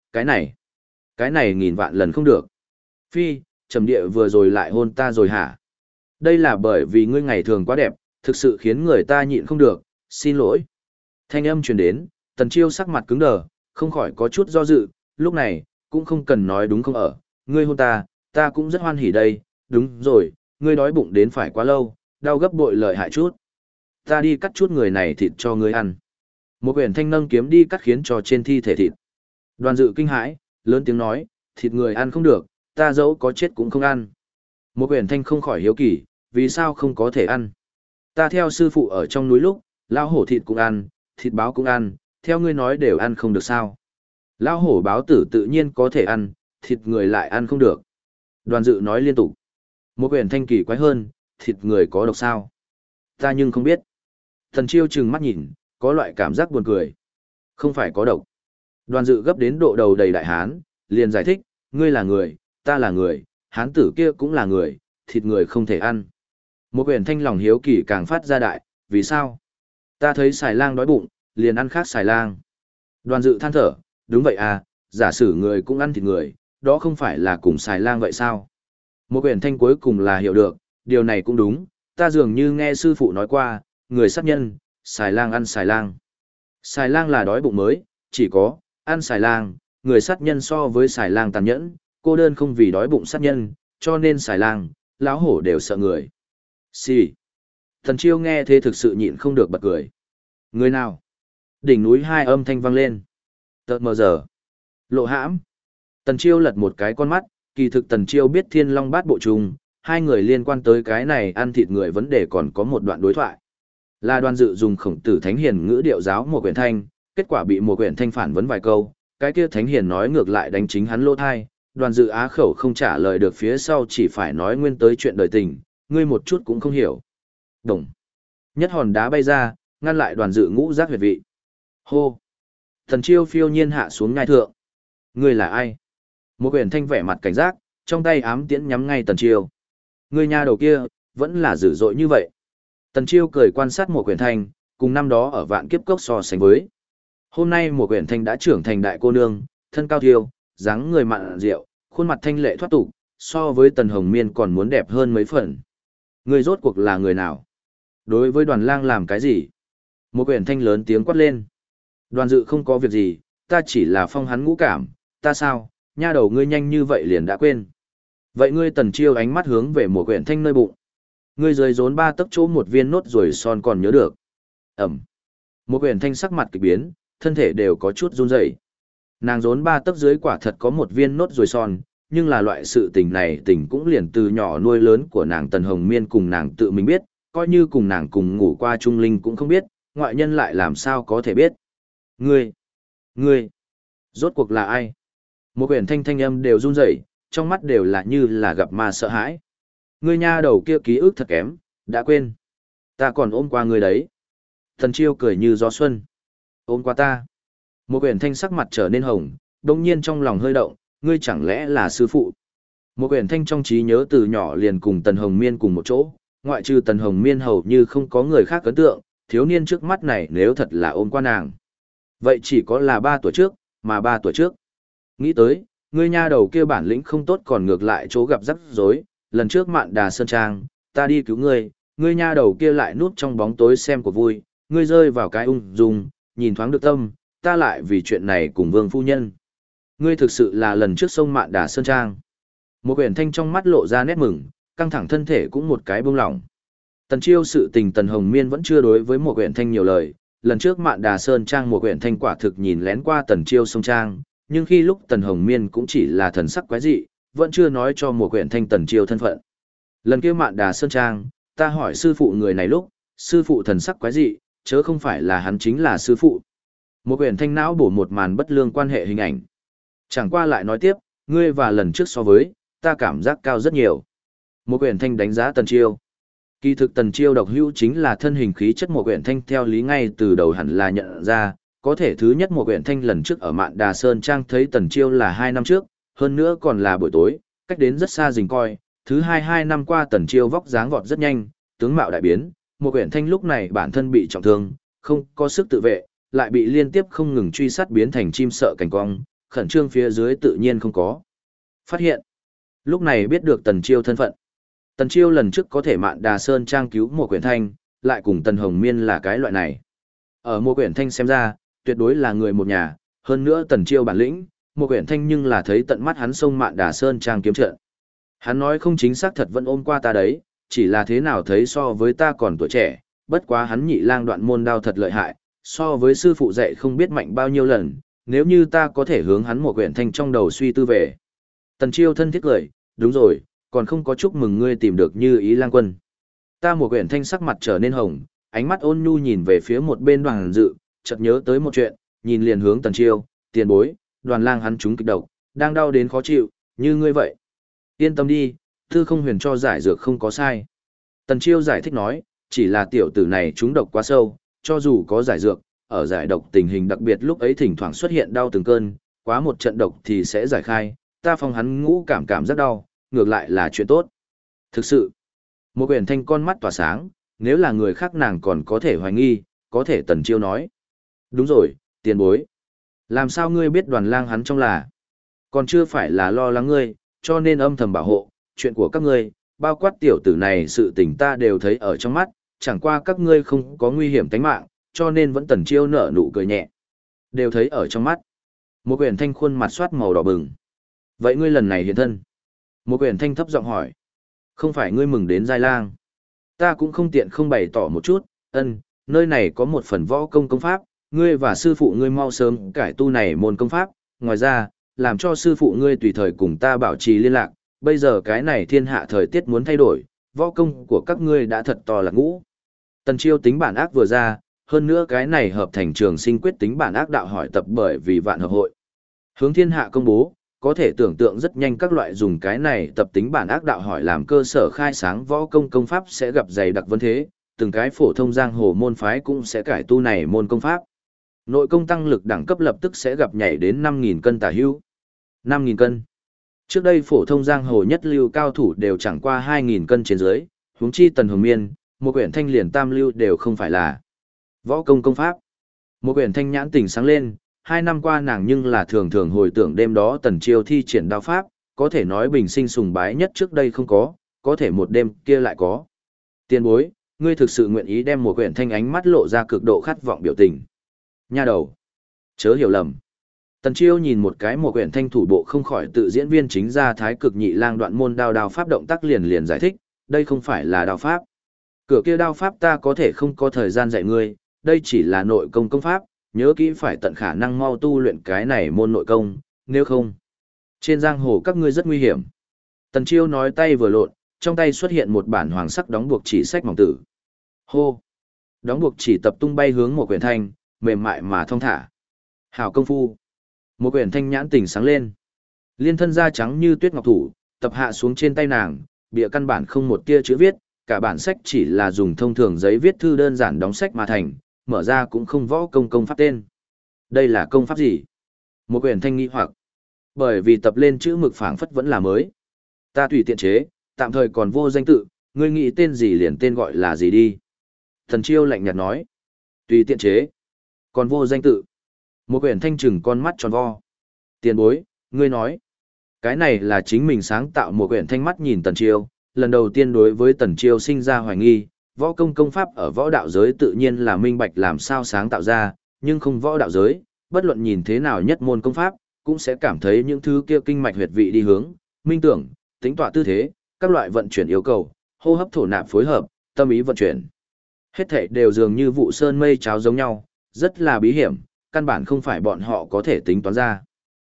cái này nghìn vạn lần không được. Phi, trầm địa vừa rồi lại hôn ta rồi hả? Đây là bởi vì ngươi ngày thường quá đẹp, thực sự khiến người ta nhịn không được, xin lỗi. Thanh âm truyền đến, Tần Chiêu sắc mặt cứng đờ, không khỏi có chút do dự, lúc này, cũng không cần nói đúng không ở, ngươi hôn ta cũng rất hoan hỉ đây, đúng rồi, ngươi đói bụng đến phải quá lâu, đau gấp bội lợi hại chút. Ta đi cắt chút người này thịt cho ngươi ăn. Một quyển thanh nâng kiếm đi cắt khiến cho trên thi thể thịt. Đoàn Dự kinh hãi, lớn tiếng nói, thịt người ăn không được, ta dẫu có chết cũng không ăn. Một quyển thanh không khỏi hiếu kỳ, vì sao không có thể ăn. Ta theo sư phụ ở trong núi lúc, lao hổ thịt cũng ăn, thịt báo cũng ăn, theo ngươi nói đều ăn không được sao. Lao hổ báo tử tự nhiên có thể ăn, thịt người lại ăn không được. Đoàn Dự nói liên tục. Một quyển thanh kỳ quái hơn, thịt người có độc sao? Ta nhưng không biết. Thần Chiêu trừng mắt nhìn, có loại cảm giác buồn cười. Không phải có độc. Đoàn Dự gấp đến độ đầu đầy đại hán, liền giải thích, ngươi là người, ta là người, hán tử kia cũng là người, thịt người không thể ăn. Một quyển thanh lòng hiếu kỳ càng phát ra đại, vì sao? Ta thấy xài lang đói bụng, liền ăn khác xài lang. Đoàn Dự than thở, đúng vậy à, giả sử người cũng ăn thịt người, đó không phải là cùng xài lang vậy sao? Một quyển thanh cuối cùng là hiểu được, điều này cũng đúng, ta dường như nghe sư phụ nói qua, người sát nhân, xài lang ăn xài lang. Xài lang là đói bụng mới, chỉ có, ăn xài lang, người sát nhân so với xài lang tàn nhẫn, cô đơn không vì đói bụng sát nhân, cho nên xài lang, lão hổ đều sợ người. Xì. Thần Chiêu nghe thế thực sự nhịn không được bật cười. Người nào? Đỉnh núi hai âm thanh vang lên. Tợt mờ giờ. Lộ hãm. Tần Chiêu lật một cái con mắt, kỳ thực Tần Chiêu biết Thiên Long Bát Bộ trùng, hai người liên quan tới cái này ăn thịt người vấn đề còn có một đoạn đối thoại. Là Đoàn Dự dùng Khổng Tử Thánh Hiền ngữ điệu giáo một quyển thanh, kết quả bị một quyển thanh phản vấn vài câu, cái kia Thánh Hiền nói ngược lại đánh chính hắn lỗ thai, Đoàn Dự á khẩu không trả lời được phía sau chỉ phải nói nguyên tới chuyện đời tình, ngươi một chút cũng không hiểu. Đồng. Nhất hòn đá bay ra, ngăn lại Đoàn Dự ngũ giác huyệt vị. Hô. Thần Chiêu phiêu nhiên hạ xuống ngai thượng. Ngươi là ai? Một quyển thanh vẻ mặt cảnh giác, trong tay ám tiễn nhắm ngay Tần Chiêu. Ngươi nhà đầu kia, vẫn là dữ dội như vậy. Tần Chiêu cười quan sát một quyển thanh, cùng năm đó ở Vạn Kiếp Cốc so sánh với. Hôm nay một quyển thanh đã trưởng thành đại cô nương, thân cao thiêu, dáng người mặn rượu, khuôn mặt thanh lệ thoát tục, so với Tần Hồng Miên còn muốn đẹp hơn mấy phần. Ngươi rốt cuộc là người nào? Đối với Đoàn Lang làm cái gì? Một quyển thanh lớn tiếng quát lên. Đoàn Dự không có việc gì, ta chỉ là phong hắn ngũ cảm, ta sao, nha đầu ngươi nhanh như vậy liền đã quên. Vậy ngươi Tần Chiêu ánh mắt hướng về một quyển thanh nơi bụng. Ngươi rời rốn 3 tấc chỗ một viên nốt rồi son còn nhớ được. Ẩm. Một quyển thanh sắc mặt kỳ biến, thân thể đều có chút run rẩy. Nàng rốn 3 tấc dưới quả thật có một viên nốt rồi son, nhưng là loại sự tình này tình cũng liền từ nhỏ nuôi lớn của nàng Tần Hồng Miên cùng nàng tự mình biết, coi như cùng nàng cùng ngủ qua Trung Linh cũng không biết, ngoại nhân lại làm sao có thể biết. Ngươi, rốt cuộc là ai? Một quyển thanh âm đều run rẩy, trong mắt đều là như là gặp ma sợ hãi. Ngươi nha đầu kia ký ức thật kém, đã quên. Ta còn ôm qua ngươi đấy. Tần Chiêu cười như gió xuân. Ôm qua ta. Một quyển thanh sắc mặt trở nên hồng, đồng nhiên trong lòng hơi động, ngươi chẳng lẽ là sư phụ. Một quyển thanh trong trí nhớ từ nhỏ liền cùng Tần Hồng Miên cùng một chỗ, ngoại trừ Tần Hồng Miên hầu như không có người khác ấn tượng, thiếu niên trước mắt này nếu thật là ôm qua nàng. Vậy chỉ có là 3 tuổi trước, mà 3 tuổi trước. Nghĩ tới, ngươi nha đầu kia bản lĩnh không tốt còn ngược lại chỗ gặp rắc rối, lần trước Mạn Đà Sơn Trang, ta đi cứu ngươi nha đầu kia lại núp trong bóng tối xem của vui, ngươi rơi vào cái ung dung, nhìn thoáng được tâm, ta lại vì chuyện này cùng Vương phu nhân. Ngươi thực sự là lần trước sông Mạn Đà Sơn Trang. Một quyển thanh trong mắt lộ ra nét mừng, căng thẳng thân thể cũng một cái buông lỏng. Tần Chiêu sự tình Tần Hồng Miên vẫn chưa đối với một quyển thanh nhiều lời, lần trước Mạn Đà Sơn Trang một quyển thanh quả thực nhìn lén qua Tần Chiêu sông Trang, nhưng khi lúc Tần Hồng Miên cũng chỉ là thần sắc quái dị, vẫn chưa nói cho một quyển thanh Tần Chiêu thân phận. Lần kia Mạn Đà Sơn Trang, ta hỏi sư phụ người này lúc, sư phụ thần sắc quái dị, chớ không phải là hắn chính là sư phụ. Một quyển thanh não bổ một màn bất lương quan hệ hình ảnh. Chẳng qua lại nói tiếp, ngươi và lần trước so với, ta cảm giác cao rất nhiều. Một quyển thanh đánh giá Tần Chiêu. Kỳ thực Tần Chiêu độc hữu chính là thân hình khí chất một quyển thanh theo lý ngay từ đầu hẳn là nhận ra, có thể thứ nhất một quyển thanh lần trước ở Mạn Đà Sơn Trang thấy Tần Chiêu là 2 năm trước, hơn nữa còn là buổi tối, cách đến rất xa rình coi, thứ hai 2 năm qua Tần Chiêu vóc dáng vọt rất nhanh, tướng mạo đại biến, một quyển thanh lúc này bản thân bị trọng thương, không có sức tự vệ, lại bị liên tiếp không ngừng truy sát biến thành chim sợ cảnh cong, khẩn trương phía dưới tự nhiên không có phát hiện. Lúc này biết được Tần Chiêu thân phận. Tần Chiêu lần trước có thể Mạn Đà Sơn Trang cứu một quyển thanh, lại cùng Tần Hồng Miên là cái loại này. Ở một quyển thanh xem ra, tuyệt đối là người một nhà, hơn nữa Tần Chiêu bản lĩnh, một quyển thanh nhưng là thấy tận mắt hắn xông Mạn Đà Sơn Trang kiếm trận. Hắn nói không chính xác thật vẫn ôm qua ta đấy, chỉ là thế nào thấy so với ta còn tuổi trẻ, bất quá hắn nhị lang đoạn môn đao thật lợi hại, so với sư phụ dạy không biết mạnh bao nhiêu lần, nếu như ta có thể hướng hắn một quyển thanh trong đầu suy tư về. Tần Chiêu thân thiết cười, đúng rồi, còn không có chúc mừng ngươi tìm được Như Ý Lang Quân. Ta một quyển thanh sắc mặt trở nên hồng, ánh mắt ôn nhu nhìn về phía một bên Đoàn Dự, chợt nhớ tới một chuyện, nhìn liền hướng Tần Chiêu, tiền bối, Đoàn lang hắn trúng kịch độc, đang đau đến khó chịu, như ngươi vậy. Yên tâm đi, Tư Không Huyền cho giải dược không có sai. Tần Chiêu giải thích nói, chỉ là tiểu tử này trúng độc quá sâu, cho dù có giải dược, ở giải độc tình hình đặc biệt lúc ấy thỉnh thoảng xuất hiện đau từng cơn, quá một trận độc thì sẽ giải khai, ta phong hắn ngũ cảm rất đau, ngược lại là chuyện tốt. Thực sự, một quyển thanh con mắt tỏa sáng, nếu là người khác nàng còn có thể hoài nghi, có thể Tần Chiêu nói. Đúng rồi, tiền bối. Làm sao ngươi biết Đoàn lang hắn trong là? Còn chưa phải là lo lắng ngươi, cho nên âm thầm bảo hộ, chuyện của các ngươi, bao quát tiểu tử này sự tình ta đều thấy ở trong mắt, chẳng qua các ngươi không có nguy hiểm tính mạng, cho nên vẫn Tần Chiêu nở nụ cười nhẹ. Đều thấy ở trong mắt. Một quyển thanh khuôn mặt soát màu đỏ bừng. Vậy ngươi lần này hiện thân? Một quyển thanh thấp giọng hỏi. Không phải ngươi mừng đến giai lang. Ta cũng không tiện không bày tỏ một chút, nơi này có một phần võ công công pháp, ngươi và sư phụ ngươi mau sớm cải tu này môn công pháp, ngoài ra, làm cho sư phụ ngươi tùy thời cùng ta bảo trì liên lạc, bây giờ cái này thiên hạ thời tiết muốn thay đổi, võ công của các ngươi đã thật to là ngũ. Tần Chiêu tính bản ác vừa ra, hơn nữa cái này hợp thành trường sinh quyết tính bản ác đạo hỏi tập bởi vì vạn hợp hội. Hướng thiên hạ công bố, có thể tưởng tượng rất nhanh các loại dùng cái này tập tính bản ác đạo hỏi làm cơ sở khai sáng võ công công pháp sẽ gặp dày đặc vấn thế, từng cái phổ thông giang hồ môn phái cũng sẽ cải tu này môn công pháp. Nội công tăng lực đẳng cấp lập tức sẽ gặp nhảy đến 5.000 cân tả hữu. 5.000 cân. Trước đây phổ thông giang hồ nhất lưu cao thủ đều chẳng qua 2.000 cân trên dưới, huống chi Tần Hồng Miên, một quyển thanh liền tam lưu đều không phải là võ công công pháp. Một quyển thanh nhãn tỉnh sáng lên, 2 năm qua nàng nhưng là thường thường hồi tưởng đêm đó Tần Chiêu thi triển đao pháp, có thể nói bình sinh sùng bái nhất trước đây không có thể một đêm kia lại có. Tiền bối, ngươi thực sự nguyện ý đem một quyển thanh ánh mắt lộ ra cực độ khát vọng biểu tình. Nha đầu, chớ hiểu lầm. Tần Chiêu nhìn một cái một quyển thanh thủ bộ không khỏi tự diễn viên chính ra thái cực nhị lang đoạn môn đao pháp động tác liền giải thích, đây không phải là đao pháp. Cửa kia đao pháp ta có thể không có thời gian dạy ngươi, đây chỉ là nội công công pháp, nhớ kỹ phải tận khả năng mau tu luyện cái này môn nội công, nếu không, trên giang hồ các ngươi rất nguy hiểm. Tần Chiêu nói tay vừa lộn, trong tay xuất hiện một bản hoàng sắc đóng buộc chỉ sách mỏng tử, Hô! Đóng buộc chỉ tập tung bay hướng một quyển thanh, mềm mại mà thong thả. Hảo công phu! Một quyển thanh nhãn tỉnh sáng lên. Liên thân da trắng như tuyết ngọc thủ, tập hạ xuống trên tay nàng, bìa căn bản không một tia chữ viết, cả bản sách chỉ là dùng thông thường giấy viết thư đơn giản đóng sách mà thành, mở ra cũng không võ công pháp tên. Đây là công pháp gì? Một quyển thanh nghi hoặc. Bởi vì tập lên chữ mực phảng phất vẫn là mới. Ta tùy tiện chế, tạm thời còn vô danh tự, ngươi nghĩ tên gì liền tên gọi là gì đi. Thần Chiêu lạnh nhạt nói. Tùy tiện chế. Còn vô danh tự. Một quyển thanh trừng con mắt tròn vo. Tiền bối, ngươi nói. Cái này là chính mình sáng tạo. Một quyển thanh mắt nhìn Tần Chiêu, lần đầu tiên đối với Tần Chiêu sinh ra hoài nghi, võ công công pháp ở võ đạo giới tự nhiên là minh bạch làm sao sáng tạo ra, nhưng không võ đạo giới, bất luận nhìn thế nào nhất môn công pháp, cũng sẽ cảm thấy những thứ kia kinh mạch huyệt vị đi hướng, minh tưởng, tính tọa tư thế, các loại vận chuyển yêu cầu, hô hấp thổ nạp phối hợp, tâm ý vận chuyển. Hết thảy đều dường như vụ sơn mây cháo giống nhau, rất là bí hiểm, căn bản không phải bọn họ có thể tính toán ra.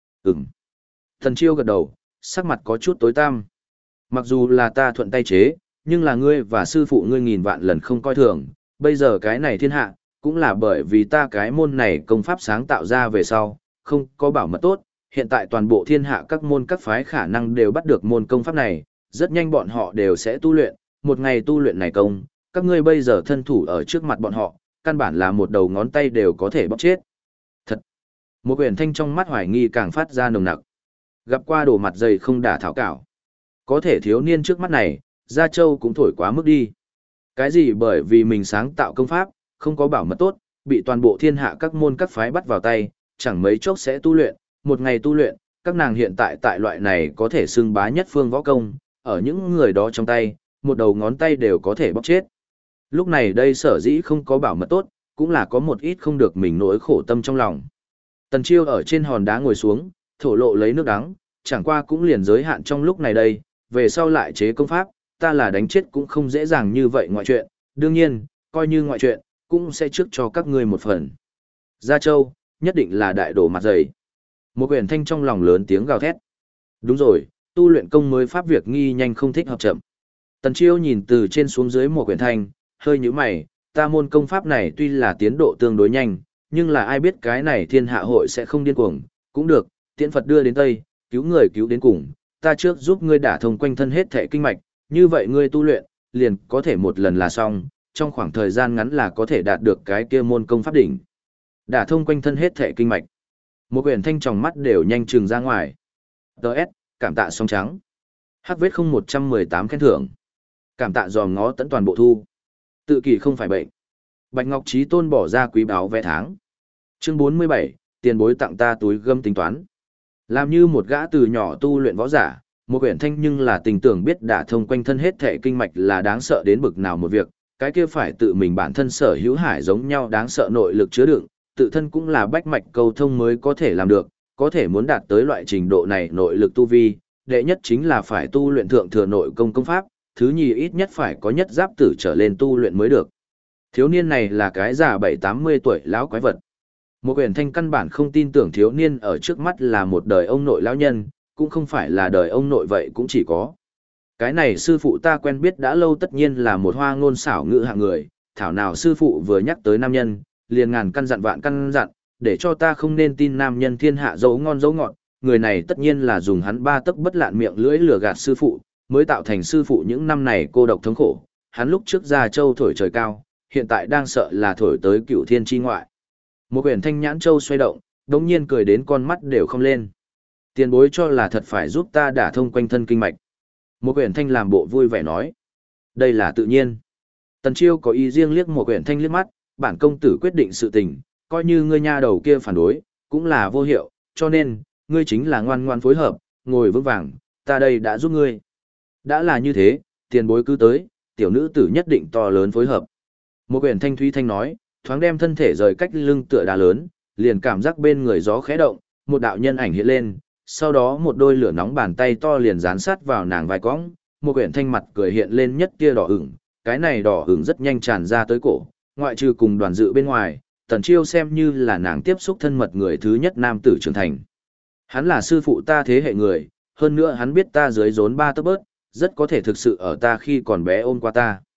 Thần Chiêu gật đầu, sắc mặt có chút tối tăm. Mặc dù là ta thuận tay chế, nhưng là ngươi và sư phụ ngươi nghìn vạn lần không coi thường, bây giờ cái này thiên hạ, cũng là bởi vì ta cái môn này công pháp sáng tạo ra về sau, không có bảo mật tốt, hiện tại toàn bộ thiên hạ các môn các phái khả năng đều bắt được môn công pháp này, rất nhanh bọn họ đều sẽ tu luyện, một ngày tu luyện này công, các ngươi bây giờ thân thủ ở trước mặt bọn họ, căn bản là một đầu ngón tay đều có thể bóp chết. Thật! Một quyển thanh trong mắt hoài nghi càng phát ra nồng nặc. Gặp qua đồ mặt dày không đả thảo cảo. Có thể thiếu niên trước mắt này, Gia Châu cũng thổi quá mức đi. Cái gì bởi vì mình sáng tạo công pháp, không có bảo mật tốt, bị toàn bộ thiên hạ các môn các phái bắt vào tay, chẳng mấy chốc sẽ tu luyện, một ngày tu luyện, các nàng hiện tại tại loại này có thể xưng bá nhất phương võ công, ở những người đó trong tay, một đầu ngón tay đều có thể bóp chết. Lúc này đây sở dĩ không có bảo mật tốt, cũng là có một ít không được mình nỗi khổ tâm trong lòng. Tần Chiêu ở trên hòn đá ngồi xuống, thổ lộ lấy nước đắng, chẳng qua cũng liền giới hạn trong lúc này đây, về sau lại chế công pháp, ta là đánh chết cũng không dễ dàng như vậy ngoại chuyện, đương nhiên, coi như ngoại chuyện, cũng sẽ trước cho các ngươi một phần. Gia Châu, nhất định là đại đổ mặt dày. Một quyển thanh trong lòng lớn tiếng gào thét. Đúng rồi, tu luyện công mới pháp việc nghi nhanh không thích hợp chậm. Tần Chiêu nhìn từ trên xuống dưới một quyển thanh, hơi nhíu mày, ta môn công pháp này tuy là tiến độ tương đối nhanh, nhưng là ai biết cái này thiên hạ hội sẽ không điên cuồng, cũng được, tiễn Phật đưa đến Tây, cứu người cứu đến cùng, ta trước giúp ngươi đả thông quanh thân hết thể kinh mạch, như vậy ngươi tu luyện, liền có thể một lần là xong, trong khoảng thời gian ngắn là có thể đạt được cái kia môn công pháp đỉnh. Đả thông quanh thân hết thể kinh mạch. Một quyển thanh tròng mắt đều nhanh trừng ra ngoài. Đợt, cảm tạ song trắng. Hắc vết 0118 khen thưởng. Cảm tạ dòm ngó tận toàn bộ thu. Tự kỷ không phải bệnh. Bạch Ngọc Trí Tôn bỏ ra quý báo vé tháng. Chương 47, tiền bối tặng ta túi gâm tính toán. Làm như một gã từ nhỏ tu luyện võ giả, một quyển thanh nhưng là tình tưởng biết đả thông quanh thân hết thể kinh mạch là đáng sợ đến bực nào một việc, cái kia phải tự mình bản thân sở hữu hải giống nhau đáng sợ nội lực chứa đựng, tự thân cũng là bách mạch cầu thông mới có thể làm được, có thể muốn đạt tới loại trình độ này nội lực tu vi, đệ nhất chính là phải tu luyện thượng thừa nội công công pháp, thứ nhì ít nhất phải có nhất giáp tử trở lên tu luyện mới được. Thiếu niên này là cái già 7-80 tuổi lão quái vật. Một quyển thanh căn bản không tin tưởng thiếu niên ở trước mắt là một đời ông nội lão nhân, cũng không phải là đời ông nội vậy cũng chỉ có. Cái này sư phụ ta quen biết đã lâu tất nhiên là một hoa ngôn xảo ngữ hạng người, thảo nào sư phụ vừa nhắc tới nam nhân, liền ngàn căn dặn vạn căn dặn, để cho ta không nên tin nam nhân thiên hạ dấu ngon dấu ngọt, người này tất nhiên là dùng hắn ba tấc bất lạn miệng lưỡi lừa gạt sư phụ, mới tạo thành sư phụ những năm này cô độc thống khổ, hắn lúc trước ra châu thổi trời cao, hiện tại đang sợ là thổi tới cửu thiên chi ngoại. Một quyển thanh nhãn châu xoay động, đống nhiên cười đến con mắt đều không lên. Tiền bối cho là thật phải giúp ta đả thông quanh thân kinh mạch. Một quyển thanh làm bộ vui vẻ nói. Đây là tự nhiên. Tần Chiêu có ý riêng liếc một quyển thanh liếc mắt, bản công tử quyết định sự tình, coi như ngươi nha đầu kia phản đối, cũng là vô hiệu, cho nên, ngươi chính là ngoan ngoan phối hợp, ngồi vững vàng, ta đây đã giúp ngươi. Đã là như thế, tiền bối cứ tới, tiểu nữ tử nhất định to lớn phối hợp. Một quyển thanh thúy thanh nói, thoáng đem thân thể rời cách lưng tựa đá lớn, liền cảm giác bên người gió khẽ động, một đạo nhân ảnh hiện lên, sau đó một đôi lửa nóng bàn tay to liền dán sát vào nàng vai cõng, một quyển thanh mặt cười hiện lên nhất tia đỏ ửng, cái này đỏ ửng rất nhanh tràn ra tới cổ, ngoại trừ cùng đoàn dự bên ngoài, Tần Chiêu xem như là nàng tiếp xúc thân mật người thứ nhất nam tử trưởng thành. Hắn là sư phụ ta thế hệ người, hơn nữa hắn biết ta dưới rốn ba tấc bớt, rất có thể thực sự ở ta khi còn bé ôm qua ta.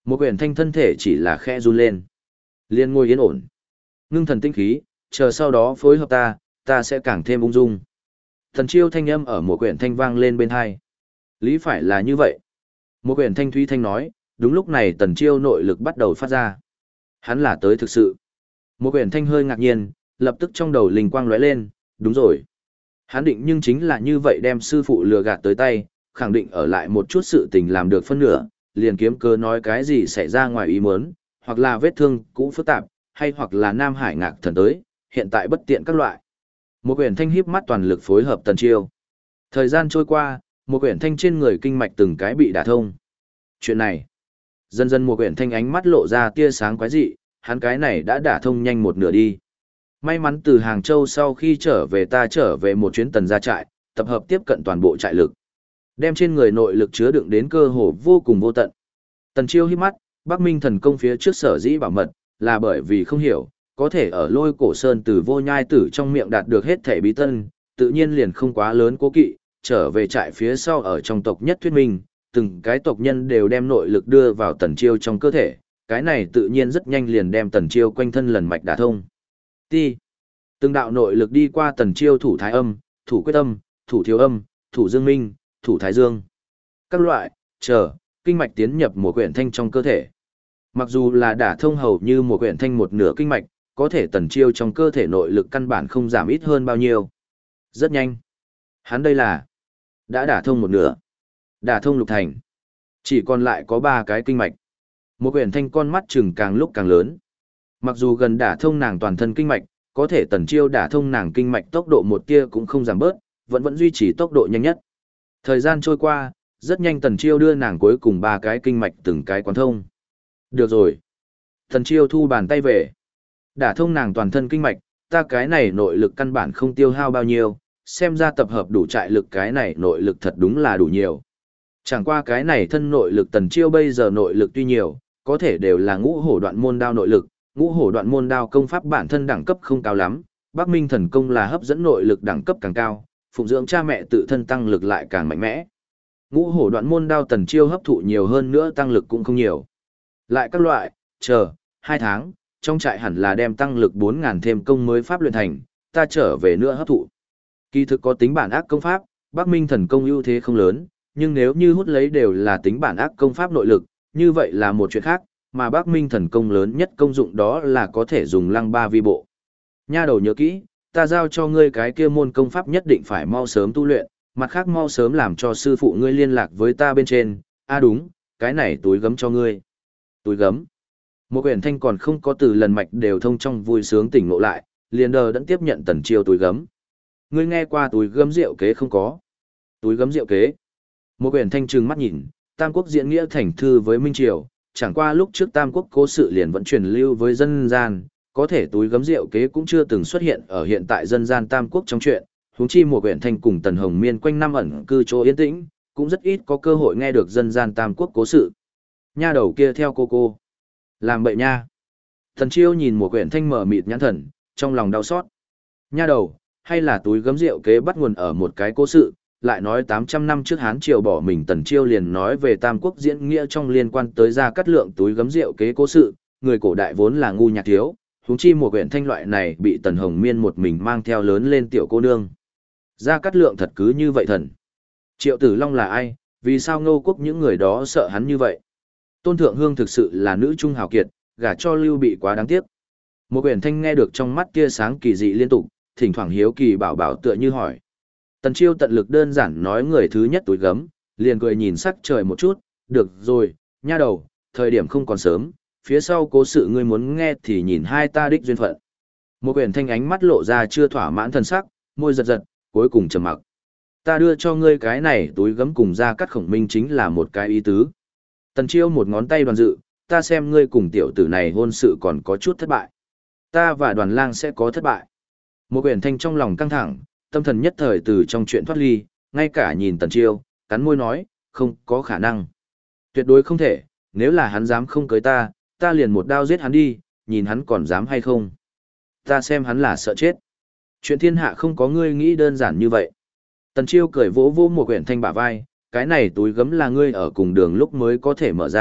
Một quyển thanh thân thể chỉ là khẽ run lên. Liên ngồi yên ổn. Ngưng thần tinh khí, chờ sau đó phối hợp ta sẽ càng thêm ung dung. Thần chiêu thanh âm ở một quyển thanh vang lên bên hai. Lý phải là như vậy. Một quyển thanh thúy thanh nói, đúng lúc này tần chiêu nội lực bắt đầu phát ra. Hắn là tới thực sự. Một quyển thanh hơi ngạc nhiên, lập tức trong đầu linh quang lóe lên, đúng rồi. Hắn định nhưng chính là như vậy đem sư phụ lừa gạt tới tay, khẳng định ở lại một chút sự tình làm được phân nửa, liền kiếm cớ nói cái gì xảy ra ngoài ý muốn, hoặc là vết thương cũ phức tạp, hay hoặc là Nam Hải ngạc thần tới, hiện tại bất tiện các loại. Một quyển thanh híp mắt toàn lực phối hợp tần chiêu. Thời gian trôi qua, một quyển thanh trên người kinh mạch từng cái bị đả thông. Chuyện này, dần dần một quyển thanh ánh mắt lộ ra tia sáng quái dị, hắn cái này đã đả thông nhanh một nửa đi. May mắn từ Hàng Châu sau khi trở về ta trở về một chuyến tần gia trại, tập hợp tiếp cận toàn bộ trại lực. Đem trên người nội lực chứa đựng đến cơ hồ vô cùng vô tận. Tần chiêu híp mắt, Bắc Minh thần công phía trước sở dĩ bảo mật, là bởi vì không hiểu, có thể ở Lôi Cổ Sơn từ Vô Nhai Tử trong miệng đạt được hết thể bí tân, tự nhiên liền không quá lớn cố kỵ, trở về trại phía sau ở trong tộc nhất thuyết minh, từng cái tộc nhân đều đem nội lực đưa vào tần chiêu trong cơ thể, cái này tự nhiên rất nhanh liền đem tần chiêu quanh thân lần mạch đả thông. Ti. Từng đạo nội lực đi qua tần chiêu thủ thái âm, thủ quyết âm, thủ thiếu âm, thủ dương minh, thủ thái dương. Các loại, kinh mạch tiến nhập một quyển thanh trong cơ thể. Mặc dù là đả thông hầu như một quyển thanh một nửa kinh mạch, có thể tần chiêu trong cơ thể nội lực căn bản không giảm ít hơn bao nhiêu. Rất nhanh. Hắn đây là đã đả thông một nửa. Đả thông lục thành. Chỉ còn lại có 3 cái kinh mạch. Một quyển thanh con mắt chừng càng lúc càng lớn. Mặc dù gần đả thông nàng toàn thân kinh mạch, có thể tần chiêu đả thông nàng kinh mạch tốc độ một tia cũng không giảm bớt, vẫn duy trì tốc độ nhanh nhất. Thời gian trôi qua, rất nhanh tần chiêu đưa nàng cuối cùng 3 cái kinh mạch từng cái quán thông. Được rồi. Tần chiêu thu bàn tay về. Đả thông nàng toàn thân kinh mạch, ta cái này nội lực căn bản không tiêu hao bao nhiêu, xem ra tập hợp đủ trại lực cái này nội lực thật đúng là đủ nhiều. Chẳng qua cái này thân nội lực tần chiêu bây giờ nội lực tuy nhiều, có thể đều là ngũ hổ đoạn môn đao nội lực, ngũ hổ đoạn môn đao công pháp bản thân đẳng cấp không cao lắm, Bắc Minh thần công là hấp dẫn nội lực đẳng cấp càng cao, phụng dưỡng cha mẹ tự thân tăng lực lại càng mạnh mẽ. Ngũ hổ đoạn môn đao tần chiêu hấp thụ nhiều hơn nữa tăng lực cũng không nhiều. Lại các loại, 2 tháng, trong trại hẳn là đem tăng lực 4.000 thêm công mới pháp luyện thành, ta trở về nữa hấp thụ. Kỳ thực có tính bản ác công pháp, Bắc Minh thần công ưu thế không lớn, nhưng nếu như hút lấy đều là tính bản ác công pháp nội lực, như vậy là một chuyện khác, mà Bắc Minh thần công lớn nhất công dụng đó là có thể dùng lăng ba vi bộ. Nha đầu nhớ kỹ, ta giao cho ngươi cái kia môn công pháp nhất định phải mau sớm tu luyện, mặt khác mau sớm làm cho sư phụ ngươi liên lạc với ta bên trên, đúng, cái này túi gấm cho ngươi. Túi gấm. Một quyển thanh còn không có từ lần mạch đều thông trong vui sướng tỉnh ngộ lại, liền đờ đẫn tiếp nhận tần chiêu túi gấm. Ngươi nghe qua túi gấm rượu kế không có? Túi gấm rượu kế. Một quyển thanh trừng mắt nhìn, Tam Quốc diễn nghĩa thành thư với Minh Triều, chẳng qua lúc trước Tam Quốc cố sự liền vẫn truyền lưu với dân gian, có thể túi gấm rượu kế cũng chưa từng xuất hiện ở hiện tại dân gian Tam Quốc trong chuyện, huống chi một quyển thanh cùng Tần Hồng Miên quanh năm ẩn cư chỗ yên tĩnh, cũng rất ít có cơ hội nghe được dân gian Tam Quốc cố sự. Nha đầu kia theo cô. Làm bậy nha. Thần Chiêu nhìn một quyển thanh mở mịt nhãn thần, trong lòng đau xót. Nha đầu, hay là túi gấm rượu kế bắt nguồn ở một cái cố sự, lại nói 800 năm trước Hán Triều bỏ mình Tần Chiêu liền nói về Tam Quốc diễn nghĩa trong liên quan tới Gia Cát Lượng túi gấm rượu kế cố sự, người cổ đại vốn là ngu nhạc thiếu, huống chi một quyển thanh loại này bị Tần Hồng Miên một mình mang theo lớn lên tiểu cô nương. Gia Cát Lượng thật cứ như vậy thần. Triệu Tử Long là ai, vì sao Ngô Quốc những người đó sợ hắn như vậy? Tôn Thượng Hương thực sự là nữ trung hào kiệt, gả cho Lưu Bị quá đáng tiếc. Một quyển thanh nghe được trong mắt tia sáng kỳ dị liên tục, thỉnh thoảng hiếu kỳ bảo bảo tựa như hỏi. Tần Chiêu tận lực đơn giản nói người thứ nhất túi gấm, liền cười nhìn sắc trời một chút, được rồi, nha đầu, thời điểm không còn sớm, phía sau cố sự ngươi muốn nghe thì nhìn hai ta đích duyên phận. Một quyển thanh ánh mắt lộ ra chưa thỏa mãn thần sắc, môi giật giật, cuối cùng trầm mặc. Ta đưa cho ngươi cái này túi gấm cùng Gia Cát Khổng Minh chính là một cái ý tứ. Tần Chiêu một ngón tay đoàn dự, ta xem ngươi cùng tiểu tử này hôn sự còn có chút thất bại. Ta và Đoàn Lang sẽ có thất bại. Một quyển thanh trong lòng căng thẳng, tâm thần nhất thời từ trong chuyện thoát ly, ngay cả nhìn Tần Chiêu, cắn môi nói, không có khả năng. Tuyệt đối không thể, nếu là hắn dám không cưới ta, ta liền một đao giết hắn đi, nhìn hắn còn dám hay không. Ta xem hắn là sợ chết. Chuyện thiên hạ không có ngươi nghĩ đơn giản như vậy. Tần Chiêu cười vỗ vỗ một quyển thanh bả vai, cái này túi gấm là ngươi ở cùng đường lúc mới có thể mở ra,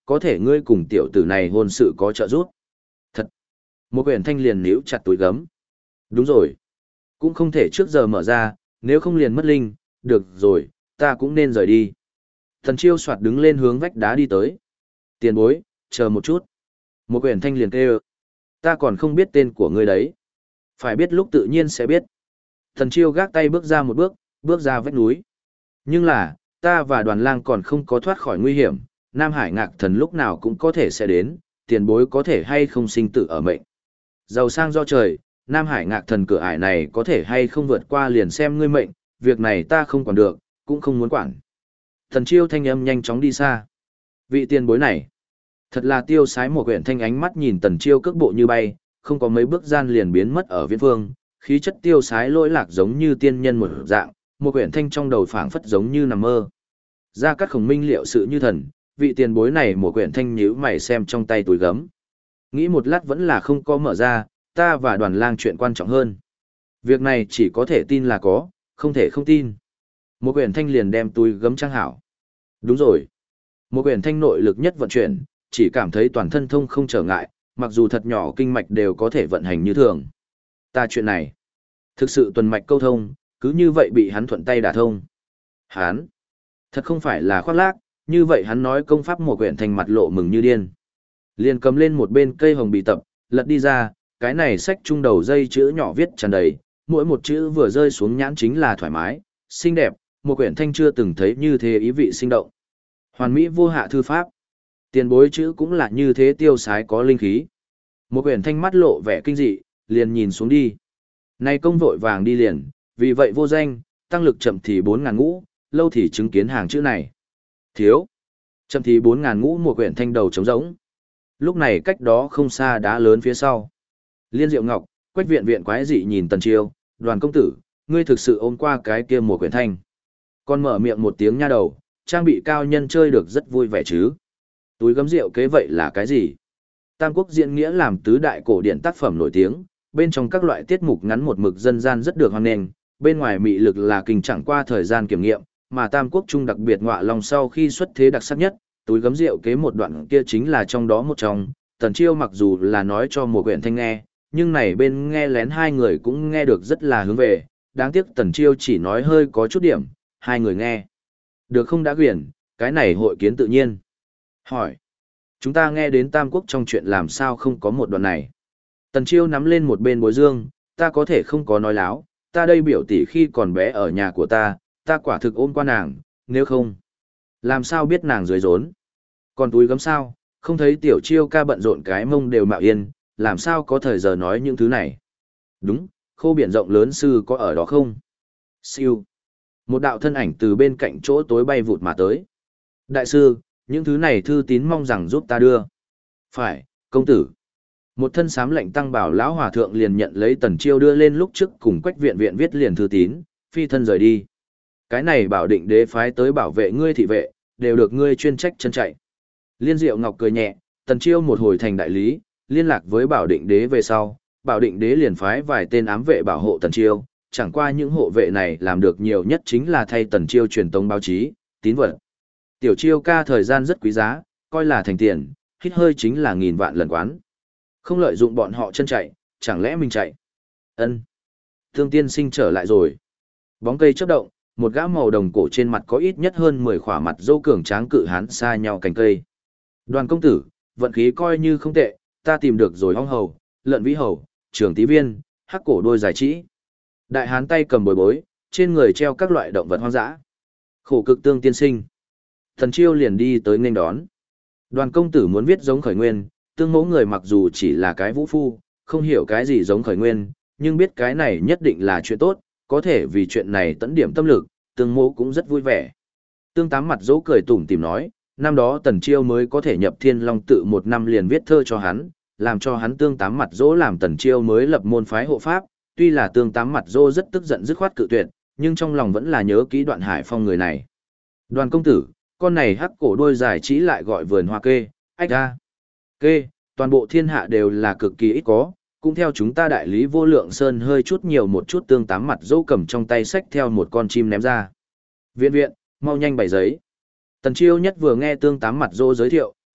có thể ngươi cùng tiểu tử này hôn sự có trợ giúp. Thật. Một quyển thanh liền níu chặt túi gấm. Đúng rồi. Cũng không thể trước giờ mở ra, nếu không liền mất linh, được rồi, ta cũng nên rời đi. Thần Chiêu soạt đứng lên hướng vách đá đi tới. Tiền bối, chờ một chút. Một quyển thanh liền kêu. Ta còn không biết tên của ngươi đấy. Phải biết lúc tự nhiên sẽ biết. Thần Chiêu gác tay bước ra một bước, bước ra vách núi. Nhưng là, ta và Đoàn Lang còn không có thoát khỏi nguy hiểm, Nam Hải Ngạc Thần lúc nào cũng có thể sẽ đến, tiền bối có thể hay không sinh tử ở mệnh. Giàu sang do trời, Nam Hải Ngạc Thần cửa ải này có thể hay không vượt qua liền xem ngươi mệnh, việc này ta không quản được, cũng không muốn quản. Thần Chiêu thanh âm nhanh chóng đi xa. Vị tiền bối này, thật là tiêu sái. Một quyển thanh ánh mắt nhìn Tần Chiêu cước bộ như bay, không có mấy bước gian liền biến mất ở viễn phương, khí chất tiêu sái lỗi lạc giống như tiên nhân một dạng, một quyển thanh trong đầu phảng phất giống như nằm mơ. Gia Cát Khổng minh liệu sự như thần, vị tiền bối này. Một quyển thanh nhíu mày xem trong tay túi gấm. Nghĩ một lát vẫn là không có mở ra, ta và Đoàn Lang chuyện quan trọng hơn. Việc này chỉ có thể tin là có, không thể không tin. Một quyển thanh liền đem túi gấm trang hảo. Đúng rồi. Một quyển thanh nội lực nhất vận chuyển, chỉ cảm thấy toàn thân thông không trở ngại, mặc dù thật nhỏ kinh mạch đều có thể vận hành như thường. Ta chuyện này, thực sự tuần mạch câu thông, cứ như vậy bị hắn thuận tay đả thông. Hắn, thật không phải là khoác lác, như vậy hắn nói công pháp. Một quyển thanh mặt lộ mừng như điên. Liền cầm lên một bên cây hồng bị tập, lật đi ra, cái này sách trung đầu dây chữ nhỏ viết tràn đầy, mỗi một chữ vừa rơi xuống nhãn chính là thoải mái, xinh đẹp. Một quyển thanh chưa từng thấy như thế ý vị sinh động. Hoàn mỹ vô hạ thư pháp. Tiền bối chữ cũng là như thế tiêu sái có linh khí. Một quyển thanh mắt lộ vẻ kinh dị, liền nhìn xuống đi. Nay công vội vàng đi liền, vì vậy vô danh, tăng lực chậm thì 4.000 ngũ, lâu thì chứng kiến hàng chữ này. Thiếu. Chậm thì 4.000 ngũ. Một quyển thanh đầu trống rỗng. Lúc này cách đó không xa đá lớn phía sau. Liên Diệu Ngọc, Quách Viện Viện quái dị nhìn Tần Chiêu, Đoàn công tử, ngươi thực sự ôm qua cái kia một quyển thanh. Còn mở miệng một tiếng nha đầu, trang bị cao nhân chơi được rất vui vẻ chứ. Túi gấm rượu kế vậy là cái gì? Tam Quốc diễn nghĩa làm tứ đại cổ điển tác phẩm nổi tiếng, bên trong các loại tiết mục ngắn một mực dân gian rất được hoan nghênh, bên ngoài mị lực là kinh chẳng qua thời gian kiểm nghiệm, mà Tam Quốc trung đặc biệt ngọa lòng sau khi xuất thế đặc sắc nhất, túi gấm rượu kế một đoạn kia chính là trong đó một trong. Tần Chiêu mặc dù là nói cho một quyển thanh nghe, nhưng này bên nghe lén hai người cũng nghe được rất là hướng về, đáng tiếc Tần Chiêu chỉ nói hơi có chút điểm, hai người nghe được không đã quyển, cái này hội kiến tự nhiên. Hỏi, chúng ta nghe đến Tam Quốc trong chuyện làm sao không có một đoạn này? Tần Chiêu nắm lên một bên bối dương, ta có thể không có nói láo, ta đây biểu tỷ khi còn bé ở nhà của ta quả thực ôm qua nàng, nếu không, làm sao biết nàng dưới rốn? Còn túi gấm sao, không thấy tiểu Chiêu ca bận rộn cái mông đều mạo yên, làm sao có thời giờ nói những thứ này? Đúng, khô biển rộng lớn sư có ở đó không? Siêu. Một đạo thân ảnh từ bên cạnh chỗ tối bay vụt mà tới. Đại sư, những thứ này thư tín mong rằng giúp ta đưa. Phải, công tử. Một thân xám lệnh tăng bảo lão hòa thượng liền nhận lấy Tần Chiêu đưa lên lúc trước cùng Quách Viện Viện viết liền thư tín, phi thân rời đi. Cái này Bảo Định Đế phái tới bảo vệ ngươi thị vệ, đều được ngươi chuyên trách chân chạy. Liên Diệu Ngọc cười nhẹ, Tần Chiêu một hồi thành đại lý, liên lạc với Bảo Định Đế về sau, Bảo Định Đế liền phái vài tên ám vệ bảo hộ Tần Chiêu, chẳng qua những hộ vệ này làm được nhiều nhất chính là thay Tần Chiêu truyền tống báo chí, tín vật. Tiểu Chiêu ca thời gian rất quý giá, coi là thành tiền, hít hơi chính là 1000 vạn lần quán. Không lợi dụng bọn họ chân chạy, chẳng lẽ mình chạy? Ân. Thương tiên sinh trở lại rồi. Bóng cây chớp động, một gã màu đồng cổ trên mặt có ít nhất hơn 10 khỏa mặt dâu cường tráng cự hán xa nhau cành cây. Đoàn công tử, vận khí coi như không tệ, ta tìm được rồi ong hầu, lợn vĩ hầu, trường tí viên, hắc cổ đôi dài trĩ. Đại hán tay cầm bồi bối, trên người treo các loại động vật hoang dã. Khổ cực tương tiên sinh. Thần Chiêu liền đi tới nghênh đón. Đoàn công tử muốn viết giống khởi nguyên, tương mẫu người mặc dù chỉ là cái vũ phu, không hiểu cái gì giống khởi nguyên, nhưng biết cái này nhất định là chuyện tốt, có thể vì chuyện này tận điểm tâm lực, tương mẫu cũng rất vui vẻ. Tương Tám mặt dỗ cười tủm tỉm nói, năm đó Tần Chiêu mới có thể nhập Thiên Long tự 1 năm liền viết thơ cho hắn, làm cho hắn Tương Tám mặt dỗ làm Tần Chiêu mới lập môn phái hộ pháp, tuy là Tương Tám mặt dỗ rất tức giận dứt khoát cự tuyệt, nhưng trong lòng vẫn là nhớ kỹ Đoạn Hải Phong người này. Đoàn công tử, con này hắc cổ đôi dài chỉ lại gọi vườn hoa kê, ách ra. Kê, toàn bộ thiên hạ đều là cực kỳ ít có, cũng theo chúng ta đại lý Vô Lượng Sơn hơi chút nhiều một chút. Tương Tám mặt dỗ cầm trong tay sách theo một con chim ném ra. Viện viện, mau nhanh bày giấy. Tần Chiêu nhất vừa nghe Tương Tám mặt dỗ giới thiệu,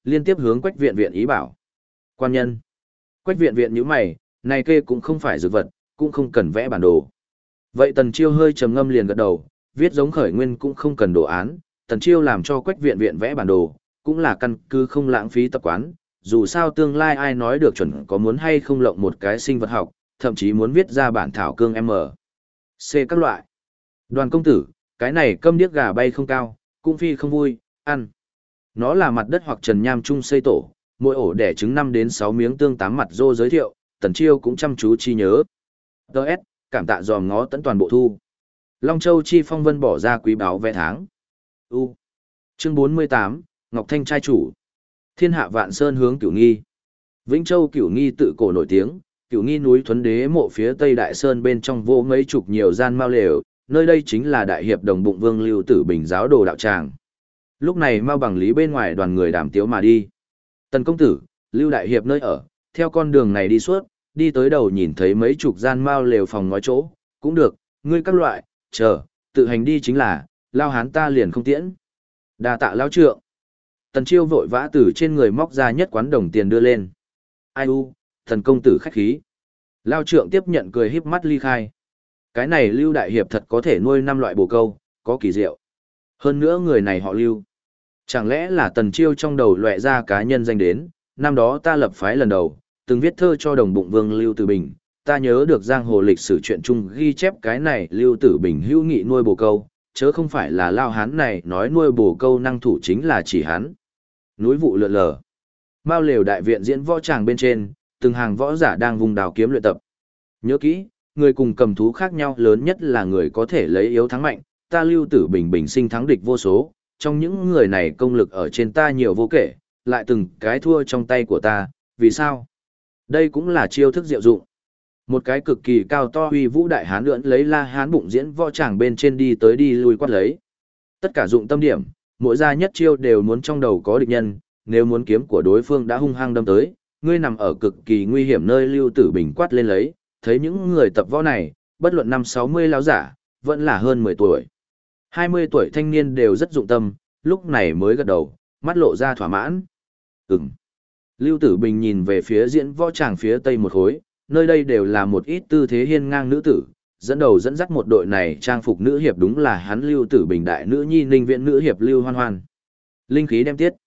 liên tiếp hướng Quách Viện Viện ý bảo. Quan nhân. Quách Viện Viện nhíu mày, này kê cũng không phải dược vật, cũng không cần vẽ bản đồ. Vậy Tần Chiêu hơi trầm ngâm liền gật đầu, viết giống khởi nguyên cũng không cần đồ án, Tần Chiêu làm cho Quách Viện Viện vẽ bản đồ, cũng là căn cứ không lãng phí tập quán, dù sao tương lai ai nói được chuẩn có muốn hay không lộng một cái sinh vật học, thậm chí muốn viết ra bản thảo cương M. C các loại. Đoàn công tử, cái này câm điếc gà bay không cao, cũng phi không vui, ăn. Nó là mặt đất hoặc trần nham chung xây tổ, mỗi ổ đẻ trứng 5 đến 6 miếng tương tám mặt rô giới thiệu, Tần Chiêu cũng chăm chú chi nhớ. Đợt, cảm tạ dòm ngó tận toàn bộ thu. Long Châu Chi Phong Vân bỏ ra quý báo vé tháng. U. Chương 48, Ngọc Thanh trai chủ. Thiên hạ vạn sơn hướng Cửu Nghi. Vĩnh Châu Cửu Nghi tự cổ nổi tiếng, Cửu Nghi núi Thuấn Đế mộ phía Tây Đại Sơn bên trong vô mấy chục nhiều gian mao lều, nơi đây chính là đại hiệp đồng bụng Vương Lưu Tử Bình giáo đồ đạo tràng. Lúc này Mao Bằng Lý bên ngoài đoàn người đàm tiếu mà đi. Tần công tử, Lưu đại hiệp nơi ở, theo con đường này đi suốt, đi tới đầu nhìn thấy mấy chục gian mao lều phòng ngói chỗ, cũng được, ngươi các loại, chờ, tự hành đi chính là, lao hán ta liền không tiễn. Đa tạ lao trượng. Tần Chiêu vội vã từ trên người móc ra nhất quán đồng tiền đưa lên. Ai u, thần công tử khách khí. Lao trượng tiếp nhận cười híp mắt ly khai. Cái này Lưu đại hiệp thật có thể nuôi 5 loại bồ câu, có kỳ diệu. Hơn nữa người này họ Lưu. Chẳng lẽ là Tần Chiêu trong đầu lóe ra cá nhân danh đến, năm đó ta lập phái lần đầu, từng viết thơ cho đồng bụng Vương Lưu Tử Bình, ta nhớ được giang hồ lịch sử chuyện chung ghi chép cái này Lưu Tử Bình hữu nghị nuôi bồ câu, chớ không phải là lao hán này nói nuôi bồ câu năng thủ chính là chỉ hắn. Núi vụ lượn lờ. Mao lều đại viện diễn võ tràng bên trên, từng hàng võ giả đang vùng đào kiếm luyện tập. Nhớ kỹ, người cùng cầm thú khác nhau lớn nhất là người có thể lấy yếu thắng mạnh, ta Lưu Tử Bình bình sinh thắng địch vô số, trong những người này công lực ở trên ta nhiều vô kể, lại từng cái thua trong tay của ta, vì sao? Đây cũng là chiêu thức diệu dụng. Một cái cực kỳ cao to huy vũ đại hán lượn lấy la hán bụng diễn võ tràng bên trên đi tới đi lui quát lấy. Tất cả dụng tâm điểm, mỗi ra nhất chiêu đều muốn trong đầu có địch nhân, nếu muốn kiếm của đối phương đã hung hăng đâm tới, ngươi nằm ở cực kỳ nguy hiểm nơi Lưu Tử Bình quát lên lấy, thấy những người tập võ này, bất luận 5-60 lão giả, vẫn là hơn 10 tuổi. 20 tuổi thanh niên đều rất dụng tâm, lúc này mới gật đầu, mắt lộ ra thỏa mãn. Lưu Tử Bình nhìn về phía diễn võ tràng phía tây một khối, nơi đây đều là một ít tư thế hiên ngang nữ tử, dẫn đầu dẫn dắt một đội này trang phục nữ hiệp đúng là hắn Lưu Tử Bình đại nữ nhi Ninh Viễn nữ hiệp Lưu Hoan Hoan. Linh khí đem tiết.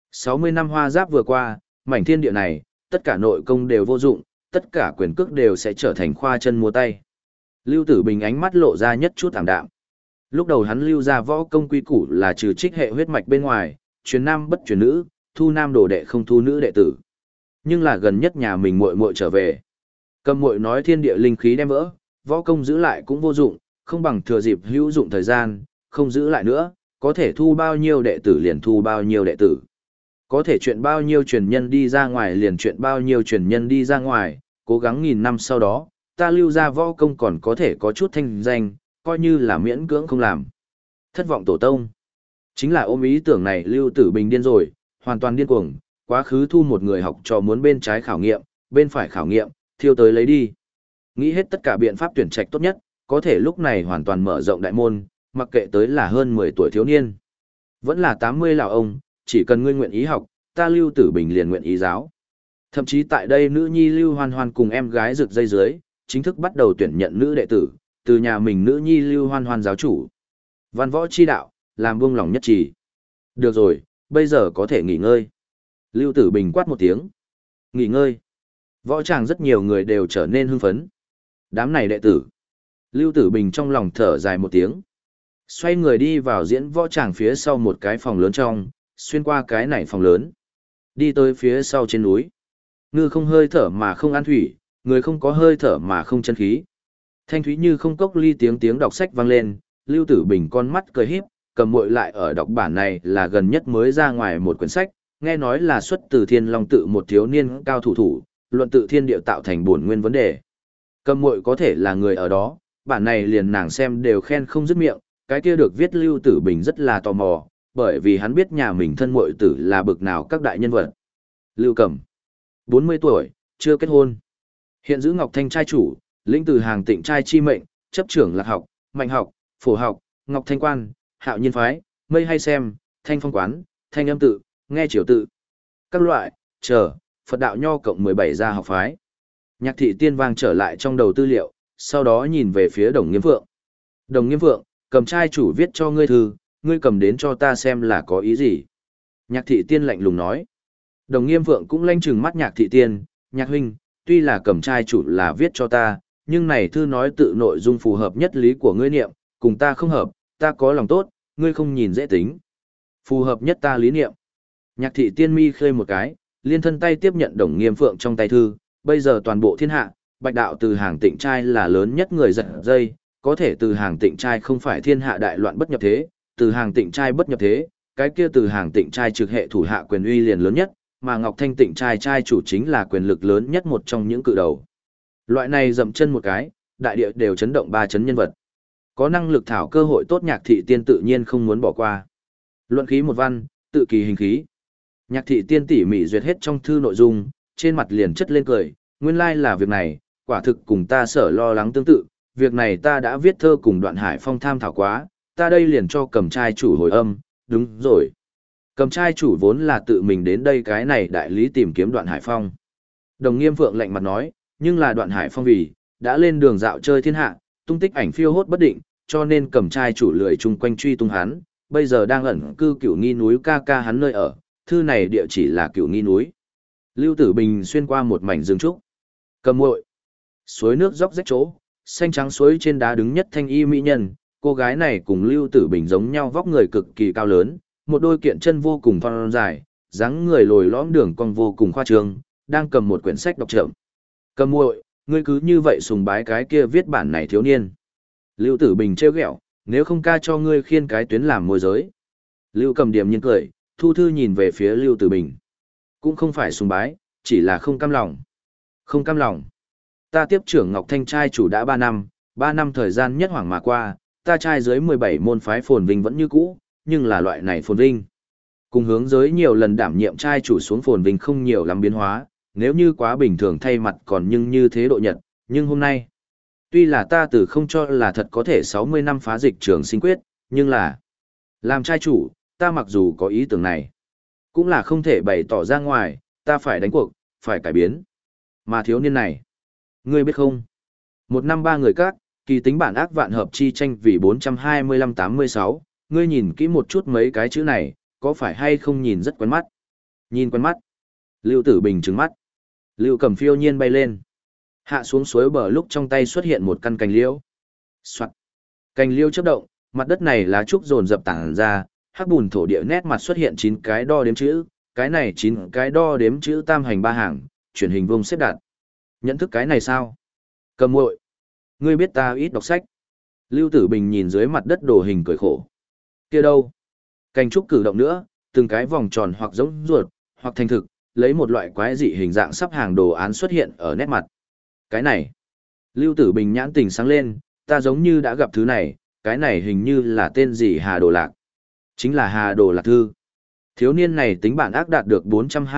60 năm hoa giáp vừa qua, mảnh thiên địa này, tất cả nội công đều vô dụng, tất cả quyền cước đều sẽ trở thành khoa chân múa tay. Lưu Tử Bình ánh mắt lộ ra nhất chút ảm đạm. Lúc đầu hắn lưu ra võ công quy củ là trừ trích hệ huyết mạch bên ngoài, truyền nam bất truyền nữ, thu nam đồ đệ không thu nữ đệ tử. Nhưng là gần nhất nhà mình muội muội trở về. Cầm muội nói thiên địa linh khí đem vỡ, võ công giữ lại cũng vô dụng, không bằng thừa dịp hữu dụng thời gian, không giữ lại nữa, có thể thu bao nhiêu đệ tử liền thu bao nhiêu đệ tử. Có thể chuyện bao nhiêu truyền nhân đi ra ngoài liền chuyện bao nhiêu truyền nhân đi ra ngoài, cố gắng nghìn năm sau đó, ta lưu ra võ công còn có thể có chút thanh danh, coi như là miễn cưỡng không làm. Thất vọng tổ tông. Chính là ôm ý tưởng này Lưu Tử Bình điên rồi, hoàn toàn điên cuồng, quá khứ thu một người học trò muốn bên trái khảo nghiệm, bên phải khảo nghiệm, thiêu tới lấy đi. Nghĩ hết tất cả biện pháp tuyển trạch tốt nhất, có thể lúc này hoàn toàn mở rộng đại môn, mặc kệ tới là hơn 10 tuổi thiếu niên. Vẫn là 80 lão ông, chỉ cần ngươi nguyện ý học, ta Lưu Tử Bình liền nguyện ý giáo. Thậm chí tại đây nữ nhi Lưu Hoan Hoan cùng em gái rực dây dưới, chính thức bắt đầu tuyển nhận nữ đệ tử, từ nhà mình nữ nhi Lưu Hoan Hoan giáo chủ. Văn võ chi đạo, làm buông lòng nhất trí. Được rồi, bây giờ có thể nghỉ ngơi. Lưu Tử Bình quát một tiếng. Nghỉ ngơi. Võ tràng rất nhiều người đều trở nên hưng phấn. Đám này đệ tử. Lưu Tử Bình trong lòng thở dài một tiếng. Xoay người đi vào diễn võ tràng phía sau một cái phòng lớn trong, xuyên qua cái này phòng lớn. Đi tới phía sau trên núi. Ngư không hơi thở mà không ăn thủy, người không có hơi thở mà không chân khí. Thanh thúy như không cốc ly tiếng tiếng đọc sách vang lên, Lưu Tử Bình con mắt cười híp, cầm muội lại ở đọc bản này là gần nhất mới ra ngoài một quyển sách, nghe nói là xuất từ Thiên Long tự một thiếu niên cao thủ, luận tự thiên địa tạo thành bổn nguyên vấn đề. Cầm muội có thể là người ở đó, bản này liền nàng xem đều khen không dứt miệng, cái kia được viết Lưu Tử Bình rất là tò mò, bởi vì hắn biết nhà mình thân muội tử là bực nào các đại nhân vật. Lưu Cẩm, 40 tuổi, chưa kết hôn. Hiện giữ Ngọc Thanh trai chủ, lĩnh từ hàng Tịnh trai chi mệnh, chấp trưởng Lạc học, Mạnh học, Phổ học, Ngọc Thanh quan, Hạo Nhiên phái, Mây hay xem, Thanh phong quán, Thanh âm tự, nghe triều tự. Các loại, chờ, Phật đạo nho cộng 17 gia học phái. Nhạc thị tiên vang trở lại trong đầu tư liệu, sau đó nhìn về phía Đồng Nghiêm Phượng. Đồng Nghiêm Phượng, cầm trai chủ viết cho ngươi thư, ngươi cầm đến cho ta xem là có ý gì. Nhạc thị tiên lạnh lùng nói. Đồng Nghiêm Phượng cũng lanh trừng mắt nhạc thị tiên, nhạc huynh, tuy là cầm trai chủ là viết cho ta, nhưng này thư nói tự nội dung phù hợp nhất lý của ngươi niệm, cùng ta không hợp, ta có lòng tốt, ngươi không nhìn dễ tính. Phù hợp nhất ta lý niệm. Nhạc thị tiên mi khơi một cái, liên thân tay tiếp nhận Đồng Nghiêm Phượng trong tay thư, bây giờ toàn bộ thiên hạ, bạch đạo từ hàng tịnh trai là lớn nhất người giật dây, có thể từ hàng tịnh trai không phải thiên hạ đại loạn bất nhập thế, từ hàng tịnh trai bất nhập thế, cái kia từ hàng tịnh trai trực hệ thủ hạ quyền uy liền lớn nhất, mà Ngọc Thanh tịnh trai trai chủ chính là quyền lực lớn nhất một trong những cự đầu. Loại này dậm chân một cái, đại địa đều chấn động ba chấn nhân vật. Có năng lực thảo cơ hội tốt nhạc thị tiên tự nhiên không muốn bỏ qua. Luận khí một văn, tự kỳ hình khí. Nhạc thị tiên tỉ mỉ duyệt hết trong thư nội dung, trên mặt liền chất lên cười, nguyên lai là việc này, quả thực cùng ta sở lo lắng tương tự, việc này ta đã viết thơ cùng Đoạn Hải Phong tham thảo quá, ta đây liền cho cầm trai chủ hồi âm, đúng rồi. Cầm trai chủ vốn là tự mình đến đây cái này đại lý tìm kiếm Đoạn Hải Phong. Đồng Nghiêm Phượng lạnh mặt nói, nhưng là Đoạn Hải Phong vì, đã lên đường dạo chơi thiên hạ, tung tích ảnh phiêu hốt bất định, cho nên cầm trai chủ lười chung quanh truy tung hắn, bây giờ đang ẩn cư Cửu Nghi núi ca ca hắn nơi ở, thư này địa chỉ là Cửu Nghi núi. Lưu Tử Bình xuyên qua một mảnh rừng trúc. Cầm muội, suối nước róc rách chỗ, xanh trắng suối trên đá đứng nhất thanh y mỹ nhân, cô gái này cùng Lưu Tử Bình giống nhau vóc người cực kỳ cao lớn, một đôi kiện chân vô cùng thon dài, dáng người lồi lõm đường cong vô cùng khoa trương, đang cầm một quyển sách đọc chậm. Cầm muội, ngươi cứ như vậy sùng bái cái kia viết bản này thiếu niên. Lưu Tử Bình trêu ghẹo, nếu không ca cho ngươi khiên cái tuyến làm môi giới. Lưu Cầm điềm nhiên cười, thu thư nhìn về phía Lưu Tử Bình. Cũng không phải sùng bái, chỉ là không cam lòng. Không cam lòng. Ta tiếp trưởng Ngọc Thanh trai chủ đã 3 năm thời gian nhất hoảng mà qua, ta trai dưới 17 môn phái phồn vinh vẫn như cũ, nhưng là loại này phồn vinh. Cùng hướng giới nhiều lần đảm nhiệm trai chủ xuống phồn vinh không nhiều lắm biến hóa, nếu như quá bình thường thay mặt còn nhưng như thế độ nhật, nhưng hôm nay, tuy là ta từ không cho là thật có thể 60 năm phá dịch trường sinh quyết, nhưng là, làm trai chủ, ta mặc dù có ý tưởng này, cũng là không thể bày tỏ ra ngoài, ta phải đánh cuộc, phải cải biến. Mà thiếu niên này, ngươi biết không? Một năm ba người các, kỳ tính bản ác vạn hợp chi tranh vì 425-86, ngươi nhìn kỹ một chút mấy cái chữ này, có phải hay không nhìn rất quen mắt? Nhìn quen mắt. Lưu Tử Bình trừng mắt. Lưu Cầm phiêu nhiên bay lên. Hạ xuống suối bờ lúc trong tay xuất hiện một căn cành liễu. Soạt. Cành liễu chớp động, mặt đất này lá trúc dồn dập tản ra, hắc bùn thổ địa nét mặt xuất hiện 9 cái đo đếm chữ, cái này 9 cái đo đếm chữ tam hành ba hàng, chuyển hình vuông xếp đặt. Nhận thức cái này sao? Cầm muội, ngươi biết ta ít đọc sách. Lưu Tử Bình nhìn dưới mặt đất đồ hình cười khổ. Kia đâu? Cành trúc cử động nữa, từng cái vòng tròn hoặc giống ruột, hoặc thành thực, lấy một loại quái dị hình dạng sắp hàng đồ án xuất hiện ở nét mặt. Cái này. Lưu Tử Bình nhãn tình sáng lên, ta giống như đã gặp thứ này, cái này hình như là tên gì Hà Đồ Lạc. Chính là Hà Đồ Lạc Thư. Thiếu niên này tính bản ác đạt được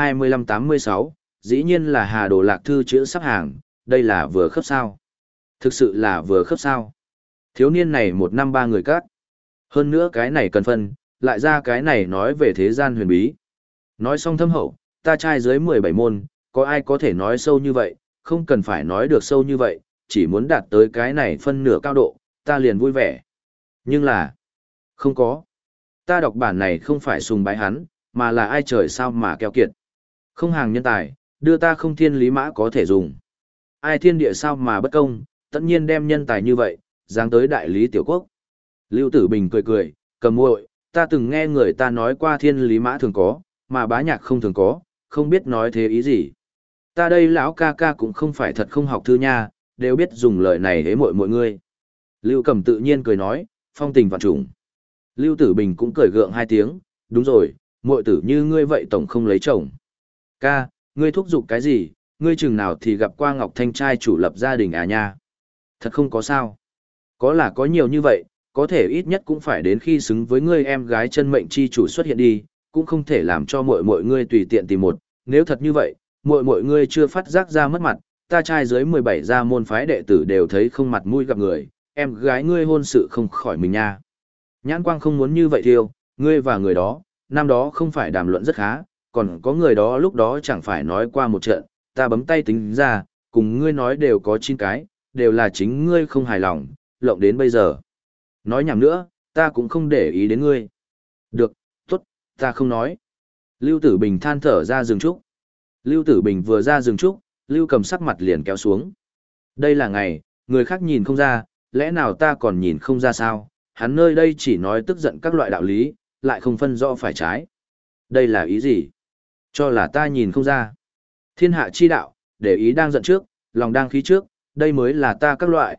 425-86, dĩ nhiên là Hà Đồ Lạc Thư chữ sắp hàng, đây là vừa khớp sao. Thực sự là vừa khớp sao. Thiếu niên này 1 năm 3 người cát. Hơn nữa cái này cần phân, lại ra cái này nói về thế gian huyền bí. Nói xong thâm hậu, ta trai dưới 17 môn, có ai có thể nói sâu như vậy, không cần phải nói được sâu như vậy, chỉ muốn đạt tới cái này phân nửa cao độ, ta liền vui vẻ. Nhưng là, không có. Ta đọc bản này không phải sùng bái hắn, mà là ai trời sao mà keo kiệt. Không hàng nhân tài, đưa ta không thiên lý mã có thể dùng. Ai thiên địa sao mà bất công, tất nhiên đem nhân tài như vậy, giáng tới đại lý tiểu quốc. Lưu Tử Bình cười cười, Cầm muội, ta từng nghe người ta nói qua thiên lý mã thường có, mà bá nhạc không thường có, không biết nói thế ý gì. Ta đây lão ca ca cũng không phải thật không học thư nha, đều biết dùng lời này hế mọi người. Lưu Cầm tự nhiên cười nói, phong tình vạn trùng. Lưu Tử Bình cũng cười gượng 2 tiếng, đúng rồi, muội tử như ngươi vậy tổng không lấy chồng. Ca, ngươi thúc giục cái gì, ngươi chừng nào thì gặp qua Ngọc Thanh trai chủ lập gia đình à nha. Thật không có sao. Có là có nhiều như vậy, có thể ít nhất cũng phải đến khi xứng với ngươi em gái chân mệnh chi chủ xuất hiện đi, cũng không thể làm cho mọi ngươi tùy tiện tìm một, nếu thật như vậy, mọi ngươi chưa phát giác ra mất mặt, ta trai dưới 17 gia môn phái đệ tử đều thấy không mặt mũi gặp người, em gái ngươi hôn sự không khỏi mình nha. Nhãn quang không muốn như vậy thiêu, ngươi và người đó, năm đó không phải đàm luận rất khá, còn có người đó lúc đó chẳng phải nói qua một trận, ta bấm tay tính ra, cùng ngươi nói đều có 9 cái, đều là chính ngươi không hài lòng, lộng đến bây giờ. Nói nhảm nữa, ta cũng không để ý đến ngươi. Được, tốt, ta không nói. Lưu Tử Bình than thở ra rừng trúc. Lưu Tử Bình vừa ra rừng trúc, Lưu Cầm sắc mặt liền kéo xuống. Đây là ngày, người khác nhìn không ra, lẽ nào ta còn nhìn không ra sao? Hắn nơi đây chỉ nói tức giận các loại đạo lý, lại không phân rõ phải trái. Đây là ý gì? Cho là ta nhìn không ra. Thiên hạ chi đạo, để ý đang giận trước, lòng đang khí trước, đây mới là ta các loại,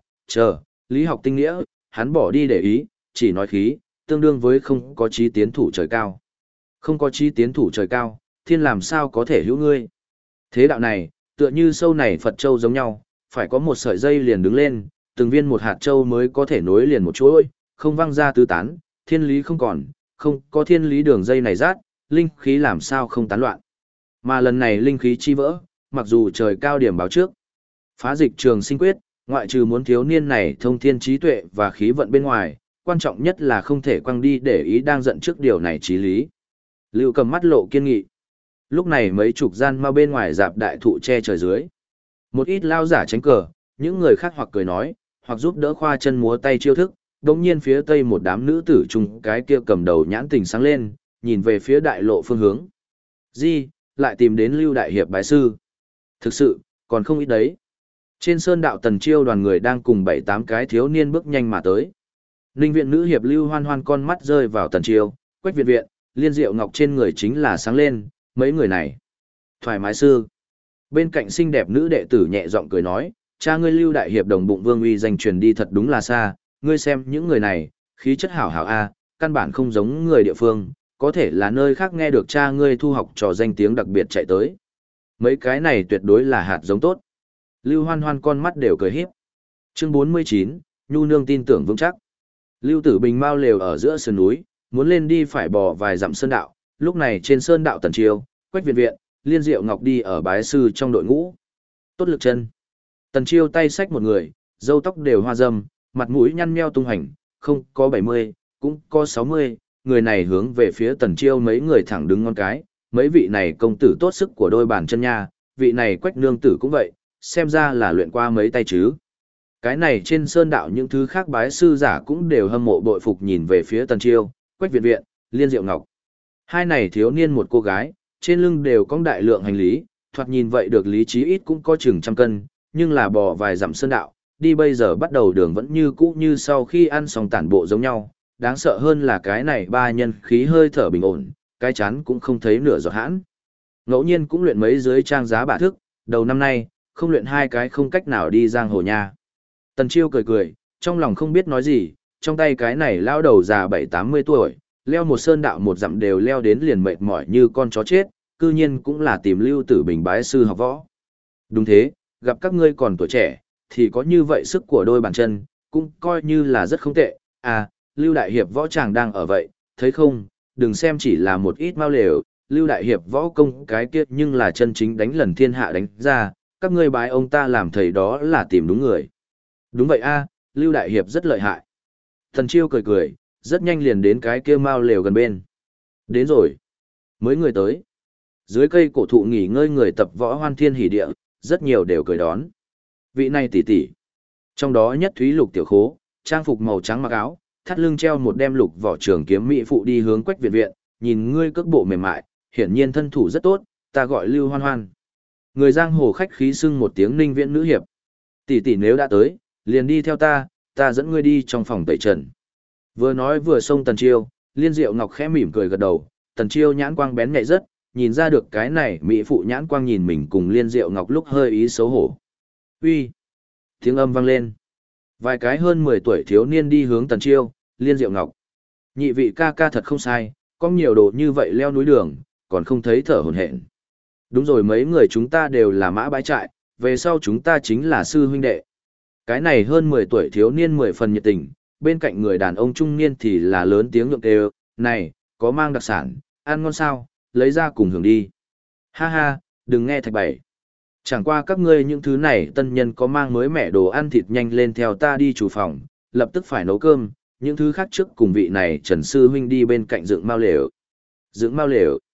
lý học tinh nghĩa, hắn bỏ đi để ý, chỉ nói khí, tương đương với không có chí tiến thủ trời cao. Không có chí tiến thủ trời cao, thiên làm sao có thể hữu ngươi. Thế đạo này, tựa như sâu này Phật châu giống nhau, phải có một sợi dây liền đứng lên, từng viên một hạt châu mới có thể nối liền một chuỗi, không văng ra tứ tán, thiên lý không còn, không có thiên lý đường dây này rát, linh khí làm sao không tán loạn. Mà lần này linh khí chi vỡ, mặc dù trời cao điểm báo trước, phá dịch trường sinh quyết, ngoại trừ muốn thiếu niên này thông thiên trí tuệ và khí vận bên ngoài, quan trọng nhất là không thể quăng đi để ý đang giận trước điều này trí lý. Lưu Cầm mắt lộ kiên nghị. Lúc này mấy chục gian ma bên ngoài dạp đại thụ che trời dưới. Một ít lao giả tránh cờ, những người khác hoặc cười nói, hoặc giúp đỡ khoa chân múa tay chiêu thức. Đống nhiên phía tây một đám nữ tử chung cái kia cầm đầu nhãn tình sáng lên, nhìn về phía đại lộ phương hướng. Di, lại tìm đến Lưu Đại Hiệp bái sư. Thực sự, còn không ít đấy. Trên sơn đạo Tần Chiêu đoàn người đang cùng 7-8 cái thiếu niên bước nhanh mà tới. Ninh viện nữ hiệp Lưu Hoan Hoan con mắt rơi vào Tần Chiêu, Quách Viện Viện, Liên Diệu Ngọc trên người chính là sáng lên, mấy người này. Thoải mái sư. Bên cạnh xinh đẹp nữ đệ tử nhẹ giọng cười nói, cha ngươi Lưu Đại Hiệp đồng bụng vương uy danh truyền đi thật đúng là xa, ngươi xem những người này, khí chất hảo hảo a, căn bản không giống người địa phương, có thể là nơi khác nghe được cha ngươi thu học trò danh tiếng đặc biệt chạy tới. Mấy cái này tuyệt đối là hạt giống tốt. Lưu Hoan Hoan con mắt đều cười híp. Chương 49, Nhu Nương tin tưởng vững chắc. Lưu Tử Bình mau lều ở giữa sườn núi, muốn lên đi phải bò vài dặm sơn đạo, lúc này trên sơn đạo Tần Chiêu, Quách Viện Viện, Liên Diệu Ngọc đi ở bái sư trong đội ngũ. Tốt lực chân. Tần Chiêu tay xách một người, râu tóc đều hoa râm, mặt mũi nhăn nheo tung hành, không có 70, cũng có 60, người này hướng về phía Tần Chiêu mấy người thẳng đứng ngón cái, mấy vị này công tử tốt sức của đôi bàn chân nha, vị này Quách nương tử cũng vậy, xem ra là luyện qua mấy tay chứ. Cái này trên sơn đạo những thứ khác bái sư giả cũng đều hâm mộ bội phục nhìn về phía Tần Chiêu, Quách Viện Viện, Liên Diệu Ngọc. Hai này thiếu niên một cô gái, trên lưng đều có đại lượng hành lý, thoạt nhìn vậy được lý trí ít cũng có chừng trăm cân, nhưng là bò vài dặm sơn đạo, đi bây giờ bắt đầu đường vẫn như cũ như sau khi ăn xong tản bộ giống nhau, đáng sợ hơn là cái này ba nhân khí hơi thở bình ổn, cái chán cũng không thấy nửa giọt hãn. Ngẫu nhiên cũng luyện mấy dưới trang giá bả thức, đầu năm nay, không luyện hai cái không cách nào đi giang hồ nha. Tần Chiêu cười cười, trong lòng không biết nói gì, trong tay cái này lao đầu già 7-80 tuổi, leo một sơn đạo một dặm đều leo đến liền mệt mỏi như con chó chết, cư nhiên cũng là tìm Lưu Tử Bình bái sư học võ. Đúng thế, gặp các ngươi còn tuổi trẻ, thì có như vậy sức của đôi bàn chân, cũng coi như là rất không tệ. À, Lưu Đại Hiệp võ chàng đang ở vậy, thấy không, đừng xem chỉ là một ít mau lều, Lưu Đại Hiệp võ công cái kiết nhưng là chân chính đánh lần thiên hạ đánh ra, các ngươi bái ông ta làm thầy đó là tìm đúng người. Đúng vậy a, Lưu Đại Hiệp rất lợi hại. Thần Chiêu cười cười, rất nhanh liền đến cái kia mau lều gần bên. Đến rồi. Mới người tới. Dưới cây cổ thụ nghỉ ngơi người tập võ hoan thiên hỉ địa, rất nhiều đều cười đón. Vị này tỷ tỷ. Trong đó nhất Thúy Lục tiểu khố, trang phục màu trắng mặc áo, thắt lưng treo một đem lục vỏ trường kiếm mỹ phụ đi hướng Quách Viện Viện, nhìn ngươi cước bộ mềm mại, hiển nhiên thân thủ rất tốt, ta gọi Lưu Hoan Hoan. Người giang hồ khách khí xưng một tiếng Ninh Viễn nữ hiệp. Tỷ tỷ nếu đã tới, liền đi theo ta, ta dẫn ngươi đi trong phòng tẩy trần. Vừa nói vừa xông Tần Chiêu, Liên Diệu Ngọc khẽ mỉm cười gật đầu, Tần Chiêu nhãn quang bén nhạy rất, nhìn ra được cái này mỹ phụ nhãn quang nhìn mình cùng Liên Diệu Ngọc lúc hơi ý xấu hổ. Uy! Tiếng âm vang lên. Vài cái hơn 10 tuổi thiếu niên đi hướng Tần Chiêu, Liên Diệu Ngọc. Nhị vị ca ca thật không sai, có nhiều đồ như vậy leo núi đường, còn không thấy thở hổn hển. Đúng rồi, mấy người chúng ta đều là mã bái trại, về sau chúng ta chính là sư huynh đệ. Cái này hơn 10 tuổi thiếu niên 10 phần nhiệt tình, bên cạnh người đàn ông trung niên thì là lớn tiếng nhượng đều, này, có mang đặc sản, ăn ngon sao, lấy ra cùng hưởng đi. Ha ha, đừng nghe thạch bảy. Chẳng qua các ngươi những thứ này tân nhân có mang mới mẻ đồ ăn thịt nhanh lên theo ta đi chủ phòng, lập tức phải nấu cơm, những thứ khác trước cùng vị này Trần Sư Huynh đi bên cạnh dựng mao lều. Dựng mao lều.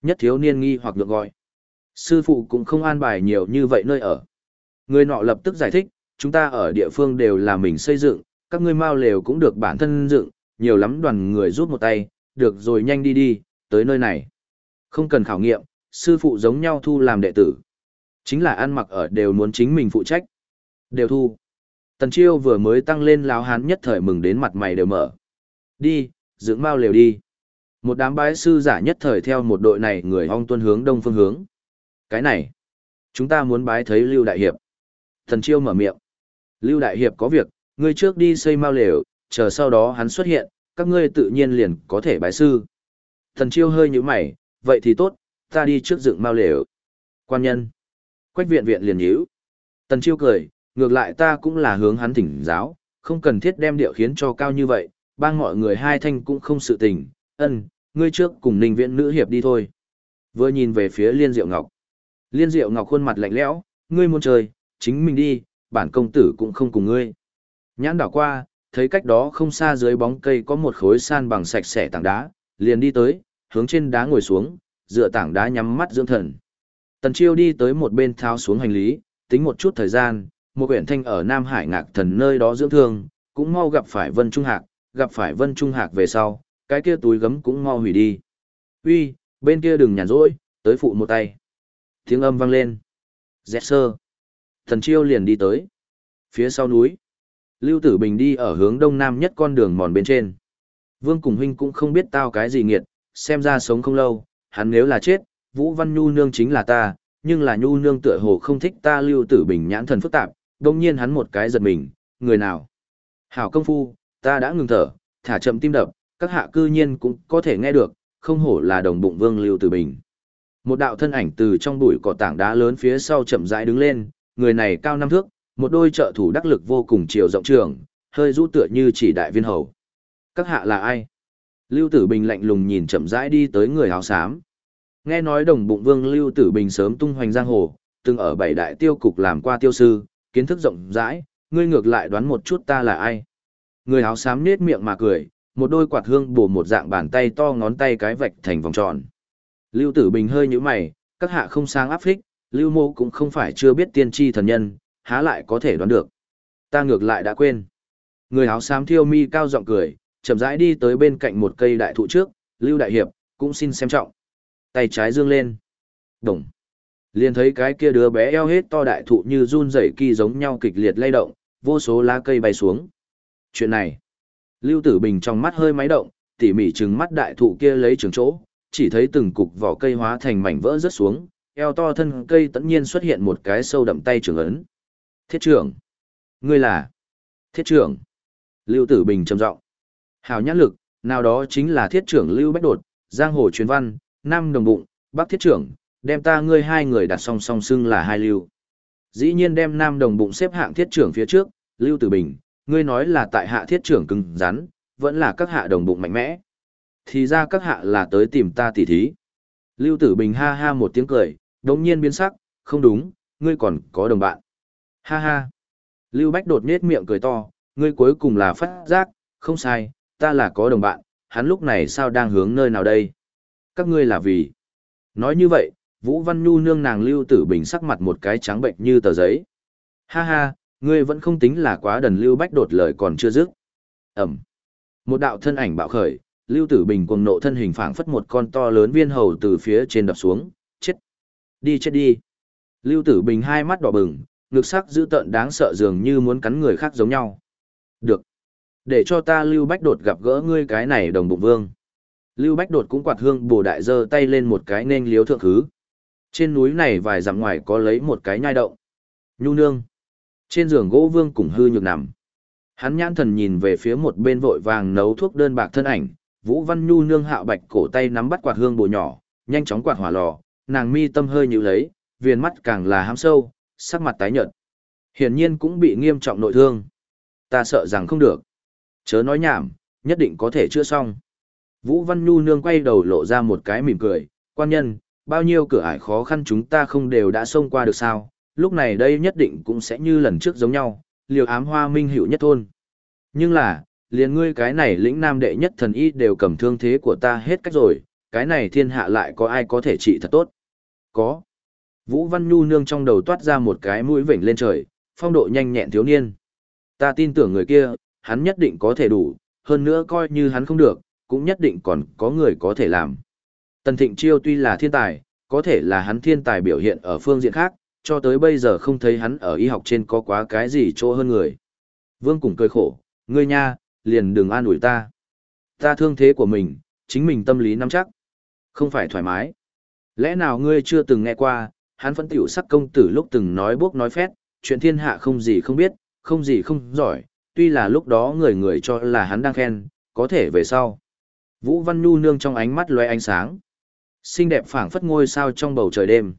Nhất thiếu niên nghi hoặc được gọi. Sư phụ cũng không an bài nhiều như vậy nơi ở. Người nọ lập tức giải thích, chúng ta ở địa phương đều là mình xây dựng, các ngươi mao lều cũng được bản thân dựng, nhiều lắm đoàn người rút một tay, được rồi nhanh đi đi, tới nơi này. Không cần khảo nghiệm, sư phụ giống nhau thu làm đệ tử. Chính là ăn mặc ở đều muốn chính mình phụ trách. Đều thu. Tần Chiêu vừa mới tăng lên láo hán nhất thời mừng đến mặt mày đều mở. Đi, dưỡng mao lều đi. Một đám bái sư giả nhất thời theo một đội này người ong tuân hướng đông phương hướng. Cái này, chúng ta muốn bái thấy Lưu Đại Hiệp. Tần Chiêu mở miệng. Lưu Đại Hiệp có việc, ngươi trước đi xây mao lều, chờ sau đó hắn xuất hiện, các ngươi tự nhiên liền có thể bái sư. Tần Chiêu hơi nhíu mày, vậy thì tốt, ta đi trước dựng mao lều. Quan nhân. Quách viện viện liền nhíu. Tần Chiêu cười, ngược lại ta cũng là hướng hắn thỉnh giáo, không cần thiết đem điệu khiến cho cao như vậy, bang mọi người hai thanh cũng không sự tình, ngươi trước cùng Ninh Viễn nữ hiệp đi thôi. Vừa nhìn về phía Liên Diệu Ngọc. Liên Diệu Ngọc khuôn mặt lạnh lẽo, ngươi muốn chơi, chính mình đi, bản công tử cũng không cùng ngươi. Nhãn đảo qua, thấy cách đó không xa dưới bóng cây có một khối san bằng sạch sẽ tảng đá, liền đi tới, hướng trên đá ngồi xuống, dựa tảng đá nhắm mắt dưỡng thần. Tần Chiêu đi tới một bên tháo xuống hành lý, tính một chút thời gian, một quyển thanh ở Nam Hải Ngạc Thần nơi đó dưỡng thương, cũng mau gặp phải Vân Trung Hạc, gặp phải Vân Trung Hạc về sau, cái kia túi gấm cũng mau hủy đi. Uy, bên kia đừng nhàn rỗi, tới phụ một tay. Tiếng âm vang lên. Dẹt sơ. Tần Chiêu liền đi tới. Phía sau núi, Lưu Tử Bình đi ở hướng đông nam nhất con đường mòn bên trên. Vương cùng huynh cũng không biết tao cái gì nghiệt, xem ra sống không lâu, hắn nếu là chết, Vũ Văn Nhu nương chính là ta, nhưng là Nhu nương tựa hồ không thích ta. Lưu Tử Bình nhãn thần phức tạp, đồng nhiên hắn một cái giật mình, người nào? Hảo công phu, ta đã ngừng thở, thả chậm tim đập, các hạ cư nhiên cũng có thể nghe được, không hổ là đồng bụng Vương Lưu Tử Bình. Một đạo thân ảnh từ trong bụi cỏ tảng đá lớn phía sau chậm rãi đứng lên, người này cao 5 thước, một đôi trợ thủ đắc lực vô cùng chiều rộng trường, hơi rũ tựa như chỉ đại viên hầu. Các hạ là ai? Lưu Tử Bình lạnh lùng nhìn chậm rãi đi tới người áo xám. Nghe nói đồng bụng Vương Lưu Tử Bình sớm tung hoành giang hồ, từng ở 7 đại tiêu cục làm qua tiêu sư, kiến thức rộng rãi, ngươi ngược lại đoán một chút ta là ai? Người áo xám nết miệng mà cười, một đôi quạt hương bổ một dạng bàn tay to ngón tay cái vạch thành vòng tròn. Lưu Tử Bình hơi nhíu mày, các hạ không sang áp phích, Lưu Mô cũng không phải chưa biết tiên tri thần nhân, há lại có thể đoán được. Ta ngược lại đã quên. Người áo xám thiêu mi cao giọng cười, chậm rãi đi tới bên cạnh một cây đại thụ trước, Lưu Đại Hiệp, cũng xin xem trọng. Tay trái dương lên. Đồng. Liền thấy cái kia đứa bé eo hết to đại thụ như run rẩy kỳ giống nhau kịch liệt lay động, vô số lá cây bay xuống. Chuyện này. Lưu Tử Bình trong mắt hơi máy động, tỉ mỉ trừng mắt đại thụ kia lấy trường chỗ, chỉ thấy từng cục vỏ cây hóa thành mảnh vỡ rớt xuống, eo to thân cây tất nhiên xuất hiện một cái sâu đậm tay trưởng ấn. Thiết trưởng. Ngươi là. Thiết trưởng. Lưu Tử Bình trầm giọng. Hào nhãn lực, nào đó chính là thiết trưởng Lưu Bách Đột, giang hồ truyền văn, Nam Đồng Bụng, Bắc Thiết trưởng, đem ta ngươi hai người đặt song song xưng là hai lưu. Dĩ nhiên đem Nam Đồng Bụng xếp hạng thiết trưởng phía trước, Lưu Tử Bình, ngươi nói là tại hạ thiết trưởng cứng rắn, vẫn là các hạ đồng bụng mạnh mẽ. Thì ra các hạ là tới tìm ta tỉ thí. Lưu Tử Bình ha ha một tiếng cười, đống nhiên biến sắc, không đúng, ngươi còn có đồng bạn. Ha ha. Lưu Bách Đột nhếch miệng cười to, ngươi cuối cùng là phát giác, không sai, ta là có đồng bạn, hắn lúc này sao đang hướng nơi nào đây? Các ngươi là vì. Nói như vậy, Vũ Văn Nhu nương nàng Lưu Tử Bình sắc mặt một cái trắng bệnh như tờ giấy. Ha ha, ngươi vẫn không tính là quá đần. Lưu Bách Đột lời còn chưa dứt. Ẩm. Một đạo thân ảnh bạo khởi, Lưu Tử Bình cuồng nộ thân hình phảng phất một con to lớn viên hầu từ phía trên đập xuống, chết. Đi chết đi. Lưu Tử Bình hai mắt đỏ bừng, ngực sắc dữ tợn đáng sợ dường như muốn cắn người khác giống nhau. Được. Để cho ta Lưu Bách Đột gặp gỡ ngươi cái này đồng bụng vương. Lưu Bách Đột cũng quạt hương bổ đại giơ tay lên một cái nên liếu thượng khứ. Trên núi này vài dặm ngoài có lấy một cái nhai động. Nhu nương. Trên giường gỗ vương cùng hư nhược nằm. Hắn nhãn thần nhìn về phía một bên vội vàng nấu thuốc đơn bạc thân ảnh, Vũ Văn Nhu nương hạo bạch cổ tay nắm bắt quạt hương bổ nhỏ, nhanh chóng quạt hỏa lò, nàng mi tâm hơi nhíu lấy, viền mắt càng là hám sâu, sắc mặt tái nhợt. Hiển nhiên cũng bị nghiêm trọng nội thương. Ta sợ rằng không được. Chớ nói nhảm, nhất định có thể chữa xong. Vũ Văn Nhu nương quay đầu lộ ra một cái mỉm cười, quan nhân, bao nhiêu cửa ải khó khăn chúng ta không đều đã xông qua được sao, lúc này đây nhất định cũng sẽ như lần trước giống nhau, liều ám hoa minh hữu nhất thôn. Nhưng là, liền ngươi cái này lĩnh nam đệ nhất thần y đều cầm thương thế của ta hết cách rồi, cái này thiên hạ lại có ai có thể trị thật tốt? Có. Vũ Văn Nhu nương trong đầu toát ra một cái mũi vểnh lên trời, phong độ nhanh nhẹn thiếu niên. Ta tin tưởng người kia, hắn nhất định có thể đủ, hơn nữa coi như hắn không được, cũng nhất định còn có người có thể làm. Tần Thịnh Chiêu tuy là thiên tài, có thể là hắn thiên tài biểu hiện ở phương diện khác, cho tới bây giờ không thấy hắn ở y học trên có quá cái gì chỗ hơn người. Vương Củng cười khổ, ngươi nha, liền đừng an ủi ta. Ta thương thế của mình, chính mình tâm lý nắm chắc. Không phải thoải mái. Lẽ nào ngươi chưa từng nghe qua, hắn phân tiểu sắc công tử lúc từng nói bốc nói phét, chuyện thiên hạ không gì không biết, không gì không giỏi, tuy là lúc đó người người cho là hắn đang khen, có thể về sau. Vũ Văn Nhu nương trong ánh mắt lóe ánh sáng. Xinh đẹp phảng phất ngôi sao trong bầu trời đêm.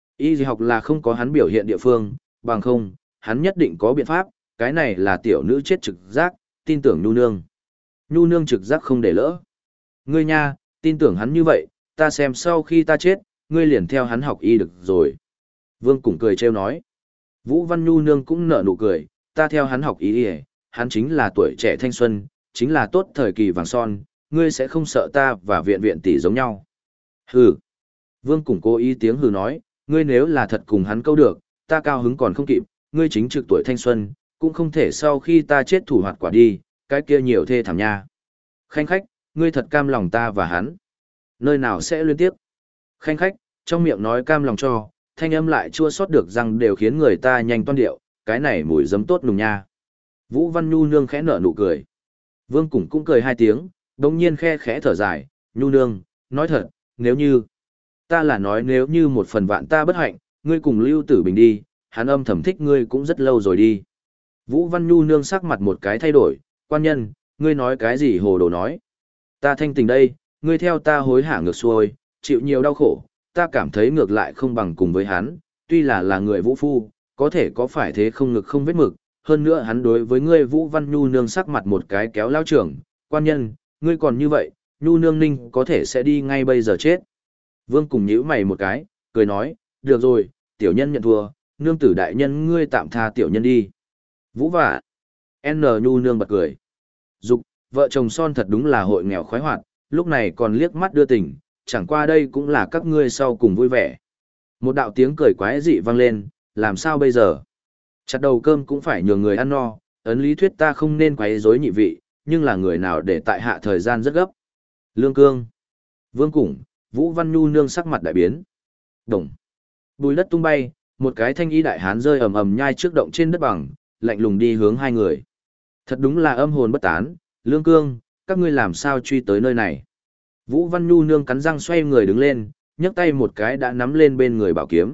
Y học là không có hắn biểu hiện địa phương, bằng không, hắn nhất định có biện pháp, cái này là tiểu nữ chết trực giác, tin tưởng Nhu nương. Nhu nương trực giác không để lỡ. Ngươi nha, tin tưởng hắn như vậy, ta xem sau khi ta chết, ngươi liền theo hắn học y được rồi. Vương Củng cười trêu nói. Vũ Văn Nhu nương cũng nở nụ cười, ta theo hắn học y, hắn chính là tuổi trẻ thanh xuân, chính là tốt thời kỳ vàng son, ngươi sẽ không sợ ta và viện viện tỷ giống nhau. Hừ. Vương Củng cố ý tiếng hừ nói, ngươi nếu là thật cùng hắn câu được, ta cao hứng còn không kịp, ngươi chính trực tuổi thanh xuân, cũng không thể sau khi ta chết thủ hoạt quả đi, cái kia nhiều thê thảm nha. Khanh khách, ngươi thật cam lòng ta và hắn. Nơi nào sẽ liên tiếp? Khanh khách, trong miệng nói cam lòng cho, thanh âm lại chua xót được răng đều khiến người ta nhanh toan điệu, cái này mùi giấm tốt nùng nha. Vũ Văn Nhu nương khẽ nở nụ cười. Vương Củng cũng cười hai tiếng, đồng nhiên khe khẽ thở dài, Nhu nương, nói thật, nếu như, ta là nói nếu như một phần vạn ta bất hạnh, ngươi cùng Lưu Tử Bình đi, hắn âm thầm thích ngươi cũng rất lâu rồi đi. Vũ Văn Nhu nương sắc mặt một cái thay đổi, quan nhân, ngươi nói cái gì hồ đồ nói. Ta thanh tình đây, ngươi theo ta hối hả ngược xuôi, chịu nhiều đau khổ, ta cảm thấy ngược lại không bằng cùng với hắn, tuy là người vũ phu, có thể có phải thế không ngực không vết mực, hơn nữa hắn đối với ngươi Vũ Văn Nhu nương sắc mặt một cái kéo lao trưởng, quan nhân, ngươi còn như vậy, Nhu nương ninh có thể sẽ đi ngay bây giờ chết. Vương cùng nhíu mày một cái, cười nói, được rồi, tiểu nhân nhận thua, nương tử đại nhân ngươi tạm tha tiểu nhân đi. Vũ vả. N Nhu nương bật cười. Dục, vợ chồng son thật đúng là hội nghèo khoái hoạt, lúc này còn liếc mắt đưa tình, chẳng qua đây cũng là các ngươi sau cùng vui vẻ. Một đạo tiếng cười quái dị vang lên, làm sao bây giờ? Chặt đầu cơm cũng phải nhường người ăn no, ấn lý thuyết ta không nên quấy rối nhị vị, nhưng là người nào để tại hạ thời gian rất gấp. Lương Cương, Vương Củng, Vũ Văn Nhu nương sắc mặt đại biến. Đồng. Bùi đất tung bay, một cái thanh y đại hán rơi ầm ầm nhai trước động trên đất bằng, lạnh lùng đi hướng hai người. Thật đúng là âm hồn bất tán, Lương Cương, các ngươi làm sao truy tới nơi này? Vũ Văn Nhu nương cắn răng xoay người đứng lên, nhấc tay một cái đã nắm lên bên người bảo kiếm.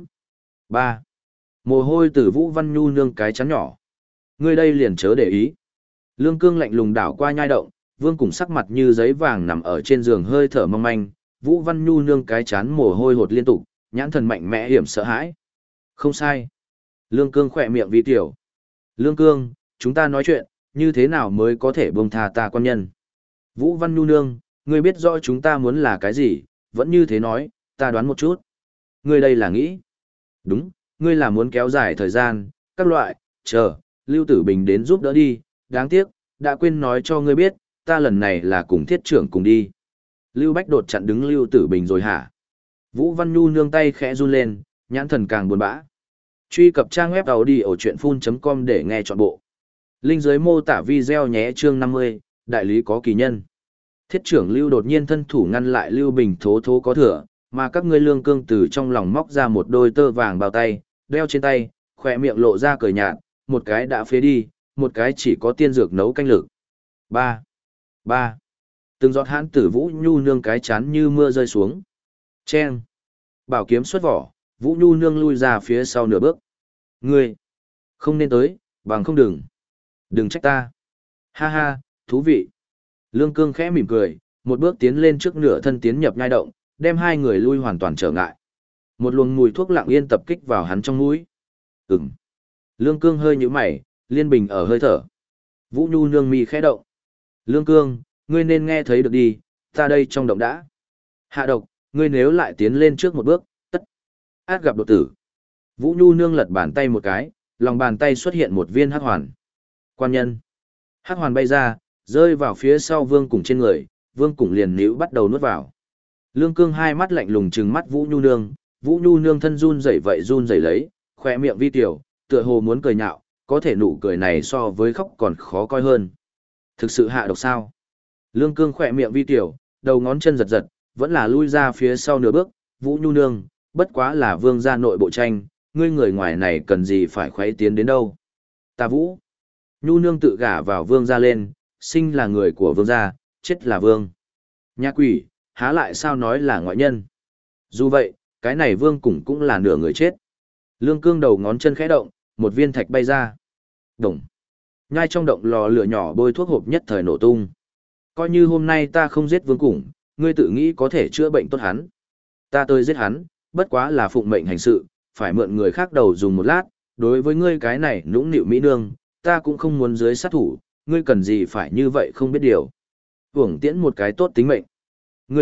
3. Mồ hôi từ Vũ Văn Nhu nương cái chắn nhỏ. Ngươi đây liền chớ để ý. Lương Cương lạnh lùng đảo qua nhai động, Vương cùng sắc mặt như giấy vàng nằm ở trên giường hơi thở mong manh, Vũ Văn Nhu nương cái chán mồ hôi hột liên tục, nhãn thần mạnh mẽ hiểm sợ hãi. Không sai. Lương Cương khỏe miệng vi tiểu. Lương Cương, chúng ta nói chuyện, như thế nào mới có thể buông tha ta quan nhân? Vũ Văn Nhu nương, ngươi biết rõ chúng ta muốn là cái gì, vẫn như thế nói, ta đoán một chút. Ngươi đây là nghĩ. Đúng, ngươi là muốn kéo dài thời gian, các loại, chờ, Lưu Tử Bình đến giúp đỡ đi, đáng tiếc, đã quên nói cho ngươi biết, ta lần này là cùng thiết trưởng cùng đi. Lưu Bách đột chặn đứng Lưu Tử Bình rồi hả? Vũ Văn Nhu nương tay khẽ run lên, nhãn thần càng buồn bã. Truy cập trang web audiochuyenphun.com để nghe trọn bộ. Link dưới mô tả video nhé chương 50, đại lý có kỳ nhân. Thiết trưởng Lưu đột nhiên thân thủ ngăn lại Lưu Bình thố thố có thừa, mà các ngươi Lương Cương từ trong lòng móc ra một đôi tơ vàng bao tay, đeo trên tay, khỏe miệng lộ ra cười nhạt, một cái đã phế đi, một cái chỉ có tiên dược nấu canh lực. 3. Từng giọt hãn tử Vũ Nhu nương cái chán như mưa rơi xuống. Chen. Bảo kiếm xuất vỏ, Vũ Nhu nương lui ra phía sau nửa bước. Ngươi không nên tới, bằng không đừng. Đừng trách ta. Ha ha, thú vị. Lương Cương khẽ mỉm cười, một bước tiến lên trước nửa thân tiến nhập nhai động, đem hai người lui hoàn toàn trở ngại. Một luồng mùi thuốc lặng yên tập kích vào hắn trong mũi. Ừm. Lương Cương hơi nhíu mày, liên bình ở hơi thở. Vũ Nhu nương mi khẽ động. Lương Cương, ngươi nên nghe thấy được đi, ta đây trong động đã. Hạ độc, ngươi nếu lại tiến lên trước một bước, tất át gặp đột tử. Vũ Nhu nương lật bàn tay một cái, lòng bàn tay xuất hiện một viên hắc hoàn. Quan nhân. Hắc hoàn bay ra, rơi vào phía sau Vương Củng trên người, Vương Củng liền níu bắt đầu nuốt vào. Lương Cương hai mắt lạnh lùng trừng mắt Vũ Nhu Nương thân run rẩy vậy run rẩy lấy, khỏe miệng vi tiểu, tựa hồ muốn cười nhạo, có thể nụ cười này so với khóc còn khó coi hơn. Thực sự hạ độc sao? Lương Cương khỏe miệng vi tiểu, đầu ngón chân giật giật, vẫn là lui ra phía sau nửa bước, Vũ Nhu Nương, bất quá là vương gia nội bộ tranh, ngươi người ngoài này cần gì phải khuấy tiến đến đâu. Ta Vũ. Nhu Nương tự gả vào vương gia lên, sinh là người của vương gia, chết là vương. Nha quỷ, há lại sao nói là ngoại nhân. Dù vậy, cái này vương cũng là nửa người chết. Lương Cương đầu ngón chân khẽ động, một viên thạch bay ra. Đồng. Nhai trong động lò lửa nhỏ bôi thuốc hộp nhất thời nổ tung. Coi như hôm nay ta không giết vương củng, ngươi tự nghĩ có thể chữa bệnh tốt hắn. Ta tới giết hắn, bất quá là phụng mệnh hành sự, phải mượn người khác đầu dùng một lát, đối với ngươi cái này nũng nịu mỹ nương, ta cũng không muốn dưới sát thủ, ngươi cần gì phải như vậy không biết điều. Hưởng tiễn một cái tốt tính mệnh. Ngươi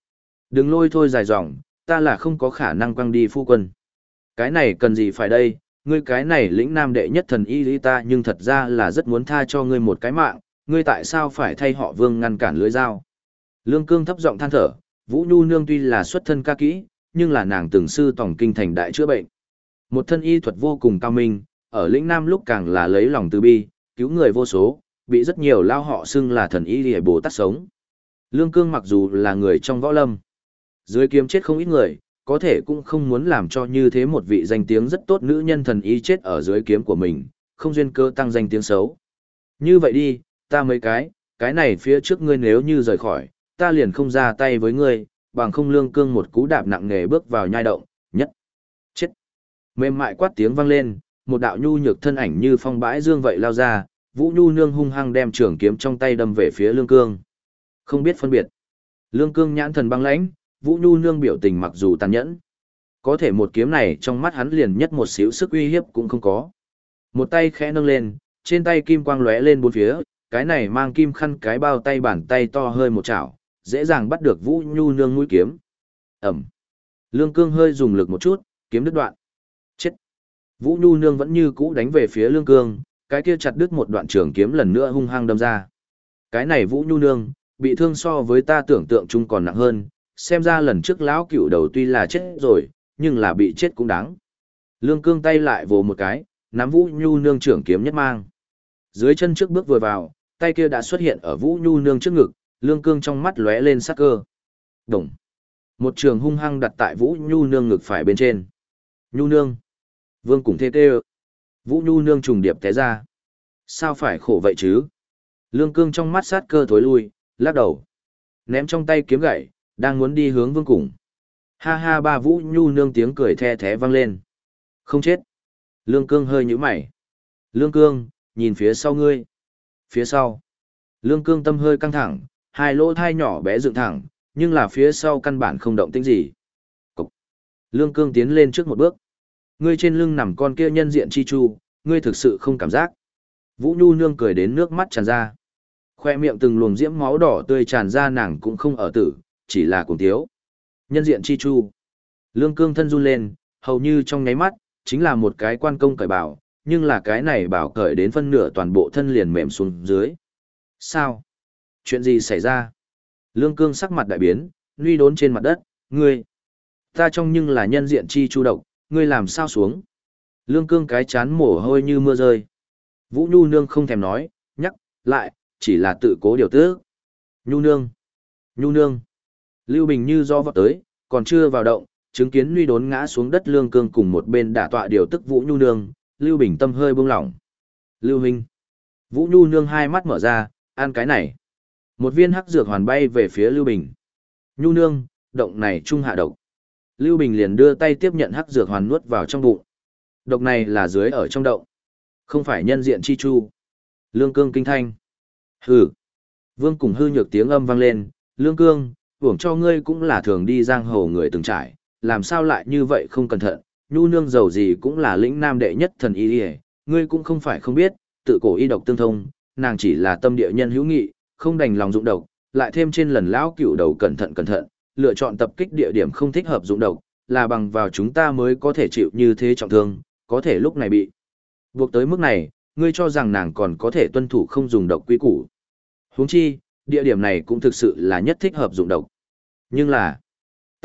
đừng lôi thôi dài dòng, ta là không có khả năng quăng đi phu quân. Cái này cần gì phải đây, ngươi cái này lĩnh nam đệ nhất thần y lý ta nhưng thật ra là rất muốn tha cho ngươi một cái mạng, ngươi tại sao phải thay họ vương ngăn cản lưới dao. Lương Cương thấp giọng than thở, Vũ Nhu Nương tuy là xuất thân ca kỹ, nhưng là nàng từng sư tòng kinh thành đại chữa bệnh. Một thân y thuật vô cùng cao minh, ở lĩnh nam lúc càng là lấy lòng từ bi, cứu người vô số, bị rất nhiều lao họ xưng là thần y lý Bồ Tát sống. Lương Cương mặc dù là người trong võ lâm, dưới kiếm chết không ít người, có thể cũng không muốn làm cho như thế một vị danh tiếng rất tốt nữ nhân thần y chết ở dưới kiếm của mình, không duyên cơ tăng danh tiếng xấu. Như vậy đi, ta mấy cái này phía trước ngươi nếu như rời khỏi, ta liền không ra tay với ngươi, bằng không. Lương Cương một cú đạp nặng nề bước vào nhai động, nhất. Chết. Mềm mại quát tiếng vang lên, một đạo nhu nhược thân ảnh như phong bãi dương vậy lao ra, Vũ Nhu Nương hung hăng đem trường kiếm trong tay đâm về phía Lương Cương. Không biết phân biệt. Lương Cương nhãn thần băng lãnh, Vũ Nhu Nương biểu tình mặc dù tàn nhẫn, có thể một kiếm này trong mắt hắn liền nhất một xíu sức uy hiếp cũng không có. Một tay khẽ nâng lên, trên tay kim quang lóe lên bốn phía, cái này mang kim khăn cái bao tay bàn tay to hơi một chảo, dễ dàng bắt được Vũ Nhu Nương mũi kiếm. Ẩm. Lương Cương hơi dùng lực một chút, kiếm đứt đoạn. Chết. Vũ Nhu Nương vẫn như cũ đánh về phía Lương Cương, cái kia chặt đứt một đoạn trường kiếm lần nữa hung hăng đâm ra. Cái này Vũ Nhu Nương, bị thương so với ta tưởng tượng chung còn nặng hơn, xem ra lần trước lão cựu đầu tuy là chết rồi, nhưng là bị chết cũng đáng. Lương Cương tay lại vồ một cái, nắm Vũ Nhu Nương trưởng kiếm nhất mang. Dưới chân trước bước vừa vào, tay kia đã xuất hiện ở Vũ Nhu Nương trước ngực, Lương Cương trong mắt lóe lên sắc cơ. Đồng. Một trường hung hăng đặt tại Vũ Nhu Nương ngực phải bên trên. Nhu Nương. Vương cùng thê tê. Vũ Nhu Nương trùng điệp té ra. Sao phải khổ vậy chứ? Lương Cương trong mắt sát cơ thối lui, lắc đầu. Ném trong tay kiếm gậy, đang muốn đi hướng Vương cùng. Ha ha, ba Vũ Nhu Nương tiếng cười the thé vang lên. Không chết. Lương Cương hơi nhíu mày. Lương Cương, nhìn phía sau ngươi. Phía sau. Lương Cương tâm hơi căng thẳng, hai lỗ thai nhỏ bé dựng thẳng, nhưng là phía sau căn bản không động tĩnh gì. Cục. Lương Cương tiến lên trước một bước. Ngươi trên lưng nằm con kia nhân diện chi chu, ngươi thực sự không cảm giác. Vũ Nhu Nương cười đến nước mắt tràn ra. Khoe miệng từng luồng diễm máu đỏ tươi tràn ra, nàng cũng không ở tử, chỉ là cuồng tiếu. Nhân diện chi chu. Lương Cương thân run lên, hầu như trong nháy mắt, chính là một cái quan công cởi bảo, nhưng là cái này bảo cởi đến phân nửa toàn bộ thân liền mềm xuống dưới. Sao? Chuyện gì xảy ra? Lương Cương sắc mặt đại biến, nuy đốn trên mặt đất, ngươi. Ta trong nhưng là nhân diện chi chu độc, ngươi làm sao xuống? Lương Cương cái chán mồ hôi như mưa rơi. Vũ Nhu Nương không thèm nói, nhắc, lại, chỉ là tự cố điều tước. Nhu Nương. Nhu Nương. Lưu Bình như do vọt tới, còn chưa vào động, chứng kiến nuy đốn ngã xuống đất Lương Cương cùng một bên đả tọa điều tức Vũ Nhu Nương, Lưu Bình tâm hơi buông lỏng. Lưu Minh. Vũ Nhu Nương hai mắt mở ra, ăn cái này. Một viên hắc dược hoàn bay về phía Lưu Bình. Nhu Nương, động này trung hạ độc. Lưu Bình liền đưa tay tiếp nhận hắc dược hoàn nuốt vào trong bụng. Độc này là dưới ở trong động, không phải nhân diện chi chu. Lương Cương kinh thanh. Hừ. Vương cùng hư nhược tiếng âm vang lên, Lương Cương, hưởng cho ngươi cũng là thường đi giang hồ người từng trải, làm sao lại như vậy không cẩn thận. Nhu Nương giàu gì cũng là lĩnh nam đệ nhất thần y, ngươi cũng không phải không biết, tự cổ y độc tương thông, nàng chỉ là tâm địa nhân hữu nghị, không đành lòng dụng độc, lại thêm trên lần lão cựu đầu cẩn thận, lựa chọn tập kích địa điểm không thích hợp dụng độc, là bằng vào chúng ta mới có thể chịu như thế trọng thương, có thể lúc này bị buộc tới mức này, ngươi cho rằng nàng còn có thể tuân thủ không dùng độc quy củ. Huống chi, địa điểm này cũng thực sự là nhất thích hợp dụng độc. Nhưng là,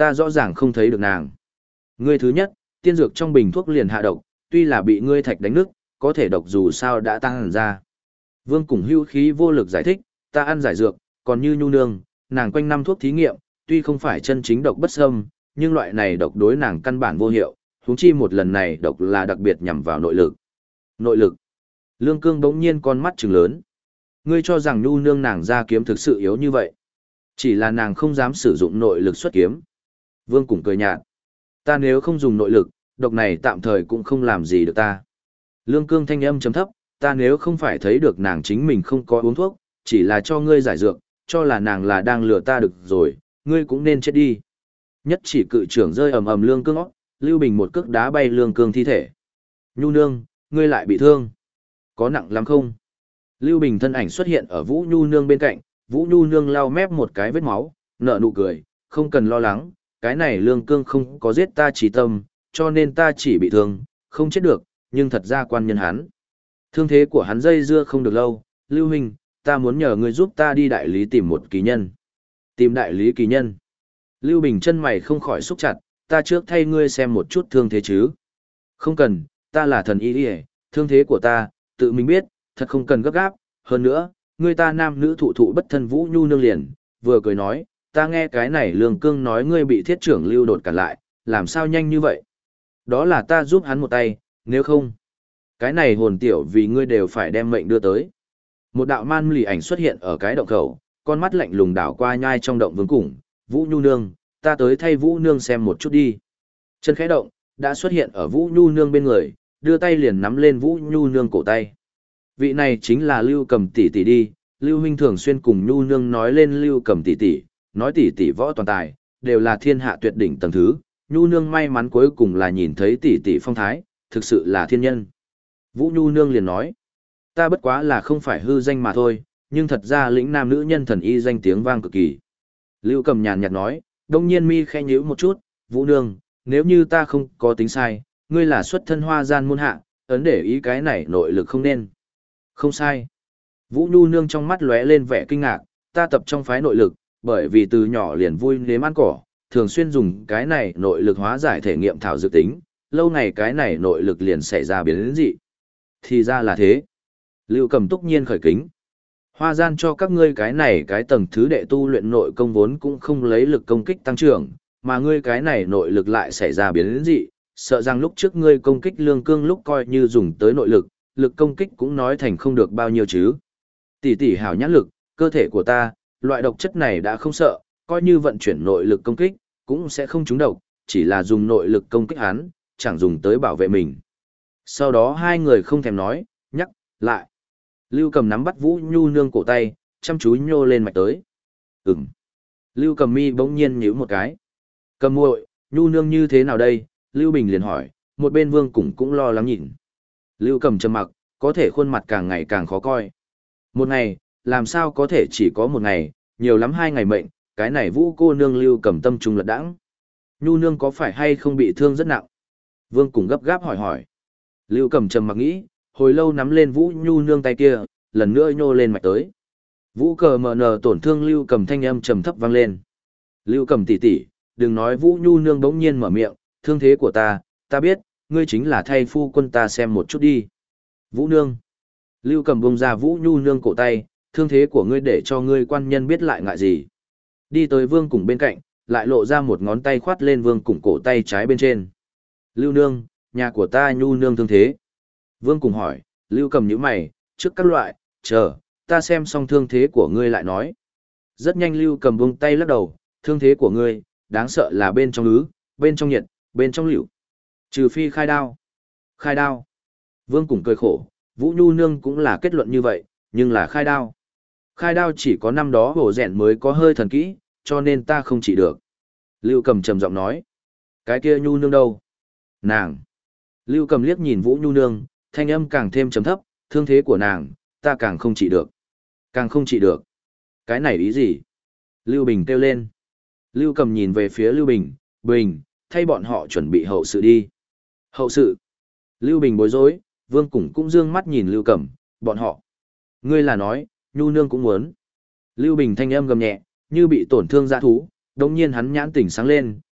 ta rõ ràng không thấy được nàng. Ngươi thứ nhất, tiên dược trong bình thuốc liền hạ độc, tuy là bị ngươi thạch đánh nứt, có thể độc dù sao đã tăng hẳn ra. Vương Củng hưu khí vô lực giải thích, ta ăn giải dược, còn như nhu nương, nàng quanh năm thuốc thí nghiệm, tuy không phải chân chính độc bất xâm, nhưng loại này độc đối nàng căn bản vô hiệu, huống chi một lần này độc là đặc biệt nhằm vào nội lực. Nội lực. Lương Cương bỗng nhiên con mắt trừng lớn. Ngươi cho rằng nhu nương nàng ra kiếm thực sự yếu như vậy. Chỉ là nàng không dám sử dụng nội lực xuất kiếm. Vương Củng cười nhạt. Ta nếu không dùng nội lực, độc này tạm thời cũng không làm gì được ta. Lương Cương thanh âm trầm thấp, ta nếu không phải thấy được nàng chính mình không có uống thuốc, chỉ là cho ngươi giải dược, cho là nàng là đang lừa ta được rồi, ngươi cũng nên chết đi. Nhất chỉ cự trưởng rơi ầm ầm Lương Cương óc, Lưu Bình một cước đá bay Lương Cương thi thể. Nhu nương, ngươi lại bị thương. Có nặng lắm không? Lưu Bình thân ảnh xuất hiện ở Vũ Nhu nương bên cạnh, Vũ Nhu nương lau mép một cái vết máu, nở nụ cười, không cần lo lắng, cái này Lương Cương không có giết ta trí tâm, cho nên ta chỉ bị thương, không chết được, nhưng thật ra quan nhân hắn. Thương thế của hắn dây dưa không được lâu, Lưu Huynh, ta muốn nhờ ngươi giúp ta đi đại lý tìm một kỳ nhân. Tìm đại lý kỳ nhân. Lưu Bình chân mày không khỏi xúc chặt, ta trước thay ngươi xem một chút thương thế chứ. Không cần, ta là thần y y, thương thế của ta, tự mình biết, thật không cần gấp gáp, hơn nữa, ngươi ta nam nữ thụ thụ bất thân Vũ Nhu nương liền, vừa cười nói, ta nghe cái này Lương Cương nói ngươi bị thiết trưởng Lưu đột cản lại, làm sao nhanh như vậy? Đó là ta giúp hắn một tay, nếu không, cái này hồn tiểu vì ngươi đều phải đem mệnh đưa tới. Một đạo man lì ảnh xuất hiện ở cái động khẩu, con mắt lạnh lùng đảo qua nhai trong động Vương Củng, Vũ Nhu nương, ta tới thay Vũ nương xem một chút đi. Chân khẽ động, đã xuất hiện ở Vũ Nhu nương bên người, đưa tay liền nắm lên Vũ Nhu nương cổ tay. Vị này chính là Lưu Cầm tỷ tỷ đi, Lưu huynh thường xuyên cùng Nhu nương nói lên Lưu Cầm tỷ tỷ, nói tỷ tỷ võ toàn tài, đều là thiên hạ tuyệt đỉnh tầng thứ, Nhu nương may mắn cuối cùng là nhìn thấy tỷ tỷ phong thái, thực sự là thiên nhân. Vũ Nhu nương liền nói, ta bất quá là không phải hư danh mà thôi, nhưng thật ra lĩnh nam nữ nhân thần y danh tiếng vang cực kỳ. Lưu Cầm nhàn nhạt nói, đông nhiên mi khẽ nhíu một chút, Vũ nương, nếu như ta không có tính sai, ngươi là xuất thân hoa gian môn hạ, ấn để ý cái này nội lực không nên. Không sai. Vũ Nhu nương trong mắt lóe lên vẻ kinh ngạc, ta tập trong phái nội lực, bởi vì từ nhỏ liền vui nếm ăn cỏ, thường xuyên dùng cái này nội lực hóa giải thể nghiệm thảo dược tính, lâu ngày cái này nội lực liền xảy ra biến dị. Thì ra là thế. Lưu Cầm túc nhiên khởi kính. Hoa gian cho các ngươi cái này cái tầng thứ đệ tu luyện nội công vốn cũng không lấy lực công kích tăng trưởng, mà ngươi cái này nội lực lại xảy ra biến dị, sợ rằng lúc trước ngươi công kích Lương Cương lúc coi như dùng tới nội lực, lực công kích cũng nói thành không được bao nhiêu chứ. Tỷ tỷ hảo nhãn lực, cơ thể của ta, loại độc chất này đã không sợ, coi như vận chuyển nội lực công kích, cũng sẽ không trúng độc, chỉ là dùng nội lực công kích hắn, chẳng dùng tới bảo vệ mình. Sau đó hai người không thèm nói, nhắc, lại. Lưu Cầm nắm bắt Vũ Nhu nương cổ tay, chăm chú nhô lên mạch tới. Lưu Cầm mi bỗng nhiên nhíu một cái. Cầm muội, Nhu nương như thế nào đây? Lưu Bình liền hỏi, một bên Vương Củng cũng lo lắng nhìn. Lưu Cầm trầm mặc, có thể khuôn mặt càng ngày càng khó coi. Một ngày, làm sao có thể chỉ có một ngày, nhiều lắm 2 ngày mệnh, cái này Vũ cô nương Lưu Cầm tâm trung lật đãng. Nhu nương có phải hay không bị thương rất nặng? Vương Củng gấp gáp hỏi. Lưu Cầm trầm mặc nghĩ, hồi lâu nắm lên Vũ Nhu nương tay kia, lần nữa nhô lên mạch tới. Vũ cờ mờ nờ tổn thương Lưu Cầm thanh âm trầm thấp vang lên. Lưu Cầm tỷ tỷ, đừng nói Vũ Nhu nương bỗng nhiên mở miệng, thương thế của ta biết, ngươi chính là thay phu quân ta xem một chút đi. Vũ nương. Lưu Cầm bông ra Vũ Nhu nương cổ tay, thương thế của ngươi để cho ngươi quan nhân biết lại ngại gì. Đi tới Vương Củng bên cạnh, lại lộ ra một ngón tay khoát lên Vương Củng cổ tay trái bên trên. Lưu nương, nhà của ta Nhu nương thương thế. Vương Củng hỏi, Lưu Cầm nhíu mày, trước các loại, chờ, ta xem xong thương thế của ngươi lại nói. Rất nhanh Lưu Cầm buông tay lắc đầu, thương thế của ngươi, đáng sợ là bên trong ứ, bên trong nhiệt, bên trong liễu. Trừ phi khai đao. Khai đao. Vương Củng cười khổ, Vũ Nhu nương cũng là kết luận như vậy, nhưng là khai đao. Khai đao chỉ có năm đó hổ rèn mới có hơi thần kỹ, cho nên ta không chỉ được. Lưu Cầm trầm giọng nói. Cái kia Nhu nương đâu? Nàng. Lưu Cầm liếc nhìn Vũ Nhu nương, thanh âm càng thêm trầm thấp, thương thế của nàng, ta càng không trị được. Càng không trị được. Cái này ý gì? Lưu Bình kêu lên. Lưu Cầm nhìn về phía Lưu Bình, Bình, thay bọn họ chuẩn bị hậu sự đi. Hậu sự. Lưu Bình bối rối, Vương Củng cũng dương mắt nhìn Lưu Cầm, bọn họ. Ngươi là nói, Nhu nương cũng muốn. Lưu Bình thanh âm gầm nhẹ, như bị tổn thương dã thú, đồng nhiên hắn nhãn tỉnh sáng lên,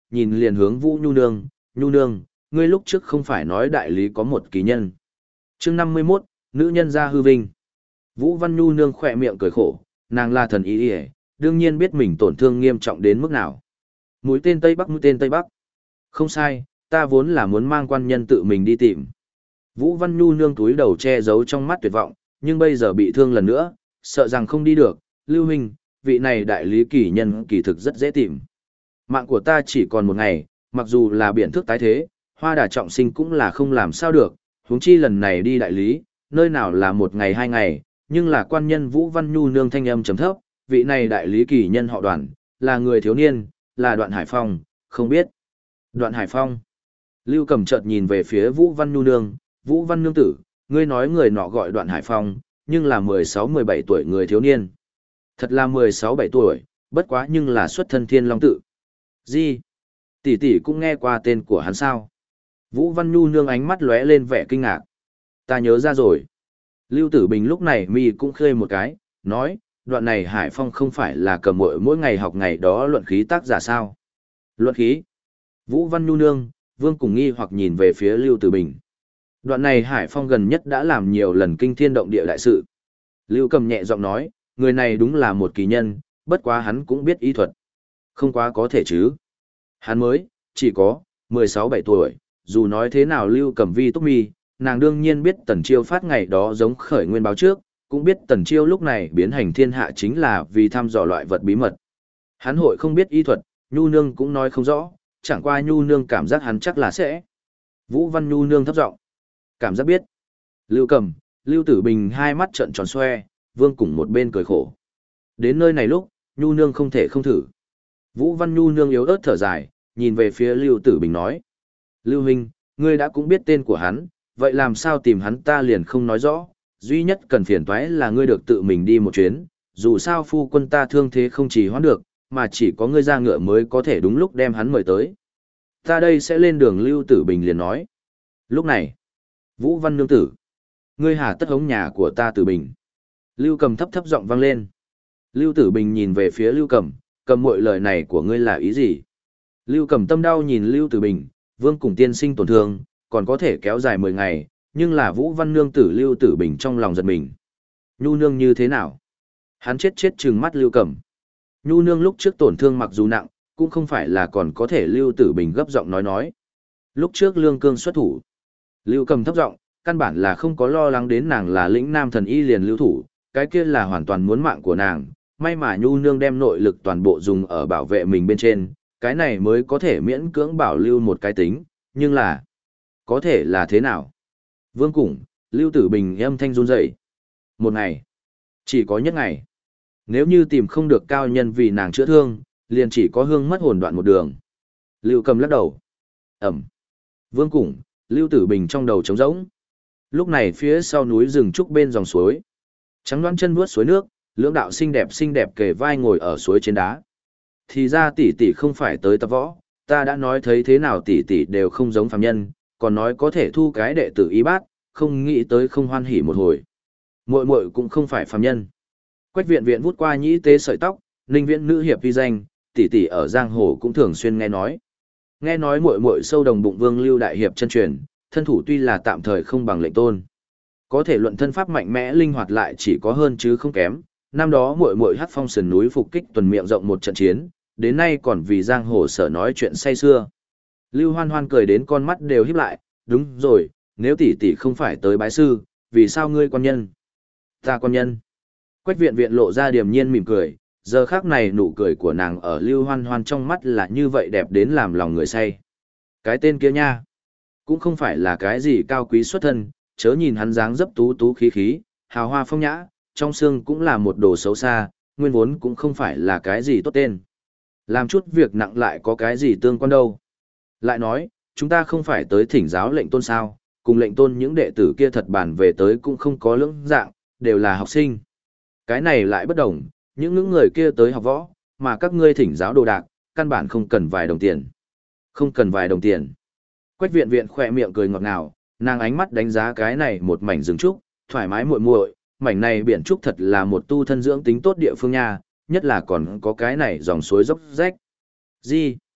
nhìn liền hướng Vũ Nhu Nương, ngươi lúc trước không phải nói đại lý có một kỳ nhân. Chương 51, nữ nhân gia hư vinh. Vũ Văn Nhu Nương khỏe miệng cười khổ, nàng là thần y y, đương nhiên biết mình tổn thương nghiêm trọng đến mức nào. Mũi tên Tây Bắc. Không sai, ta vốn là muốn mang quan nhân tự mình đi tìm. Vũ Văn Nhu Nương túi đầu che giấu trong mắt tuyệt vọng, nhưng bây giờ bị thương lần nữa, sợ rằng không đi được. Lưu huynh, vị này đại lý kỳ nhân kỳ thực rất dễ tìm. Mạng của ta chỉ còn một ngày, mặc dù là biển thước tái thế, hoa đà trọng sinh cũng là không làm sao được, huống chi lần này đi đại lý, nơi nào là một ngày hai ngày, nhưng là quan nhân Vũ Văn Nhu Nương thanh âm trầm thấp, vị này đại lý kỳ nhân họ Đoạn, là người thiếu niên, là Đoạn Hải Phong, không biết. Đoạn Hải Phong. Lưu Cầm chợt nhìn về phía Vũ Văn Nhu Nương, Vũ Văn Nương tử, ngươi nói người nọ gọi Đoạn Hải Phong, nhưng là 16-17 tuổi người thiếu niên. Thật là 16-17 tuổi, bất quá nhưng là xuất thân Thiên Long tự. Gì? Tỷ tỷ cũng nghe qua tên của hắn sao? Vũ Văn Nhu Nương ánh mắt lóe lên vẻ kinh ngạc. Ta nhớ ra rồi. Lưu Tử Bình lúc này mi cũng khơi một cái, nói, Đoạn này Hải Phong không phải là cầm mỗi ngày học ngày đó luận khí tác giả sao? Luận khí? Vũ Văn Nhu Nương, Vương cùng nghi hoặc nhìn về phía Lưu Tử Bình. Đoạn này Hải Phong gần nhất đã làm nhiều lần kinh thiên động địa đại sự. Lưu Cầm nhẹ giọng nói, người này đúng là một kỳ nhân, bất quá hắn cũng biết y thuật. Không quá có thể chứ. Hắn mới, chỉ có, 16-17 tuổi, dù nói thế nào Lưu Cầm vi túc mi, nàng đương nhiên biết Tần Chiêu phát ngày đó giống khởi nguyên báo trước, cũng biết Tần Chiêu lúc này biến hành thiên hạ chính là vì thăm dò loại vật bí mật. Hắn hội không biết y thuật, Nhu Nương cũng nói không rõ, chẳng qua Nhu Nương cảm giác hắn chắc là sẽ. Vũ Văn Nhu Nương thấp giọng, cảm giác biết. Lưu Cầm, Lưu Tử Bình hai mắt trợn tròn xoe, Vương cùng một bên cười khổ. Đến nơi này lúc, Nhu Nương không thể không thử. Vũ Văn Nhu Nương yếu ớt thở dài, nhìn về phía Lưu Tử Bình nói. Lưu huynh, ngươi đã cũng biết tên của hắn, vậy làm sao tìm hắn ta liền không nói rõ, duy nhất cần phiền toái là ngươi được tự mình đi một chuyến, dù sao phu quân ta thương thế không chỉ hoãn được, mà chỉ có ngươi ra ngựa mới có thể đúng lúc đem hắn mời tới. Ta đây sẽ lên đường. Lưu Tử Bình liền nói. Lúc này, Vũ Văn Nương tử, ngươi hà tất hống nhà của ta Tử Bình. Lưu Cầm thấp thấp giọng vang lên. Lưu Tử Bình nhìn về phía Lưu Cầm, Cầm muội lời này của ngươi là ý gì? Lưu Cầm tâm đau nhìn Lưu Tử Bình, Vương cùng tiên sinh tổn thương, còn có thể kéo dài 10 ngày, nhưng là Vũ Văn Nương tử Lưu Tử Bình trong lòng giật mình. Nhu Nương như thế nào? Hắn chết trừng mắt Lưu Cầm. Nhu Nương lúc trước tổn thương mặc dù nặng, cũng không phải là còn có thể. Lưu Tử Bình gấp giọng nói. Lúc trước Lương Cương xuất thủ. Lưu Cầm thấp giọng, căn bản là không có lo lắng đến nàng là lĩnh nam thần y liền lưu thủ, cái kia là hoàn toàn muốn mạng của nàng. May mà Nhu Nương đem nội lực toàn bộ dùng ở bảo vệ mình bên trên, cái này mới có thể miễn cưỡng bảo lưu một cái tính, nhưng là có thể là thế nào? Vương Củng, Lưu Tử Bình âm thanh run rẩy. Một ngày, chỉ có nhất ngày. Nếu như tìm không được cao nhân vì nàng chữa thương, liền chỉ có hương mất hồn đoạn một đường. Lưu Cầm lắc đầu. Ẩm. Vương Củng, Lưu Tử Bình trong đầu trống rỗng. Lúc này phía sau núi rừng trúc bên dòng suối. Trắng đoán chân vuốt suối nước, lưỡng đạo xinh đẹp kề vai ngồi ở suối trên đá. Thì ra tỷ tỷ không phải tới tập võ, ta đã nói thấy thế nào tỷ tỷ đều không giống phàm nhân, còn nói có thể thu cái đệ tử y bát, không nghĩ tới không hoan hỉ một hồi. Muội muội cũng không phải phàm nhân. Quách Viện Viện vút qua nhĩ tế sợi tóc, Ninh Viễn nữ hiệp vi danh, tỷ tỷ ở giang hồ cũng thường xuyên nghe nói. Nghe nói muội muội sâu đồng bụng Vương Lưu đại hiệp chân truyền, thân thủ tuy là tạm thời không bằng Lệnh Tôn, có thể luận thân pháp mạnh mẽ linh hoạt lại chỉ có hơn chứ không kém. Năm đó muội muội Hắc Phong sườn núi phục kích tuần miệng rộng một trận chiến, đến nay còn vì giang hồ sở nói chuyện say xưa. Lưu Hoan Hoan cười đến con mắt đều híp lại, đúng rồi, nếu tỷ tỷ không phải tới bái sư, vì sao ngươi quan nhân? Ta quan nhân. Quách Viện Viện lộ ra điềm nhiên mỉm cười, giờ khắc này nụ cười của nàng ở Lưu Hoan Hoan trong mắt là như vậy đẹp đến làm lòng người say. Cái tên kia nha, cũng không phải là cái gì cao quý xuất thân, chớ nhìn hắn dáng dấp tú tú khí khí, hào hoa phong nhã, trong xương cũng là một đồ xấu xa, nguyên vốn cũng không phải là cái gì tốt tên. Làm chút việc nặng lại có cái gì tương quan đâu. Lại nói, chúng ta không phải tới thỉnh giáo Lệnh Tôn sao, cùng Lệnh Tôn những đệ tử kia thật bàn về tới cũng không có lưỡng dạng, đều là học sinh. Cái này lại bất đồng, những người kia tới học võ, mà các ngươi thỉnh giáo đồ đạc, căn bản không cần vài đồng tiền. Không cần vài đồng tiền. Quách Viện Viện khỏe miệng cười ngọt ngào, nàng ánh mắt đánh giá cái này một mảnh rừng trúc, thoải mái muội muội, mảnh này biển trúc thật là một tu thân dưỡng tính tốt địa phương nha, nhất là còn có cái này dòng suối dốc rách. Gì?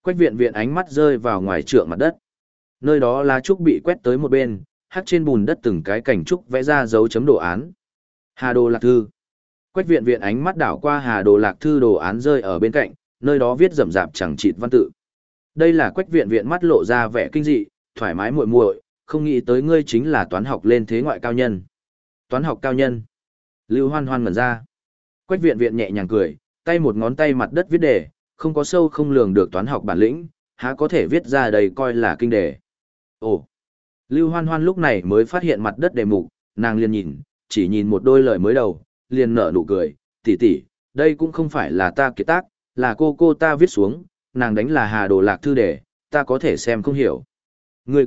Quách viện viện ánh mắt rơi vào ngoài trượng mặt đất. Nơi đó lá trúc bị quét tới một bên, hắc trên bùn đất từng cái cảnh trúc vẽ ra dấu chấm đồ án. Hà Đồ Lạc Thư. Quách viện viện ánh mắt đảo qua Hà Đồ Lạc Thư đồ án rơi ở bên cạnh, nơi đó viết rậm rạp chẳng chịt văn tự. Đây là Quách viện viện mắt lộ ra vẻ kinh dị, thoải mái muội muội, không nghĩ tới ngươi chính là toán học lên thế ngoại cao nhân. Toán học cao nhân. Lưu Hoan Hoan ngẩn ra. Quách viện viện nhẹ nhàng cười, tay một ngón tay mặt đất viết đề, không có sâu không lường được toán học bản lĩnh, há có thể viết ra đây coi là kinh đề. Ồ. Lưu Hoan Hoan lúc này mới phát hiện mặt đất đề mục, nàng liền nhìn, chỉ nhìn một đôi lời mới đầu, liền nở nụ cười, tỷ tỷ, đây cũng không phải là ta kiệt tác, là cô ta viết xuống, nàng đánh là Hà Đồ Lạc Thư đề, ta có thể xem không hiểu. Người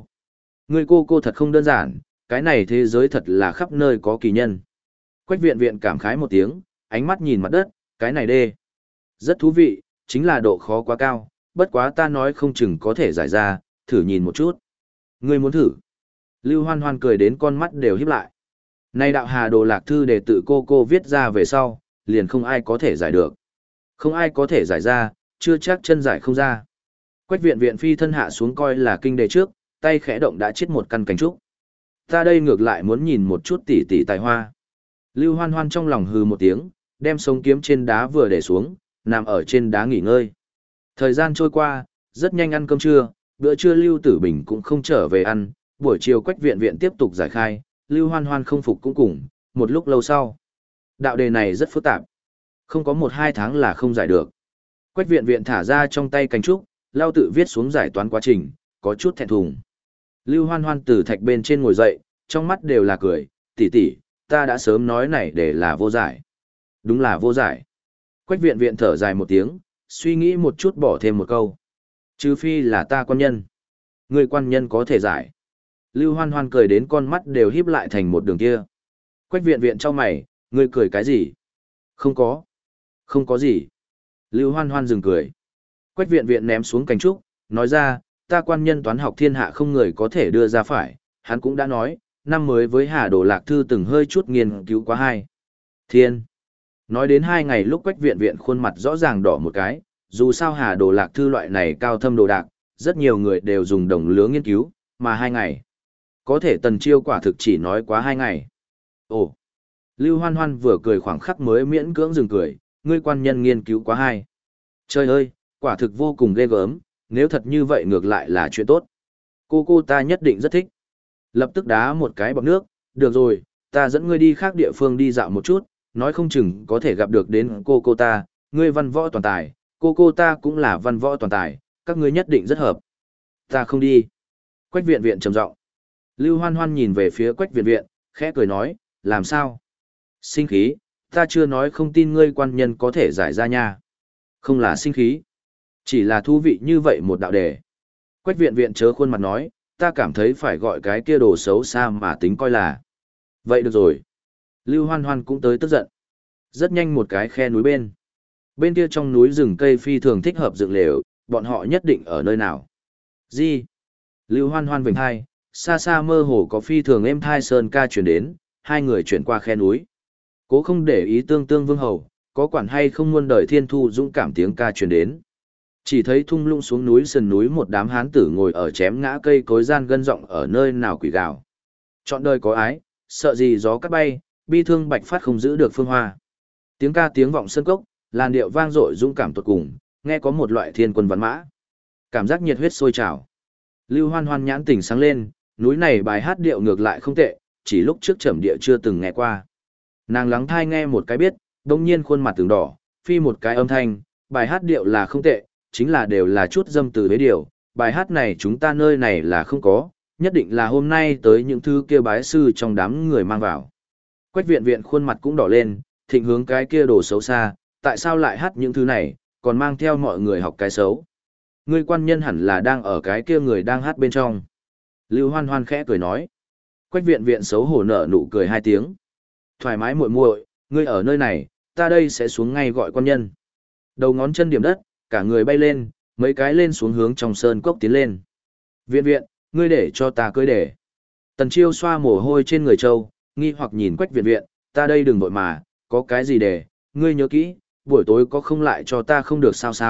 cô thật không đơn giản, cái này thế giới thật là khắp nơi có kỳ nhân. Quách viện viện cảm khái một tiếng, ánh mắt nhìn mặt đất, cái này đê. Rất thú vị, chính là độ khó quá cao, bất quá ta nói không chừng có thể giải ra, thử nhìn một chút. Ngươi muốn thử? Lưu Hoan Hoan cười đến con mắt đều híp lại. Nay đạo Hà Đồ Lạc Thư để tự cô viết ra về sau, liền không ai có thể giải được. Không ai có thể giải ra, chưa chắc chân giải không ra. Quách viện viện phi thân hạ xuống coi là kinh đề trước, tay khẽ động đã chiết một căn cành trúc. Ta đây ngược lại muốn nhìn một chút tỉ tỉ tài hoa. Lưu Hoan Hoan trong lòng hừ một tiếng, đem sống kiếm trên đá vừa để xuống, nằm ở trên đá nghỉ ngơi. Thời gian trôi qua, rất nhanh ăn cơm trưa, bữa trưa Lưu Tử Bình cũng không trở về ăn, buổi chiều Quách viện viện tiếp tục giải khai, Lưu Hoan Hoan không phục cũng cùng, một lúc lâu sau. Đạo đề này rất phức tạp, không có 1-2 tháng là không giải được. Quách viện viện thả ra trong tay cành trúc, lao tự viết xuống giải toán quá trình, có chút thẹn thùng. Lưu Hoan Hoan từ thạch bên trên ngồi dậy, trong mắt đều là cười, tỷ tỷ, ta đã sớm nói này để là vô giải. Đúng là vô giải. Quách viện viện thở dài một tiếng, suy nghĩ một chút bỏ thêm một câu. Trừ phi là ta quan nhân. Người quan nhân có thể giải. Lưu Hoan Hoan cười đến con mắt đều híp lại thành một đường kia. Quách viện viện trao mày, ngươi cười cái gì? Không có. Không có gì. Lưu Hoan Hoan dừng cười. Quách viện viện ném xuống cành trúc, nói ra, ta quan nhân toán học thiên hạ không người có thể đưa ra phải, hắn cũng đã nói, năm mới với Hà Đồ Lạc Thư từng hơi chút nghiên cứu quá hai. Thiên. Nói đến 2 ngày lúc Quách viện viện khuôn mặt rõ ràng đỏ một cái, dù sao Hà Đồ Lạc Thư loại này cao thâm đồ đạc, rất nhiều người đều dùng đồng lứa nghiên cứu, mà 2 ngày. Có thể Tần Chiêu quả thực chỉ nói quá 2 ngày. Ồ. Lưu Hoan Hoan vừa cười khoảng khắc mới miễn cưỡng dừng cười, ngươi quan nhân nghiên cứu quá 2. Trời ơi, quả thực vô cùng ghê gớm, nếu thật như vậy ngược lại là chuyện tốt. Cô ta nhất định rất thích. Lập tức đá một cái bọt nước, được rồi, ta dẫn ngươi đi khác địa phương đi dạo một chút, nói không chừng có thể gặp được đến cô ta, ngươi văn võ toàn tài, cô ta cũng là văn võ toàn tài, các ngươi nhất định rất hợp. Ta không đi. Quách viện viện trầm giọng. Lưu Hoan Hoan nhìn về phía Quách viện viện, khẽ cười nói, làm sao? Sinh khí, ta chưa nói không tin ngươi quan nhân có thể giải ra nha. Không là sinh khí, chỉ là thú vị như vậy một đạo đề. Quách viện viện chớ khuôn mặt nói, ta cảm thấy phải gọi cái kia đồ xấu xa mà tính coi là. Vậy được rồi. Lưu Hoan Hoan cũng tới tức giận. Rất nhanh một cái khe núi bên. Bên kia trong núi rừng cây phi thường thích hợp dựng lều, bọn họ nhất định ở nơi nào. Gì? Lưu Hoan Hoan vểnh hai, xa xa mơ hồ có phi thường êm thai sơn ca chuyển đến, hai người chuyển qua khe núi. Cố không để ý tương vương hầu, có quản hay không muôn đời thiên thu dũng cảm tiếng ca chuyển đến. Chỉ thấy thung lũng xuống núi sườn núi một đám hán tử ngồi ở chém ngã cây cối gian gân rộng ở nơi nào quỷ gào. Chọn đời có ái, sợ gì gió cắt bay, bi thương bạch phát không giữ được phương hoa. Tiếng ca tiếng vọng sân cốc, làn điệu vang dội dũng cảm tột cùng, nghe có một loại thiên quân văn mã. Cảm giác nhiệt huyết sôi trào. Lưu Hoan Hoan nhãn tỉnh sáng lên, núi này bài hát điệu ngược lại không tệ, chỉ lúc trước trầm địa chưa từng nghe qua. Nàng lắng thai nghe một cái biết, đông nhiên khuôn mặt từng đỏ, phi một cái âm thanh, bài hát điệu là không tệ, chính là đều là chút dâm từ với điều, bài hát này chúng ta nơi này là không có, nhất định là hôm nay tới những thứ kia bái sư trong đám người mang vào. Quách viện viện khuôn mặt cũng đỏ lên, thịnh hướng cái kia đồ xấu xa, tại sao lại hát những thứ này, còn mang theo mọi người học cái xấu. Ngươi quan nhân hẳn là đang ở cái kia người đang hát bên trong. Lưu Hoan Hoan khẽ cười nói. Quách viện viện xấu hổ nở nụ cười 2 tiếng. Thoải mái muội muội, ngươi ở nơi này, ta đây sẽ xuống ngay gọi quan nhân. Đầu ngón chân điểm đất, cả người bay lên, mấy cái lên xuống hướng trong sơn cốc tiến lên. Viện viện, ngươi để cho ta cưới để. Tần Chiêu xoa mồ hôi trên người Châu, nghi hoặc nhìn Quách viện viện, ta đây đừng vội mà, có cái gì để, ngươi nhớ kỹ, buổi tối có không lại cho ta không được sao sao,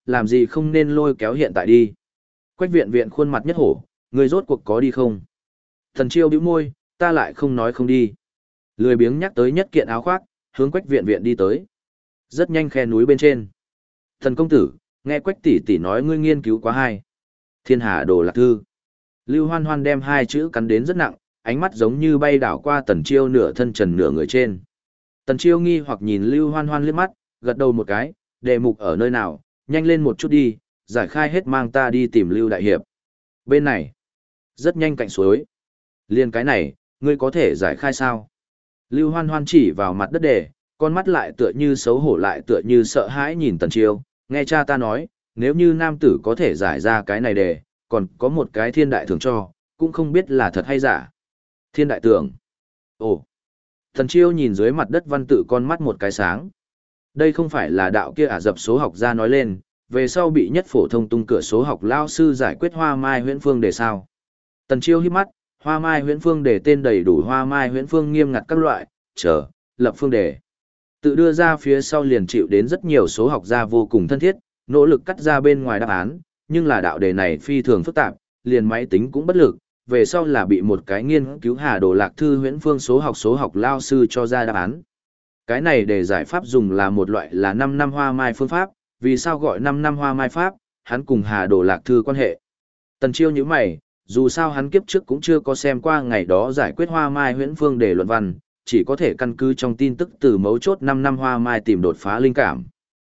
làm gì không nên lôi kéo hiện tại đi. Quách viện viện khuôn mặt nhất hổ, ngươi rốt cuộc có đi không? Tần Chiêu bĩu môi, ta lại không nói không đi. Lười biếng nhắc tới nhất kiện áo khoác, hướng Quách viện viện đi tới. Rất nhanh khe núi bên trên. Thần công tử, nghe Quách tỷ tỷ nói ngươi nghiên cứu quá hay. Thiên Hà Đồ Lạc Thư. Lưu Hoan Hoan đem hai chữ cắn đến rất nặng, ánh mắt giống như bay đảo qua Tần Chiêu nửa thân trần nửa người trên. Tần Chiêu nghi hoặc nhìn Lưu Hoan Hoan liếc mắt, gật đầu một cái, đề mục ở nơi nào, nhanh lên một chút đi, giải khai hết mang ta đi tìm Lưu Đại Hiệp. Bên này, rất nhanh cạnh suối. Liên cái này, ngươi có thể giải khai sao? Lưu Hoan Hoan chỉ vào mặt đất đề, con mắt lại tựa như xấu hổ lại tựa như sợ hãi nhìn Tần Chiêu, nghe cha ta nói, nếu như nam tử có thể giải ra cái này đề, còn có một cái thiên đại thưởng cho, cũng không biết là thật hay giả. Thiên đại tưởng. Ồ. Tần Chiêu nhìn dưới mặt đất văn tự con mắt một cái sáng. Đây không phải là đạo kia Ả Rập số học gia nói lên, về sau bị nhất phổ thông tung cửa số học lao sư giải quyết Hoa Mai Huyễn Phương đề sao. Tần Chiêu híp mắt, Hoa Mai Huyễn Phương đề tên đầy đủ Hoa Mai Huyễn Phương nghiêm ngặt các loại, lập phương đề. Tự đưa ra phía sau liền chịu đến rất nhiều số học gia vô cùng thân thiết, nỗ lực cắt ra bên ngoài đáp án, nhưng là đạo đề này phi thường phức tạp, liền máy tính cũng bất lực, về sau là bị một cái nghiên cứu Hà Đồ Lạc Thư Huyễn Phương số học lao sư cho ra đáp án. Cái này để giải pháp dùng là một loại là 5 năm Hoa Mai phương pháp, vì sao gọi 5 năm Hoa Mai pháp, hắn cùng Hà Đồ Lạc Thư quan hệ. Tần Chiêu nhíu mày, dù sao hắn kiếp trước cũng chưa có xem qua ngày đó giải quyết Hoa Mai Huyễn Phương đề luận văn, chỉ có thể căn cứ trong tin tức từ mấu chốt 5 năm Hoa Mai tìm đột phá linh cảm.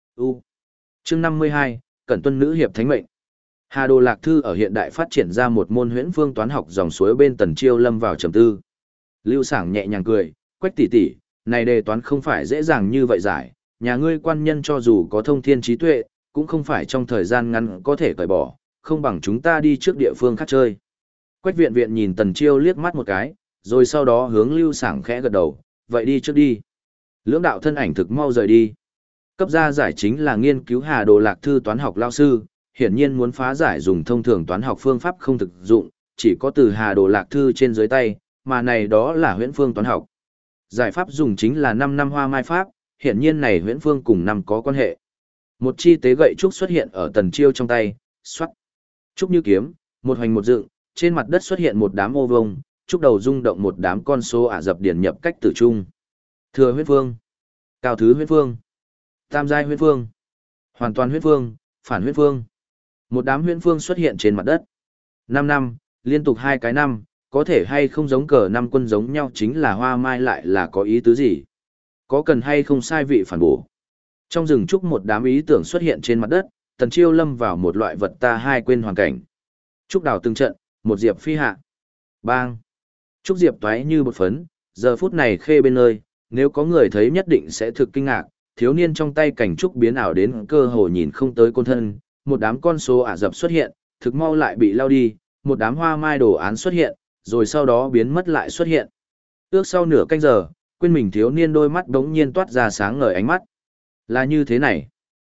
Chương 52, Cẩn tuân nữ hiệp thánh mệnh. Hà Đồ Lạc Thư ở hiện đại phát triển ra một môn huyễn phương toán học dòng suối bên Tần Chiêu lâm vào trầm tư. Lưu Sảng nhẹ nhàng cười, Quách tỷ tỷ, này đề toán không phải dễ dàng như vậy giải, nhà ngươi quan nhân cho dù có thông thiên trí tuệ, cũng không phải trong thời gian ngắn có thể cởi bỏ, không bằng chúng ta đi trước địa phương khác chơi. Quách viện viện nhìn Tần Chiêu liếc mắt một cái, rồi sau đó hướng Lưu Sảng khẽ gật đầu, vậy đi trước đi. Lưỡng đạo thân ảnh thực mau rời đi. Cấp ra giải chính là nghiên cứu Hà Đồ Lạc Thư toán học lao sư, hiển nhiên muốn phá giải dùng thông thường toán học phương pháp không thực dụng, chỉ có từ Hà Đồ Lạc Thư trên dưới tay, mà này đó là huyễn phương toán học. Giải pháp dùng chính là 5 năm Hoa Mai pháp, hiển nhiên này huyễn phương cùng năm có quan hệ. Một chi tế gậy trúc xuất hiện ở Tần Chiêu trong tay, xoát. Trúc như kiếm, một hoành một dựng, trên mặt đất xuất hiện một đám ô vông, trúc đầu rung động một đám con số Ả Rập điển nhập cách tử trung. Thừa huyễn phương, cao thứ huyễn phương, tam giai huyễn phương, hoàn toàn huyễn phương, phản huyễn phương. Một đám huyễn phương xuất hiện trên mặt đất. 5 năm, liên tục 2 cái năm, có thể hay không giống cờ năm quân giống nhau chính là Hoa Mai lại là có ý tứ gì? Có cần hay không sai vị phản bổ? Trong rừng trúc một đám ý tưởng xuất hiện trên mặt đất, Tần Chiêu lâm vào một loại vật ta hai quên hoàn cảnh. Trúc đào từng trận, một diệp phi hạ. Bang! Trúc diệp toái như bột phấn, giờ phút này khê bên nơi, nếu có người thấy nhất định sẽ thực kinh ngạc, thiếu niên trong tay cảnh trúc biến ảo đến cơ hồ nhìn không tới côn thân, một đám con số Ả Rập xuất hiện, thực mau lại bị lao đi, một đám hoa mai đồ án xuất hiện, rồi sau đó biến mất lại xuất hiện. Ước sau nửa canh giờ, quên mình thiếu niên đôi mắt đống nhiên toát ra sáng ngời ánh mắt. Là như thế này.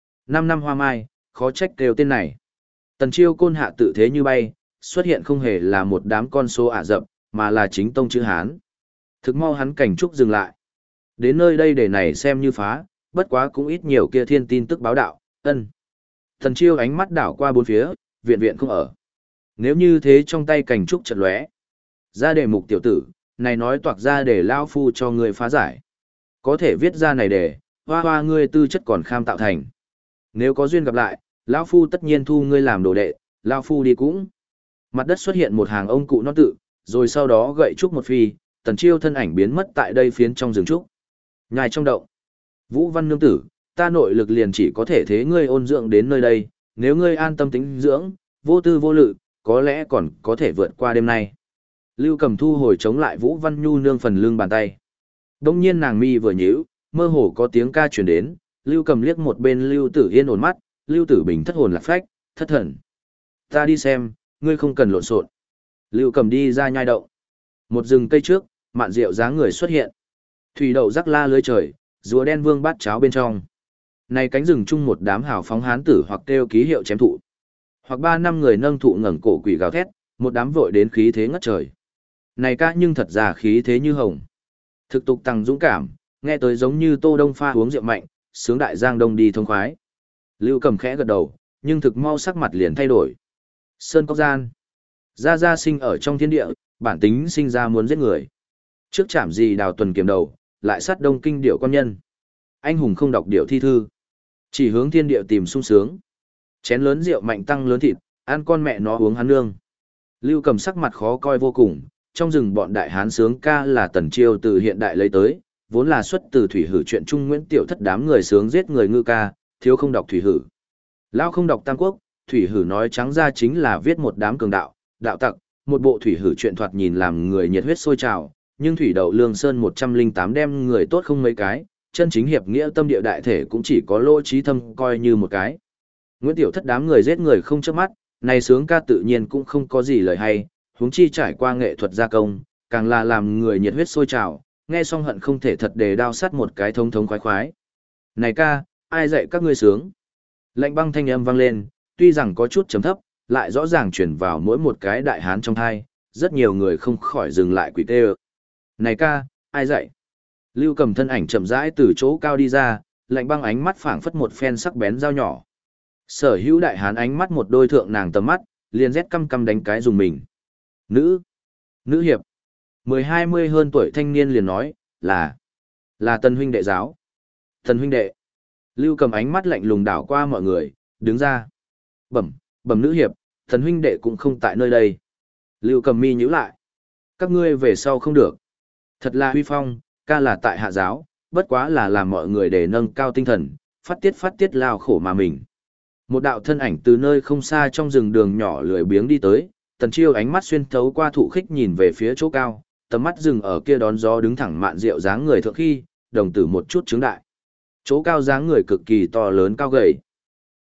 5 năm hoa mai, khó trách kêu tên này. Tần Chiêu côn hạ tự thế như bay, xuất hiện không hề là một đám con số Ả Rập, mà là chính tông chữ Hán. Thực mau hắn cảnh trúc dừng lại. Đến nơi đây để này xem như phá, bất quá cũng ít nhiều kia thiên tin tức báo đạo, ân. Tần Chiêu ánh mắt đảo qua bốn phía, viện viện không ở. Nếu như thế trong tay cảnh trúc chợt lóe. Ra đề mục tiểu tử, này nói toạc ra để lao phu cho người phá giải. Có thể viết ra này để, hoa hoa ngươi tư chất còn kham tạo thành. Nếu có duyên gặp lại, lão phu tất nhiên thu ngươi làm đồ đệ, lão phu đi cũng. Mặt đất xuất hiện một hàng ông cụ non tự, rồi sau đó gậy trúc một phi, Tần Chiêu thân ảnh biến mất tại đây phiến trong rừng trúc. Nhài trong động. Vũ Văn nương tử, ta nội lực liền chỉ có thể thế ngươi ôn dưỡng đến nơi đây, nếu ngươi an tâm tĩnh dưỡng, vô tư vô lự, có lẽ còn có thể vượt qua đêm nay. Lưu Cầm thu hồi chống lại Vũ Văn Nhu nương phần lưng bàn tay. Đông nhiên nàng mi vừa nhíu, mơ hồ có tiếng ca truyền đến, Lưu Cầm liếc một bên Lưu Tử Yên ổn mắt, Lưu Tử Bình thất hồn lạc phách, thất thần. Ta đi xem, ngươi không cần lộn xộn. Lưu Cầm đi ra nhai động. Một rừng cây trước, Mạn Diệu dáng người xuất hiện. Thủy đậu rắc la lưới trời, rùa đen vương bát cháo bên trong. Này cánh rừng chung một đám hào phóng hán tử hoặc kêu ký hiệu chém thụ. Hoặc 3-5 người nâng thụ ngẩng cổ quỷ gào thét, một đám vội đến khí thế ngất trời. Này ca nhưng thật ra khí thế như hồng. Thực tục tăng dũng cảm, nghe tới giống như Tô Đông pha uống rượu mạnh, sướng đại giang đông đi thông khoái. Lưu Cầm khẽ gật đầu, nhưng thực mau sắc mặt liền thay đổi. Sơn Cốc Gian. Gia Gia sinh ở trong thiên địa, bản tính sinh ra muốn giết người. Trước chạm gì Đào Tuần kiếm đầu, lại sát Đông Kinh điệu quan nhân. Anh hùng không đọc điệu thi thư, chỉ hướng thiên địa tìm sung sướng. Chén lớn rượu mạnh tăng lớn thịt, ăn con mẹ nó uống hắn nương. Lưu Cầm sắc mặt khó coi vô cùng, trong rừng bọn đại hán sướng ca là Tần Chiêu từ hiện đại lấy tới, vốn là xuất từ thủy hử chuyện Trung Nguyễn Tiểu Thất đám người sướng giết người ngư ca, thiếu không đọc thủy hử. Lao không đọc Tam Quốc, thủy hử nói trắng ra chính là viết một đám cường đạo, đạo tặc, một bộ thủy hử chuyện thoạt nhìn làm người nhiệt huyết sôi trào, nhưng thủy đậu Lương Sơn 108 đem người tốt không mấy cái, chân chính hiệp nghĩa tâm địa đại thể cũng chỉ có Lỗ Trí Thâm coi như một cái. Nguyễn Tiểu Thất đám người giết người không chớp mắt, này sướng ca tự nhiên cũng không có gì lời hay, huống chi trải qua nghệ thuật gia công, càng là làm người nhiệt huyết sôi trào, nghe xong hận không thể thật đề đao sắt một cái thống thống khoái khoái. Này ca, ai dạy các ngươi sướng? Lạnh băng thanh âm vang lên, tuy rằng có chút trầm thấp, lại rõ ràng chuyển vào mỗi một cái đại hán trong thai, rất nhiều người không khỏi dừng lại quỷ tê. Này ca, ai dạy? Lưu Cầm thân ảnh chậm rãi từ chỗ cao đi ra, lạnh băng ánh mắt phảng phất một phen sắc bén dao nhỏ. Sở hữu đại hán ánh mắt một đôi thượng nàng tầm mắt, liền rét căm căm đánh cái dùng mình. Nữ hiệp. 10-20 hơn tuổi thanh niên liền nói, là Tần huynh đệ giáo. Tần huynh đệ. Lưu Cầm ánh mắt lạnh lùng đảo qua mọi người, đứng ra. Bẩm nữ hiệp, Tần huynh đệ cũng không tại nơi đây. Lưu Cầm mi nhíu lại. Các ngươi về sau không được. Thật là huy phong, ca là tại hạ giáo, bất quá là làm mọi người để nâng cao tinh thần, phát tiết lao khổ mà mình. Một đạo thân ảnh từ nơi không xa trong rừng đường nhỏ lười biếng đi tới, Tần Chiêu ánh mắt xuyên thấu qua thụ khích nhìn về phía chỗ cao, tầm mắt dừng ở kia đón gió đứng thẳng mạn rượu dáng người thượng khi, đồng tử một chút trướng đại. Chỗ cao dáng người cực kỳ to lớn cao gầy.